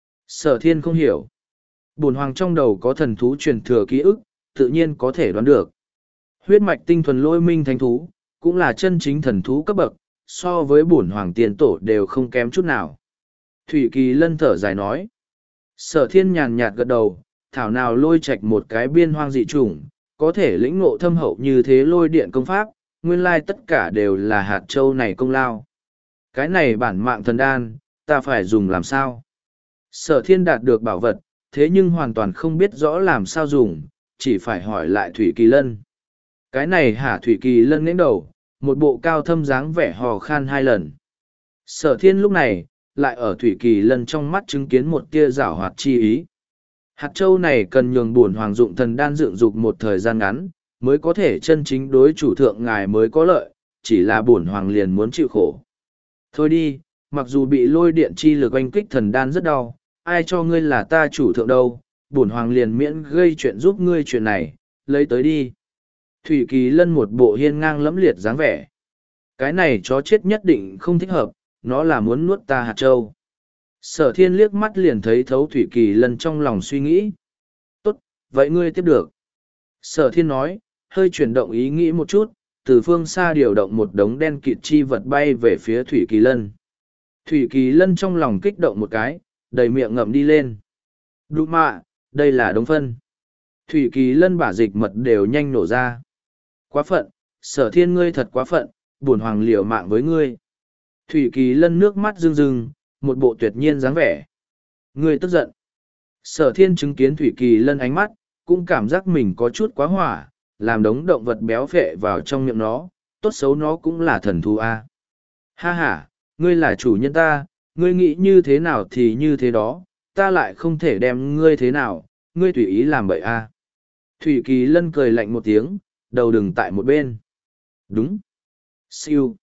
Sở Thiên không hiểu. Bổn hoàng trong đầu có thần thú truyền thừa ký ức, tự nhiên có thể đoán được. Huyết mạch tinh thuần lôi minh thánh thú, cũng là chân chính thần thú cấp bậc, so với bổn hoàng tiền tổ đều không kém chút nào. Thủy Kỳ Lân thở dài nói. Sở Thiên nhàn nhạt gật đầu, thảo nào lôi Trạch một cái biên hoang dị chủng, có thể lĩnh ngộ thâm hậu như thế lôi điện công pháp, nguyên lai tất cả đều là hạt châu này công lao. Cái này bản mạng thần đan, ta phải dùng làm sao? Sở Thiên đạt được bảo vật, thế nhưng hoàn toàn không biết rõ làm sao dùng, chỉ phải hỏi lại Thủy Kỳ Lân. Cái này hả? Thủy Kỳ Lân nghếch đầu, một bộ cao thâm dáng vẻ hò khan hai lần. Sở Thiên lúc này, lại ở Thủy Kỳ Lân trong mắt chứng kiến một tia giảo hoạt chi ý. Hạt châu này cần nhường bổn hoàng dụng thần đan dựng dục một thời gian ngắn, mới có thể chân chính đối chủ thượng ngài mới có lợi, chỉ là bổn hoàng liền muốn chịu khổ. Thôi đi, mặc dù bị lôi điện chi lực oanh kích thần đan rất đau, ai cho ngươi là ta chủ thượng đâu, bổn hoàng liền miễn gây chuyện giúp ngươi chuyện này, lấy tới đi. Thủy Kỳ Lân một bộ hiên ngang lẫm liệt dáng vẻ. Cái này chó chết nhất định không thích hợp, nó là muốn nuốt ta hạt châu. Sở Thiên liếc mắt liền thấy thấu Thủy Kỳ Lân trong lòng suy nghĩ. Tốt, vậy ngươi tiếp được. Sở Thiên nói, hơi chuyển động ý nghĩ một chút, từ phương xa điều động một đống đen kịt chi vật bay về phía Thủy Kỳ Lân. Thủy Kỳ Lân trong lòng kích động một cái, đầy miệng ngậm đi lên. Đụ mạ, đây là đống phân. Thủy Kỳ Lân bả dịch mật đều nhanh nổ ra. Quá phận, Sở Thiên ngươi thật quá phận, bổn hoàng liều mạng với ngươi. Thủy Kỳ Lân nước mắt rưng rưng, một bộ tuyệt nhiên dáng vẻ. Ngươi tức giận. Sở Thiên chứng kiến Thủy Kỳ Lân ánh mắt, cũng cảm giác mình có chút quá hỏa, làm đống động vật béo phệ vào trong miệng nó, tốt xấu nó cũng là thần thú a. Ha ha, ngươi là chủ nhân ta, ngươi nghĩ như thế nào thì như thế đó, ta lại không thể đem ngươi thế nào, ngươi tùy ý làm bậy a. Thủy Kỳ Lân cười lạnh một tiếng, đầu đừng tại một bên. Đúng. Siêu.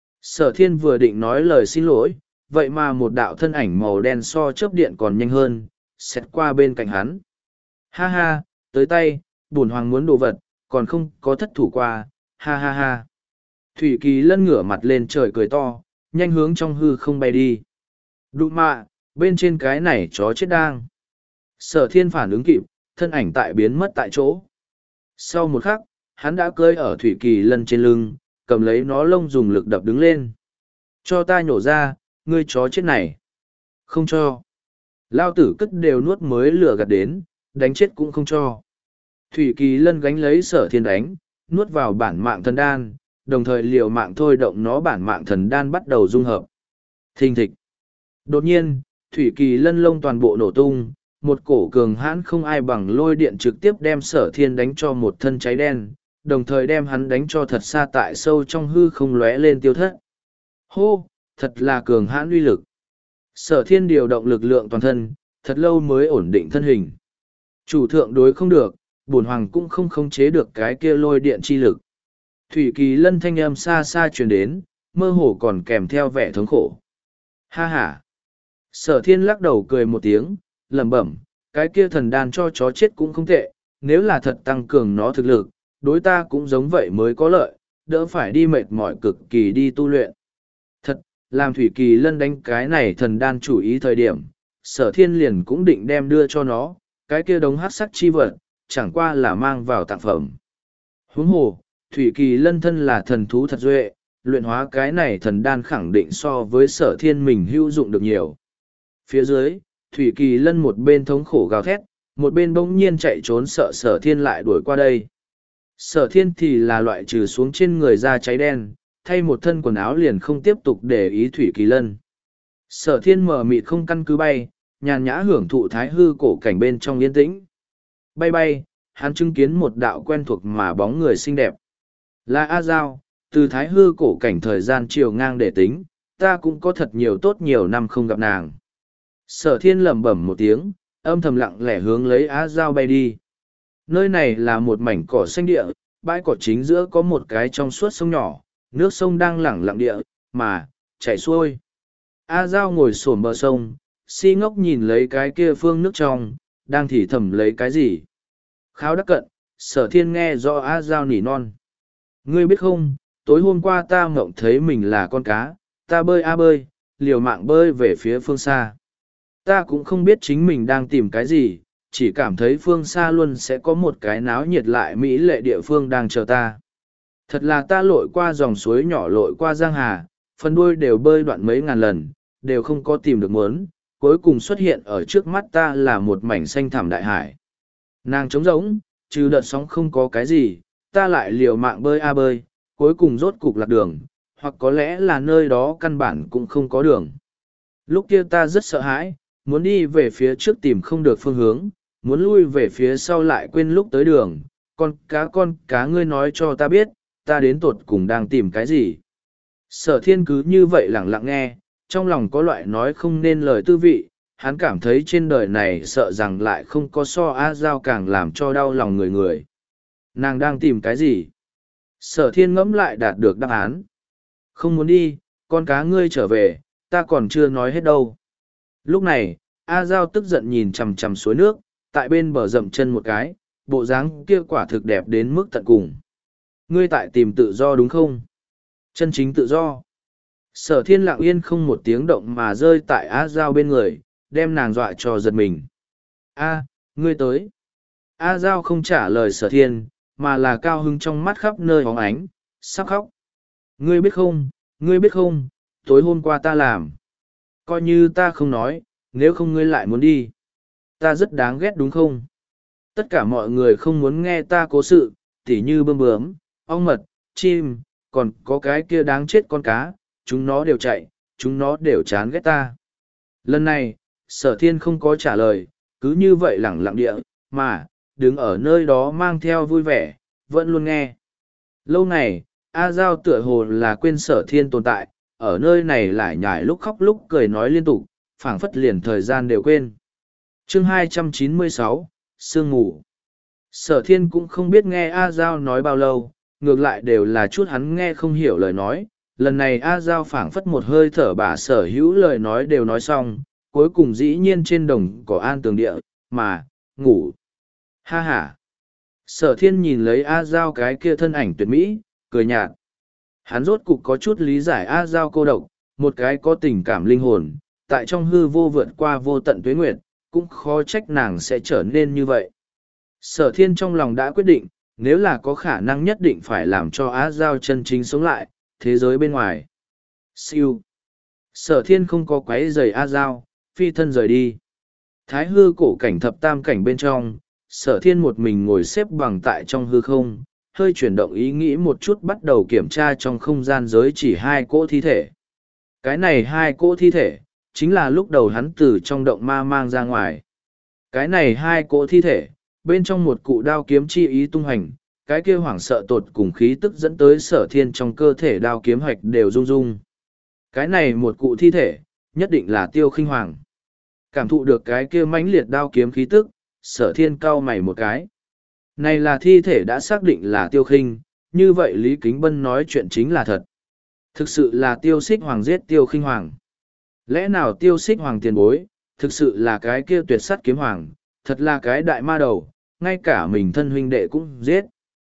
Sở Thiên vừa định nói lời xin lỗi, vậy mà một đạo thân ảnh màu đen so chớp điện còn nhanh hơn, xẹt qua bên cạnh hắn. Ha ha, tới tay, bổn hoàng muốn đồ vật, còn không có thất thủ qua, ha ha ha. Thủy Kỳ Lân ngửa mặt lên trời cười to, nhanh hướng trong hư không bay đi. Đụ mạ, bên trên cái này chó chết đang. Sở thiên phản ứng kịp, thân ảnh tại biến mất tại chỗ. Sau một khắc, hắn đã cưỡi ở Thủy Kỳ Lân trên lưng, cầm lấy nó lông dùng lực đập đứng lên. Cho ta nhổ ra, ngươi chó chết này. Không cho. Lao tử cất đều nuốt mới lửa gạt đến, đánh chết cũng không cho. Thủy Kỳ Lân gánh lấy sở thiên đánh, nuốt vào bản mạng thần đan, đồng thời liều mạng thôi động nó bản mạng thần đan bắt đầu dung hợp. Thình thịch. Đột nhiên, Thủy Kỳ Lân lông toàn bộ nổ tung, một cổ cường hãn không ai bằng lôi điện trực tiếp đem sở thiên đánh cho một thân cháy đen, đồng thời đem hắn đánh cho thật xa tại sâu trong hư không lóe lên tiêu thất. Hô, thật là cường hãn uy lực. Sở thiên điều động lực lượng toàn thân, thật lâu mới ổn định thân hình. Chủ thượng đối không được, bổn hoàng cũng không khống chế được cái kia lôi điện chi lực. Thủy Kỳ Lân thanh âm xa xa truyền đến, mơ hồ còn kèm theo vẻ thống khổ. Ha ha. Sở thiên lắc đầu cười một tiếng, lẩm bẩm, cái kia thần đan cho chó chết cũng không tệ, nếu là thật tăng cường nó thực lực, đối ta cũng giống vậy mới có lợi, đỡ phải đi mệt mỏi cực kỳ đi tu luyện. Thật, làm Thủy Kỳ Lân đánh cái này thần đan chủ ý thời điểm, sở thiên liền cũng định đem đưa cho nó, cái kia đống hát sắc chi vật, chẳng qua là mang vào tặng phẩm. Huống hồ, Thủy Kỳ Lân thân là thần thú thật duệ, luyện hóa cái này thần đan khẳng định so với sở thiên mình hữu dụng được nhiều. Phía dưới, Thủy Kỳ Lân một bên thống khổ gào thét, một bên bỗng nhiên chạy trốn sợ sở thiên lại đuổi qua đây. Sở thiên thì là loại trừ xuống trên người da cháy đen, thay một thân quần áo liền không tiếp tục để ý Thủy Kỳ Lân. Sở thiên mở mịt không căn cứ bay, nhàn nhã hưởng thụ thái hư cổ cảnh bên trong yên tĩnh. Bay bay, hắn chứng kiến một đạo quen thuộc mà bóng người xinh đẹp. Là A Giao, từ thái hư cổ cảnh thời gian chiều ngang để tính, ta cũng có thật nhiều tốt nhiều năm không gặp nàng. Sở thiên lẩm bẩm một tiếng, âm thầm lặng lẽ hướng lấy A Giao bay đi. Nơi này là một mảnh cỏ xanh địa, bãi cỏ chính giữa có một cái trong suốt sông nhỏ, nước sông đang lẳng lặng địa, mà, chảy xuôi. A Giao ngồi xổm bờ sông, si ngốc nhìn lấy cái kia phương nước trong, đang thì thầm lấy cái gì. Kháo đắc cận, sở thiên nghe rõ A Giao nỉ non. Ngươi biết không, tối hôm qua ta mộng thấy mình là con cá, ta bơi a bơi, liều mạng bơi về phía phương xa. Ta cũng không biết chính mình đang tìm cái gì, chỉ cảm thấy phương xa luôn sẽ có một cái náo nhiệt lại mỹ lệ địa phương đang chờ ta. Thật là ta lội qua dòng suối nhỏ lội qua giang hà, phần đuôi đều bơi đoạn mấy ngàn lần, đều không có tìm được muốn, cuối cùng xuất hiện ở trước mắt ta là một mảnh xanh thẳm đại hải. Nàng trống rỗng, trừ đợt sóng không có cái gì, ta lại liều mạng bơi a bơi, cuối cùng rốt cục lạc đường, hoặc có lẽ là nơi đó căn bản cũng không có đường. Lúc kia ta rất sợ hãi, muốn đi về phía trước tìm không được phương hướng, muốn lui về phía sau lại quên lúc tới đường, con cá con cá ngươi nói cho ta biết, ta đến tột cùng đang tìm cái gì. Sở thiên cứ như vậy lặng lặng nghe, trong lòng có loại nói không nên lời tư vị, hắn cảm thấy trên đời này sợ rằng lại không có so A Giao càng làm cho đau lòng người người. Nàng đang tìm cái gì? Sở thiên ngẫm lại đạt được đáp án. Không muốn đi, con cá ngươi trở về, ta còn chưa nói hết đâu. Lúc này, A Giao tức giận nhìn chằm chằm suối nước, tại bên bờ dậm chân một cái, bộ dáng kia quả thực đẹp đến mức tận cùng. Ngươi tại tìm tự do đúng không? Chân chính tự do. Sở thiên lặng yên không một tiếng động mà rơi tại A Giao bên người, đem nàng dọa cho giật mình. A, ngươi tới. A Giao không trả lời sở thiên, mà là cao hứng trong mắt khắp nơi bóng ánh, sắp khóc. Ngươi biết không, ngươi biết không, tối hôm qua ta làm. Coi như ta không nói, nếu không ngươi lại muốn đi. Ta rất đáng ghét đúng không? Tất cả mọi người không muốn nghe ta cố sự, tỉ như bươm bướm, ong mật, chim, còn có cái kia đáng chết con cá, chúng nó đều chạy, chúng nó đều chán ghét ta. Lần này, sở thiên không có trả lời, cứ như vậy lẳng lặng địa, mà, đứng ở nơi đó mang theo vui vẻ, vẫn luôn nghe. Lâu này, A Giao tựa hồ là quên sở thiên tồn tại, ở nơi này lại nhải lúc khóc lúc cười nói liên tục, phảng phất liền thời gian đều quên. Chương hai trăm chín mươi sáu, Sương Ngủ. Sở thiên cũng không biết nghe A Giao nói bao lâu, ngược lại đều là chút hắn nghe không hiểu lời nói. Lần này A Giao phảng phất một hơi thở bà sở hữu lời nói đều nói xong, cuối cùng dĩ nhiên trên đồng cỏ an tường địa, mà, ngủ. Ha ha. Sở thiên nhìn lấy A Giao cái kia thân ảnh tuyệt mỹ, cười nhạt. Hắn rốt cục có chút lý giải A Giao cô độc, một cái có tình cảm linh hồn, tại trong hư vô vượt qua vô tận tuế nguyệt, cũng khó trách nàng sẽ trở nên như vậy. Sở thiên trong lòng đã quyết định, nếu là có khả năng nhất định phải làm cho A Giao chân chính sống lại, thế giới bên ngoài. Siêu. Sở thiên không có quấy rầy A Giao, phi thân rời đi. Thái hư cổ cảnh thập tam cảnh bên trong, sở thiên một mình ngồi xếp bằng tại trong hư không, hơi chuyển động ý nghĩ một chút bắt đầu kiểm tra trong không gian giới chỉ hai cỗ thi thể. Cái này hai cỗ thi thể, chính là lúc đầu hắn từ trong động ma mang ra ngoài. Cái này hai cỗ thi thể, bên trong một cụ đao kiếm chi ý tung hành, cái kia hoảng sợ tột cùng khí tức dẫn tới sở thiên trong cơ thể đao kiếm hoạch đều rung rung. Cái này một cụ thi thể, nhất định là Tiêu Khinh Hoàng. Cảm thụ được cái kia mãnh liệt đao kiếm khí tức, sở thiên cau mày một cái. Này là thi thể đã xác định là Tiêu Khinh, như vậy Lý Kính Bân nói chuyện chính là thật. Thực sự là Tiêu Xích Hoàng giết Tiêu Khinh Hoàng. Lẽ nào Tiêu Xích Hoàng tiền bối, thực sự là cái kia tuyệt sắt kiếm hoàng, thật là cái đại ma đầu, ngay cả mình thân huynh đệ cũng giết.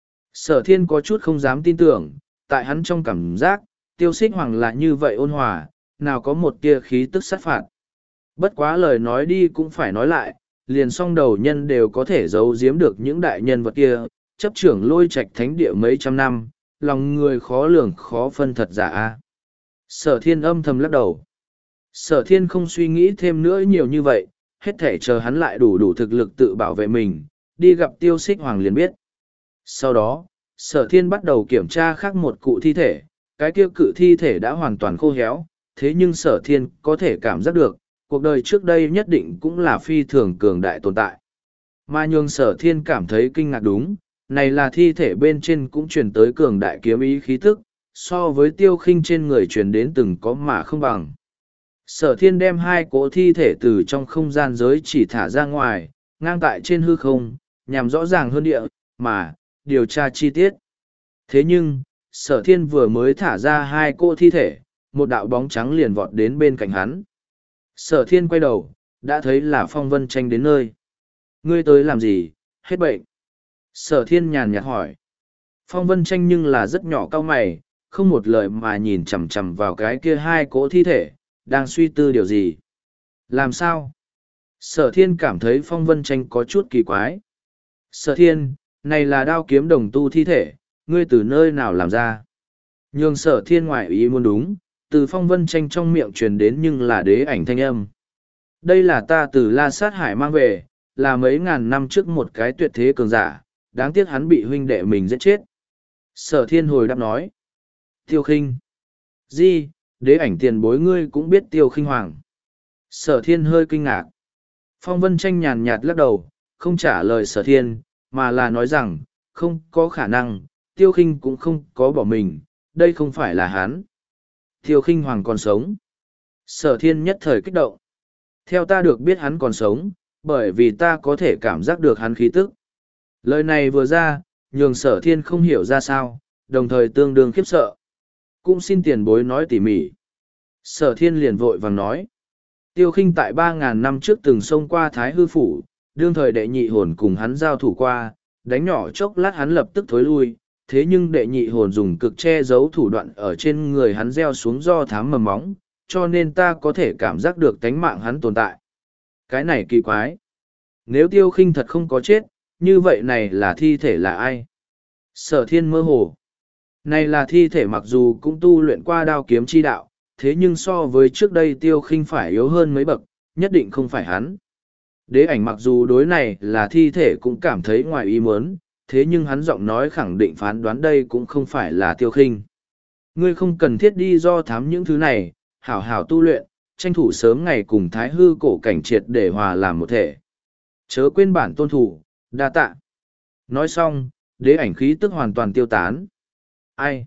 Sở thiên có chút không dám tin tưởng, tại hắn trong cảm giác, Tiêu Xích Hoàng là như vậy ôn hòa, nào có một tia khí tức sát phạt. Bất quá lời nói đi cũng phải nói lại, liền song đầu nhân đều có thể giấu giếm được những đại nhân vật kia, chấp trưởng Lôi Trạch thánh địa mấy trăm năm, lòng người khó lường khó phân thật giả a. Sở thiên âm thầm lắc đầu. Sở thiên không suy nghĩ thêm nữa nhiều như vậy, hết thể chờ hắn lại đủ đủ thực lực tự bảo vệ mình, đi gặp Tiêu Xích Hoàng liền biết. Sau đó, sở thiên bắt đầu kiểm tra khác một cụ thi thể, cái kia cự thi thể đã hoàn toàn khô héo, thế nhưng sở thiên có thể cảm giác được, cuộc đời trước đây nhất định cũng là phi thường cường đại tồn tại. Mà nhường sở thiên cảm thấy kinh ngạc đúng, này là thi thể bên trên cũng truyền tới cường đại kiếm ý khí tức, so với Tiêu Khinh trên người truyền đến từng có mà không bằng. Sở thiên đem hai cỗ thi thể từ trong không gian giới chỉ thả ra ngoài, ngang tại trên hư không, nhằm rõ ràng hơn địa, mà, điều tra chi tiết. Thế nhưng, sở thiên vừa mới thả ra hai cỗ thi thể, một đạo bóng trắng liền vọt đến bên cạnh hắn. Sở thiên quay đầu, đã thấy là Phong Vân Tranh đến nơi. Ngươi tới làm gì, hết bệnh? Sở thiên nhàn nhạt hỏi. Phong Vân Tranh nhưng là rất nhỏ cao mày, không một lời mà nhìn chằm chằm vào cái kia hai cỗ thi thể, đang suy tư điều gì. Làm sao? Sở thiên cảm thấy Phong Vân Tranh có chút kỳ quái. Sở thiên, này là đao kiếm đồng tu thi thể, ngươi từ nơi nào làm ra? Nhưng sở thiên ngoại ý muốn đúng, từ Phong Vân Tranh trong miệng truyền đến nhưng là đế ảnh thanh âm. Đây là ta từ La Sát Hải mang về, là mấy ngàn năm trước một cái tuyệt thế cường giả, đáng tiếc hắn bị huynh đệ mình giết chết. Sở thiên hồi đáp nói. Tiêu Khinh. Di, đế ảnh tiền bối ngươi cũng biết Tiêu Khinh Hoàng. Sở thiên hơi kinh ngạc. Phong Vân Tranh nhàn nhạt lắc đầu, không trả lời sở thiên, mà là nói rằng, không có khả năng, Tiêu Khinh cũng không có bỏ mình, đây không phải là hắn. Tiêu Khinh Hoàng còn sống. Sở thiên nhất thời kích động. Theo ta được biết hắn còn sống, bởi vì ta có thể cảm giác được hắn khí tức. Lời này vừa ra, nhường sở thiên không hiểu ra sao, đồng thời tương đương khiếp sợ. Cũng xin tiền bối nói tỉ mỉ. Sở thiên liền vội vàng nói. Tiêu Khinh tại ba ngàn năm trước từng xông qua Thái Hư Phủ, đương thời đệ nhị hồn cùng hắn giao thủ qua, đánh nhỏ chốc lát hắn lập tức thối lui, thế nhưng đệ nhị hồn dùng cực che giấu thủ đoạn ở trên người hắn gieo xuống do thám mầm móng, cho nên ta có thể cảm giác được tánh mạng hắn tồn tại. Cái này kỳ quái. Nếu Tiêu Khinh thật không có chết, như vậy này là thi thể là ai? Sở thiên mơ hồ. Này là thi thể mặc dù cũng tu luyện qua đao kiếm chi đạo, thế nhưng so với trước đây Tiêu Khinh phải yếu hơn mấy bậc, nhất định không phải hắn. Đế ảnh mặc dù đối này là thi thể cũng cảm thấy ngoài ý muốn, thế nhưng hắn giọng nói khẳng định phán đoán đây cũng không phải là Tiêu Khinh. Ngươi không cần thiết đi do thám những thứ này, hảo hảo tu luyện, tranh thủ sớm ngày cùng Thái Hư cổ cảnh triệt để hòa làm một thể. Chớ quên bản tôn thủ, đa tạ. Nói xong, đế ảnh khí tức hoàn toàn tiêu tán. Ai?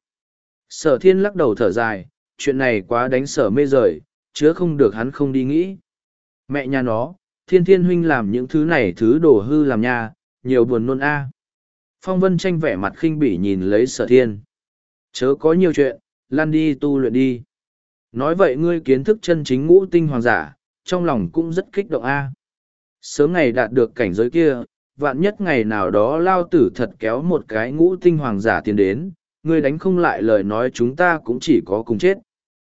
Sở thiên lắc đầu thở dài, chuyện này quá đánh sở mê rời, chứa không được hắn không đi nghĩ. Mẹ nhà nó, thiên thiên huynh làm những thứ này thứ đổ hư làm nha, nhiều buồn nôn a. Phong Vân Tranh vẻ mặt khinh bỉ nhìn lấy sở thiên. Chớ có nhiều chuyện, lăn đi tu luyện đi. Nói vậy ngươi kiến thức chân chính ngũ tinh hoàng giả, trong lòng cũng rất kích động a. Sớm ngày đạt được cảnh giới kia, vạn nhất ngày nào đó lao tử thật kéo một cái ngũ tinh hoàng giả tiến đến, ngươi đánh không lại lời nói chúng ta cũng chỉ có cùng chết.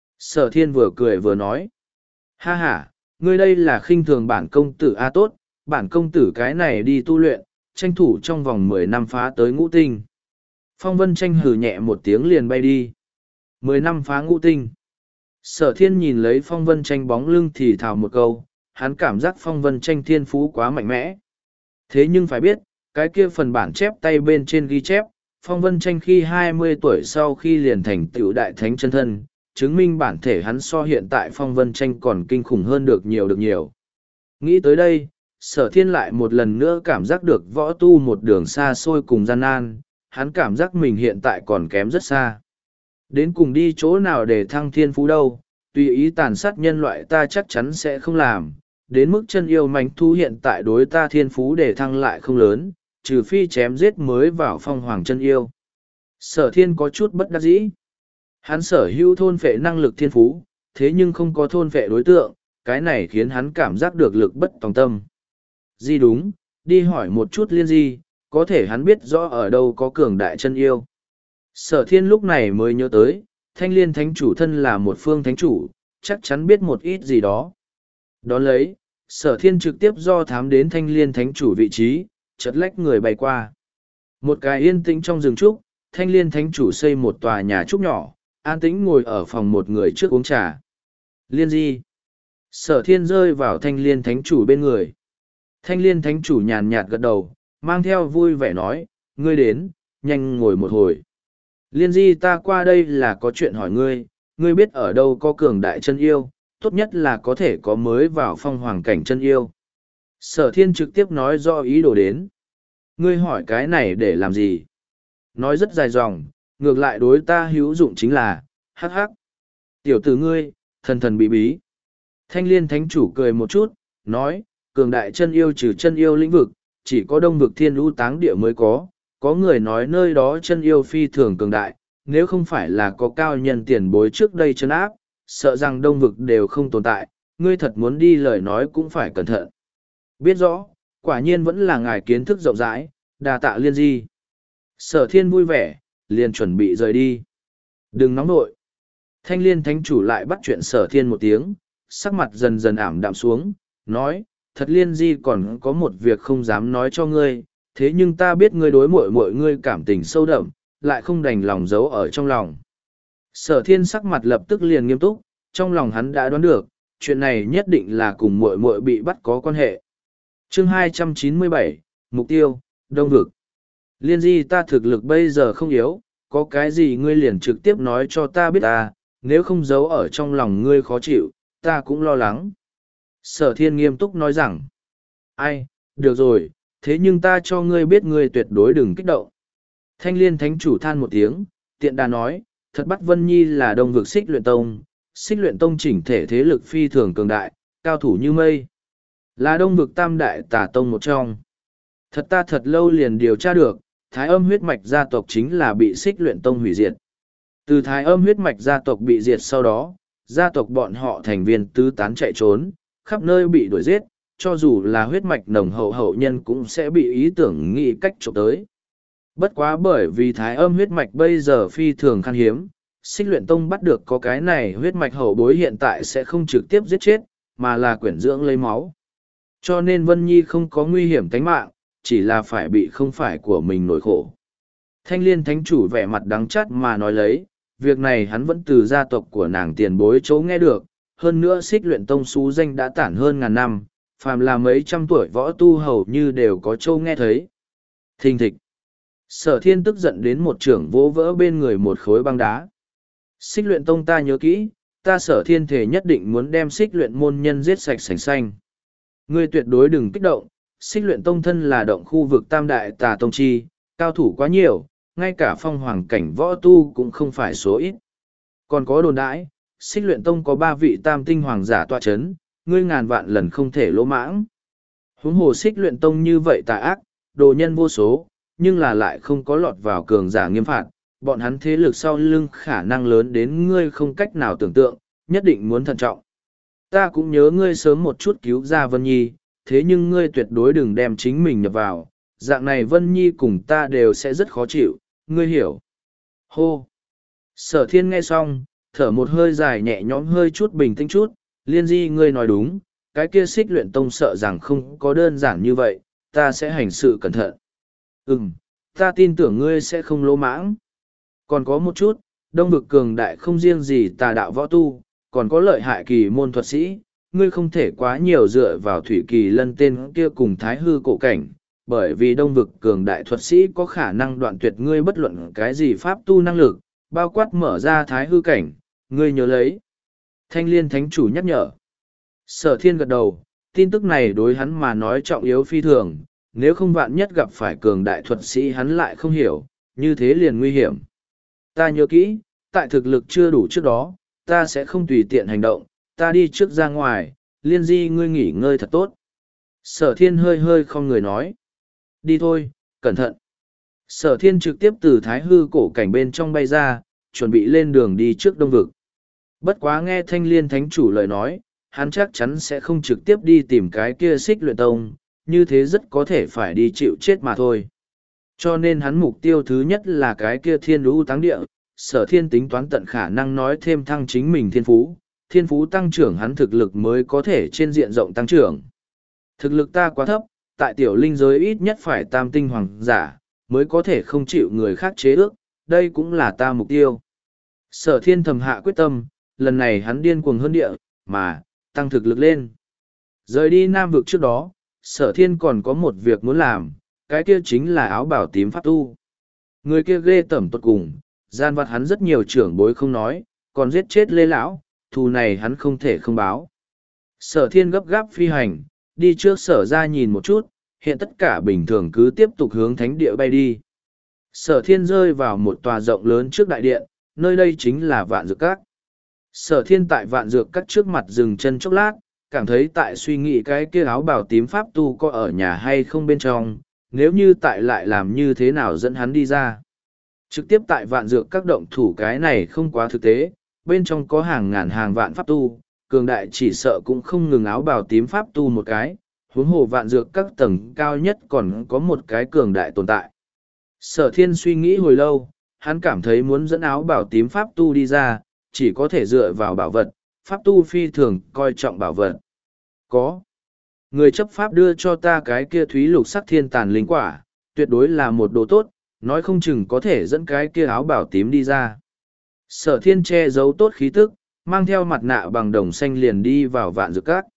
Sở thiên vừa cười vừa nói. Ha ha, ngươi đây là khinh thường bản công tử A tốt, bản công tử cái này đi tu luyện, tranh thủ trong vòng mười năm phá tới ngũ tinh. Phong Vân Tranh hừ nhẹ một tiếng liền bay đi. Mười năm phá ngũ tinh. Sở thiên nhìn lấy Phong Vân Tranh bóng lưng thì thào một câu, hắn cảm giác Phong Vân Tranh thiên phú quá mạnh mẽ. Thế nhưng phải biết, cái kia phần bản chép tay bên trên ghi chép, Phong Vân Tranh khi hai mươi tuổi sau khi liền thành tựu đại thánh chân thân, chứng minh bản thể hắn so hiện tại Phong Vân Tranh còn kinh khủng hơn được nhiều được nhiều. Nghĩ tới đây, sở thiên lại một lần nữa cảm giác được võ tu một đường xa xôi cùng gian nan, hắn cảm giác mình hiện tại còn kém rất xa. Đến cùng đi chỗ nào để thăng thiên phú đâu, tùy ý tàn sát nhân loại ta chắc chắn sẽ không làm, đến mức chân yêu mánh thu hiện tại đối ta thiên phú để thăng lại không lớn, trừ phi chém giết mới vào phong hoàng chân yêu. Sở thiên có chút bất đắc dĩ. Hắn sở hữu thôn phệ năng lực thiên phú, thế nhưng không có thôn phệ đối tượng, cái này khiến hắn cảm giác được lực bất tòng tâm. Di đúng, đi hỏi một chút Liên Di, có thể hắn biết rõ ở đâu có cường đại chân yêu. Sở thiên lúc này mới nhớ tới, thanh liên thánh chủ thân là một phương thánh chủ, chắc chắn biết một ít gì đó. Đón lấy, sở thiên trực tiếp do thám đến thanh liên thánh chủ vị trí, chợt lách người bay qua. Một cái yên tĩnh trong rừng trúc, thanh liên thánh chủ xây một tòa nhà trúc nhỏ, an tĩnh ngồi ở phòng một người trước uống trà. Liên Di. Sở thiên rơi vào thanh liên thánh chủ bên người. Thanh liên thánh chủ nhàn nhạt gật đầu, mang theo vui vẻ nói, ngươi đến, nhanh ngồi một hồi. Liên Di ta qua đây là có chuyện hỏi ngươi, ngươi biết ở đâu có cường đại chân yêu, tốt nhất là có thể có mới vào phong hoàng cảnh chân yêu. Sở thiên trực tiếp nói do ý đồ đến. Ngươi hỏi cái này để làm gì? Nói rất dài dòng, ngược lại đối ta hữu dụng chính là, hắc hắc. Tiểu tử ngươi, thần thần bí bí. Thanh liên thánh chủ cười một chút, nói, cường đại chân yêu trừ chân yêu lĩnh vực, chỉ có đông vực thiên lũ táng địa mới có. Có người nói nơi đó chân yêu phi thường cường đại, nếu không phải là có cao nhân tiền bối trước đây chân áp, sợ rằng đông vực đều không tồn tại, ngươi thật muốn đi lời nói cũng phải cẩn thận. Biết rõ, quả nhiên vẫn là ngài kiến thức rộng rãi, đà tạ Liên Di. Sở thiên vui vẻ, liền chuẩn bị rời đi. Đừng nóng nội. Thanh liên thánh chủ lại bắt chuyện sở thiên một tiếng, sắc mặt dần dần ảm đạm xuống, nói, thật Liên Di còn có một việc không dám nói cho ngươi, thế nhưng ta biết ngươi đối mội mội ngươi cảm tình sâu đậm, lại không đành lòng giấu ở trong lòng. Sở thiên sắc mặt lập tức liền nghiêm túc, trong lòng hắn đã đoán được, chuyện này nhất định là cùng mội mội bị bắt có quan hệ. Chương hai trăm chín mươi bảy, Mục tiêu, Đông Vực. Liên Di ta thực lực bây giờ không yếu, có cái gì ngươi liền trực tiếp nói cho ta biết ta, nếu không giấu ở trong lòng ngươi khó chịu, ta cũng lo lắng. Sở thiên nghiêm túc nói rằng, ai, được rồi, thế nhưng ta cho ngươi biết ngươi tuyệt đối đừng kích động. Thanh liên thánh chủ than một tiếng, tiện đà nói, thật bắt Vân Nhi là đông vực xích luyện tông, xích luyện tông chỉnh thể thế lực phi thường cường đại, cao thủ như mây. Là đông vực tam đại tà tông một trong. Thật ta thật lâu liền điều tra được, thái âm huyết mạch gia tộc chính là bị xích luyện tông hủy diệt. Từ thái âm huyết mạch gia tộc bị diệt sau đó, gia tộc bọn họ thành viên tứ tán chạy trốn, khắp nơi bị đuổi giết, cho dù là huyết mạch nồng hậu hậu nhân cũng sẽ bị ý tưởng nghĩ cách trộm tới. Bất quá bởi vì thái âm huyết mạch bây giờ phi thường khan hiếm, xích luyện tông bắt được có cái này huyết mạch hậu bối hiện tại sẽ không trực tiếp giết chết, mà là quyển dưỡng lấy máu. Cho nên Vân Nhi không có nguy hiểm tính mạng, chỉ là phải bị không phải của mình nổi khổ. Thanh liên thánh chủ vẻ mặt đắng chát mà nói lấy, việc này hắn vẫn từ gia tộc của nàng tiền bối chỗ nghe được, hơn nữa xích luyện tông xú danh đã tản hơn ngàn năm, phàm là mấy trăm tuổi võ tu hầu như đều có châu nghe thấy. Thình thịch. Sở thiên tức giận đến một trưởng vỗ vỡ bên người một khối băng đá. Xích luyện tông ta nhớ kỹ, ta sở thiên thể nhất định muốn đem xích luyện môn nhân giết sạch sành xanh. Ngươi tuyệt đối đừng kích động, xích luyện tông thân là động khu vực tam đại tà tông chi, cao thủ quá nhiều, ngay cả phong hoàng cảnh võ tu cũng không phải số ít. Còn có đồn đãi, xích luyện tông có ba vị tam tinh hoàng giả tọa chấn, ngươi ngàn vạn lần không thể lỗ mãng. Huống hồ xích luyện tông như vậy tà ác, đồ nhân vô số, nhưng là lại không có lọt vào cường giả nghiêm phạt, bọn hắn thế lực sau lưng khả năng lớn đến ngươi không cách nào tưởng tượng, nhất định muốn thận trọng. Ta cũng nhớ ngươi sớm một chút cứu ra Vân Nhi, thế nhưng ngươi tuyệt đối đừng đem chính mình nhập vào, dạng này Vân Nhi cùng ta đều sẽ rất khó chịu, ngươi hiểu. Hô! Sở thiên nghe xong, thở một hơi dài nhẹ nhõm hơi chút bình tĩnh chút, Liên Di ngươi nói đúng, cái kia xích luyện tông sợ rằng không có đơn giản như vậy, ta sẽ hành sự cẩn thận. Ừm, ta tin tưởng ngươi sẽ không lỗ mãng. Còn có một chút, đông vực cường đại không riêng gì tà đạo võ tu, còn có lợi hại kỳ môn thuật sĩ, ngươi không thể quá nhiều dựa vào thủy kỳ lân tên kia cùng thái hư cổ cảnh, bởi vì đông vực cường đại thuật sĩ có khả năng đoạn tuyệt ngươi bất luận cái gì pháp tu năng lực, bao quát mở ra thái hư cảnh, ngươi nhớ lấy. Thanh liên thánh chủ nhắc nhở. Sở thiên gật đầu, tin tức này đối hắn mà nói trọng yếu phi thường, nếu không vạn nhất gặp phải cường đại thuật sĩ hắn lại không hiểu, như thế liền nguy hiểm. Ta nhớ kỹ, tại thực lực chưa đủ trước đó, ta sẽ không tùy tiện hành động, ta đi trước ra ngoài, Liên Di ngươi nghỉ ngơi thật tốt. Sở thiên hơi hơi không người nói. Đi thôi, cẩn thận. Sở thiên trực tiếp từ thái hư cổ cảnh bên trong bay ra, chuẩn bị lên đường đi trước đông vực. Bất quá nghe thanh liên thánh chủ lời nói, hắn chắc chắn sẽ không trực tiếp đi tìm cái kia xích luyện tông, như thế rất có thể phải đi chịu chết mà thôi. Cho nên hắn mục tiêu thứ nhất là cái kia thiên lũ táng địa, sở thiên tính toán tận khả năng nói thêm thăng chính mình thiên phú, thiên phú tăng trưởng hắn thực lực mới có thể trên diện rộng tăng trưởng. Thực lực ta quá thấp, tại tiểu linh giới ít nhất phải tam tinh hoàng giả, mới có thể không chịu người khác chế ước, đây cũng là ta mục tiêu. Sở thiên thầm hạ quyết tâm, lần này hắn điên cuồng hơn địa, mà, tăng thực lực lên. Rời đi Nam vực trước đó, sở thiên còn có một việc muốn làm, cái kia chính là áo bảo tím pháp tu. Người kia ghê tởm tuột cùng, gian vặt hắn rất nhiều trưởng bối không nói, còn giết chết Lê Lão, thù này hắn không thể không báo. Sở thiên gấp gáp phi hành, đi trước sở ra nhìn một chút, hiện tất cả bình thường cứ tiếp tục hướng thánh địa bay đi. Sở thiên rơi vào một tòa rộng lớn trước đại điện, nơi đây chính là vạn dược các. Sở thiên tại vạn dược các trước mặt dừng chân chốc lát, cảm thấy tại suy nghĩ cái kia áo bào tím pháp tu có ở nhà hay không bên trong, nếu như tại lại làm như thế nào dẫn hắn đi ra. Trực tiếp tại vạn dược các động thủ cái này không quá thực tế, bên trong có hàng ngàn hàng vạn pháp tu, cường đại chỉ sợ cũng không ngừng áo bào tím pháp tu một cái, huống hồ vạn dược các tầng cao nhất còn có một cái cường đại tồn tại. Sở thiên suy nghĩ hồi lâu, hắn cảm thấy muốn dẫn áo bào tím pháp tu đi ra, chỉ có thể dựa vào bảo vật, pháp tu phi thường coi trọng bảo vật. Có. Người chấp pháp đưa cho ta cái kia thúy lục sắc thiên tàn linh quả, tuyệt đối là một đồ tốt, nói không chừng có thể dẫn cái kia áo bảo tím đi ra. Sở thiên che giấu tốt khí tức, mang theo mặt nạ bằng đồng xanh liền đi vào vạn dược các.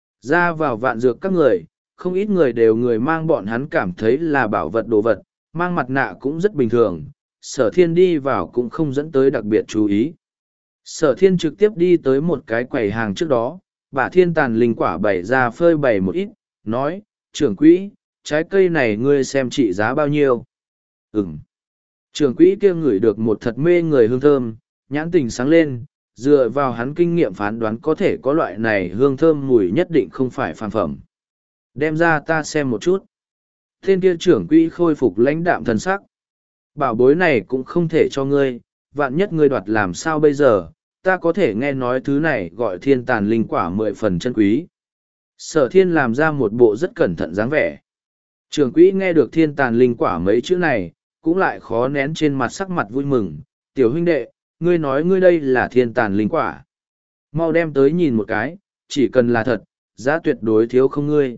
Ra vào vạn dược các người, không ít người đều người mang bọn hắn cảm thấy là bảo vật đồ vật, mang mặt nạ cũng rất bình thường, sở thiên đi vào cũng không dẫn tới đặc biệt chú ý. Sở thiên trực tiếp đi tới một cái quầy hàng trước đó, bà thiên tàn linh quả bày ra phơi bày một ít, nói, trưởng quỹ, trái cây này ngươi xem trị giá bao nhiêu. Ừm. Trưởng quỹ kia ngửi được một thật mê người hương thơm, nhãn tình sáng lên, dựa vào hắn kinh nghiệm phán đoán có thể có loại này hương thơm mùi nhất định không phải phàm phẩm. Đem ra ta xem một chút. Tên kia trưởng quỹ khôi phục lãnh đạm thần sắc. Bảo bối này cũng không thể cho ngươi, vạn nhất ngươi đoạt làm sao bây giờ, ta có thể nghe nói thứ này gọi thiên tàn linh quả mười phần chân quý. Sở thiên làm ra một bộ rất cẩn thận dáng vẻ. Trưởng quỹ nghe được thiên tàn linh quả mấy chữ này, cũng lại khó nén trên mặt sắc mặt vui mừng. Tiểu huynh đệ, ngươi nói ngươi đây là thiên tàn linh quả. Mau đem tới nhìn một cái, chỉ cần là thật, giá tuyệt đối thiếu không ngươi.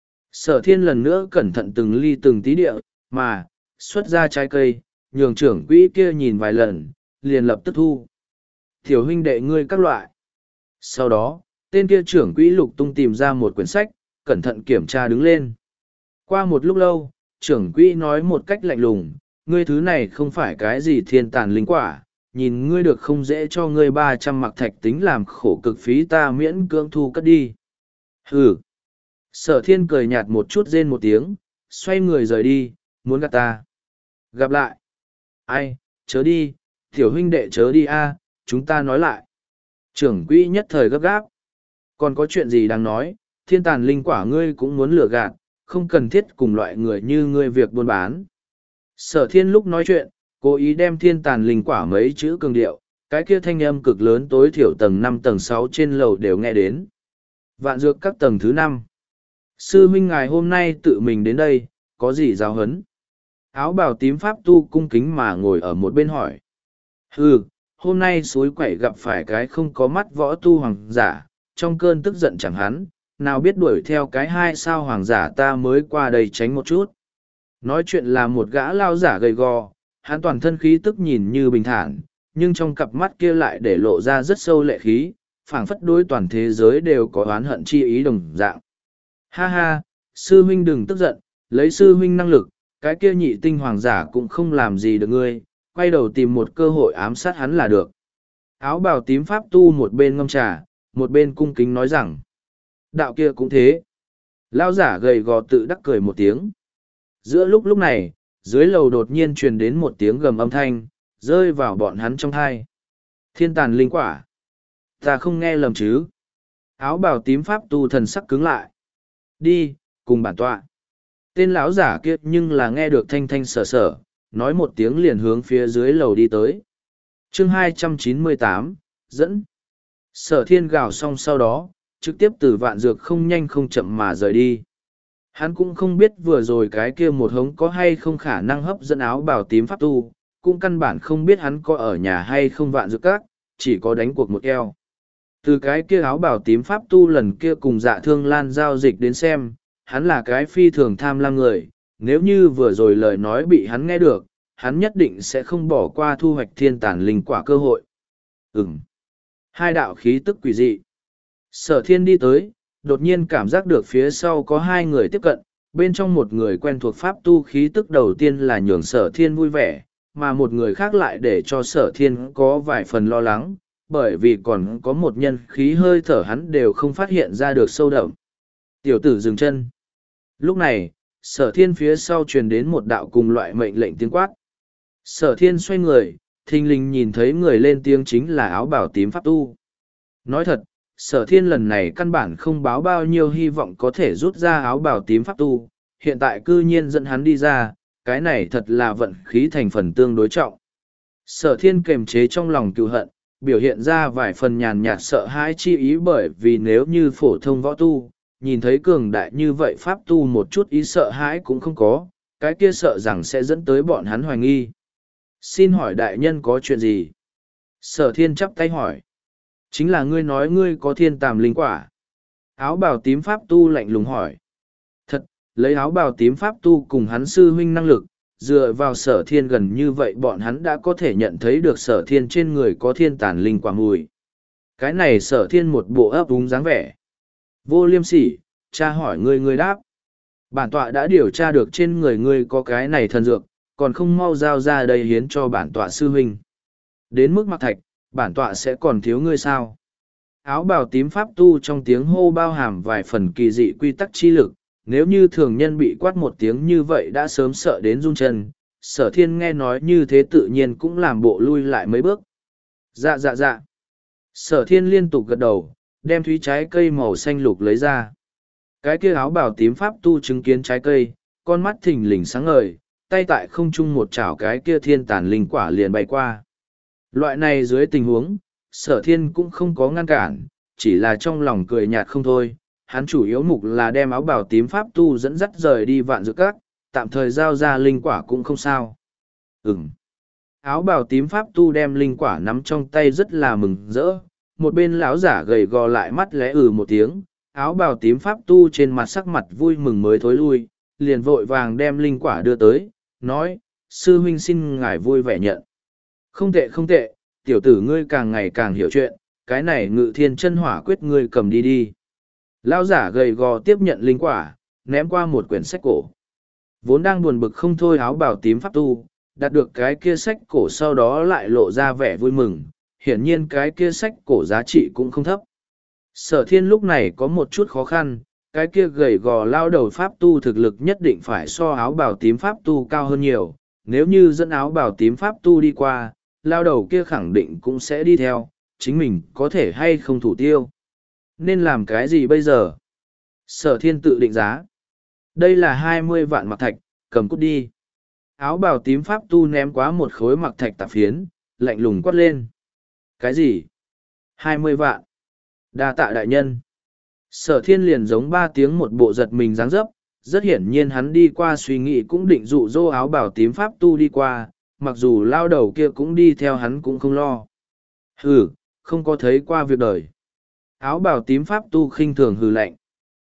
Sở thiên lần nữa cẩn thận từng ly từng tí địa, mà, xuất ra trái cây, nhường trưởng quỹ kia nhìn vài lần, liền lập tức thu. Tiểu huynh đệ ngươi các loại. Sau đó, tên kia trưởng quỹ lục tung tìm ra một quyển sách, cẩn thận kiểm tra đứng lên. Qua một lúc lâu, trưởng quỹ nói một cách lạnh lùng, ngươi thứ này không phải cái gì thiên tàn linh quả, nhìn ngươi được không dễ cho ngươi ba trăm mặc thạch tính làm khổ cực phí ta miễn cưỡng thu cất đi. Hừ. Sở thiên cười nhạt một chút rên một tiếng, xoay người rời đi, muốn gặp ta. Gặp lại. Ai, chớ đi, tiểu huynh đệ chớ đi a, chúng ta nói lại. Trưởng quỹ nhất thời gấp gáp. Còn có chuyện gì đang nói, thiên tàn linh quả ngươi cũng muốn lừa gạt, không cần thiết cùng loại người như ngươi việc buôn bán. Sở thiên lúc nói chuyện, cố ý đem thiên tàn linh quả mấy chữ cường điệu, cái kia thanh âm cực lớn tối thiểu tầng năm tầng sáu trên lầu đều nghe đến. Vạn dược các tầng thứ năm. Sư huynh ngài hôm nay tự mình đến đây, có gì giáo huấn? Áo bào tím pháp tu cung kính mà ngồi ở một bên hỏi. Hừ, hôm nay suối quẩy gặp phải cái không có mắt võ tu hoàng giả, trong cơn tức giận chẳng hắn, nào biết đuổi theo cái hai sao hoàng giả ta mới qua đây tránh một chút. Nói chuyện là một gã lao giả gầy gò, hắn toàn thân khí tức nhìn như bình thản, nhưng trong cặp mắt kia lại để lộ ra rất sâu lệ khí, phảng phất đối toàn thế giới đều có oán hận chi ý đồng dạng. Ha ha, sư huynh đừng tức giận, lấy sư huynh năng lực, cái kia nhị tinh hoàng giả cũng không làm gì được ngươi, quay đầu tìm một cơ hội ám sát hắn là được. Áo bào tím pháp tu một bên ngâm trà, một bên cung kính nói rằng, đạo kia cũng thế. Lao giả gầy gò tự đắc cười một tiếng. Giữa lúc lúc này, dưới lầu đột nhiên truyền đến một tiếng gầm âm thanh, rơi vào bọn hắn trong thai. Thiên tàn linh quả. Ta không nghe lầm chứ. Áo bào tím pháp tu thần sắc cứng lại. Đi, cùng bản tọa. Tên lão giả kia nhưng là nghe được thanh thanh sở sở, nói một tiếng liền hướng phía dưới lầu đi tới. chương hai trăm chín mươi tám, dẫn. Sở thiên gào xong sau đó, trực tiếp từ vạn dược không nhanh không chậm mà rời đi. Hắn cũng không biết vừa rồi cái kia một hống có hay không khả năng hấp dẫn áo bào tím pháp tu, cũng căn bản không biết hắn có ở nhà hay không vạn dược các, chỉ có đánh cuộc một eo. Từ cái kia áo bào tím pháp tu lần kia cùng dạ thương lan giao dịch đến xem, hắn là cái phi thường tham lam người, nếu như vừa rồi lời nói bị hắn nghe được, hắn nhất định sẽ không bỏ qua thu hoạch thiên tàn linh quả cơ hội. Ừm. Hai đạo khí tức quỷ dị. Sở thiên đi tới, đột nhiên cảm giác được phía sau có hai người tiếp cận, bên trong một người quen thuộc pháp tu khí tức đầu tiên là nhường sở thiên vui vẻ, mà một người khác lại để cho sở thiên có vài phần lo lắng, bởi vì còn có một nhân khí hơi thở hắn đều không phát hiện ra được sâu đậm. Tiểu tử dừng chân. Lúc này, sở thiên phía sau truyền đến một đạo cùng loại mệnh lệnh tiếng quát. Sở thiên xoay người, thình lình nhìn thấy người lên tiếng chính là áo bào tím pháp tu. Nói thật, sở thiên lần này căn bản không báo bao nhiêu hy vọng có thể rút ra áo bào tím pháp tu, hiện tại cư nhiên dẫn hắn đi ra, cái này thật là vận khí thành phần tương đối trọng. Sở thiên kềm chế trong lòng cựu hận, biểu hiện ra vài phần nhàn nhạt sợ hãi chi ý, bởi vì nếu như phổ thông võ tu, nhìn thấy cường đại như vậy pháp tu một chút ý sợ hãi cũng không có, cái kia sợ rằng sẽ dẫn tới bọn hắn hoài nghi. Xin hỏi đại nhân có chuyện gì? Sở thiên chắp tay hỏi. Chính là ngươi nói ngươi có thiên tàm linh quả. Áo bào tím pháp tu lạnh lùng hỏi. Thật, lấy áo bào tím pháp tu cùng hắn sư huynh năng lực, dựa vào sở thiên gần như vậy bọn hắn đã có thể nhận thấy được sở thiên trên người có thiên tàn linh quả mùi. Cái này sở thiên một bộ ấp úng dáng vẻ. Vô liêm sỉ, cha hỏi ngươi ngươi đáp. Bản tọa đã điều tra được trên người ngươi có cái này thần dược, còn không mau giao ra đây hiến cho bản tọa sư huynh. Đến mức mặc thạch, bản tọa sẽ còn thiếu ngươi sao? Áo bào tím pháp tu trong tiếng hô bao hàm vài phần kỳ dị quy tắc chi lực, nếu như thường nhân bị quát một tiếng như vậy đã sớm sợ đến run chân, sở thiên nghe nói như thế tự nhiên cũng làm bộ lui lại mấy bước. Dạ dạ dạ. Sở thiên liên tục gật đầu, đem thúy trái cây màu xanh lục lấy ra. Cái kia áo bào tím pháp tu chứng kiến trái cây, con mắt thình lình sáng ngời, tay tại không trung một chảo cái kia thiên tàn linh quả liền bay qua. Loại này dưới tình huống, sở thiên cũng không có ngăn cản, chỉ là trong lòng cười nhạt không thôi. Hắn chủ yếu mục là đem áo bào tím pháp tu dẫn dắt rời đi vạn dược các, tạm thời giao ra linh quả cũng không sao. Ừm. Áo bào tím pháp tu đem linh quả nắm trong tay rất là mừng rỡ, một bên lão giả gầy gò lại mắt lẽ ừ một tiếng, áo bào tím pháp tu trên mặt sắc mặt vui mừng mới thối lui, liền vội vàng đem linh quả đưa tới, nói, sư huynh xin ngài vui vẻ nhận. Không tệ không tệ, tiểu tử ngươi càng ngày càng hiểu chuyện, cái này ngự thiên chân hỏa quyết ngươi cầm đi đi. Lão giả gầy gò tiếp nhận linh quả, ném qua một quyển sách cổ. Vốn đang buồn bực không thôi áo bào tím pháp tu, đạt được cái kia sách cổ sau đó lại lộ ra vẻ vui mừng, hiển nhiên cái kia sách cổ giá trị cũng không thấp. Sở thiên lúc này có một chút khó khăn, cái kia gầy gò lao đầu pháp tu thực lực nhất định phải so áo bào tím pháp tu cao hơn nhiều, nếu như dẫn áo bào tím pháp tu đi qua, lao đầu kia khẳng định cũng sẽ đi theo, chính mình có thể hay không thủ tiêu. Nên làm cái gì bây giờ? Sở thiên tự định giá. Đây là hai mươi vạn mặc thạch, cầm cút đi. Áo bào tím pháp tu ném quá một khối mặc thạch tạp phiến, lạnh lùng quát lên. Cái gì? hai mươi vạn. Đa tạ đại nhân. Sở thiên liền giống ba tiếng một bộ giật mình dáng dấp, rất hiển nhiên hắn đi qua suy nghĩ cũng định dụ dỗ áo bào tím pháp tu đi qua, mặc dù lao đầu kia cũng đi theo hắn cũng không lo. Hừ, không có thấy qua việc đời. Áo bào tím pháp tu khinh thường hừ lạnh.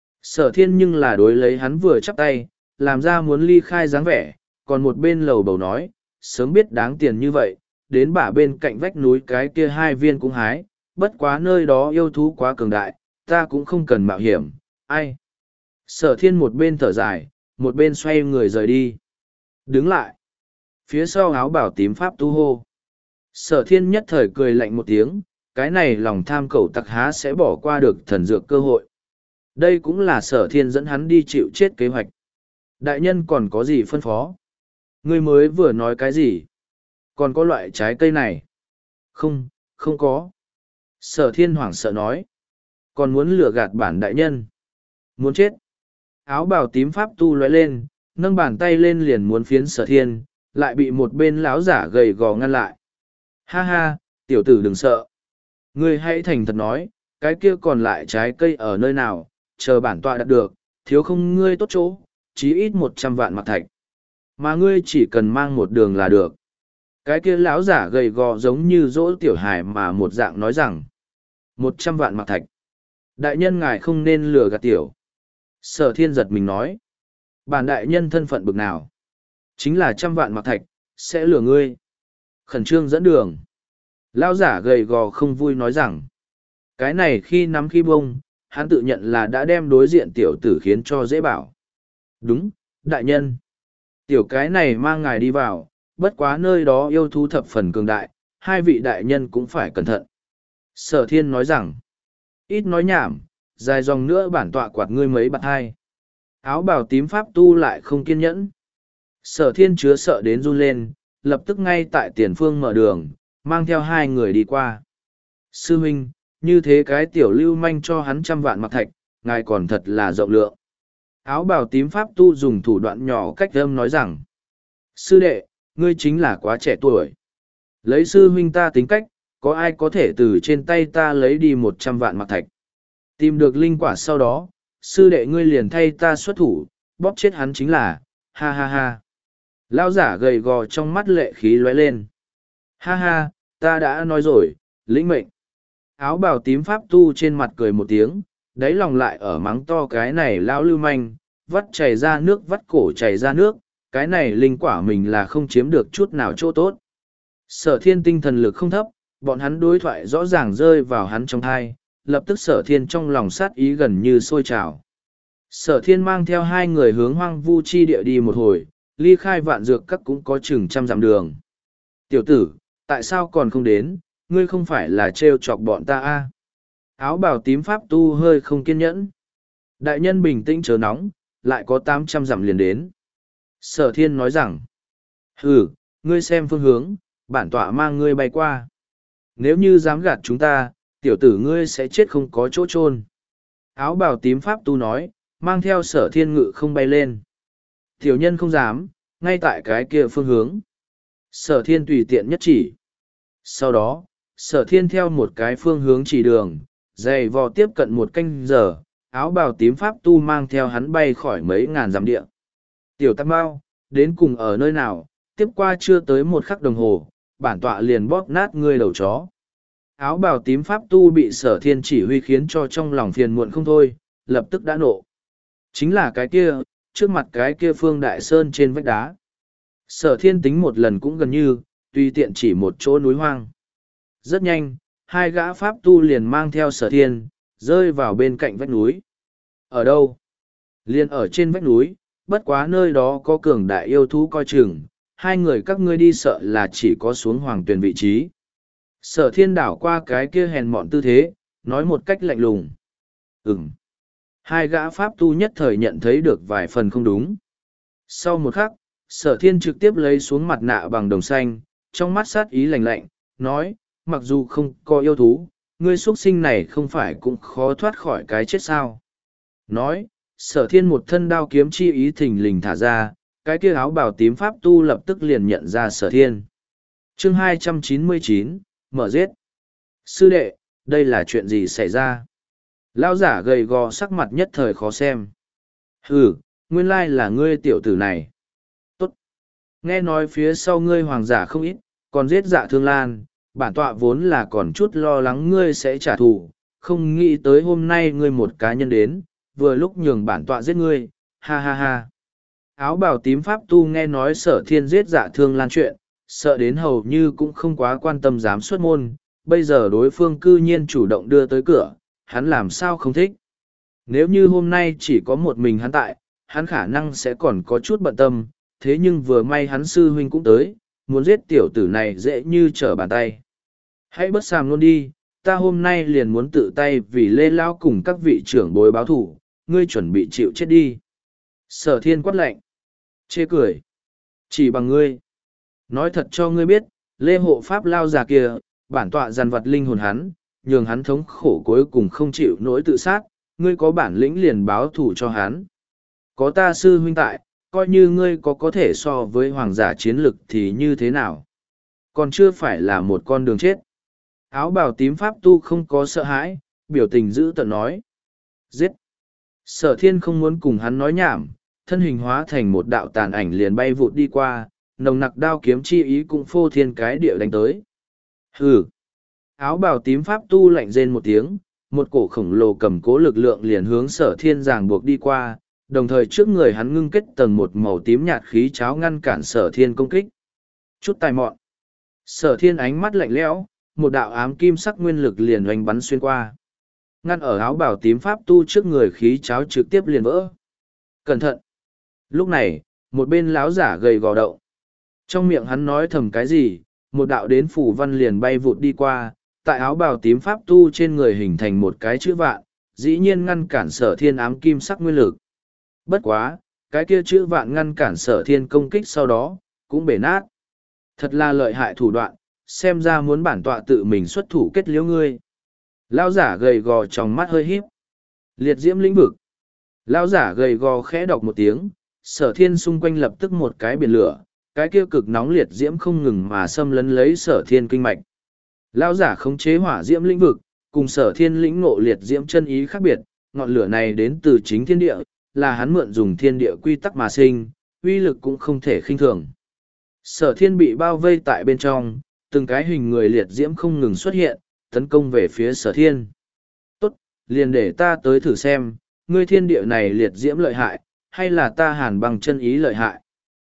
Sở thiên nhưng là đối lấy hắn vừa chắp tay, làm ra muốn ly khai dáng vẻ, còn một bên lầu bầu nói, sớm biết đáng tiền như vậy, đến bả bên cạnh vách núi cái kia hai viên cũng hái, bất quá nơi đó yêu thú quá cường đại, ta cũng không cần mạo hiểm, ai. Sở thiên một bên thở dài, một bên xoay người rời đi. Đứng lại. Phía sau áo bảo tím pháp tu hô. Sở thiên nhất thời cười lạnh một tiếng, cái này lòng tham cẩu tặc há sẽ bỏ qua được thần dược cơ hội. Đây cũng là sở thiên dẫn hắn đi chịu chết kế hoạch. Đại nhân còn có gì phân phó? Ngươi mới vừa nói cái gì? Còn có loại trái cây này? Không, không có. Sở thiên hoảng sợ nói. Còn muốn lừa gạt bản đại nhân. Muốn chết. Áo bào tím pháp tu lóe lên, nâng bàn tay lên liền muốn phiến sở thiên, lại bị một bên lão giả gầy gò ngăn lại. Ha ha, tiểu tử đừng sợ. Ngươi hãy thành thật nói, cái kia còn lại trái cây ở nơi nào, chờ bản tọa đạt được, thiếu không ngươi tốt chỗ, chí ít một trăm vạn mặc thạch. Mà ngươi chỉ cần mang một đường là được. Cái kia lão giả gầy gò giống như dỗ tiểu hải mà một dạng nói rằng, một trăm vạn mặc thạch. Đại nhân ngài không nên lừa gạt tiểu. Sở thiên giật mình nói, bản đại nhân thân phận bực nào? Chính là trăm vạn mặc thạch, sẽ lừa ngươi. Khẩn trương dẫn đường. Lão giả gầy gò không vui nói rằng, cái này khi nắm khi bông, hắn tự nhận là đã đem đối diện tiểu tử khiến cho dễ bảo. Đúng, đại nhân. Tiểu cái này mang ngài đi vào, bất quá nơi đó yêu thú thập phần cường đại, hai vị đại nhân cũng phải cẩn thận. Sở thiên nói rằng, ít nói nhảm, dài dòng nữa bản tọa quạt ngươi mấy bạt hai. Áo bào tím pháp tu lại không kiên nhẫn. Sở thiên chứa sợ đến run lên, lập tức ngay tại tiền phương mở đường, mang theo hai người đi qua. Sư huynh, như thế cái tiểu lưu manh cho hắn trăm vạn mặc thạch, ngài còn thật là rộng lượng. Áo bào tím pháp tu dùng thủ đoạn nhỏ cách âm nói rằng, sư đệ, ngươi chính là quá trẻ tuổi. Lấy sư huynh ta tính cách, có ai có thể từ trên tay ta lấy đi một trăm vạn mặc thạch. Tìm được linh quả sau đó, sư đệ ngươi liền thay ta xuất thủ, bóp chết hắn chính là, ha ha ha. Lao giả gầy gò trong mắt lệ khí lóe lên. Ha ha, ta đã nói rồi, lĩnh mệnh. Áo bào tím pháp tu trên mặt cười một tiếng, đáy lòng lại ở mắng to cái này lão lưu manh, vắt chảy ra nước vắt cổ chảy ra nước, cái này linh quả mình là không chiếm được chút nào chỗ tốt. Sở thiên tinh thần lực không thấp, bọn hắn đối thoại rõ ràng rơi vào hắn trong thai, lập tức sở thiên trong lòng sát ý gần như sôi trào. Sở thiên mang theo hai người hướng hoang vu chi địa đi một hồi, ly khai vạn dược các cũng có chừng trăm dặm đường. Tiểu tử, tại sao còn không đến, ngươi không phải là trêu chọc bọn ta a? À? Áo bào tím pháp tu hơi không kiên nhẫn. Đại nhân bình tĩnh chớ nóng, lại có tám trăm dặm liền đến. Sở thiên nói rằng, hừ, ngươi xem phương hướng, bản tọa mang ngươi bay qua. Nếu như dám gạt chúng ta, tiểu tử ngươi sẽ chết không có chỗ chôn. Áo bào tím pháp tu nói, mang theo sở thiên ngự không bay lên. Tiểu nhân không dám, ngay tại cái kia phương hướng. Sở thiên tùy tiện nhất chỉ. Sau đó, sở thiên theo một cái phương hướng chỉ đường, dày vò tiếp cận một canh giờ, áo bào tím pháp tu mang theo hắn bay khỏi mấy ngàn dặm địa. Tiểu Tam Bao, đến cùng ở nơi nào, tiếp qua chưa tới một khắc đồng hồ, bản tọa liền bóp nát ngươi đầu chó. Áo bào tím pháp tu bị sở thiên chỉ huy khiến cho trong lòng phiền muộn không thôi, lập tức đã nộ. Chính là cái kia, trước mặt cái kia phương đại sơn trên vách đá. Sở thiên tính một lần cũng gần như, tùy tiện chỉ một chỗ núi hoang. Rất nhanh, hai gã pháp tu liền mang theo sở thiên, rơi vào bên cạnh vách núi. Ở đâu? Liền ở trên vách núi, bất quá nơi đó có cường đại yêu thú coi chừng, hai người các ngươi đi sợ là chỉ có xuống hoàng tuyển vị trí. Sở thiên đảo qua cái kia hèn mọn tư thế, nói một cách lạnh lùng. Ừm. Hai gã pháp tu nhất thời nhận thấy được vài phần không đúng. Sau một khắc, sở thiên trực tiếp lấy xuống mặt nạ bằng đồng xanh, trong mắt sát ý lạnh lạnh, nói, mặc dù không có yêu thú, ngươi xuất sinh này không phải cũng khó thoát khỏi cái chết sao. Nói, sở thiên một thân đao kiếm chi ý thình lình thả ra, cái kia áo bào tím pháp tu lập tức liền nhận ra sở thiên. Chương hai trăm chín mươi chín, mở giết. Sư đệ, đây là chuyện gì xảy ra? Lão giả gầy gò sắc mặt nhất thời khó xem. Hừ, nguyên lai là ngươi tiểu tử này. Tốt. Nghe nói phía sau ngươi hoàng giả không ít, còn giết dạ thương lan, bản tọa vốn là còn chút lo lắng ngươi sẽ trả thù, không nghĩ tới hôm nay ngươi một cá nhân đến, vừa lúc nhường bản tọa giết ngươi, ha ha ha. Áo bào tím pháp tu nghe nói sở thiên giết dạ thương lan chuyện, sợ đến hầu như cũng không quá quan tâm dám xuất môn, bây giờ đối phương cư nhiên chủ động đưa tới cửa, hắn làm sao không thích. Nếu như hôm nay chỉ có một mình hắn tại, hắn khả năng sẽ còn có chút bận tâm, thế nhưng vừa may hắn sư huynh cũng tới, muốn giết tiểu tử này dễ như trở bàn tay. Hãy bất sàm luôn đi, ta hôm nay liền muốn tự tay vì Lê Lao cùng các vị trưởng bối báo thủ, ngươi chuẩn bị chịu chết đi. Sở thiên quát lạnh. Chê cười. Chỉ bằng ngươi. Nói thật cho ngươi biết, Lê Hộ Pháp Lao già kia, bản tọa dằn vặt linh hồn hắn, nhường hắn thống khổ cuối cùng không chịu nỗi tự sát, ngươi có bản lĩnh liền báo thủ cho hắn. Có ta sư huynh tại, coi như ngươi có có thể so với hoàng giả chiến lực thì như thế nào. Còn chưa phải là một con đường chết. Áo bào tím pháp tu không có sợ hãi, biểu tình giữ tợn nói. Giết! Sở thiên không muốn cùng hắn nói nhảm, thân hình hóa thành một đạo tàn ảnh liền bay vụt đi qua, nồng nặc đao kiếm chi ý cũng phô thiên cái địa đánh tới. Hừ! Áo bào tím pháp tu lạnh rên một tiếng, một cổ khổng lồ cầm cố lực lượng liền hướng sở thiên ràng buộc đi qua, đồng thời trước người hắn ngưng kết tầng một màu tím nhạt khí cháo ngăn cản sở thiên công kích. Chút tài mọn! Sở thiên ánh mắt lạnh lẽo, một đạo ám kim sắc nguyên lực liền oanh bắn xuyên qua. Ngăn ở áo bào tím pháp tu trước người khí cháo trực tiếp liền vỡ. Cẩn thận! Lúc này, một bên lão giả gầy gò đậu. Trong miệng hắn nói thầm cái gì, một đạo đến phủ văn liền bay vụt đi qua, tại áo bào tím pháp tu trên người hình thành một cái chữ vạn, dĩ nhiên ngăn cản sở thiên ám kim sắc nguyên lực. Bất quá, cái kia chữ vạn ngăn cản sở thiên công kích sau đó, cũng bể nát. Thật là lợi hại thủ đoạn, xem ra muốn bản tọa tự mình xuất thủ kết liễu ngươi. Lão giả gầy gò trong mắt hơi híp. Liệt diễm lĩnh vực. Lão giả gầy gò khẽ đọc một tiếng, sở thiên xung quanh lập tức một cái biển lửa, cái kia cực nóng liệt diễm không ngừng mà xâm lấn lấy sở thiên kinh mạch. Lão giả khống chế hỏa diễm lĩnh vực, cùng sở thiên lĩnh ngộ liệt diễm chân ý khác biệt, ngọn lửa này đến từ chính thiên địa, là hắn mượn dùng thiên địa quy tắc mà sinh, uy lực cũng không thể khinh thường. Sở thiên bị bao vây tại bên trong, từng cái hình người liệt diễm không ngừng xuất hiện, tấn công về phía sở thiên. Tốt, liền để ta tới thử xem, ngươi thiên địa này liệt diễm lợi hại, hay là ta hàn băng chân ý lợi hại.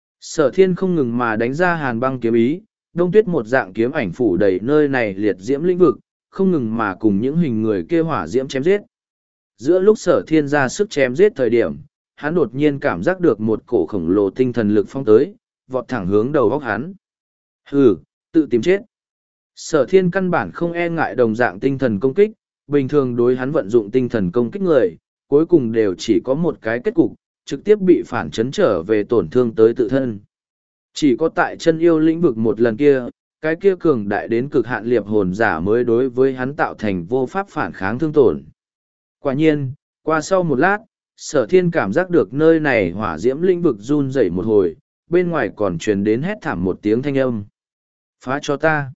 Sở thiên không ngừng mà đánh ra hàn băng kiếm ý, đông tuyết một dạng kiếm ảnh phủ đầy nơi này liệt diễm lĩnh vực, không ngừng mà cùng những hình người kia hỏa diễm chém giết. Giữa lúc sở thiên ra sức chém giết thời điểm, hắn đột nhiên cảm giác được một cổ khổng lồ tinh thần lực phong tới, vọt thẳng hướng đầu góc hắn. Hừ, tự tìm chết. Sở thiên căn bản không e ngại đồng dạng tinh thần công kích, bình thường đối hắn vận dụng tinh thần công kích người, cuối cùng đều chỉ có một cái kết cục, trực tiếp bị phản chấn trở về tổn thương tới tự thân. Chỉ có tại chân yêu lĩnh vực một lần kia, cái kia cường đại đến cực hạn liệp hồn giả mới đối với hắn tạo thành vô pháp phản kháng thương tổn. Quả nhiên, qua sau một lát, sở thiên cảm giác được nơi này hỏa diễm lĩnh vực run rẩy một hồi, bên ngoài còn truyền đến hét thảm một tiếng thanh âm. Phá cho ta!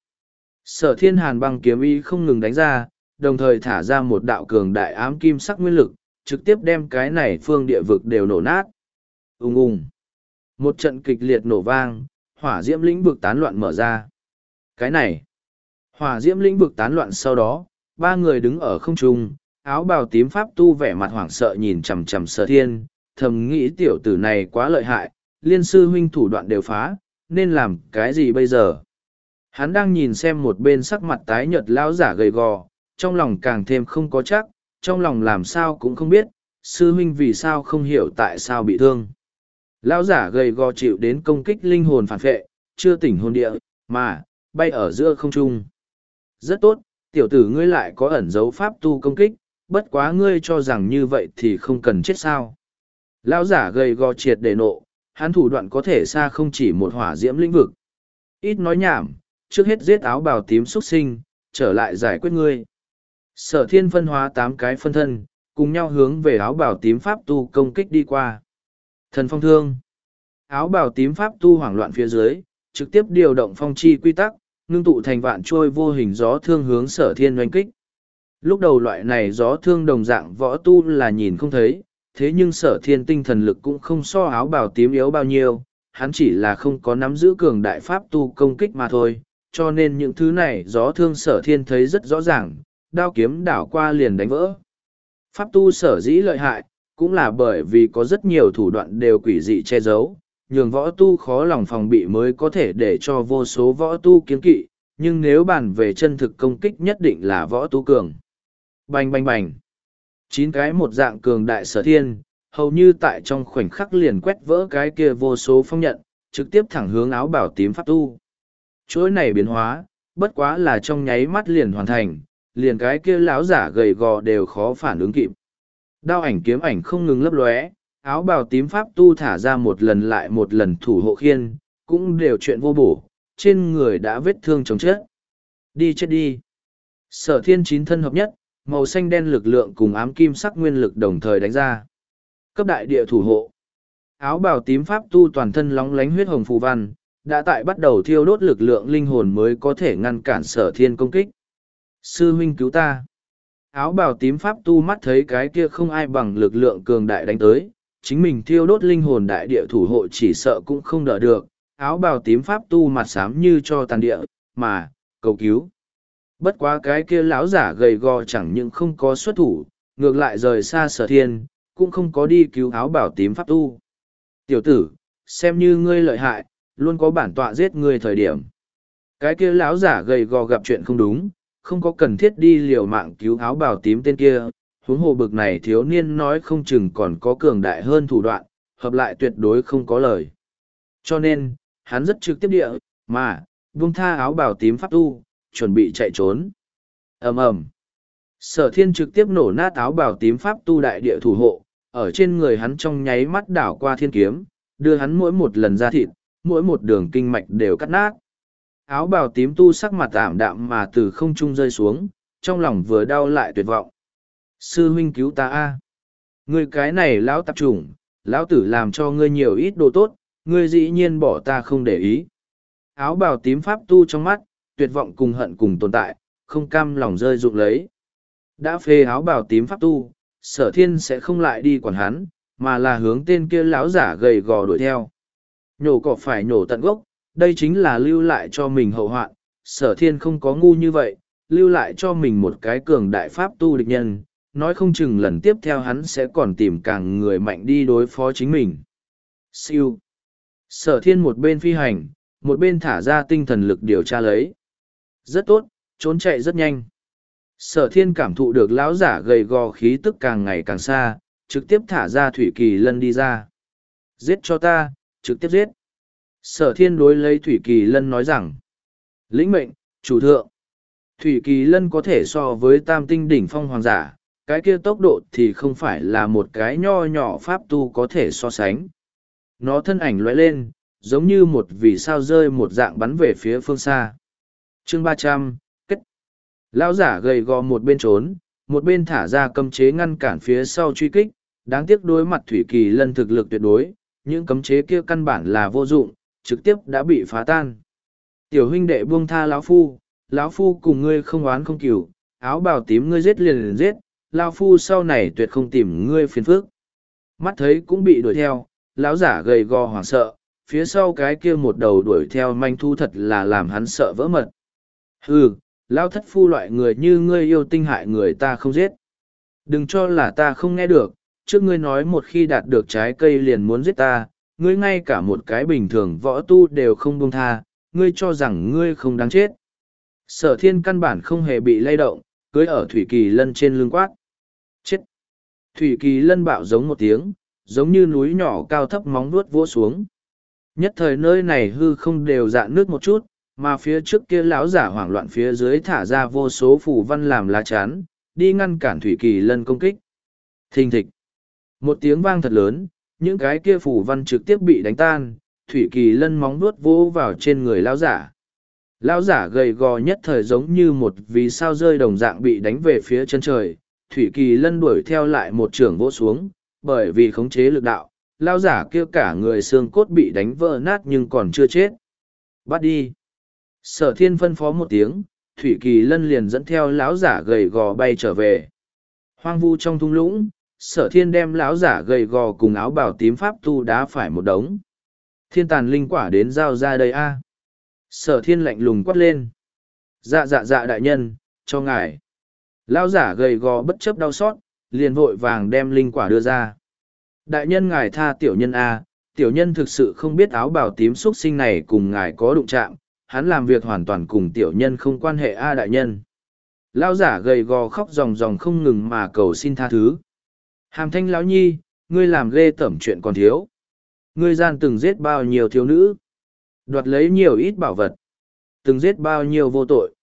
Sở thiên hàn băng kiếm ý không ngừng đánh ra, đồng thời thả ra một đạo cường đại ám kim sắc nguyên lực, trực tiếp đem cái này phương địa vực đều nổ nát. Ung ung! Một trận kịch liệt nổ vang, hỏa diễm lĩnh vực tán loạn mở ra. Cái này! Hỏa diễm lĩnh vực tán loạn sau đó, ba người đứng ở không trung, áo bào tím pháp tu vẻ mặt hoảng sợ nhìn chằm chằm sở thiên, thầm nghĩ tiểu tử này quá lợi hại, liên sư huynh thủ đoạn đều phá, nên làm cái gì bây giờ? Hắn đang nhìn xem một bên sắc mặt tái nhợt lão giả gầy gò, trong lòng càng thêm không có chắc, trong lòng làm sao cũng không biết, sư huynh vì sao không hiểu tại sao bị thương. Lão giả gầy gò chịu đến công kích linh hồn phản phệ, chưa tỉnh hồn địa, mà, bay ở giữa không trung. Rất tốt, tiểu tử ngươi lại có ẩn dấu pháp tu công kích, bất quá ngươi cho rằng như vậy thì không cần chết sao. Lão giả gầy gò triệt để nộ, hắn thủ đoạn có thể xa không chỉ một hỏa diễm lĩnh vực. Ít nói nhảm, trước hết giết áo bào tím xuất sinh, trở lại giải quyết ngươi. Sở thiên phân hóa tám cái phân thân, cùng nhau hướng về áo bào tím pháp tu công kích đi qua. Thần phong thương. Áo bào tím pháp tu hoảng loạn phía dưới, trực tiếp điều động phong chi quy tắc, ngưng tụ thành vạn trôi vô hình gió thương hướng sở thiên oanh kích. Lúc đầu loại này gió thương đồng dạng võ tu là nhìn không thấy, thế nhưng sở thiên tinh thần lực cũng không so áo bào tím yếu bao nhiêu, hắn chỉ là không có nắm giữ cường đại pháp tu công kích mà thôi, cho nên những thứ này gió thương sở thiên thấy rất rõ ràng, đao kiếm đảo qua liền đánh vỡ. Pháp tu sở dĩ lợi hại, cũng là bởi vì có rất nhiều thủ đoạn đều quỷ dị che giấu, nhường võ tu khó lòng phòng bị mới có thể để cho vô số võ tu kiến kỵ, nhưng nếu bàn về chân thực công kích nhất định là võ tu cường. Bành bành bành. Chín cái một dạng cường đại sở thiên, hầu như tại trong khoảnh khắc liền quét vỡ cái kia vô số phong nhận, trực tiếp thẳng hướng áo bảo tím pháp tu. Chuỗi này biến hóa, bất quá là trong nháy mắt liền hoàn thành, liền cái kia lão giả gầy gò đều khó phản ứng kịp. Đao ảnh kiếm ảnh không ngừng lấp lóe, áo bào tím pháp tu thả ra một lần lại một lần thủ hộ khiên, cũng đều chuyện vô bổ, trên người đã vết thương chồng chết. Đi chết đi. Sở thiên chín thân hợp nhất, màu xanh đen lực lượng cùng ám kim sắc nguyên lực đồng thời đánh ra. Cấp đại địa thủ hộ. Áo bào tím pháp tu toàn thân lóng lánh huyết hồng phù văn, đã tại bắt đầu thiêu đốt lực lượng linh hồn mới có thể ngăn cản sở thiên công kích. Sư huynh cứu ta. Áo bào tím pháp tu mắt thấy cái kia không ai bằng lực lượng cường đại đánh tới, chính mình thiêu đốt linh hồn đại địa thủ hộ chỉ sợ cũng không đỡ được. Áo bào tím pháp tu mặt xám như cho tàn địa, mà, cầu cứu. Bất quá cái kia lão giả gầy gò chẳng những không có xuất thủ, ngược lại rời xa sở thiên, cũng không có đi cứu áo bảo tím pháp tu. Tiểu tử, xem như ngươi lợi hại, luôn có bản tọa giết ngươi thời điểm. Cái kia lão giả gầy gò gặp chuyện không đúng, không có cần thiết đi liều mạng cứu áo bào tím tên kia, huống hồ bực này thiếu niên nói không chừng còn có cường đại hơn thủ đoạn, hợp lại tuyệt đối không có lời. Cho nên, hắn rất trực tiếp địa, mà, buông tha áo bào tím pháp tu, chuẩn bị chạy trốn. ầm ầm, sở thiên trực tiếp nổ nát áo bào tím pháp tu đại địa thủ hộ, ở trên người hắn trong nháy mắt đảo qua thiên kiếm, đưa hắn mỗi một lần ra thịt, mỗi một đường kinh mạch đều cắt nát. Áo bào tím tu sắc mặt ảm đạm mà từ không trung rơi xuống, trong lòng vừa đau lại tuyệt vọng. Sư huynh cứu ta a! Ngươi cái này lão tạp chủng, lão tử làm cho ngươi nhiều ít đồ tốt, ngươi dĩ nhiên bỏ ta không để ý. Áo bào tím pháp tu trong mắt, tuyệt vọng cùng hận cùng tồn tại, không cam lòng rơi rụng lấy. Đã phê áo bào tím pháp tu, sở thiên sẽ không lại đi quản hắn, mà là hướng tên kia lão giả gầy gò đuổi theo. Nhổ cỏ phải nhổ tận gốc, đây chính là lưu lại cho mình hậu hoạn, sở thiên không có ngu như vậy, lưu lại cho mình một cái cường đại pháp tu địch nhân, nói không chừng lần tiếp theo hắn sẽ còn tìm càng người mạnh đi đối phó chính mình. Siêu. Sở thiên một bên phi hành, một bên thả ra tinh thần lực điều tra lấy. Rất tốt, trốn chạy rất nhanh. Sở thiên cảm thụ được lão giả gầy gò khí tức càng ngày càng xa, trực tiếp thả ra thủy kỳ lân đi ra. Giết cho ta, trực tiếp giết. Sở thiên đối lấy thủy kỳ lân nói rằng, lĩnh mệnh, chủ thượng. Thủy kỳ lân có thể so với tam tinh đỉnh phong hoàng giả, cái kia tốc độ thì không phải là một cái nho nhỏ pháp tu có thể so sánh. Nó thân ảnh lóe lên, giống như một vì sao rơi một dạng bắn về phía phương xa. Chương ba trăm, kết. Lão giả gầy gò một bên trốn, một bên thả ra cấm chế ngăn cản phía sau truy kích, đáng tiếc đối mặt thủy kỳ lân thực lực tuyệt đối, những cấm chế kia căn bản là vô dụng, trực tiếp đã bị phá tan. Tiểu huynh đệ buông tha lão phu, lão phu cùng ngươi không oán không cừu, áo bào tím ngươi giết liền liền giết, lão phu sau này tuyệt không tìm ngươi phiền phức. Mắt thấy cũng bị đuổi theo, lão giả gầy gò hoảng sợ, phía sau cái kia một đầu đuổi theo manh thu thật là làm hắn sợ vỡ mật. Hừ, lão thất phu loại người như ngươi yêu tinh hại người ta không giết. Đừng cho là ta không nghe được, trước ngươi nói một khi đạt được trái cây liền muốn giết ta, ngươi ngay cả một cái bình thường võ tu đều không buông tha, ngươi cho rằng ngươi không đáng chết. Sở thiên căn bản không hề bị lay động, cưới ở thủy kỳ lân trên lưng quát. Chết! Thủy kỳ lân bạo giống một tiếng, giống như núi nhỏ cao thấp móng vuốt vỗ xuống. Nhất thời nơi này hư không đều dạn nước một chút, mà phía trước kia lão giả hoảng loạn phía dưới thả ra vô số phù văn làm lá chắn, đi ngăn cản thủy kỳ lân công kích. Thình thịch! Một tiếng vang thật lớn, những cái kia phù văn trực tiếp bị đánh tan, thủy kỳ lân móng vuốt vỗ vào trên người lão giả. Lão giả gầy gò nhất thời giống như một vì sao rơi đồng dạng bị đánh về phía chân trời, thủy kỳ lân đuổi theo lại một trường vỗ xuống, bởi vì khống chế lực đạo, lão giả kia cả người xương cốt bị đánh vỡ nát nhưng còn chưa chết. Bắt đi. Sở thiên phân phó một tiếng, Thủy Kỳ Lân liền dẫn theo lão giả gầy gò bay trở về. Hoang vu trong thung lũng, Sở Thiên đem lão giả gầy gò cùng áo bào tím pháp tu đá phải một đống. Thiên tàn linh quả đến giao ra đây a. Sở Thiên lạnh lùng quát lên. Dạ dạ dạ đại nhân, cho ngài. Lão giả gầy gò bất chấp đau xót, liền vội vàng đem linh quả đưa ra. Đại nhân ngài tha tiểu nhân a, tiểu nhân thực sự không biết áo bào tím xuất sinh này cùng ngài có đụng chạm, hắn làm việc hoàn toàn cùng tiểu nhân không quan hệ a đại nhân. Lão giả gầy gò khóc ròng ròng không ngừng mà cầu xin tha thứ. Hàm Thanh lão nhi, ngươi làm ghê tởm chuyện còn thiếu. Ngươi gian từng giết bao nhiêu thiếu nữ, đoạt lấy nhiều ít bảo vật, từng giết bao nhiêu vô tội.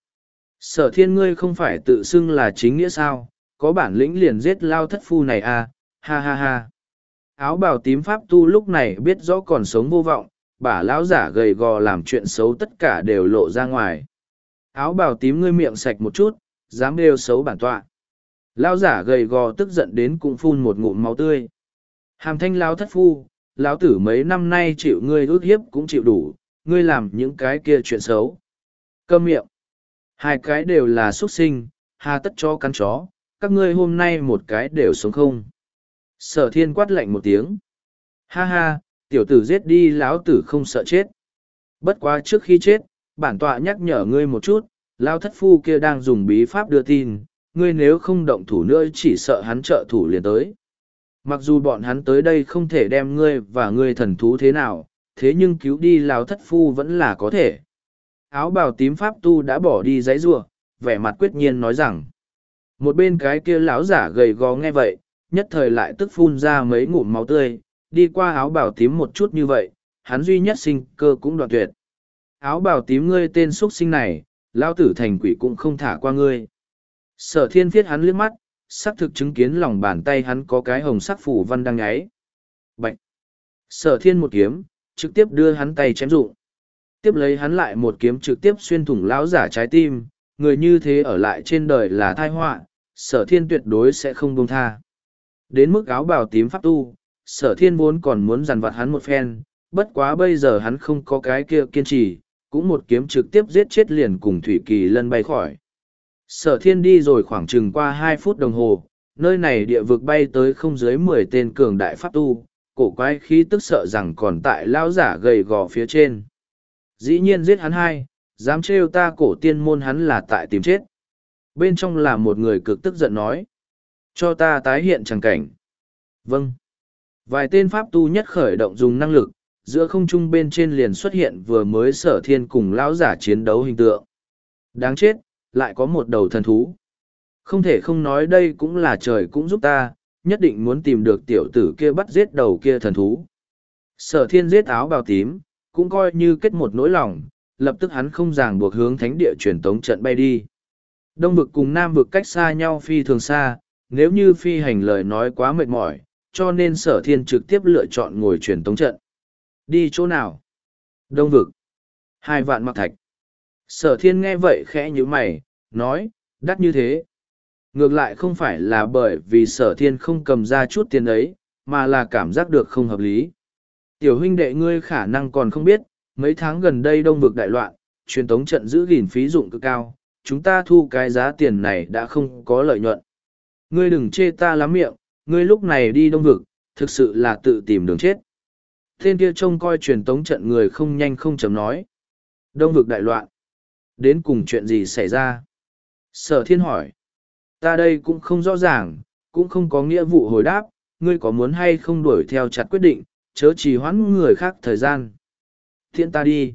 Sở Thiên ngươi không phải tự xưng là chính nghĩa sao, có bản lĩnh liền giết lao thất phu này à, ha ha ha. Áo bào tím pháp tu lúc này biết rõ còn sống vô vọng, bả lão giả gầy gò làm chuyện xấu tất cả đều lộ ra ngoài. Áo bào tím ngươi miệng sạch một chút, dám đều xấu bản tọa. Lão giả gầy gò tức giận đến cũng phun một ngụm máu tươi. Hàm Thanh lão thất phu, lão tử mấy năm nay chịu ngươi ước hiếp cũng chịu đủ, ngươi làm những cái kia chuyện xấu. Câm miệng. Hai cái đều là xuất sinh, hà tất cho cắn chó, các ngươi hôm nay một cái đều sống không. Sở Thiên quát lạnh một tiếng. Ha ha, tiểu tử giết đi lão tử không sợ chết. Bất quá trước khi chết, bản tọa nhắc nhở ngươi một chút, lão thất phu kia đang dùng bí pháp đưa tin, ngươi nếu không động thủ nữa chỉ sợ hắn trợ thủ liền tới. Mặc dù bọn hắn tới đây không thể đem ngươi và ngươi thần thú thế nào, thế nhưng cứu đi lão thất phu vẫn là có thể. Áo bào tím pháp tu đã bỏ đi giấy rua, vẻ mặt quyết nhiên nói rằng. Một bên cái kia lão giả gầy gò nghe vậy, nhất thời lại tức phun ra mấy ngụm máu tươi, đi qua áo bào tím một chút như vậy, hắn duy nhất sinh cơ cũng đoạn tuyệt. Áo bào tím ngươi tên xuất sinh này, lão tử thành quỷ cũng không thả qua ngươi. Sở Thiên phiết hắn liếc mắt, xác thực chứng kiến lòng bàn tay hắn có cái hồng sắc phủ văn đang nháy. Bạch! Sở Thiên một kiếm, trực tiếp đưa hắn tay chém rụng. Tiếp lấy hắn lại một kiếm trực tiếp xuyên thủng lão giả trái tim, người như thế ở lại trên đời là tai họa, Sở Thiên tuyệt đối sẽ không buông tha. Đến mức áo bào tím pháp tu, Sở Thiên vốn còn muốn dằn vặt hắn một phen, bất quá bây giờ hắn không có cái kia kiên trì, cũng một kiếm trực tiếp giết chết liền cùng Thủy Kỳ Lân bay khỏi. Sở Thiên đi rồi khoảng chừng qua hai phút đồng hồ, nơi này địa vực bay tới không dưới mười tên cường đại pháp tu, cổ quái khí tức sợ rằng còn tại lao giả gầy gò phía trên. Dĩ nhiên giết hắn hai, dám trêu ta cổ tiên môn hắn là tại tìm chết. Bên trong là một người cực tức giận nói. Cho ta tái hiện chẳng cảnh. Vâng. Vài tên pháp tu nhất khởi động dùng năng lực, giữa không trung bên trên liền xuất hiện vừa mới Sở Thiên cùng lão giả chiến đấu hình tượng. Đáng chết, lại có một đầu thần thú. Không thể không nói đây cũng là trời cũng giúp ta, nhất định muốn tìm được tiểu tử kia bắt giết đầu kia thần thú. Sở Thiên giết áo bào tím, cũng coi như kết một nỗi lòng, lập tức hắn không ràng buộc hướng thánh địa truyền tống trận bay đi. Đông vực cùng Nam vực cách xa nhau phi thường xa, nếu như phi hành lời nói quá mệt mỏi, cho nên Sở Thiên trực tiếp lựa chọn ngồi truyền tống trận. Đi chỗ nào? Đông vực. Hai vạn mặc thạch. Sở Thiên nghe vậy khẽ như mày, nói, đắt như thế. Ngược lại không phải là bởi vì Sở Thiên không cầm ra chút tiền ấy, mà là cảm giác được không hợp lý. Tiểu huynh đệ ngươi khả năng còn không biết, mấy tháng gần đây đông vực đại loạn, truyền tống trận giữ gìn phí dụng cực cao, chúng ta thu cái giá tiền này đã không có lợi nhuận. Ngươi đừng chê ta lắm miệng, ngươi lúc này đi đông vực, thực sự là tự tìm đường chết. Tên kia trông coi truyền tống trận người không nhanh không chấm nói. Đông vực đại loạn. Đến cùng chuyện gì xảy ra? Sở Thiên hỏi. Ta đây cũng không rõ ràng, cũng không có nghĩa vụ hồi đáp, ngươi có muốn hay không đuổi theo chặt quyết định, chớ trì hoãn người khác thời gian. Thiên ta đi.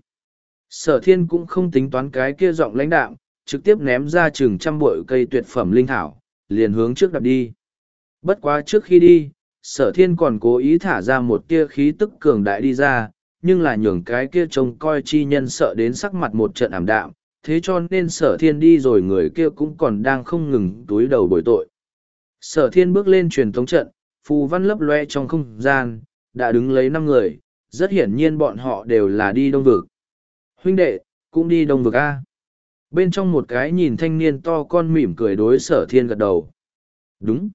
Sở Thiên cũng không tính toán cái kia giọng lãnh đạm, trực tiếp ném ra chừng trăm bội cây tuyệt phẩm linh thảo, liền hướng trước đạp đi. Bất quá trước khi đi, Sở Thiên còn cố ý thả ra một tia khí tức cường đại đi ra, nhưng là nhường cái kia trông coi chi nhân sợ đến sắc mặt một trận ảm đạm, thế cho nên Sở Thiên đi rồi người kia cũng còn đang không ngừng túi đầu bồi tội. Sở Thiên bước lên truyền tống trận, phù văn lấp loe trong không gian, đã đứng lấy năm người, rất hiển nhiên bọn họ đều là đi đông vực. Huynh đệ, cũng đi đông vực A. Bên trong một cái nhìn thanh niên to con mỉm cười đối Sở Thiên gật đầu. Đúng.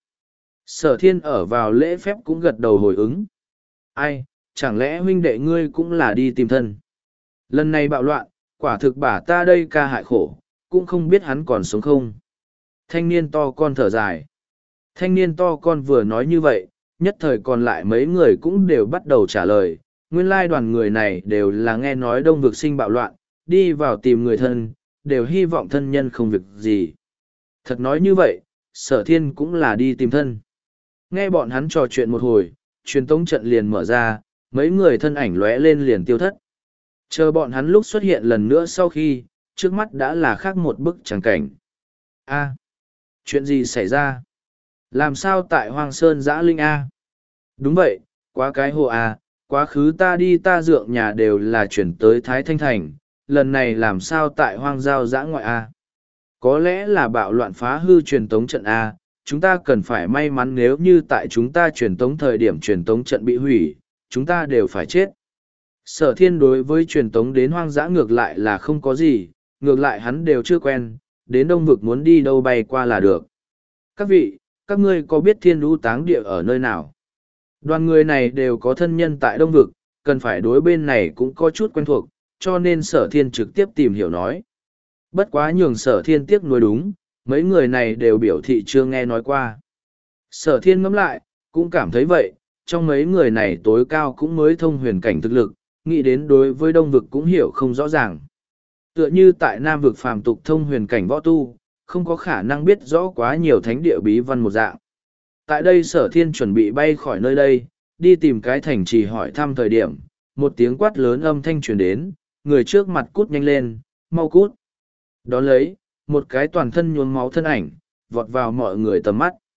Sở Thiên ở vào lễ phép cũng gật đầu hồi ứng. Ai, chẳng lẽ huynh đệ ngươi cũng là đi tìm thân? Lần này bạo loạn, quả thực bả ta đây ca hại khổ, cũng không biết hắn còn sống không. Thanh niên to con thở dài. Thanh niên to con vừa nói như vậy, nhất thời còn lại mấy người cũng đều bắt đầu trả lời. Nguyên lai đoàn người này đều là nghe nói đông vực sinh bạo loạn, đi vào tìm người thân, đều hy vọng thân nhân không việc gì. Thật nói như vậy, sở thiên cũng là đi tìm thân. Nghe bọn hắn trò chuyện một hồi, truyền tống trận liền mở ra, mấy người thân ảnh lóe lên liền tiêu thất. Chờ bọn hắn lúc xuất hiện lần nữa sau khi, trước mắt đã là khác một bức tràng cảnh. A, chuyện gì xảy ra? Làm sao tại Hoang Sơn Giã Linh A? Đúng vậy, quá cái hồ A, quá khứ ta đi ta dượng nhà đều là chuyển tới Thái Thanh Thành, lần này làm sao tại Hoang Giao Giã Ngoại A? Có lẽ là bạo loạn phá hư truyền tống trận A, chúng ta cần phải may mắn nếu như tại chúng ta truyền tống thời điểm truyền tống trận bị hủy, chúng ta đều phải chết. Sở thiên đối với truyền tống đến hoang dã ngược lại là không có gì, ngược lại hắn đều chưa quen, đến đông vực muốn đi đâu bay qua là được. Các vị, các ngươi có biết thiên lũ táng địa ở nơi nào? Đoàn người này đều có thân nhân tại đông vực, cần phải đối bên này cũng có chút quen thuộc, cho nên sở thiên trực tiếp tìm hiểu nói. Bất quá nhường sở thiên tiếc nuối đúng, mấy người này đều biểu thị chưa nghe nói qua. Sở thiên ngẫm lại, cũng cảm thấy vậy, trong mấy người này tối cao cũng mới thông huyền cảnh thực lực, nghĩ đến đối với đông vực cũng hiểu không rõ ràng. Tựa như tại nam vực phàm tục thông huyền cảnh võ tu, không có khả năng biết rõ quá nhiều thánh địa bí văn một dạng. Tại đây sở thiên chuẩn bị bay khỏi nơi đây, đi tìm cái thành trì hỏi thăm thời điểm, một tiếng quát lớn âm thanh truyền đến, người trước mặt cút nhanh lên, mau cút. Đón lấy, một cái toàn thân nhuốm máu thân ảnh, vọt vào mọi người tầm mắt.